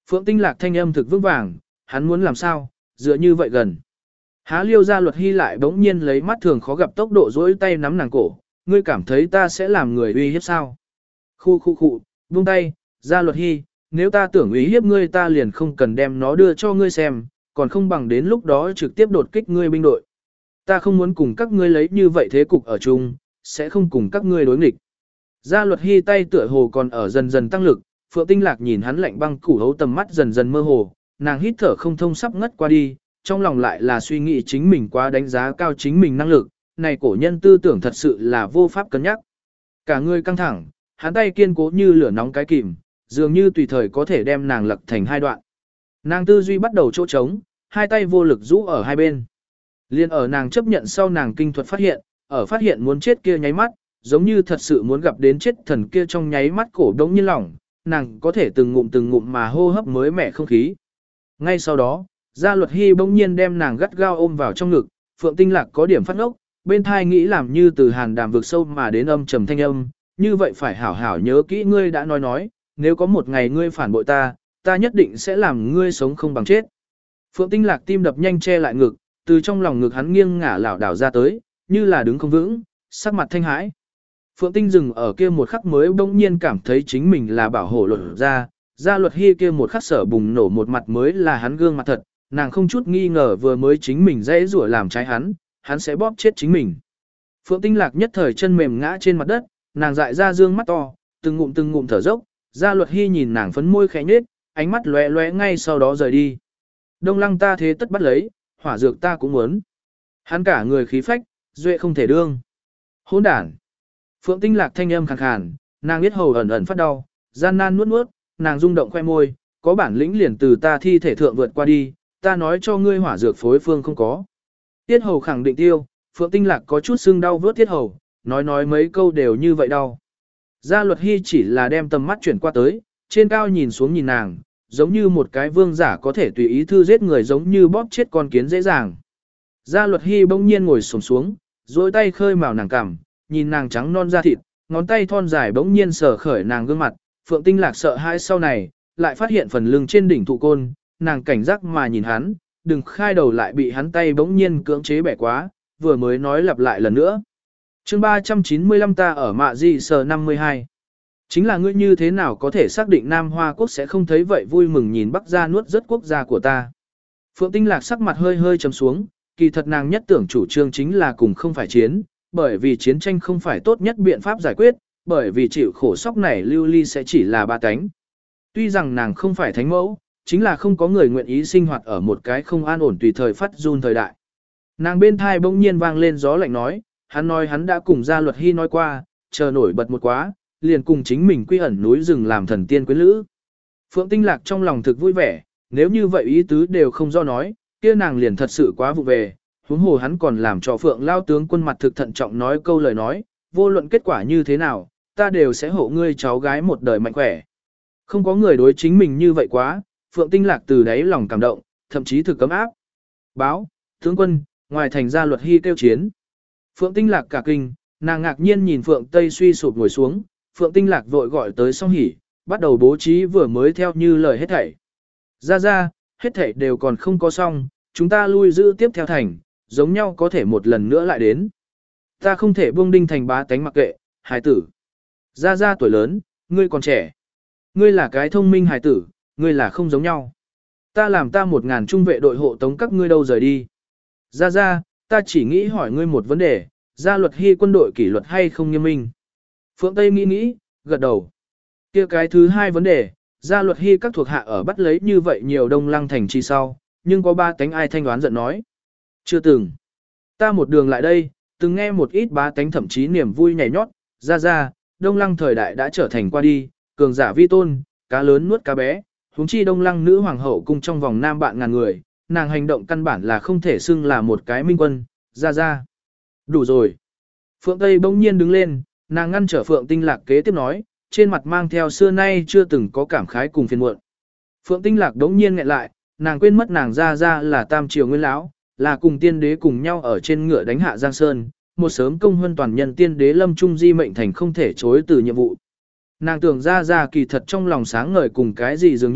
Phượng Tinh Lạc thanh âm thực vững vàng, hắn muốn làm sao, dựa như vậy gần. Há Liêu Gia Luật Hy lại bỗng nhiên lấy mắt thường khó gặp tốc độ dỗi tay nắm nàng cổ, ngươi cảm thấy ta sẽ làm người uy hiếp sao? Khu khu khu, buông tay, Gia Luật Hy, nếu ta tưởng uy hiếp ngươi ta liền không cần đem nó đưa cho ngươi xem, còn không bằng đến lúc đó trực tiếp đột kích ngươi binh đội. Ta không muốn cùng các ngươi lấy như vậy thế cục ở chung, sẽ không cùng các ngươi đối nghịch. Gia Luật Hy tay tựa hồ còn ở dần dần tăng lực, Phượng Tinh Lạc nhìn hắn lạnh băng củ hấu tầm mắt dần dần mơ hồ, nàng hít thở không thông sắp ngất qua đi, trong lòng lại là suy nghĩ chính mình quá đánh giá cao chính mình năng lực, này cổ nhân tư tưởng thật sự là vô pháp cân nhắc. Cả người căng thẳng, hắn tay kiên cố như lửa nóng cái kìm, dường như tùy thời có thể đem nàng lật thành hai đoạn. Nàng tư duy bắt đầu chỗ trống, hai tay vô lực rũ ở hai bên. Liên ở nàng chấp nhận sau nàng kinh thuật phát hiện, ở phát hiện muốn chết kia nháy mắt, giống như thật sự muốn gặp đến chết thần kia trong nháy mắt cổ đống như lỏng, nàng có thể từng ngụm từng ngụm mà hô hấp mới mẻ không khí. Ngay sau đó, Gia Luật Hy bỗng nhiên đem nàng gắt gao ôm vào trong ngực, Phượng Tinh Lạc có điểm phát ngốc, bên thai nghĩ làm như từ hàn đàm vực sâu mà đến âm trầm thanh âm, như vậy phải hảo hảo nhớ kỹ ngươi đã nói nói, nếu có một ngày ngươi phản bội ta, ta nhất định sẽ làm ngươi sống không bằng chết. Phượng Tinh Lạc tim đập nhanh che lại ngực, từ trong lòng ngực hắn nghiêng ngả lảo đảo ra tới, như là đứng không vững, sắc mặt thanh hãi. Phượng Tinh dừng ở kia một khắc mới bỗng nhiên cảm thấy chính mình là bảo hộ luật ra, Gia Luật Hy kia một khắc sở bùng nổ một mặt mới là hắn gương mặt thật, nàng không chút nghi ngờ vừa mới chính mình dễ rủa làm trái hắn, hắn sẽ bóp chết chính mình. Phượng Tinh Lạc nhất thời chân mềm ngã trên mặt đất, nàng dại ra dương mắt to, từng ngụm từng ngụm thở dốc, Gia Luật Hy nhìn nàng phấn môi khẽ nhếch, ánh mắt lóe lóe ngay sau đó rời đi. Đông Lăng ta thế tất bắt lấy, hỏa dược ta cũng muốn. Hắn cả người khí phách, duệ không thể đương. Hỗn đản. Phượng Tinh Lạc thanh âm khàn khàn, nàng biết hầu ẩn ẩn phát đau, gian nan nuốt nuốt, nàng rung động khoe môi, có bản lĩnh liền từ ta thi thể thượng vượt qua đi, ta nói cho ngươi hỏa dược phối phương không có. Tiết hầu khẳng định tiêu, Phượng Tinh Lạc có chút sưng đau vớt tiết hầu, nói nói mấy câu đều như vậy đau. Gia Luật Hy chỉ là đem tầm mắt chuyển qua tới, trên cao nhìn xuống nhìn nàng, giống như một cái vương giả có thể tùy ý thư giết người giống như bóp chết con kiến dễ dàng. Gia Luật Hy bỗng nhiên ngồi xổm xuống, duỗi tay khơi mào nàng cằm, nhìn nàng trắng non da thịt, ngón tay thon dài bỗng nhiên sờ khởi nàng gương mặt, Phượng Tinh Lạc sợ hãi sau này, lại phát hiện phần lưng trên đỉnh thụ côn, nàng cảnh giác mà nhìn hắn, đừng khai đầu lại bị hắn tay bỗng nhiên cưỡng chế bẻ quá, vừa mới nói lặp lại lần nữa. Chương ba trăm chín mươi lăm ta ở mạ di sờ năm mươi hai. Chính là ngươi như thế nào có thể xác định Nam Hoa Quốc sẽ không thấy vậy vui mừng nhìn Bắc gia nuốt rất quốc gia của ta. Phượng Tinh Lạc sắc mặt hơi hơi trầm xuống, kỳ thật nàng nhất tưởng chủ trương chính là cùng không phải chiến, bởi vì chiến tranh không phải tốt nhất biện pháp giải quyết, bởi vì chịu khổ sóc này lưu ly sẽ chỉ là ba cánh. Tuy rằng nàng không phải thánh mẫu, chính là không có người nguyện ý sinh hoạt ở một cái không an ổn tùy thời phát run thời đại. Nàng bên thai bỗng nhiên vang lên gió lạnh nói, hắn nói hắn đã cùng Gia Luật Hy nói qua, chờ nổi bật một quá, liền cùng chính mình quy ẩn núi rừng làm thần tiên quyến lữ. Phượng Tinh Lạc trong lòng thực vui vẻ, nếu như vậy ý tứ đều không do nói, kia nàng liền thật sự quá vụ về, huống hồ hắn còn làm cho Phượng lao tướng quân mặt thực thận trọng nói câu lời nói, vô luận kết quả như thế nào, ta đều sẽ hộ ngươi cháu gái một đời mạnh khỏe. Không có người đối chính mình như vậy quá, Phượng Tinh Lạc từ đáy lòng cảm động, thậm chí thực cấm áp. Báo, tướng quân, ngoài thành Gia Luật Hy kêu chiến. Phượng Tinh Lạc cả kinh, nàng ngạc nhiên nhìn Phượng Tây suy sụp ngồi xuống, Phượng Tinh Lạc vội gọi tới Song Hỉ, bắt đầu bố trí vừa mới theo như lời hết thảy. Ra ra, hết thảy đều còn không có xong, chúng ta lui giữ tiếp theo thành, giống nhau có thể một lần nữa lại đến. Ta không thể buông đinh thành bá tánh mặc kệ, hài tử. Ra ra tuổi lớn, ngươi còn trẻ. Ngươi là cái thông minh hài tử, ngươi là không giống nhau. Ta làm ta một ngàn trung vệ đội hộ tống các ngươi đâu rời đi. Ra ra, ta chỉ nghĩ hỏi ngươi một vấn đề, Gia Luật Hy quân đội kỷ luật hay không nghiêm minh. Phượng Tây nghĩ nghĩ, gật đầu. Kia cái thứ hai vấn đề, Gia Luật Hy các thuộc hạ ở bắt lấy như vậy nhiều Đông Lăng thành chi sau, nhưng có ba tánh ai thanh đoán giận nói. Chưa từng. Ta một đường lại đây, từng nghe một ít bá tánh thậm chí niềm vui nhảy nhót, ra ra, Đông Lăng thời đại đã trở thành qua đi, cường giả vi tôn, cá lớn nuốt cá bé, huống chi Đông Lăng nữ hoàng hậu cung trong vòng nam bạn ngàn người, nàng hành động căn bản là không thể xưng là một cái minh quân, ra ra. Đủ rồi. Phượng Tây bỗng nhiên đứng lên, nàng ngăn trở Phượng Tinh Lạc kế tiếp nói, trên mặt mang theo xưa nay chưa từng có cảm khái cùng phiền muộn. Phượng Tinh Lạc đống nhiên nghẹn lại, nàng quên mất nàng ra ra là tam triều nguyên lão, là cùng tiên đế cùng nhau ở trên ngựa đánh hạ Giang Sơn, một sớm công huân toàn nhân tiên đế Lâm Trung Di mệnh thành không thể chối từ nhiệm vụ. Nàng tưởng ra ra kỳ thật trong lòng sáng ngời cùng cái gì dường như,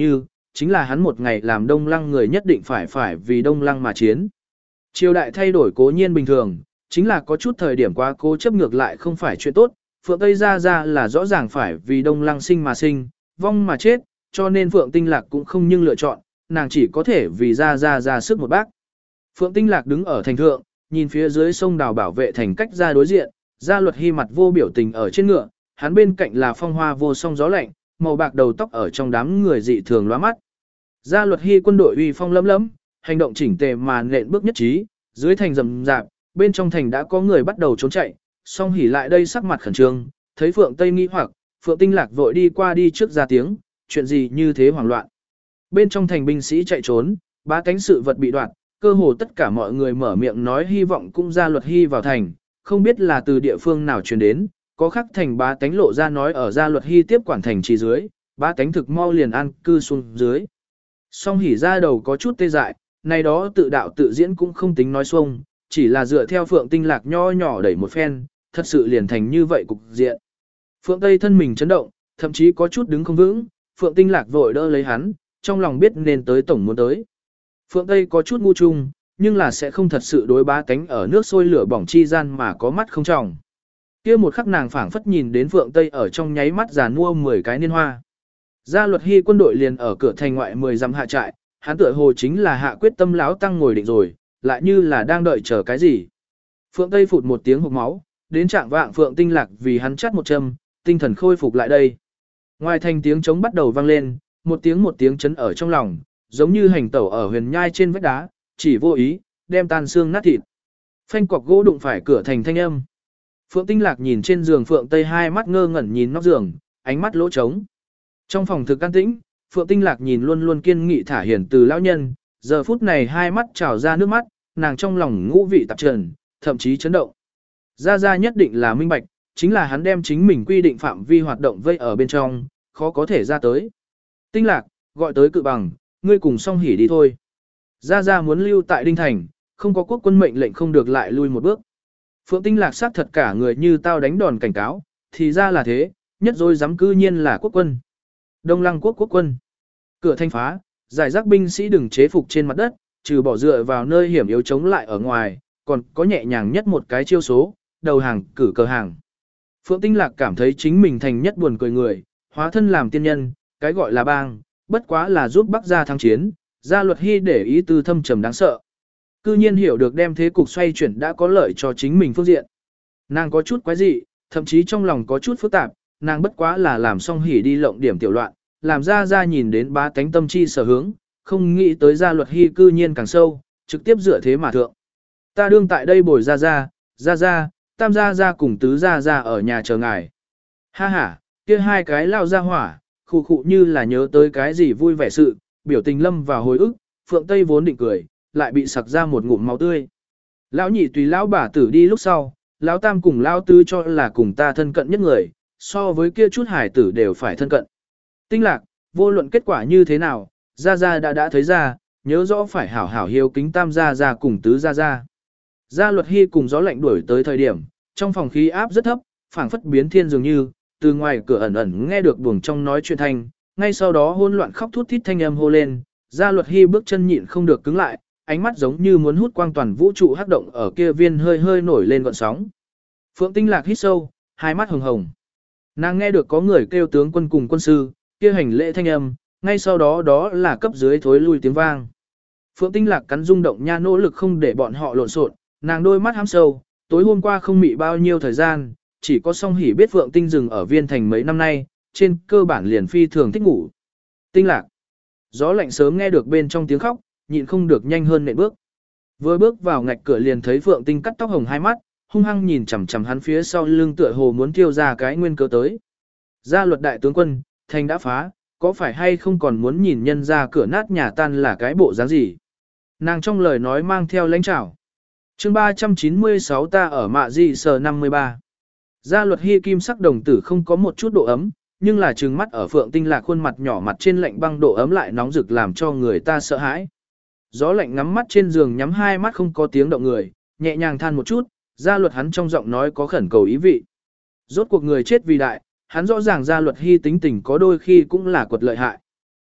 chính là hắn một ngày làm Đông Lăng người nhất định phải phải vì Đông Lăng mà chiến. Triều đại thay đổi cố nhiên bình thường, chính là có chút thời điểm quá cố chấp ngược lại không phải chuyện tốt, Phượng Tây Gia Gia là rõ ràng phải vì Đông Lăng sinh mà sinh, vong mà chết, cho nên Phượng Tinh Lạc cũng không nhưng lựa chọn, nàng chỉ có thể vì Gia Gia ra sức một bác. Phượng Tinh Lạc đứng ở thành thượng, nhìn phía dưới sông đào bảo vệ thành cách ra đối diện, Gia Luật Hy mặt vô biểu tình ở trên ngựa, hắn bên cạnh là phong hoa vô song gió lạnh, màu bạc đầu tóc ở trong đám người dị thường lóa mắt. Gia Luật Hy quân đội uy phong lấm lấm, hành động chỉnh tề mà nện bước nhất trí, dưới thành rầm rạp, bên trong thành đã có người bắt đầu trốn chạy, song hỉ lại đây sắc mặt khẩn trương, thấy Phượng Tây nghi hoặc, Phượng Tinh Lạc vội đi qua đi trước ra tiếng, chuyện gì như thế hoảng loạn. Bên trong thành binh sĩ chạy trốn, bá tánh sự vật bị đoạt, cơ hồ tất cả mọi người mở miệng nói hy vọng cũng Gia Luật Hy vào thành, không biết là từ địa phương nào truyền đến, có khắc thành bá tánh lộ ra nói ở Gia Luật Hy tiếp quản thành trì dưới, bá tánh thực mau liền an cư xuống dưới. Song hỉ ra đầu có chút tê dại, này đó tự đạo tự diễn cũng không tính nói xuông, chỉ là dựa theo Phượng Tinh Lạc nho nhỏ đẩy một phen, thật sự liền thành như vậy cục diện. Phượng Tây thân mình chấn động, thậm chí có chút đứng không vững, Phượng Tinh Lạc vội đỡ lấy hắn, trong lòng biết nên tới tổng muốn tới. Phượng Tây có chút ngu chung, nhưng là sẽ không thật sự đối bá tánh ở nước sôi lửa bỏng chi gian mà có mắt không trọng. Kia một khắc nàng phảng phất nhìn đến Phượng Tây ở trong nháy mắt già nua mười cái niên hoa. Gia Luật Hy quân đội liền ở cửa thành ngoại mười dặm hạ trại, hắn tựa hồ chính là hạ quyết tâm lão tăng ngồi định rồi, lại như là đang đợi chờ cái gì. Phượng Tây phụt một tiếng hộc máu, đến trạng vạng Phượng Tinh Lạc vì hắn chắt một châm, tinh thần khôi phục lại đây. Ngoài thành tiếng trống bắt đầu vang lên, một tiếng một tiếng chấn ở trong lòng, giống như hành tẩu ở huyền nhai trên vách đá, chỉ vô ý, đem tan xương nát thịt. Phanh cọc gỗ đụng phải cửa thành thanh âm. Phượng Tinh Lạc nhìn trên giường Phượng Tây hai mắt ngơ ngẩn nhìn nóc giường, ánh mắt lỗ trống. Trong phòng thực an tĩnh, Phượng Tinh Lạc nhìn luôn luôn kiên nghị thả hiển từ lão nhân, giờ phút này hai mắt trào ra nước mắt, nàng trong lòng ngũ vị tạp trần, thậm chí chấn động. Gia Gia nhất định là minh bạch, chính là hắn đem chính mình quy định phạm vi hoạt động vây ở bên trong, khó có thể ra tới. Tinh Lạc, gọi tới cự bằng, ngươi cùng song hỉ đi thôi. Gia Gia muốn lưu tại Đinh Thành, không có quốc quân mệnh lệnh không được lại lui một bước. Phượng Tinh Lạc sát thật cả người như tao đánh đòn cảnh cáo, thì ra là thế, nhất rồi dám cư nhiên là quốc quân. Đông Lăng quốc quốc quân. Cửa thanh phá, giải rác binh sĩ đừng chế phục trên mặt đất, trừ bỏ dựa vào nơi hiểm yếu chống lại ở ngoài, còn có nhẹ nhàng nhất một cái chiêu số, đầu hàng, cử cờ hàng. Phượng Tinh Lạc cảm thấy chính mình thành nhất buồn cười người, hóa thân làm tiên nhân, cái gọi là bang, bất quá là giúp Bắc gia thắng chiến, Gia Luật Hy để ý tư thâm trầm đáng sợ. Cư nhiên hiểu được đem thế cục xoay chuyển đã có lợi cho chính mình phương diện. Nàng có chút quái dị, thậm chí trong lòng có chút phức tạp, nàng bất quá là làm xong hỉ đi lộng điểm tiểu loạn, làm ra ra nhìn đến bá tánh tâm chi sở hướng, không nghĩ tới Gia Luật Hy cư nhiên càng sâu, trực tiếp dựa thế mà thượng. Ta đương tại đây bồi ra ra, ra ra, tam gia ra cùng tứ gia ra ở nhà chờ ngài. Ha ha, kia hai cái lao ra hỏa, khụ khụ như là nhớ tới cái gì vui vẻ sự, biểu tình lâm vào hồi ức, Phượng Tây vốn định cười, lại bị sặc ra một ngụm máu tươi. Lão nhị tùy lão bà tử đi lúc sau, lão tam cùng lão tứ cho là cùng ta thân cận nhất người, so với kia chút hải tử đều phải thân cận. Tinh Lạc, vô luận kết quả như thế nào, Gia Gia đã đã thấy ra, nhớ rõ phải hảo hảo hiếu kính tam Gia Gia cùng tứ Gia Gia. Gia Luật Hy cùng gió lạnh đuổi tới thời điểm, trong phòng khí áp rất thấp, phảng phất biến thiên dường như, từ ngoài cửa ẩn ẩn nghe được buồng trong nói chuyện thanh, ngay sau đó hỗn loạn khóc thút thít thanh âm hô lên, Gia Luật Hy bước chân nhịn không được cứng lại, ánh mắt giống như muốn hút quang toàn vũ trụ hắc động ở kia viên hơi hơi nổi lên gợn sóng. Phượng Tinh Lạc hít sâu, hai mắt hồng hồng. Nàng nghe được có người kêu tướng quân cùng quân sư, kia hành lễ thanh âm, ngay sau đó đó là cấp dưới thối lui tiếng vang. Phượng Tinh Lạc cắn rung động nha nỗ lực không để bọn họ lộn xộn, nàng đôi mắt hám sâu, tối hôm qua không mị bao nhiêu thời gian, chỉ có song hỉ biết Phượng Tinh dừng ở viên thành mấy năm nay, trên cơ bản liền phi thường thích ngủ. Tinh Lạc. Gió lạnh sớm nghe được bên trong tiếng khóc, nhịn không được nhanh hơn nện bước. Vừa bước vào ngạch cửa liền thấy Phượng Tinh cắt tóc hồng hai mắt, hung hăng nhìn chằm chằm hắn phía sau lưng tựa hồ muốn tiêu ra cái nguyên cớ tới. Gia Luật đại tướng quân, thành đã phá, có phải hay không còn muốn nhìn nhân ra cửa nát nhà tan là cái bộ dáng gì? Nàng trong lời nói mang theo lãnh trảo. Chương ba trăm chín mươi sáu ta ở mạ di sờ năm mươi ba. Gia Luật Hy kim sắc đồng tử không có một chút độ ấm, nhưng là trừng mắt ở Phượng Tinh Lạc khuôn mặt nhỏ mặt trên lạnh băng độ ấm lại nóng rực làm cho người ta sợ hãi. Gió lạnh ngắm mắt trên giường nhắm hai mắt không có tiếng động người, nhẹ nhàng than một chút, Gia Luật hắn trong giọng nói có khẩn cầu ý vị. Rốt cuộc người chết vì đại, hắn rõ ràng Gia Luật Hy tính tình có đôi khi cũng là quật lợi hại.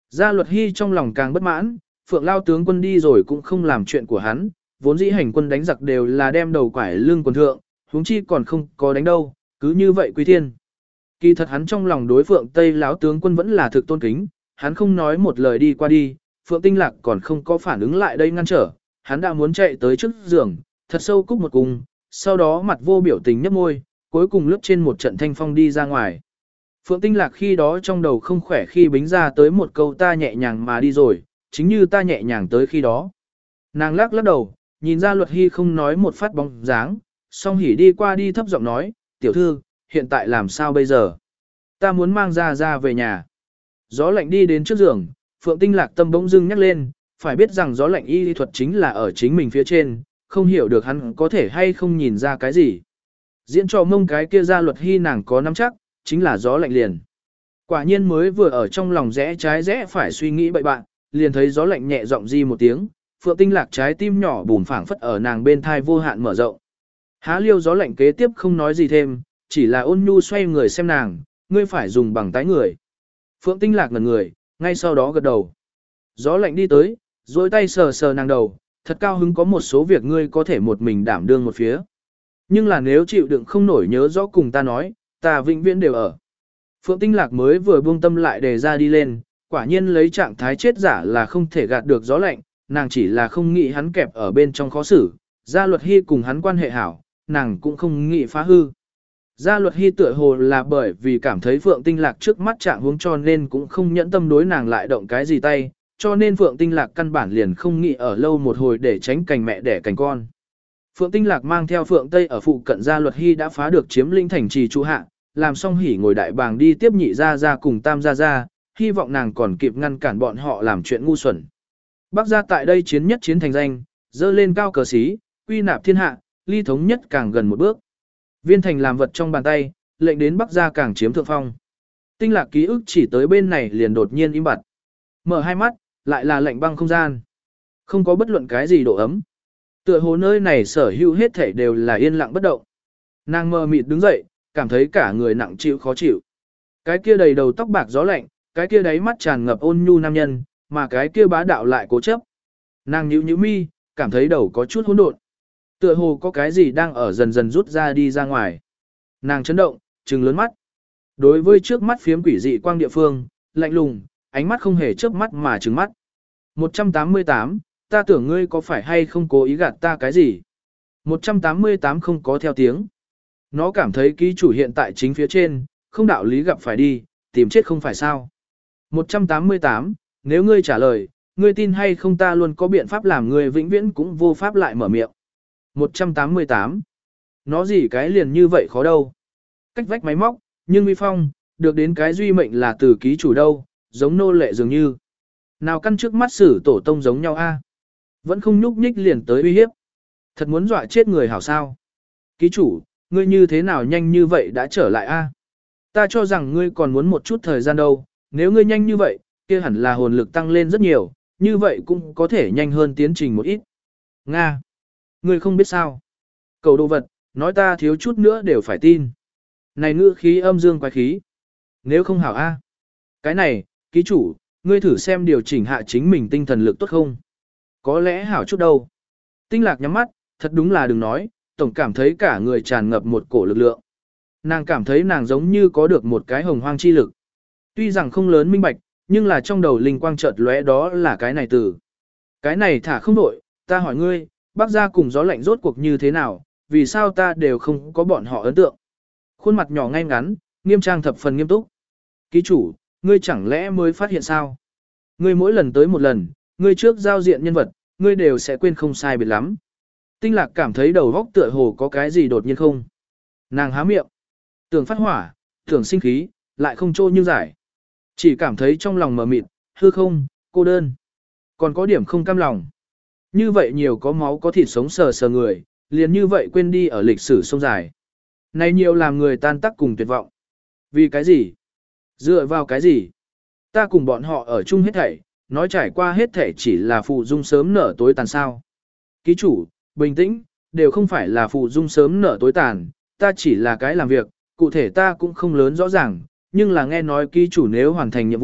Gia Luật Hy trong lòng càng bất mãn, Phượng Lao tướng quân đi rồi cũng không làm chuyện của hắn, vốn dĩ hành quân đánh giặc đều là đem đầu quải lưng quần thượng, huống chi còn không có đánh đâu, cứ như vậy quy thiên. Kỳ thật hắn trong lòng đối Phượng Tây lão tướng quân vẫn là thực tôn kính, hắn không nói một lời đi qua đi, Phượng Tinh Lạc còn không có phản ứng lại đây ngăn trở, hắn đã muốn chạy tới trước giường, thật sâu cúc một cung, sau đó mặt vô biểu tình nhấp môi, cuối cùng lướt trên một trận thanh phong đi ra ngoài. Phượng Tinh Lạc khi đó trong đầu không khỏe khi bính ra tới một câu ta nhẹ nhàng mà đi rồi, chính như ta nhẹ nhàng tới khi đó. Nàng lắc lắc đầu, nhìn ra Luật Hy không nói một phát bóng dáng, song hỉ đi qua đi thấp giọng nói, tiểu thư, hiện tại làm sao bây giờ? Ta muốn mang ra ra về nhà. Gió lạnh đi đến trước giường, Phượng Tinh Lạc tâm bỗng dưng nhắc lên, phải biết rằng gió lạnh y lý thuật chính là ở chính mình phía trên, không hiểu được hắn có thể hay không nhìn ra cái gì. Diễn trò mông cái kia ra Luật Hy nàng có nắm chắc, chính là gió lạnh liền. Quả nhiên mới vừa ở trong lòng rẽ trái rẽ phải suy nghĩ bậy bạn, liền thấy gió lạnh nhẹ giọng di một tiếng, Phượng Tinh Lạc trái tim nhỏ bùn phảng phất ở nàng bên thai vô hạn mở rộng. Há liêu gió lạnh kế tiếp không nói gì thêm, chỉ là ôn nhu xoay người xem nàng, ngươi phải dùng bằng tái người. Phượng Tinh Lạc ngẩn người, ngay sau đó gật đầu. Gió lạnh đi tới, duỗi tay sờ sờ nàng đầu, thật cao hứng có một số việc ngươi có thể một mình đảm đương một phía. Nhưng là nếu chịu đựng không nổi nhớ rõ cùng ta nói, ta vĩnh viễn đều ở. Phượng Tinh Lạc mới vừa buông tâm lại đề ra đi lên, quả nhiên lấy trạng thái chết giả là không thể gạt được gió lạnh, nàng chỉ là không nghĩ hắn kẹp ở bên trong khó xử, Gia Luật Hy cùng hắn quan hệ hảo, nàng cũng không nghĩ phá hư. Gia Luật Hy tựa hồ là bởi vì cảm thấy Phượng Tinh Lạc trước mắt trạng huống cho nên cũng không nhẫn tâm đối nàng lại động cái gì tay, cho nên Phượng Tinh Lạc căn bản liền không nghĩ ở lâu một hồi để tránh cành mẹ đẻ cành con. Phượng Tinh Lạc mang theo Phượng Tây ở phụ cận Gia Luật Hy đã phá được chiếm lĩnh thành trì trụ hạ, làm xong hỉ ngồi đại bàng đi tiếp nhị gia gia cùng tam gia gia, hy vọng nàng còn kịp ngăn cản bọn họ làm chuyện ngu xuẩn. Bắc gia tại đây chiến nhất chiến thành danh, dơ lên cao cờ xí, uy nạp thiên hạ, ly thống nhất càng gần một bước. Viên thành làm vật trong bàn tay, lệnh đến Bắc gia càng chiếm thượng phong. Tinh Lạc ký ức chỉ tới bên này liền đột nhiên im bặt. Mở hai mắt, lại là lạnh băng không gian. Không có bất luận cái gì độ ấm. Tựa hồ nơi này sở hữu hết thảy đều là yên lặng bất động. Nàng mơ mịt đứng dậy, cảm thấy cả người nặng chịu khó chịu. Cái kia đầy đầu tóc bạc gió lạnh, cái kia đáy mắt tràn ngập ôn nhu nam nhân, mà cái kia bá đạo lại cố chấp. Nàng nhíu nhíu mi, cảm thấy đầu có chút hỗn độn. Tựa hồ có cái gì đang ở dần dần rút ra đi ra ngoài. Nàng chấn động, trừng lớn mắt. Đối với trước mắt phiếm quỷ dị quang địa phương, lạnh lùng, ánh mắt không hề chớp mắt mà trừng mắt. một trăm tám mươi tám, ta tưởng ngươi có phải hay không cố ý gạt ta cái gì? một trăm tám mươi tám không có theo tiếng. Nó cảm thấy ký chủ hiện tại chính phía trên, không đạo lý gặp phải đi, tìm chết không phải sao. một trăm tám mươi tám, nếu ngươi trả lời, ngươi tin hay không ta luôn có biện pháp làm ngươi vĩnh viễn cũng vô pháp lại mở miệng. một trăm tám mươi tám. Nó gì cái liền như vậy khó đâu. Cách vách máy móc, nhưng uy phong, được đến cái duy mệnh là từ ký chủ đâu, giống nô lệ dường như. Nào căn trước mắt xử tổ tông giống nhau a, vẫn không nhúc nhích liền tới uy hiếp. Thật muốn dọa chết người hảo sao. Ký chủ, ngươi như thế nào nhanh như vậy đã trở lại a? Ta cho rằng ngươi còn muốn một chút thời gian đâu, nếu ngươi nhanh như vậy, kia hẳn là hồn lực tăng lên rất nhiều, như vậy cũng có thể nhanh hơn tiến trình một ít. Nga! Ngươi không biết sao? Cầu đồ vật, nói ta thiếu chút nữa đều phải tin. Này ngữ khí âm dương quái khí. Nếu không hảo a. Cái này, ký chủ, ngươi thử xem điều chỉnh hạ chính mình tinh thần lực tốt không? Có lẽ hảo chút đâu. Tinh Lạc nhắm mắt, thật đúng là đừng nói, tổng cảm thấy cả người tràn ngập một cổ lực lượng. Nàng cảm thấy nàng giống như có được một cái hồng hoang chi lực. Tuy rằng không lớn minh bạch, nhưng là trong đầu linh quang chợt lóe đó là cái này từ. Cái này thả không đổi, ta hỏi ngươi, Bắc gia cùng gió lạnh rốt cuộc như thế nào, vì sao ta đều không có bọn họ ấn tượng. Khuôn mặt nhỏ ngay ngắn, nghiêm trang thập phần nghiêm túc. Ký chủ, ngươi chẳng lẽ mới phát hiện sao? Ngươi mỗi lần tới một lần, ngươi trước giao diện nhân vật, ngươi đều sẽ quên không sai biệt lắm. Tinh Lạc cảm thấy đầu góc tựa hồ có cái gì đột nhiên không. Nàng há miệng, tưởng phát hỏa, tưởng sinh khí, lại không trô như giải. Chỉ cảm thấy trong lòng mờ mịt, hư không, cô đơn. Còn có điểm không cam lòng. Như vậy nhiều có máu có thịt sống sờ sờ người, liền như vậy quên đi ở lịch sử sông dài. Này nhiều làm người tan tác cùng tuyệt vọng. Vì cái gì? Dựa vào cái gì? Ta cùng bọn họ ở chung hết thảy, nói trải qua hết thảy chỉ là phụ dung sớm nở tối tàn sao. Ký chủ, bình tĩnh, đều không phải là phụ dung sớm nở tối tàn, ta chỉ là cái làm việc, cụ thể ta cũng không lớn rõ ràng, nhưng là nghe nói ký chủ nếu hoàn thành nhiệm vụ,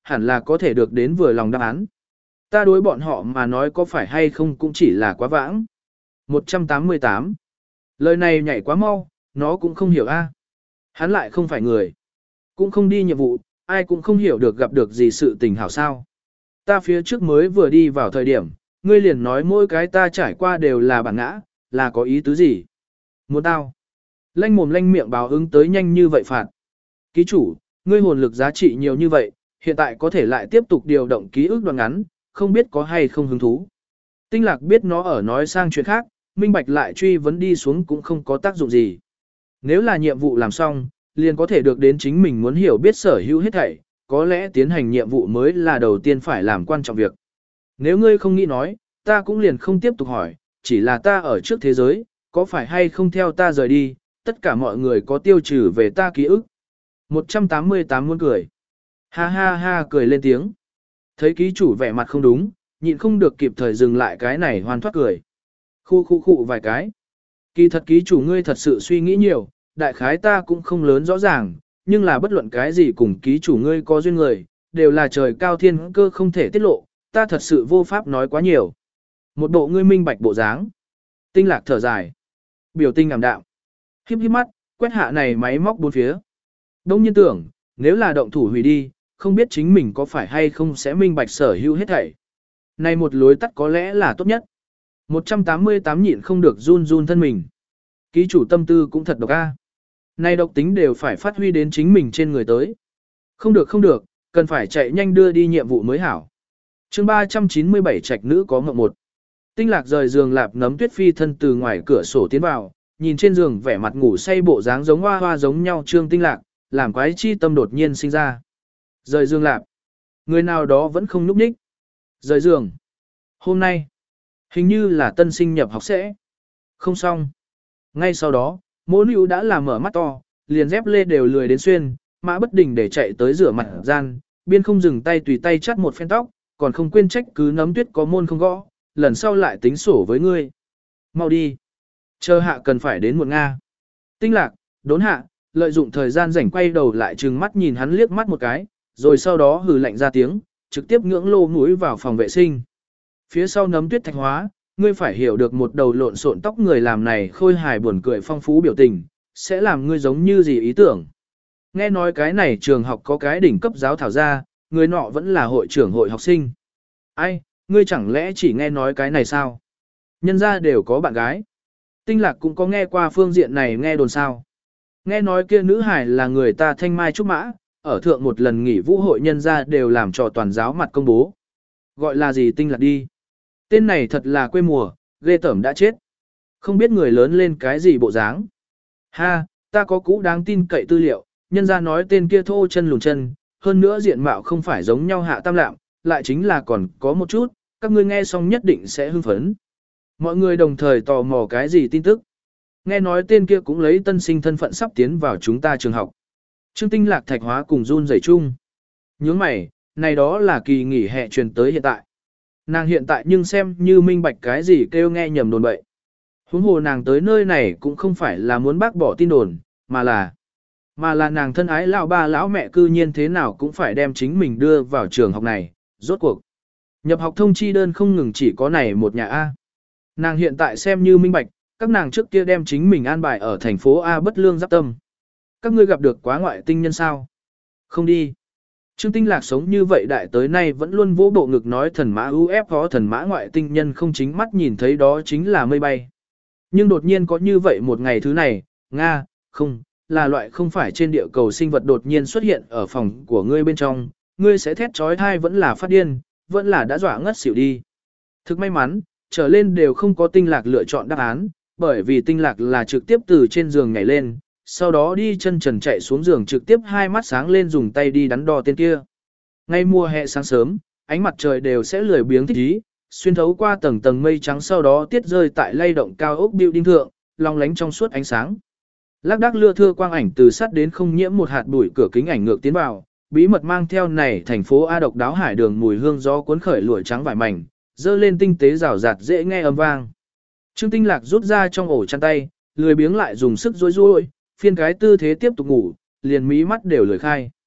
hẳn là có thể được đến vừa lòng đáp án. Ta đối bọn họ mà nói có phải hay không cũng chỉ là quá vãng. một trăm tám mươi tám. Lời này nhảy quá mau, nó cũng không hiểu a. Hắn lại không phải người. Cũng không đi nhiệm vụ, ai cũng không hiểu được gặp được gì sự tình hảo sao. Ta phía trước mới vừa đi vào thời điểm, ngươi liền nói mỗi cái ta trải qua đều là bản ngã, là có ý tứ gì? Muốn tao? Lanh mồm lanh miệng báo ứng tới nhanh như vậy phạt. Ký chủ, ngươi hồn lực giá trị nhiều như vậy, hiện tại có thể lại tiếp tục điều động ký ức đoạn ngắn, không biết có hay không hứng thú. Tinh lạc biết nó ở nói sang chuyện khác, minh bạch lại truy vấn đi xuống cũng không có tác dụng gì. Nếu là nhiệm vụ làm xong, liền có thể được đến chính mình muốn hiểu biết sở hữu hết thảy, có lẽ tiến hành nhiệm vụ mới là đầu tiên phải làm quan trọng việc. Nếu ngươi không nghĩ nói, ta cũng liền không tiếp tục hỏi, chỉ là ta ở trước thế giới, có phải hay không theo ta rời đi, tất cả mọi người có tiêu trừ về ta ký ức. một trăm tám mươi tám muốn cười. Ha ha ha cười lên tiếng. Thấy ký chủ vẻ mặt không đúng, nhịn không được kịp thời dừng lại cái này hoàn thoát cười. Khu khu khu vài cái. Kỳ thật ký chủ ngươi thật sự suy nghĩ nhiều, đại khái ta cũng không lớn rõ ràng, nhưng là bất luận cái gì cùng ký chủ ngươi có duyên người, đều là trời cao thiên cơ không thể tiết lộ, ta thật sự vô pháp nói quá nhiều. Một bộ ngươi minh bạch bộ dáng. Tinh lạc thở dài. Biểu tình ảm đạm. Híp híp mắt, quét hạ này máy móc bốn phía. Đông nhiên tưởng, nếu là động thủ hủy đi, không biết chính mình có phải hay không sẽ minh bạch sở hữu hết thảy. Này một lối tắt có lẽ là tốt nhất. một trăm tám mươi tám nhịn không được run run thân mình. Ký chủ tâm tư cũng thật độc a. Này độc tính đều phải phát huy đến chính mình trên người tới. Không được không được, cần phải chạy nhanh đưa đi nhiệm vụ mới hảo. chương ba trăm chín mươi bảy trạch nữ có ngậm một. Tinh lạc rời giường lạp nấm tuyết phi thân từ ngoài cửa sổ tiến vào, nhìn trên giường vẻ mặt ngủ say bộ dáng giống hoa hoa giống nhau trương tinh lạc, làm quái chi tâm đột nhiên sinh ra. Rời giường lạp. Người nào đó vẫn không núp ních. Rời giường. Hôm nay, hình như là tân sinh nhập học sẽ. Không xong. Ngay sau đó, mỗ nữ đã làm mở mắt to, liền dép lê đều lười đến xuyên, mã bất đình để chạy tới rửa mặt gian, biên không dừng tay tùy tay chắt một phen tóc, còn không quên trách cứ nấm tuyết có môn không gõ, lần sau lại tính sổ với ngươi. Mau đi. Chờ hạ cần phải đến một Nga. Tinh lạc, đốn hạ, lợi dụng thời gian rảnh quay đầu lại trừng mắt nhìn hắn liếc mắt một cái, rồi sau đó hừ lạnh ra tiếng, trực tiếp ngưỡng lô mũi vào phòng vệ sinh. Phía sau nấm tuyết thạch hóa, ngươi phải hiểu được một đầu lộn xộn tóc người làm này khôi hài buồn cười phong phú biểu tình, sẽ làm ngươi giống như gì ý tưởng. Nghe nói cái này trường học có cái đỉnh cấp giáo thảo gia, người nọ vẫn là hội trưởng hội học sinh. Ai, ngươi chẳng lẽ chỉ nghe nói cái này sao? Nhân gia đều có bạn gái. Tinh lạc cũng có nghe qua phương diện này nghe đồn sao. Nghe nói kia nữ hải là người ta thanh mai trúc mã, ở thượng một lần nghỉ vũ hội nhân gia đều làm trò toàn giáo mặt công bố. Gọi là gì tinh lạc đi. Tên này thật là quê mùa, ghê tởm đã chết. Không biết người lớn lên cái gì bộ dáng. Ha, ta có cũ đáng tin cậy tư liệu, nhân gia nói tên kia thô chân lùn chân, hơn nữa diện mạo không phải giống nhau hạ tam lạm, lại chính là còn có một chút, các ngươi nghe xong nhất định sẽ hưng phấn. Mọi người đồng thời tò mò cái gì tin tức. Nghe nói tên kia cũng lấy tân sinh thân phận sắp tiến vào chúng ta trường học. Trương Tinh lạc thạch hóa cùng run rẩy chung. Nhướng mày, này đó là kỳ nghỉ hè truyền tới hiện tại. Nàng hiện tại nhưng xem như minh bạch cái gì kêu nghe nhầm đồn bậy. Huống hồ nàng tới nơi này cũng không phải là muốn bác bỏ tin đồn, mà là mà là nàng thân ái lão ba lão mẹ cư nhiên thế nào cũng phải đem chính mình đưa vào trường học này, rốt cuộc. Nhập học thông chi đơn không ngừng chỉ có này một nhà A. Nàng hiện tại xem như minh bạch, các nàng trước kia đem chính mình an bài ở thành phố A bất lương giáp tâm. Các ngươi gặp được quá ngoại tinh nhân sao? Không đi. Trương Tinh Lạc sống như vậy đại tới nay vẫn luôn vỗ bộ ngực nói thần mã u ép có thần mã ngoại tinh nhân không chính mắt nhìn thấy đó chính là mây bay. Nhưng đột nhiên có như vậy một ngày thứ này, Nga, không, là loại không phải trên địa cầu sinh vật đột nhiên xuất hiện ở phòng của ngươi bên trong, ngươi sẽ thét trói thai vẫn là phát điên, vẫn là đã dọa ngất xỉu đi. Thực may mắn, trở lên đều không có Tinh Lạc lựa chọn đáp án, bởi vì Tinh Lạc là trực tiếp từ trên giường nhảy lên, sau đó đi chân trần chạy xuống giường trực tiếp hai mắt sáng lên dùng tay đi đắn đo tên kia. Ngay mùa hè sáng sớm, ánh mặt trời đều sẽ lười biếng thích ý, xuyên thấu qua tầng tầng mây trắng sau đó tiết rơi tại lay động cao ốc building thượng, long lánh trong suốt ánh sáng. Lác đác lưa thưa quang ảnh từ sắt đến không nhiễm một hạt bụi cửa kính ảnh ngược tiến vào, bí mật mang theo này thành phố A độc đáo hải đường mùi hương gió cuốn khởi lụa trắng vải mảnh, dơ lên tinh tế rào rạt dễ nghe âm vang. Trương Tinh Lạc rút ra trong ổ chăn tay, lười biếng lại dùng sức rối rối, phiên cái tư thế tiếp tục ngủ, liền mí mắt đều lười khai.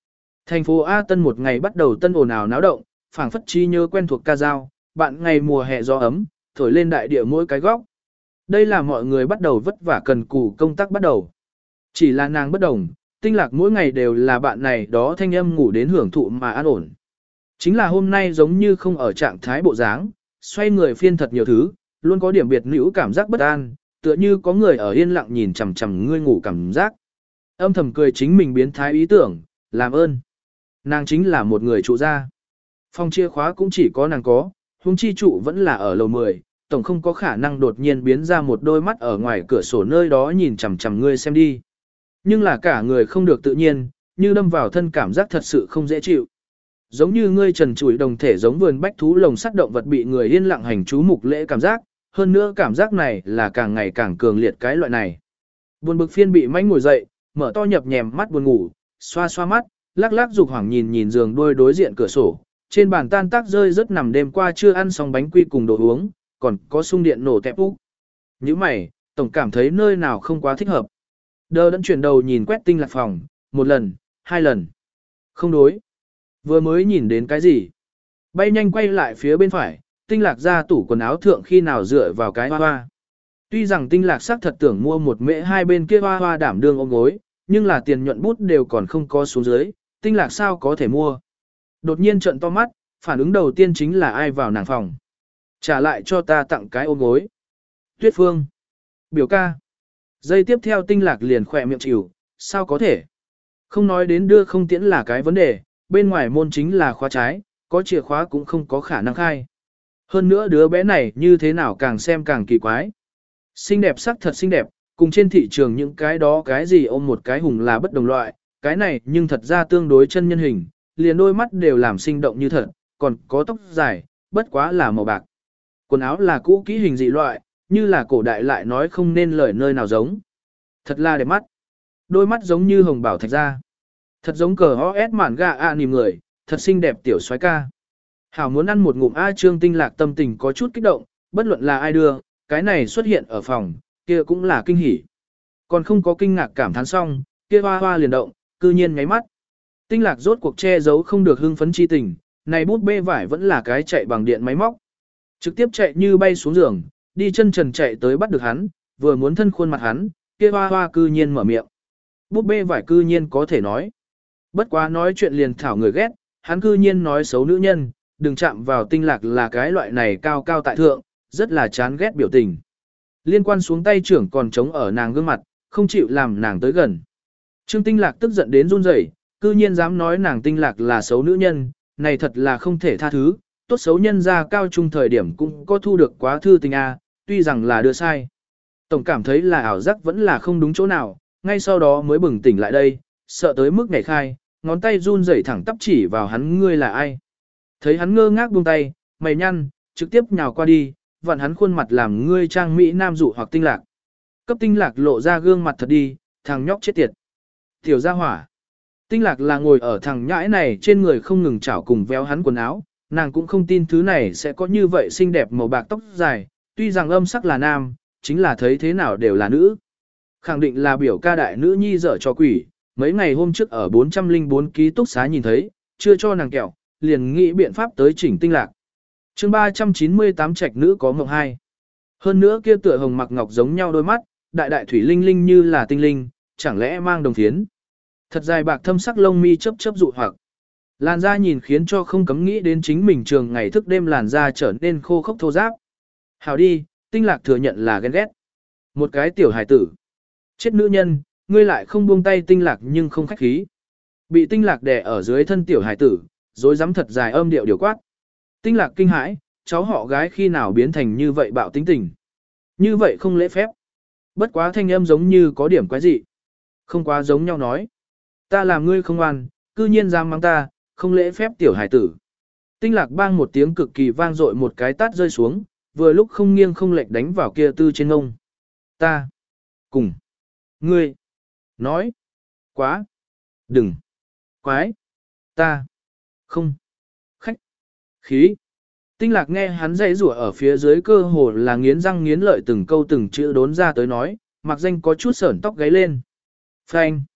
Thành phố A Tân một ngày bắt đầu tân ồn ào náo động, phảng phất chi nhớ quen thuộc ca dao, bạn ngày mùa hè gió ấm, thổi lên đại địa mỗi cái góc. Đây là mọi người bắt đầu vất vả cần cù công tác bắt đầu. Chỉ là nàng bất đồng, Tinh Lạc mỗi ngày đều là bạn này đó thanh âm ngủ đến hưởng thụ mà an ổn. Chính là hôm nay giống như không ở trạng thái bộ dáng, xoay người phiên thật nhiều thứ, luôn có điểm biệt nữ cảm giác bất an, tựa như có người ở yên lặng nhìn chằm chằm ngươi ngủ cảm giác. Âm thầm cười chính mình biến thái ý tưởng, làm ơn. Nàng chính là một người trụ gia. Phòng chìa khóa cũng chỉ có nàng có, huống chi trụ vẫn là ở lầu mười, tổng không có khả năng đột nhiên biến ra một đôi mắt ở ngoài cửa sổ nơi đó nhìn chằm chằm ngươi xem đi. Nhưng là cả người không được tự nhiên, như đâm vào thân cảm giác thật sự không dễ chịu. Giống như ngươi trần trụi đồng thể giống vườn bách thú lồng sắt động vật bị người yên lặng hành chú mục lễ cảm giác, hơn nữa cảm giác này là càng ngày càng cường liệt cái loại này. Buồn bực phiên bị mánh ngồi dậy, mở to nhập nhèm mắt buồn ngủ, xoa xoa mắt, lắc lắc dục hoảng nhìn nhìn giường đôi đối diện cửa sổ, trên bàn tan tác rơi rất nằm đêm qua chưa ăn xong bánh quy cùng đồ uống, còn có sung điện nổ tẹp úc. Như mày, tổng cảm thấy nơi nào không quá thích hợp. Đờ đẫn chuyển đầu nhìn quét Tinh Lạc phòng, một lần, hai lần. Không đối. Vừa mới nhìn đến cái gì? Bay nhanh quay lại phía bên phải, Tinh Lạc ra tủ quần áo thượng khi nào dựa vào cái hoa hoa. Tuy rằng Tinh Lạc xác thật tưởng mua một mễ hai bên kia hoa hoa đảm đương ôm gối, nhưng là tiền nhuận bút đều còn không có xuống dưới, Tinh Lạc sao có thể mua. Đột nhiên trợn to mắt, phản ứng đầu tiên chính là ai vào nàng phòng. Trả lại cho ta tặng cái ôm gối. Tuyết Phương. Biểu ca. Giây tiếp theo Tinh Lạc liền khỏe miệng chịu, sao có thể. Không nói đến đưa không tiễn là cái vấn đề, bên ngoài môn chính là khóa trái, có chìa khóa cũng không có khả năng khai. Hơn nữa đứa bé này như thế nào càng xem càng kỳ quái. Xinh đẹp sắc thật xinh đẹp, cùng trên thị trường những cái đó cái gì ôm một cái hùng là bất đồng loại, cái này nhưng thật ra tương đối chân nhân hình, liền đôi mắt đều làm sinh động như thật, còn có tóc dài, bất quá là màu bạc. Quần áo là cũ kỹ hình dị loại, như là cổ đại lại nói không nên lời nơi nào giống. Thật là đẹp mắt. Đôi mắt giống như hồng bảo thạch ra. Thật giống cờ o ét mạn gà a nìm người, thật xinh đẹp tiểu soái ca. Hảo muốn ăn một ngụm A Trương Tinh Lạc tâm tình có chút kích động, bất luận là ai đưa, cái này xuất hiện ở phòng, kia cũng là kinh hỉ. Còn không có kinh ngạc cảm thán xong, kia hoa hoa liền động, cư nhiên ngáy mắt. Tinh Lạc rốt cuộc che giấu không được hưng phấn chi tình, này bút bê vải vẫn là cái chạy bằng điện máy móc. Trực tiếp chạy như bay xuống giường, đi chân trần chạy tới bắt được hắn, vừa muốn thân khuôn mặt hắn, kia hoa hoa cư nhiên mở miệng. Bút bê vải cư nhiên có thể nói. Bất quá nói chuyện liền thảo người ghét, hắn cư nhiên nói xấu nữ nhân, đừng chạm vào Tinh Lạc là cái loại này cao cao tại thượng, rất là chán ghét biểu tình. Liên quan xuống tay trưởng còn chống ở nàng gương mặt, không chịu làm nàng tới gần. Trương Tinh Lạc tức giận đến run rẩy, cư nhiên dám nói nàng Tinh Lạc là xấu nữ nhân, này thật là không thể tha thứ, tốt xấu nhân ra cao trung thời điểm cũng có thu được quá thư tình A, tuy rằng là đưa sai. Tổng cảm thấy là ảo giác vẫn là không đúng chỗ nào, ngay sau đó mới bừng tỉnh lại đây, sợ tới mức nhảy khai, ngón tay run rẩy thẳng tắp chỉ vào hắn ngươi là ai. Thấy hắn ngơ ngác buông tay, mày nhăn, trực tiếp nhào qua đi, vặn hắn khuôn mặt làm ngươi trang mỹ nam dụ hoặc Tinh Lạc. Cấp Tinh Lạc lộ ra gương mặt thật đi, thằng nhóc chết tiệt. Tiểu gia hỏa. Tinh Lạc là ngồi ở thằng nhãi này trên người không ngừng chảo cùng véo hắn quần áo, nàng cũng không tin thứ này sẽ có như vậy xinh đẹp màu bạc tóc dài, tuy rằng âm sắc là nam, chính là thấy thế nào đều là nữ. Khẳng định là biểu ca đại nữ nhi dở cho quỷ, mấy ngày hôm trước ở bốn trăm lẻ bốn ký túc xá nhìn thấy, chưa cho nàng kẹo, liền nghĩ biện pháp tới chỉnh Tinh Lạc. chương ba trăm chín mươi tám trạch nữ có mộng hai. Hơn nữa kia tựa hồng mặc ngọc giống nhau đôi mắt, đại đại thủy linh linh như là tinh linh, chẳng lẽ mang đồng phiến. Thật dài bạc thâm sắc lông mi chớp chớp dụ hoặc. Làn da nhìn khiến cho không cấm nghĩ đến chính mình trường ngày thức đêm làn da trở nên khô khốc thô ráp. Hào đi, Tinh Lạc thừa nhận là ghen ghét. Một cái tiểu hài tử. Chết nữ nhân, ngươi lại không buông tay Tinh Lạc nhưng không khách khí. Bị Tinh Lạc đè ở dưới thân tiểu hài tử, rồi dám thật dài âm điệu điều quát. Tinh Lạc kinh hãi, cháu họ gái khi nào biến thành như vậy bạo tính tình. Như vậy không lễ phép. Bất quá thanh âm giống như có điểm quái dị. Không quá giống nhau nói. Ta làm ngươi không ngoan, cư nhiên dám mắng ta, không lễ phép tiểu hải tử. Tinh Lạc bang một tiếng cực kỳ vang dội một cái tát rơi xuống, vừa lúc không nghiêng không lệch đánh vào kia tư trên ngông. Ta. Cùng. Ngươi. Nói. Quá. Đừng. Quái. Ta. Không. Khách. Khí. Tinh Lạc nghe hắn dãy rủa ở phía dưới cơ hồ là nghiến răng nghiến lợi từng câu từng chữ đốn ra tới nói, mặc danh có chút sởn tóc gáy lên. Phanh.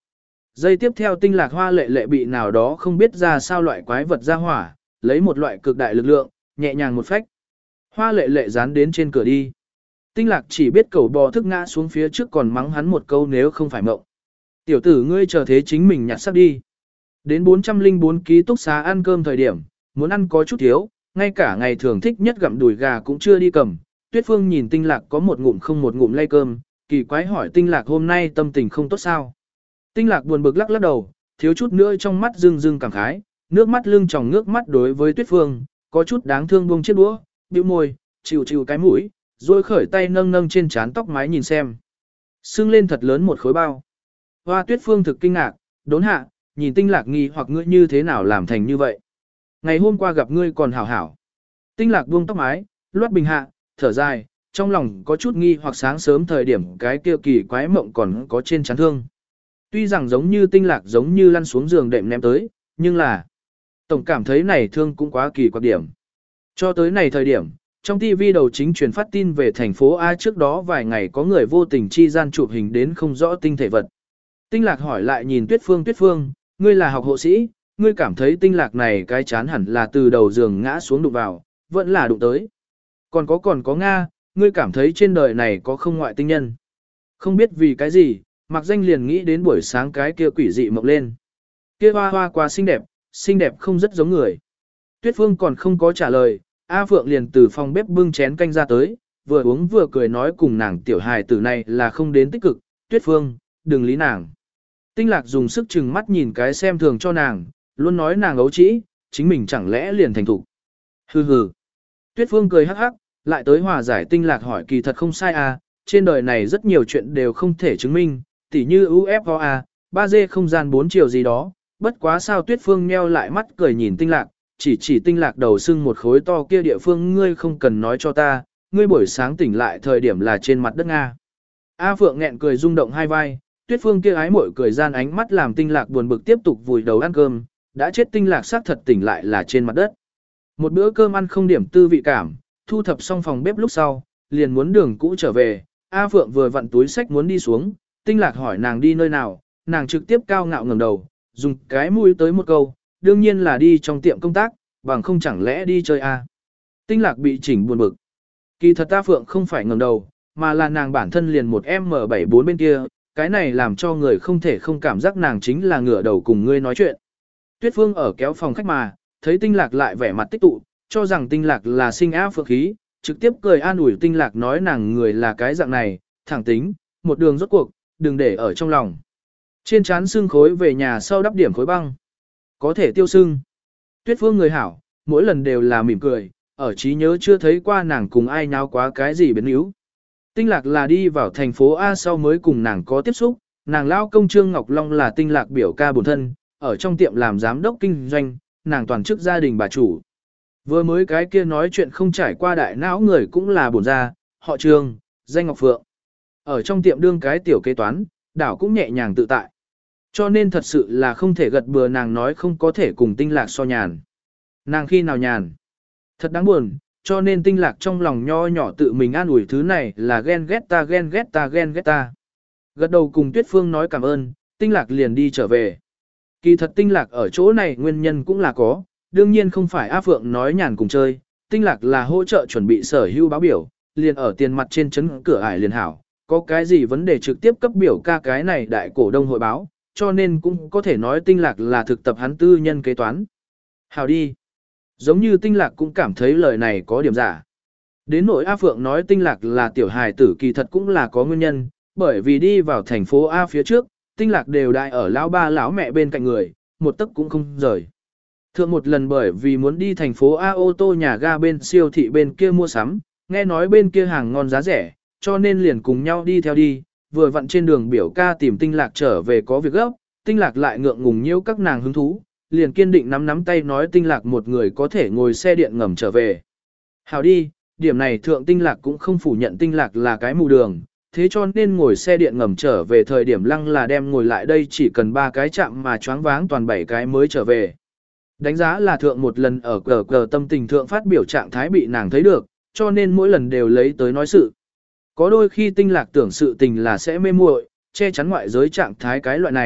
Giây tiếp theo tinh lạc hoa lệ lệ bị nào đó không biết ra sao loại quái vật ra hỏa, lấy một loại cực đại lực lượng, nhẹ nhàng một phách. Hoa lệ lệ dán đến trên cửa đi. Tinh lạc chỉ biết cẩu bò thức ngã xuống phía trước còn mắng hắn một câu nếu không phải mộng. Tiểu tử ngươi chờ thế chính mình nhặt sắp đi. Đến bốn trăm lẻ bốn ký túc xá ăn cơm thời điểm, muốn ăn có chút thiếu, ngay cả ngày thường thích nhất gặm đùi gà cũng chưa đi cầm. Tuyết Phương nhìn tinh lạc có một ngụm không một ngụm lay cơm, kỳ quái hỏi tinh lạc hôm nay tâm tình không tốt sao. Tinh lạc buồn bực lắc lắc đầu, thiếu chút nữa trong mắt rưng rưng cảm khái, nước mắt lưng tròng nước mắt đối với Tuyết Phương, có chút đáng thương buông chiếc đũa, bĩu môi, chịu chịu cái mũi, rồi khởi tay nâng nâng trên trán tóc mái nhìn xem. Sưng lên thật lớn một khối bao. Hoa Tuyết Phương thực kinh ngạc, đốn hạ, nhìn tinh lạc nghi hoặc ngươi như thế nào làm thành như vậy. Ngày hôm qua gặp ngươi còn hảo hảo. Tinh lạc buông tóc mái, loát bình hạ, thở dài, trong lòng có chút nghi hoặc sáng sớm thời điểm cái kia kỳ quái mộng còn có trên trán thương. Tuy rằng giống như tinh lạc giống như lăn xuống giường đệm ném tới, nhưng là tổng cảm thấy này thương cũng quá kỳ quặc điểm. Cho tới này thời điểm, trong ti vi đầu chính truyền phát tin về thành phố A trước đó vài ngày có người vô tình chi gian chụp hình đến không rõ tinh thể vật. Tinh lạc hỏi lại nhìn Tuyết Phương Tuyết Phương, ngươi là học hộ sĩ, ngươi cảm thấy tinh lạc này cái chán hẳn là từ đầu giường ngã xuống đụng vào, vẫn là đụng tới. Còn có còn có Nga, ngươi cảm thấy trên đời này có không ngoại tinh nhân. Không biết vì cái gì, mặc danh liền nghĩ đến buổi sáng cái kia quỷ dị mộng lên. Kia hoa hoa quá xinh đẹp, xinh đẹp không rất giống người. Tuyết Phương còn không có trả lời, A Phượng liền từ phòng bếp bưng chén canh ra tới, vừa uống vừa cười nói cùng nàng tiểu hài tử này là không đến tích cực, Tuyết Phương, đừng lý nàng. Tinh lạc dùng sức chừng mắt nhìn cái xem thường cho nàng, luôn nói nàng ấu trĩ, chính mình chẳng lẽ liền thành thủ. Hừ hừ. Tuyết Phương cười hắc hắc, lại tới hòa giải tinh lạc hỏi kỳ thật không sai à, trên đời này rất nhiều chuyện đều không thể chứng minh, tỉ như u ép o a, ba D không gian bốn chiều gì đó, bất quá sao Tuyết Phương nheo lại mắt cười nhìn tinh lạc, chỉ chỉ tinh lạc đầu sưng một khối to kia địa phương ngươi không cần nói cho ta, ngươi buổi sáng tỉnh lại thời điểm là trên mặt đất Nga. A Phượng nghẹn cười rung động hai vai, Tuyết Phương kia ái mội cười gian ánh mắt làm tinh lạc buồn bực tiếp tục vùi đầu ăn cơm, đã chết tinh lạc xác thật tỉnh lại là trên mặt đất. Một bữa cơm ăn không điểm tư vị cảm, thu thập xong phòng bếp lúc sau, liền muốn đường cũ trở về, A Phượng vừa vặn túi sách muốn đi xuống, tinh lạc hỏi nàng đi nơi nào, nàng trực tiếp cao ngạo ngẩng đầu, dùng cái mũi tới một câu, đương nhiên là đi trong tiệm công tác, bằng không chẳng lẽ đi chơi a? Tinh lạc bị chỉnh buồn bực. Kỳ thật A Phượng không phải ngẩng đầu, mà là nàng bản thân liền một M bảy bốn bên kia, cái này làm cho người không thể không cảm giác nàng chính là ngửa đầu cùng ngươi nói chuyện. Tuyết Phương ở kéo phòng khách mà, thấy tinh lạc lại vẻ mặt tích tụ, cho rằng tinh lạc là sinh A Phượng khí, trực tiếp cười an ủi tinh lạc nói nàng người là cái dạng này, thẳng tính, một đường rốt cuộc, đừng để ở trong lòng. Trên trán xương khối về nhà sau đắp điểm khối băng. Có thể tiêu sưng. Tuyết Phương người hảo, mỗi lần đều là mỉm cười, ở trí nhớ chưa thấy qua nàng cùng ai nháo quá cái gì biến yếu. Tinh lạc là đi vào thành phố A sau mới cùng nàng có tiếp xúc, nàng lao công Trương Ngọc Long là tinh lạc biểu ca bổn thân, ở trong tiệm làm giám đốc kinh doanh, nàng toàn chức gia đình bà chủ. Vừa mới cái kia nói chuyện không trải qua đại não người cũng là bổn gia, họ Trương, danh Ngọc Phượng. Ở trong tiệm đương cái tiểu kế toán, đảo cũng nhẹ nhàng tự tại. Cho nên thật sự là không thể gật bừa nàng nói không có thể cùng tinh lạc so nhàn. Nàng khi nào nhàn? Thật đáng buồn, cho nên tinh lạc trong lòng nho nhỏ tự mình an ủi thứ này là ghen ghét ta ghen ghét ta ghen ghét ta. Gật đầu cùng Tuyết Phương nói cảm ơn, tinh lạc liền đi trở về. Kỳ thật tinh lạc ở chỗ này nguyên nhân cũng là có, đương nhiên không phải A Phượng nói nhàn cùng chơi, tinh lạc là hỗ trợ chuẩn bị sở hữu báo biểu, liền ở tiền mặt trên chấn cửa ải liền hảo, có cái gì vấn đề trực tiếp cấp biểu ca cái này đại cổ đông hội báo, cho nên cũng có thể nói tinh lạc là thực tập hắn tư nhân kế toán. Hảo đi. Giống như tinh lạc cũng cảm thấy lời này có điểm giả. Đến nỗi A Phượng nói tinh lạc là tiểu hài tử kỳ thật cũng là có nguyên nhân, bởi vì đi vào thành phố A phía trước, tinh lạc đều đại ở lão ba lão mẹ bên cạnh người, một tấc cũng không rời. Thượng một lần bởi vì muốn đi thành phố A ô tô nhà ga bên siêu thị bên kia mua sắm, nghe nói bên kia hàng ngon giá rẻ, cho nên liền cùng nhau đi theo đi, vừa vặn trên đường biểu ca tìm tinh lạc trở về có việc gấp, tinh lạc lại ngượng ngùng nhiễu các nàng hứng thú, liền kiên định nắm nắm tay nói tinh lạc một người có thể ngồi xe điện ngầm trở về. Hảo đi, điểm này thượng tinh lạc cũng không phủ nhận tinh lạc là cái mù đường, thế cho nên ngồi xe điện ngầm trở về thời điểm lăng là đem ngồi lại đây chỉ cần ba cái chạm mà choáng váng toàn bảy cái mới trở về. Đánh giá là thượng một lần ở cờ cờ tâm tình thượng phát biểu trạng thái bị nàng thấy được, cho nên mỗi lần đều lấy tới nói sự. Có đôi khi tinh lạc tưởng sự tình là sẽ mê muội, che chắn ngoại giới trạng thái cái loại này,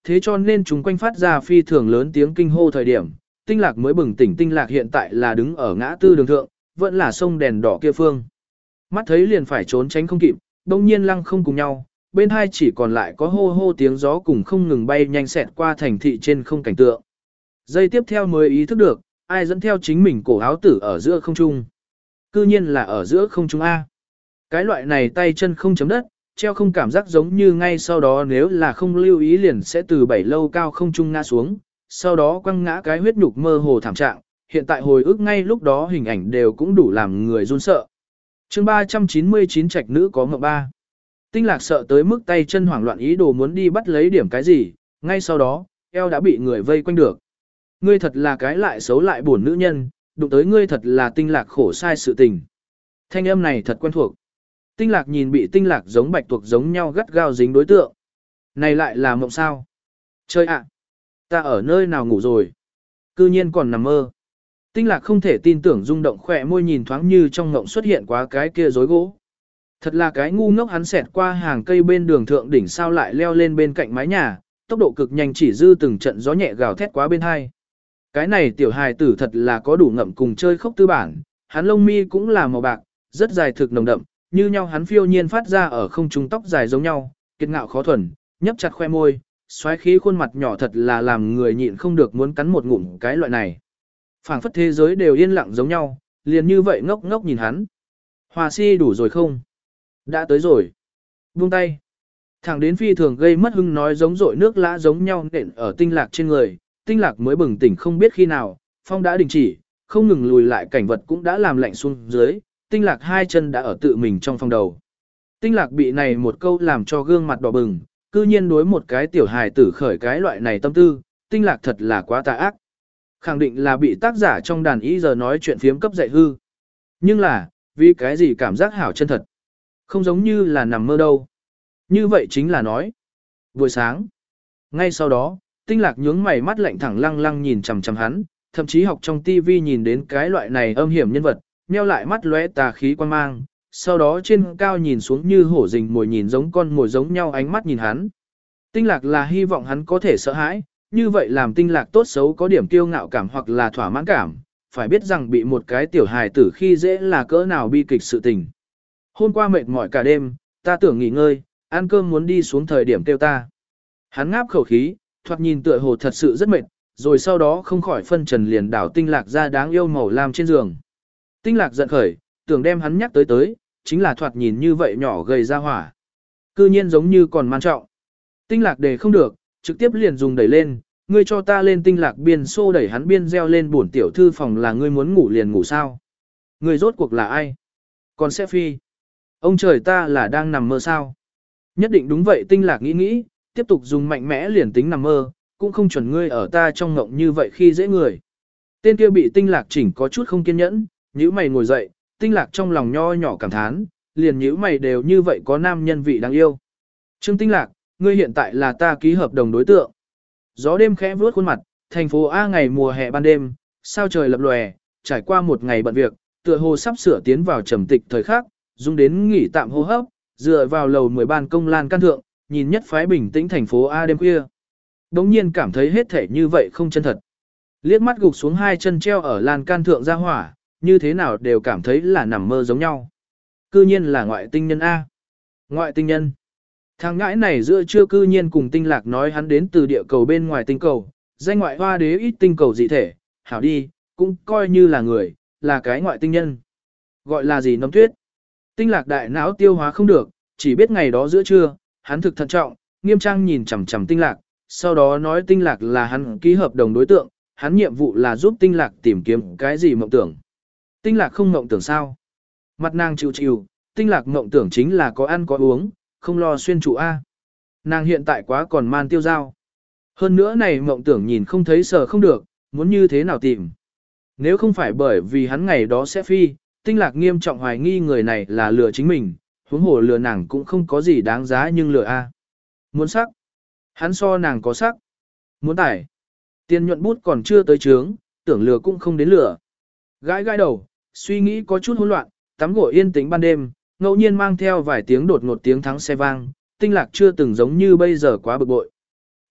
thế cho nên chúng quanh phát ra phi thường lớn tiếng kinh hô thời điểm, tinh lạc mới bừng tỉnh. Tinh lạc hiện tại là đứng ở ngã tư đường thượng, vẫn là sông đèn đỏ kia phương. Mắt thấy liền phải trốn tránh không kịp, đông nhiên lăng không cùng nhau, bên hai chỉ còn lại có hô hô tiếng gió cùng không ngừng bay nhanh xẹt qua thành thị trên không cảnh tượng. Giây tiếp theo mới ý thức được, ai dẫn theo chính mình cổ áo tử ở giữa không trung. Cư nhiên là ở giữa không trung A. Cái loại này tay chân không chấm đất, treo không cảm giác giống như ngay sau đó nếu là không lưu ý liền sẽ từ bảy lâu cao không trung ngã xuống, sau đó quăng ngã cái huyết nhục mơ hồ thảm trạng, hiện tại hồi ức ngay lúc đó hình ảnh đều cũng đủ làm người run sợ. Chương ba trăm chín mươi chín trạch nữ có ngựa ba. Tinh lạc sợ tới mức tay chân hoảng loạn ý đồ muốn đi bắt lấy điểm cái gì, ngay sau đó, eo đã bị người vây quanh được. Ngươi thật là cái lại xấu lại buồn nữ nhân, đụng tới ngươi thật là tinh lạc khổ sai sự tình. Thanh âm này thật quen thuộc. Tinh lạc nhìn bị tinh lạc giống bạch tuộc giống nhau gắt gao dính đối tượng. Này lại là mộng sao? Chơi ạ! Ta ở nơi nào ngủ rồi? Cư nhiên còn nằm mơ. Tinh lạc không thể tin tưởng rung động khỏe môi nhìn thoáng như trong ngộng xuất hiện quá cái kia rối gỗ. Thật là cái ngu ngốc hắn xẹt qua hàng cây bên đường thượng đỉnh sao lại leo lên bên cạnh mái nhà, tốc độ cực nhanh chỉ dư từng trận gió nhẹ gào thét quá bên hai. Cái này tiểu hài tử thật là có đủ ngậm cùng chơi khốc tư bản, hắn lông mi cũng là màu bạc, rất dài thực nồng đậm, như nhau hắn phiêu nhiên phát ra ở không trung tóc dài giống nhau, kiệt ngạo khó thuần, nhấp chặt khoe môi, xoáy khí khuôn mặt nhỏ thật là làm người nhịn không được muốn cắn một ngụm cái loại này. Phảng phất thế giới đều yên lặng giống nhau, liền như vậy ngốc ngốc nhìn hắn. Hòa si đủ rồi không? Đã tới rồi. Buông tay. Thẳng đến phi thường gây mất hưng nói giống rội nước lã giống nhau nện ở tinh lạc trên người, tinh lạc mới bừng tỉnh không biết khi nào, phong đã đình chỉ, không ngừng lùi lại cảnh vật cũng đã làm lạnh xuống dưới, tinh lạc hai chân đã ở tự mình trong phòng đầu. Tinh lạc bị này một câu làm cho gương mặt đỏ bừng, cư nhiên đối một cái tiểu hài tử khởi cái loại này tâm tư, tinh lạc thật là quá tà ác. Khẳng định là bị tác giả trong đàn ý giờ nói chuyện phiếm cấp dạy hư. Nhưng là, vì cái gì cảm giác hảo chân thật. Không giống như là nằm mơ đâu. Như vậy chính là nói. Buổi sáng. Ngay sau đó, tinh lạc nhướng mày mắt lạnh thẳng lăng lăng nhìn chằm chằm hắn, thậm chí học trong tivi nhìn đến cái loại này âm hiểm nhân vật, nheo lại mắt lóe tà khí quan mang, sau đó trên cao nhìn xuống như hổ rình mồi nhìn giống con mồi giống nhau ánh mắt nhìn hắn. Tinh lạc là hy vọng hắn có thể sợ hãi, như vậy làm tinh lạc tốt xấu có điểm kiêu ngạo cảm hoặc là thỏa mãn cảm, phải biết rằng bị một cái tiểu hài tử khi dễ là cỡ nào bi kịch sự tình. Hôm qua mệt mỏi cả đêm, ta tưởng nghỉ ngơi, ăn cơm muốn đi xuống thời điểm kêu ta. Hắn ngáp khẩu khí, thoạt nhìn tựa hồ thật sự rất mệt, rồi sau đó không khỏi phân trần liền đảo tinh lạc ra đáng yêu màu lam trên giường. Tinh lạc giận khởi, tưởng đem hắn nhắc tới tới, chính là thoạt nhìn như vậy nhỏ gầy ra hỏa. Cư nhiên giống như còn man trọng. Tinh lạc đề không được, trực tiếp liền dùng đẩy lên, ngươi cho ta lên. Tinh lạc biên xô đẩy hắn biên reo lên bổn tiểu thư phòng là ngươi muốn ngủ liền ngủ sao. Ngươi rốt cuộc là ai? Còn sẽ phi. Ông trời ta là đang nằm mơ sao? Nhất định đúng vậy. Tinh lạc nghĩ nghĩ, tiếp tục dùng mạnh mẽ liền tính nằm mơ, cũng không chuẩn ngươi ở ta trong ngộng như vậy khi dễ người. Tên kia bị tinh lạc chỉnh có chút không kiên nhẫn, nhíu mày ngồi dậy, tinh lạc trong lòng nho nhỏ cảm thán, liền nhíu mày đều như vậy có nam nhân vị đáng yêu. Trương Tinh Lạc, ngươi hiện tại là ta ký hợp đồng đối tượng. Gió đêm khẽ vuốt khuôn mặt, thành phố A ngày mùa hè ban đêm, sao trời lập lòe, trải qua một ngày bận việc, tựa hồ sắp sửa tiến vào trầm tịch thời khắc, dung đến nghỉ tạm hô hấp, dựa vào lầu mười ban công lan can thượng, nhìn nhất phái bình tĩnh thành phố A đêm khuya. Đống nhiên cảm thấy hết thể như vậy không chân thật. Liếc mắt gục xuống hai chân treo ở lan can thượng ra hỏa, như thế nào đều cảm thấy là nằm mơ giống nhau. Cư nhiên là ngoại tinh nhân A. Ngoại tinh nhân. Thằng ngãi này giữa trưa cư nhiên cùng tinh lạc nói hắn đến từ địa cầu bên ngoài tinh cầu, danh ngoại hoa đế ít tinh cầu dị thể, hảo đi, cũng coi như là người, là cái ngoại tinh nhân. Gọi là gì nấm tuyết. Tinh lạc đại não tiêu hóa không được, chỉ biết ngày đó giữa trưa, hắn thực thận trọng, nghiêm trang nhìn chằm chằm tinh lạc, sau đó nói tinh lạc là hắn ký hợp đồng đối tượng, hắn nhiệm vụ là giúp tinh lạc tìm kiếm cái gì mộng tưởng. Tinh lạc không mộng tưởng sao? Mặt nàng chịu chịu, tinh lạc mộng tưởng chính là có ăn có uống, không lo xuyên trụ A. Nàng hiện tại quá còn man tiêu dao. Hơn nữa này mộng tưởng nhìn không thấy sờ không được, muốn như thế nào tìm. Nếu không phải bởi vì hắn ngày đó sẽ phi, tinh lạc nghiêm trọng hoài nghi người này là lừa chính mình, huống hồ lừa nàng cũng không có gì đáng giá nhưng lừa A. Muốn sắc. Hắn so nàng có sắc. Muốn tải. Tiền nhuận bút còn chưa tới trướng, tưởng lừa cũng không đến lừa. Gãi gãi đầu, suy nghĩ có chút hỗn loạn, tắm gội yên tĩnh ban đêm, ngẫu nhiên mang theo vài tiếng đột ngột tiếng thắng xe vang, tinh lạc chưa từng giống như bây giờ quá bực bội.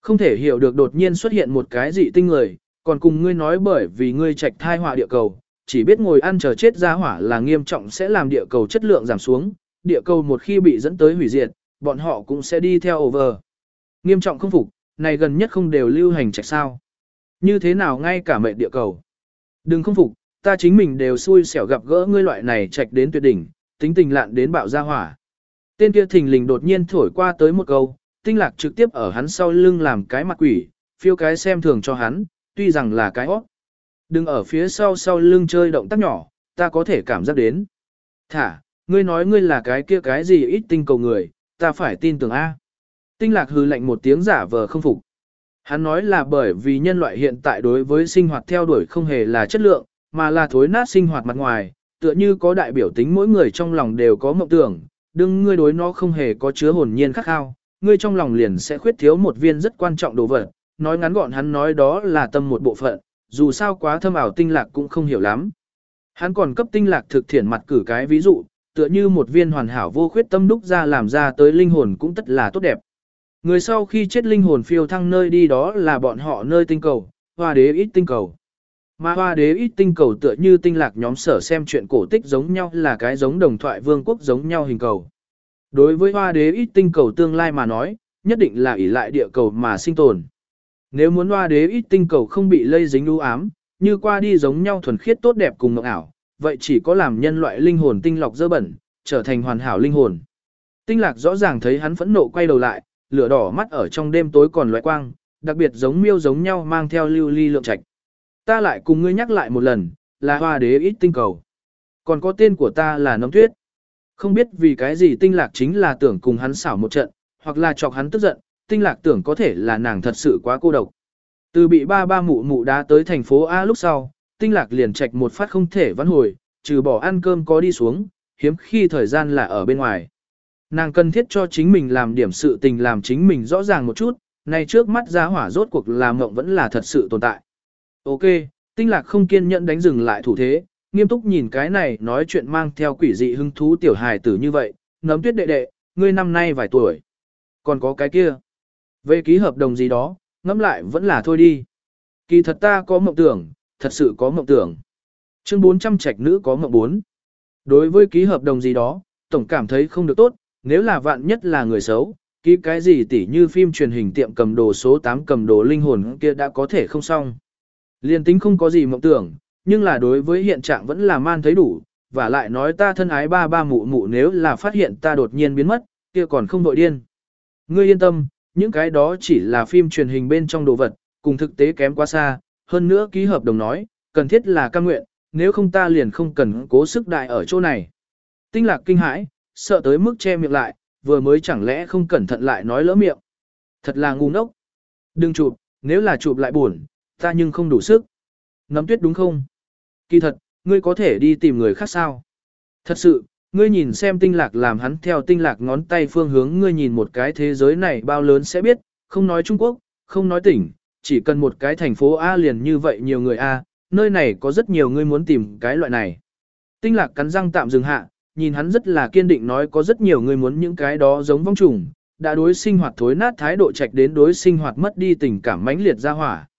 Không thể hiểu được đột nhiên xuất hiện một cái dị tinh người, còn cùng ngươi nói bởi vì ngươi trạch thai họa địa cầu, chỉ biết ngồi ăn chờ chết ra hỏa là nghiêm trọng sẽ làm địa cầu chất lượng giảm xuống, địa cầu một khi bị dẫn tới hủy diệt, bọn họ cũng sẽ đi theo over. Nghiêm trọng không phục, này gần nhất không đều lưu hành trạch sao. Như thế nào ngay cả mệnh địa cầu. Đừng không phục, ta chính mình đều xui xẻo gặp gỡ ngươi loại này trạch đến tuyệt đỉnh, tính tình lạn đến bạo ra hỏa. Tên kia thình lình đột nhiên thổi qua tới một câu, Tinh Lạc trực tiếp ở hắn sau lưng làm cái mặt quỷ, phiêu cái xem thường cho hắn, tuy rằng là cái hót. Đừng ở phía sau sau lưng chơi động tác nhỏ, ta có thể cảm giác đến. Thả, ngươi nói ngươi là cái kia cái gì ít tinh cầu người, ta phải tin tưởng A. Tinh Lạc hừ lạnh một tiếng giả vờ không phục. Hắn nói là bởi vì nhân loại hiện tại đối với sinh hoạt theo đuổi không hề là chất lượng, mà là thối nát sinh hoạt mặt ngoài, tựa như có đại biểu tính mỗi người trong lòng đều có mộng tưởng, đừng ngươi đối nó không hề có chứa hồn nhiên khắc khao, ngươi trong lòng liền sẽ khuyết thiếu một viên rất quan trọng đồ vật, nói ngắn gọn hắn nói đó là tâm một bộ phận, dù sao quá thâm ảo Tinh Lạc cũng không hiểu lắm. Hắn còn cấp Tinh Lạc thực thiện mặt cử cái ví dụ, tựa như một viên hoàn hảo vô khuyết tâm đúc ra làm ra tới linh hồn cũng tất là tốt đẹp. Người sau khi chết linh hồn phiêu thăng nơi đi đó là bọn họ nơi tinh cầu, hoa đế ít tinh cầu. Mà hoa đế ít tinh cầu tựa như Tinh Lạc nhóm sở xem chuyện cổ tích giống nhau là cái giống đồng thoại vương quốc giống nhau hình cầu. Đối với hoa đế ít tinh cầu tương lai mà nói, nhất định là ỷ lại địa cầu mà sinh tồn. Nếu muốn hoa đế ít tinh cầu không bị lây dính u ám, như qua đi giống nhau thuần khiết tốt đẹp cùng mộng ảo, vậy chỉ có làm nhân loại linh hồn tinh lọc dơ bẩn, trở thành hoàn hảo linh hồn. Tinh Lạc rõ ràng thấy hắn phẫn nộ quay đầu lại, lửa đỏ mắt ở trong đêm tối còn lóe quang, đặc biệt giống miêu giống nhau mang theo lưu ly lượng trạch. Ta lại cùng ngươi nhắc lại một lần, là hoa đế ít tinh cầu. Còn có tên của ta là Nấm Tuyết. Không biết vì cái gì Tinh Lạc chính là tưởng cùng hắn xảo một trận, hoặc là chọc hắn tức giận, Tinh Lạc tưởng có thể là nàng thật sự quá cô độc. Từ bị ba ba mụ mụ đá tới thành phố A lúc sau, Tinh Lạc liền trạch một phát không thể vãn hồi, trừ bỏ ăn cơm có đi xuống, hiếm khi thời gian là ở bên ngoài. Nàng cần thiết cho chính mình làm điểm sự tình làm chính mình rõ ràng một chút, này trước mắt giá hỏa rốt cuộc làm mộng vẫn là thật sự tồn tại. Ok, Tinh Lạc không kiên nhẫn đánh dừng lại thủ thế, nghiêm túc nhìn cái này nói chuyện mang theo quỷ dị hứng thú tiểu hài tử như vậy, Nấm Tuyết đệ đệ, ngươi năm nay vài tuổi. Còn có cái kia. Về ký hợp đồng gì đó, ngẫm lại vẫn là thôi đi. Kỳ thật ta có mộng tưởng, thật sự có mộng tưởng. Chương bốn trăm trạch nữ có mộng bốn. Đối với ký hợp đồng gì đó, tổng cảm thấy không được tốt, nếu là vạn nhất là người xấu, ký cái gì tỉ như phim truyền hình tiệm cầm đồ số tám cầm đồ linh hồn kia đã có thể không xong. Liên tính không có gì mộng tưởng, nhưng là đối với hiện trạng vẫn là man thấy đủ, và lại nói ta thân ái ba ba mụ mụ nếu là phát hiện ta đột nhiên biến mất, kia còn không đội điên. Ngươi yên tâm, những cái đó chỉ là phim truyền hình bên trong đồ vật, cùng thực tế kém quá xa, hơn nữa ký hợp đồng nói, cần thiết là cam nguyện, nếu không ta liền không cần cố sức đại ở chỗ này. Tinh Lạc kinh hãi, sợ tới mức che miệng lại, vừa mới chẳng lẽ không cẩn thận lại nói lỡ miệng. Thật là ngu ngốc. Đừng chụp, nếu là chụp lại buồn, ta nhưng không đủ sức. Nấm Tuyết đúng không? Kỳ thật, ngươi có thể đi tìm người khác sao? Thật sự, ngươi nhìn xem Tinh Lạc làm hắn theo Tinh Lạc ngón tay phương hướng ngươi nhìn một cái thế giới này bao lớn sẽ biết, không nói Trung Quốc, không nói tỉnh, chỉ cần một cái thành phố A liền như vậy nhiều người A, nơi này có rất nhiều ngươi muốn tìm cái loại này. Tinh Lạc cắn răng tạm dừng hạ, nhìn hắn rất là kiên định nói có rất nhiều người muốn những cái đó giống vong trùng, đã đối sinh hoạt thối nát thái độ trạch đến đối sinh hoạt mất đi tình cảm mãnh liệt ra hỏa.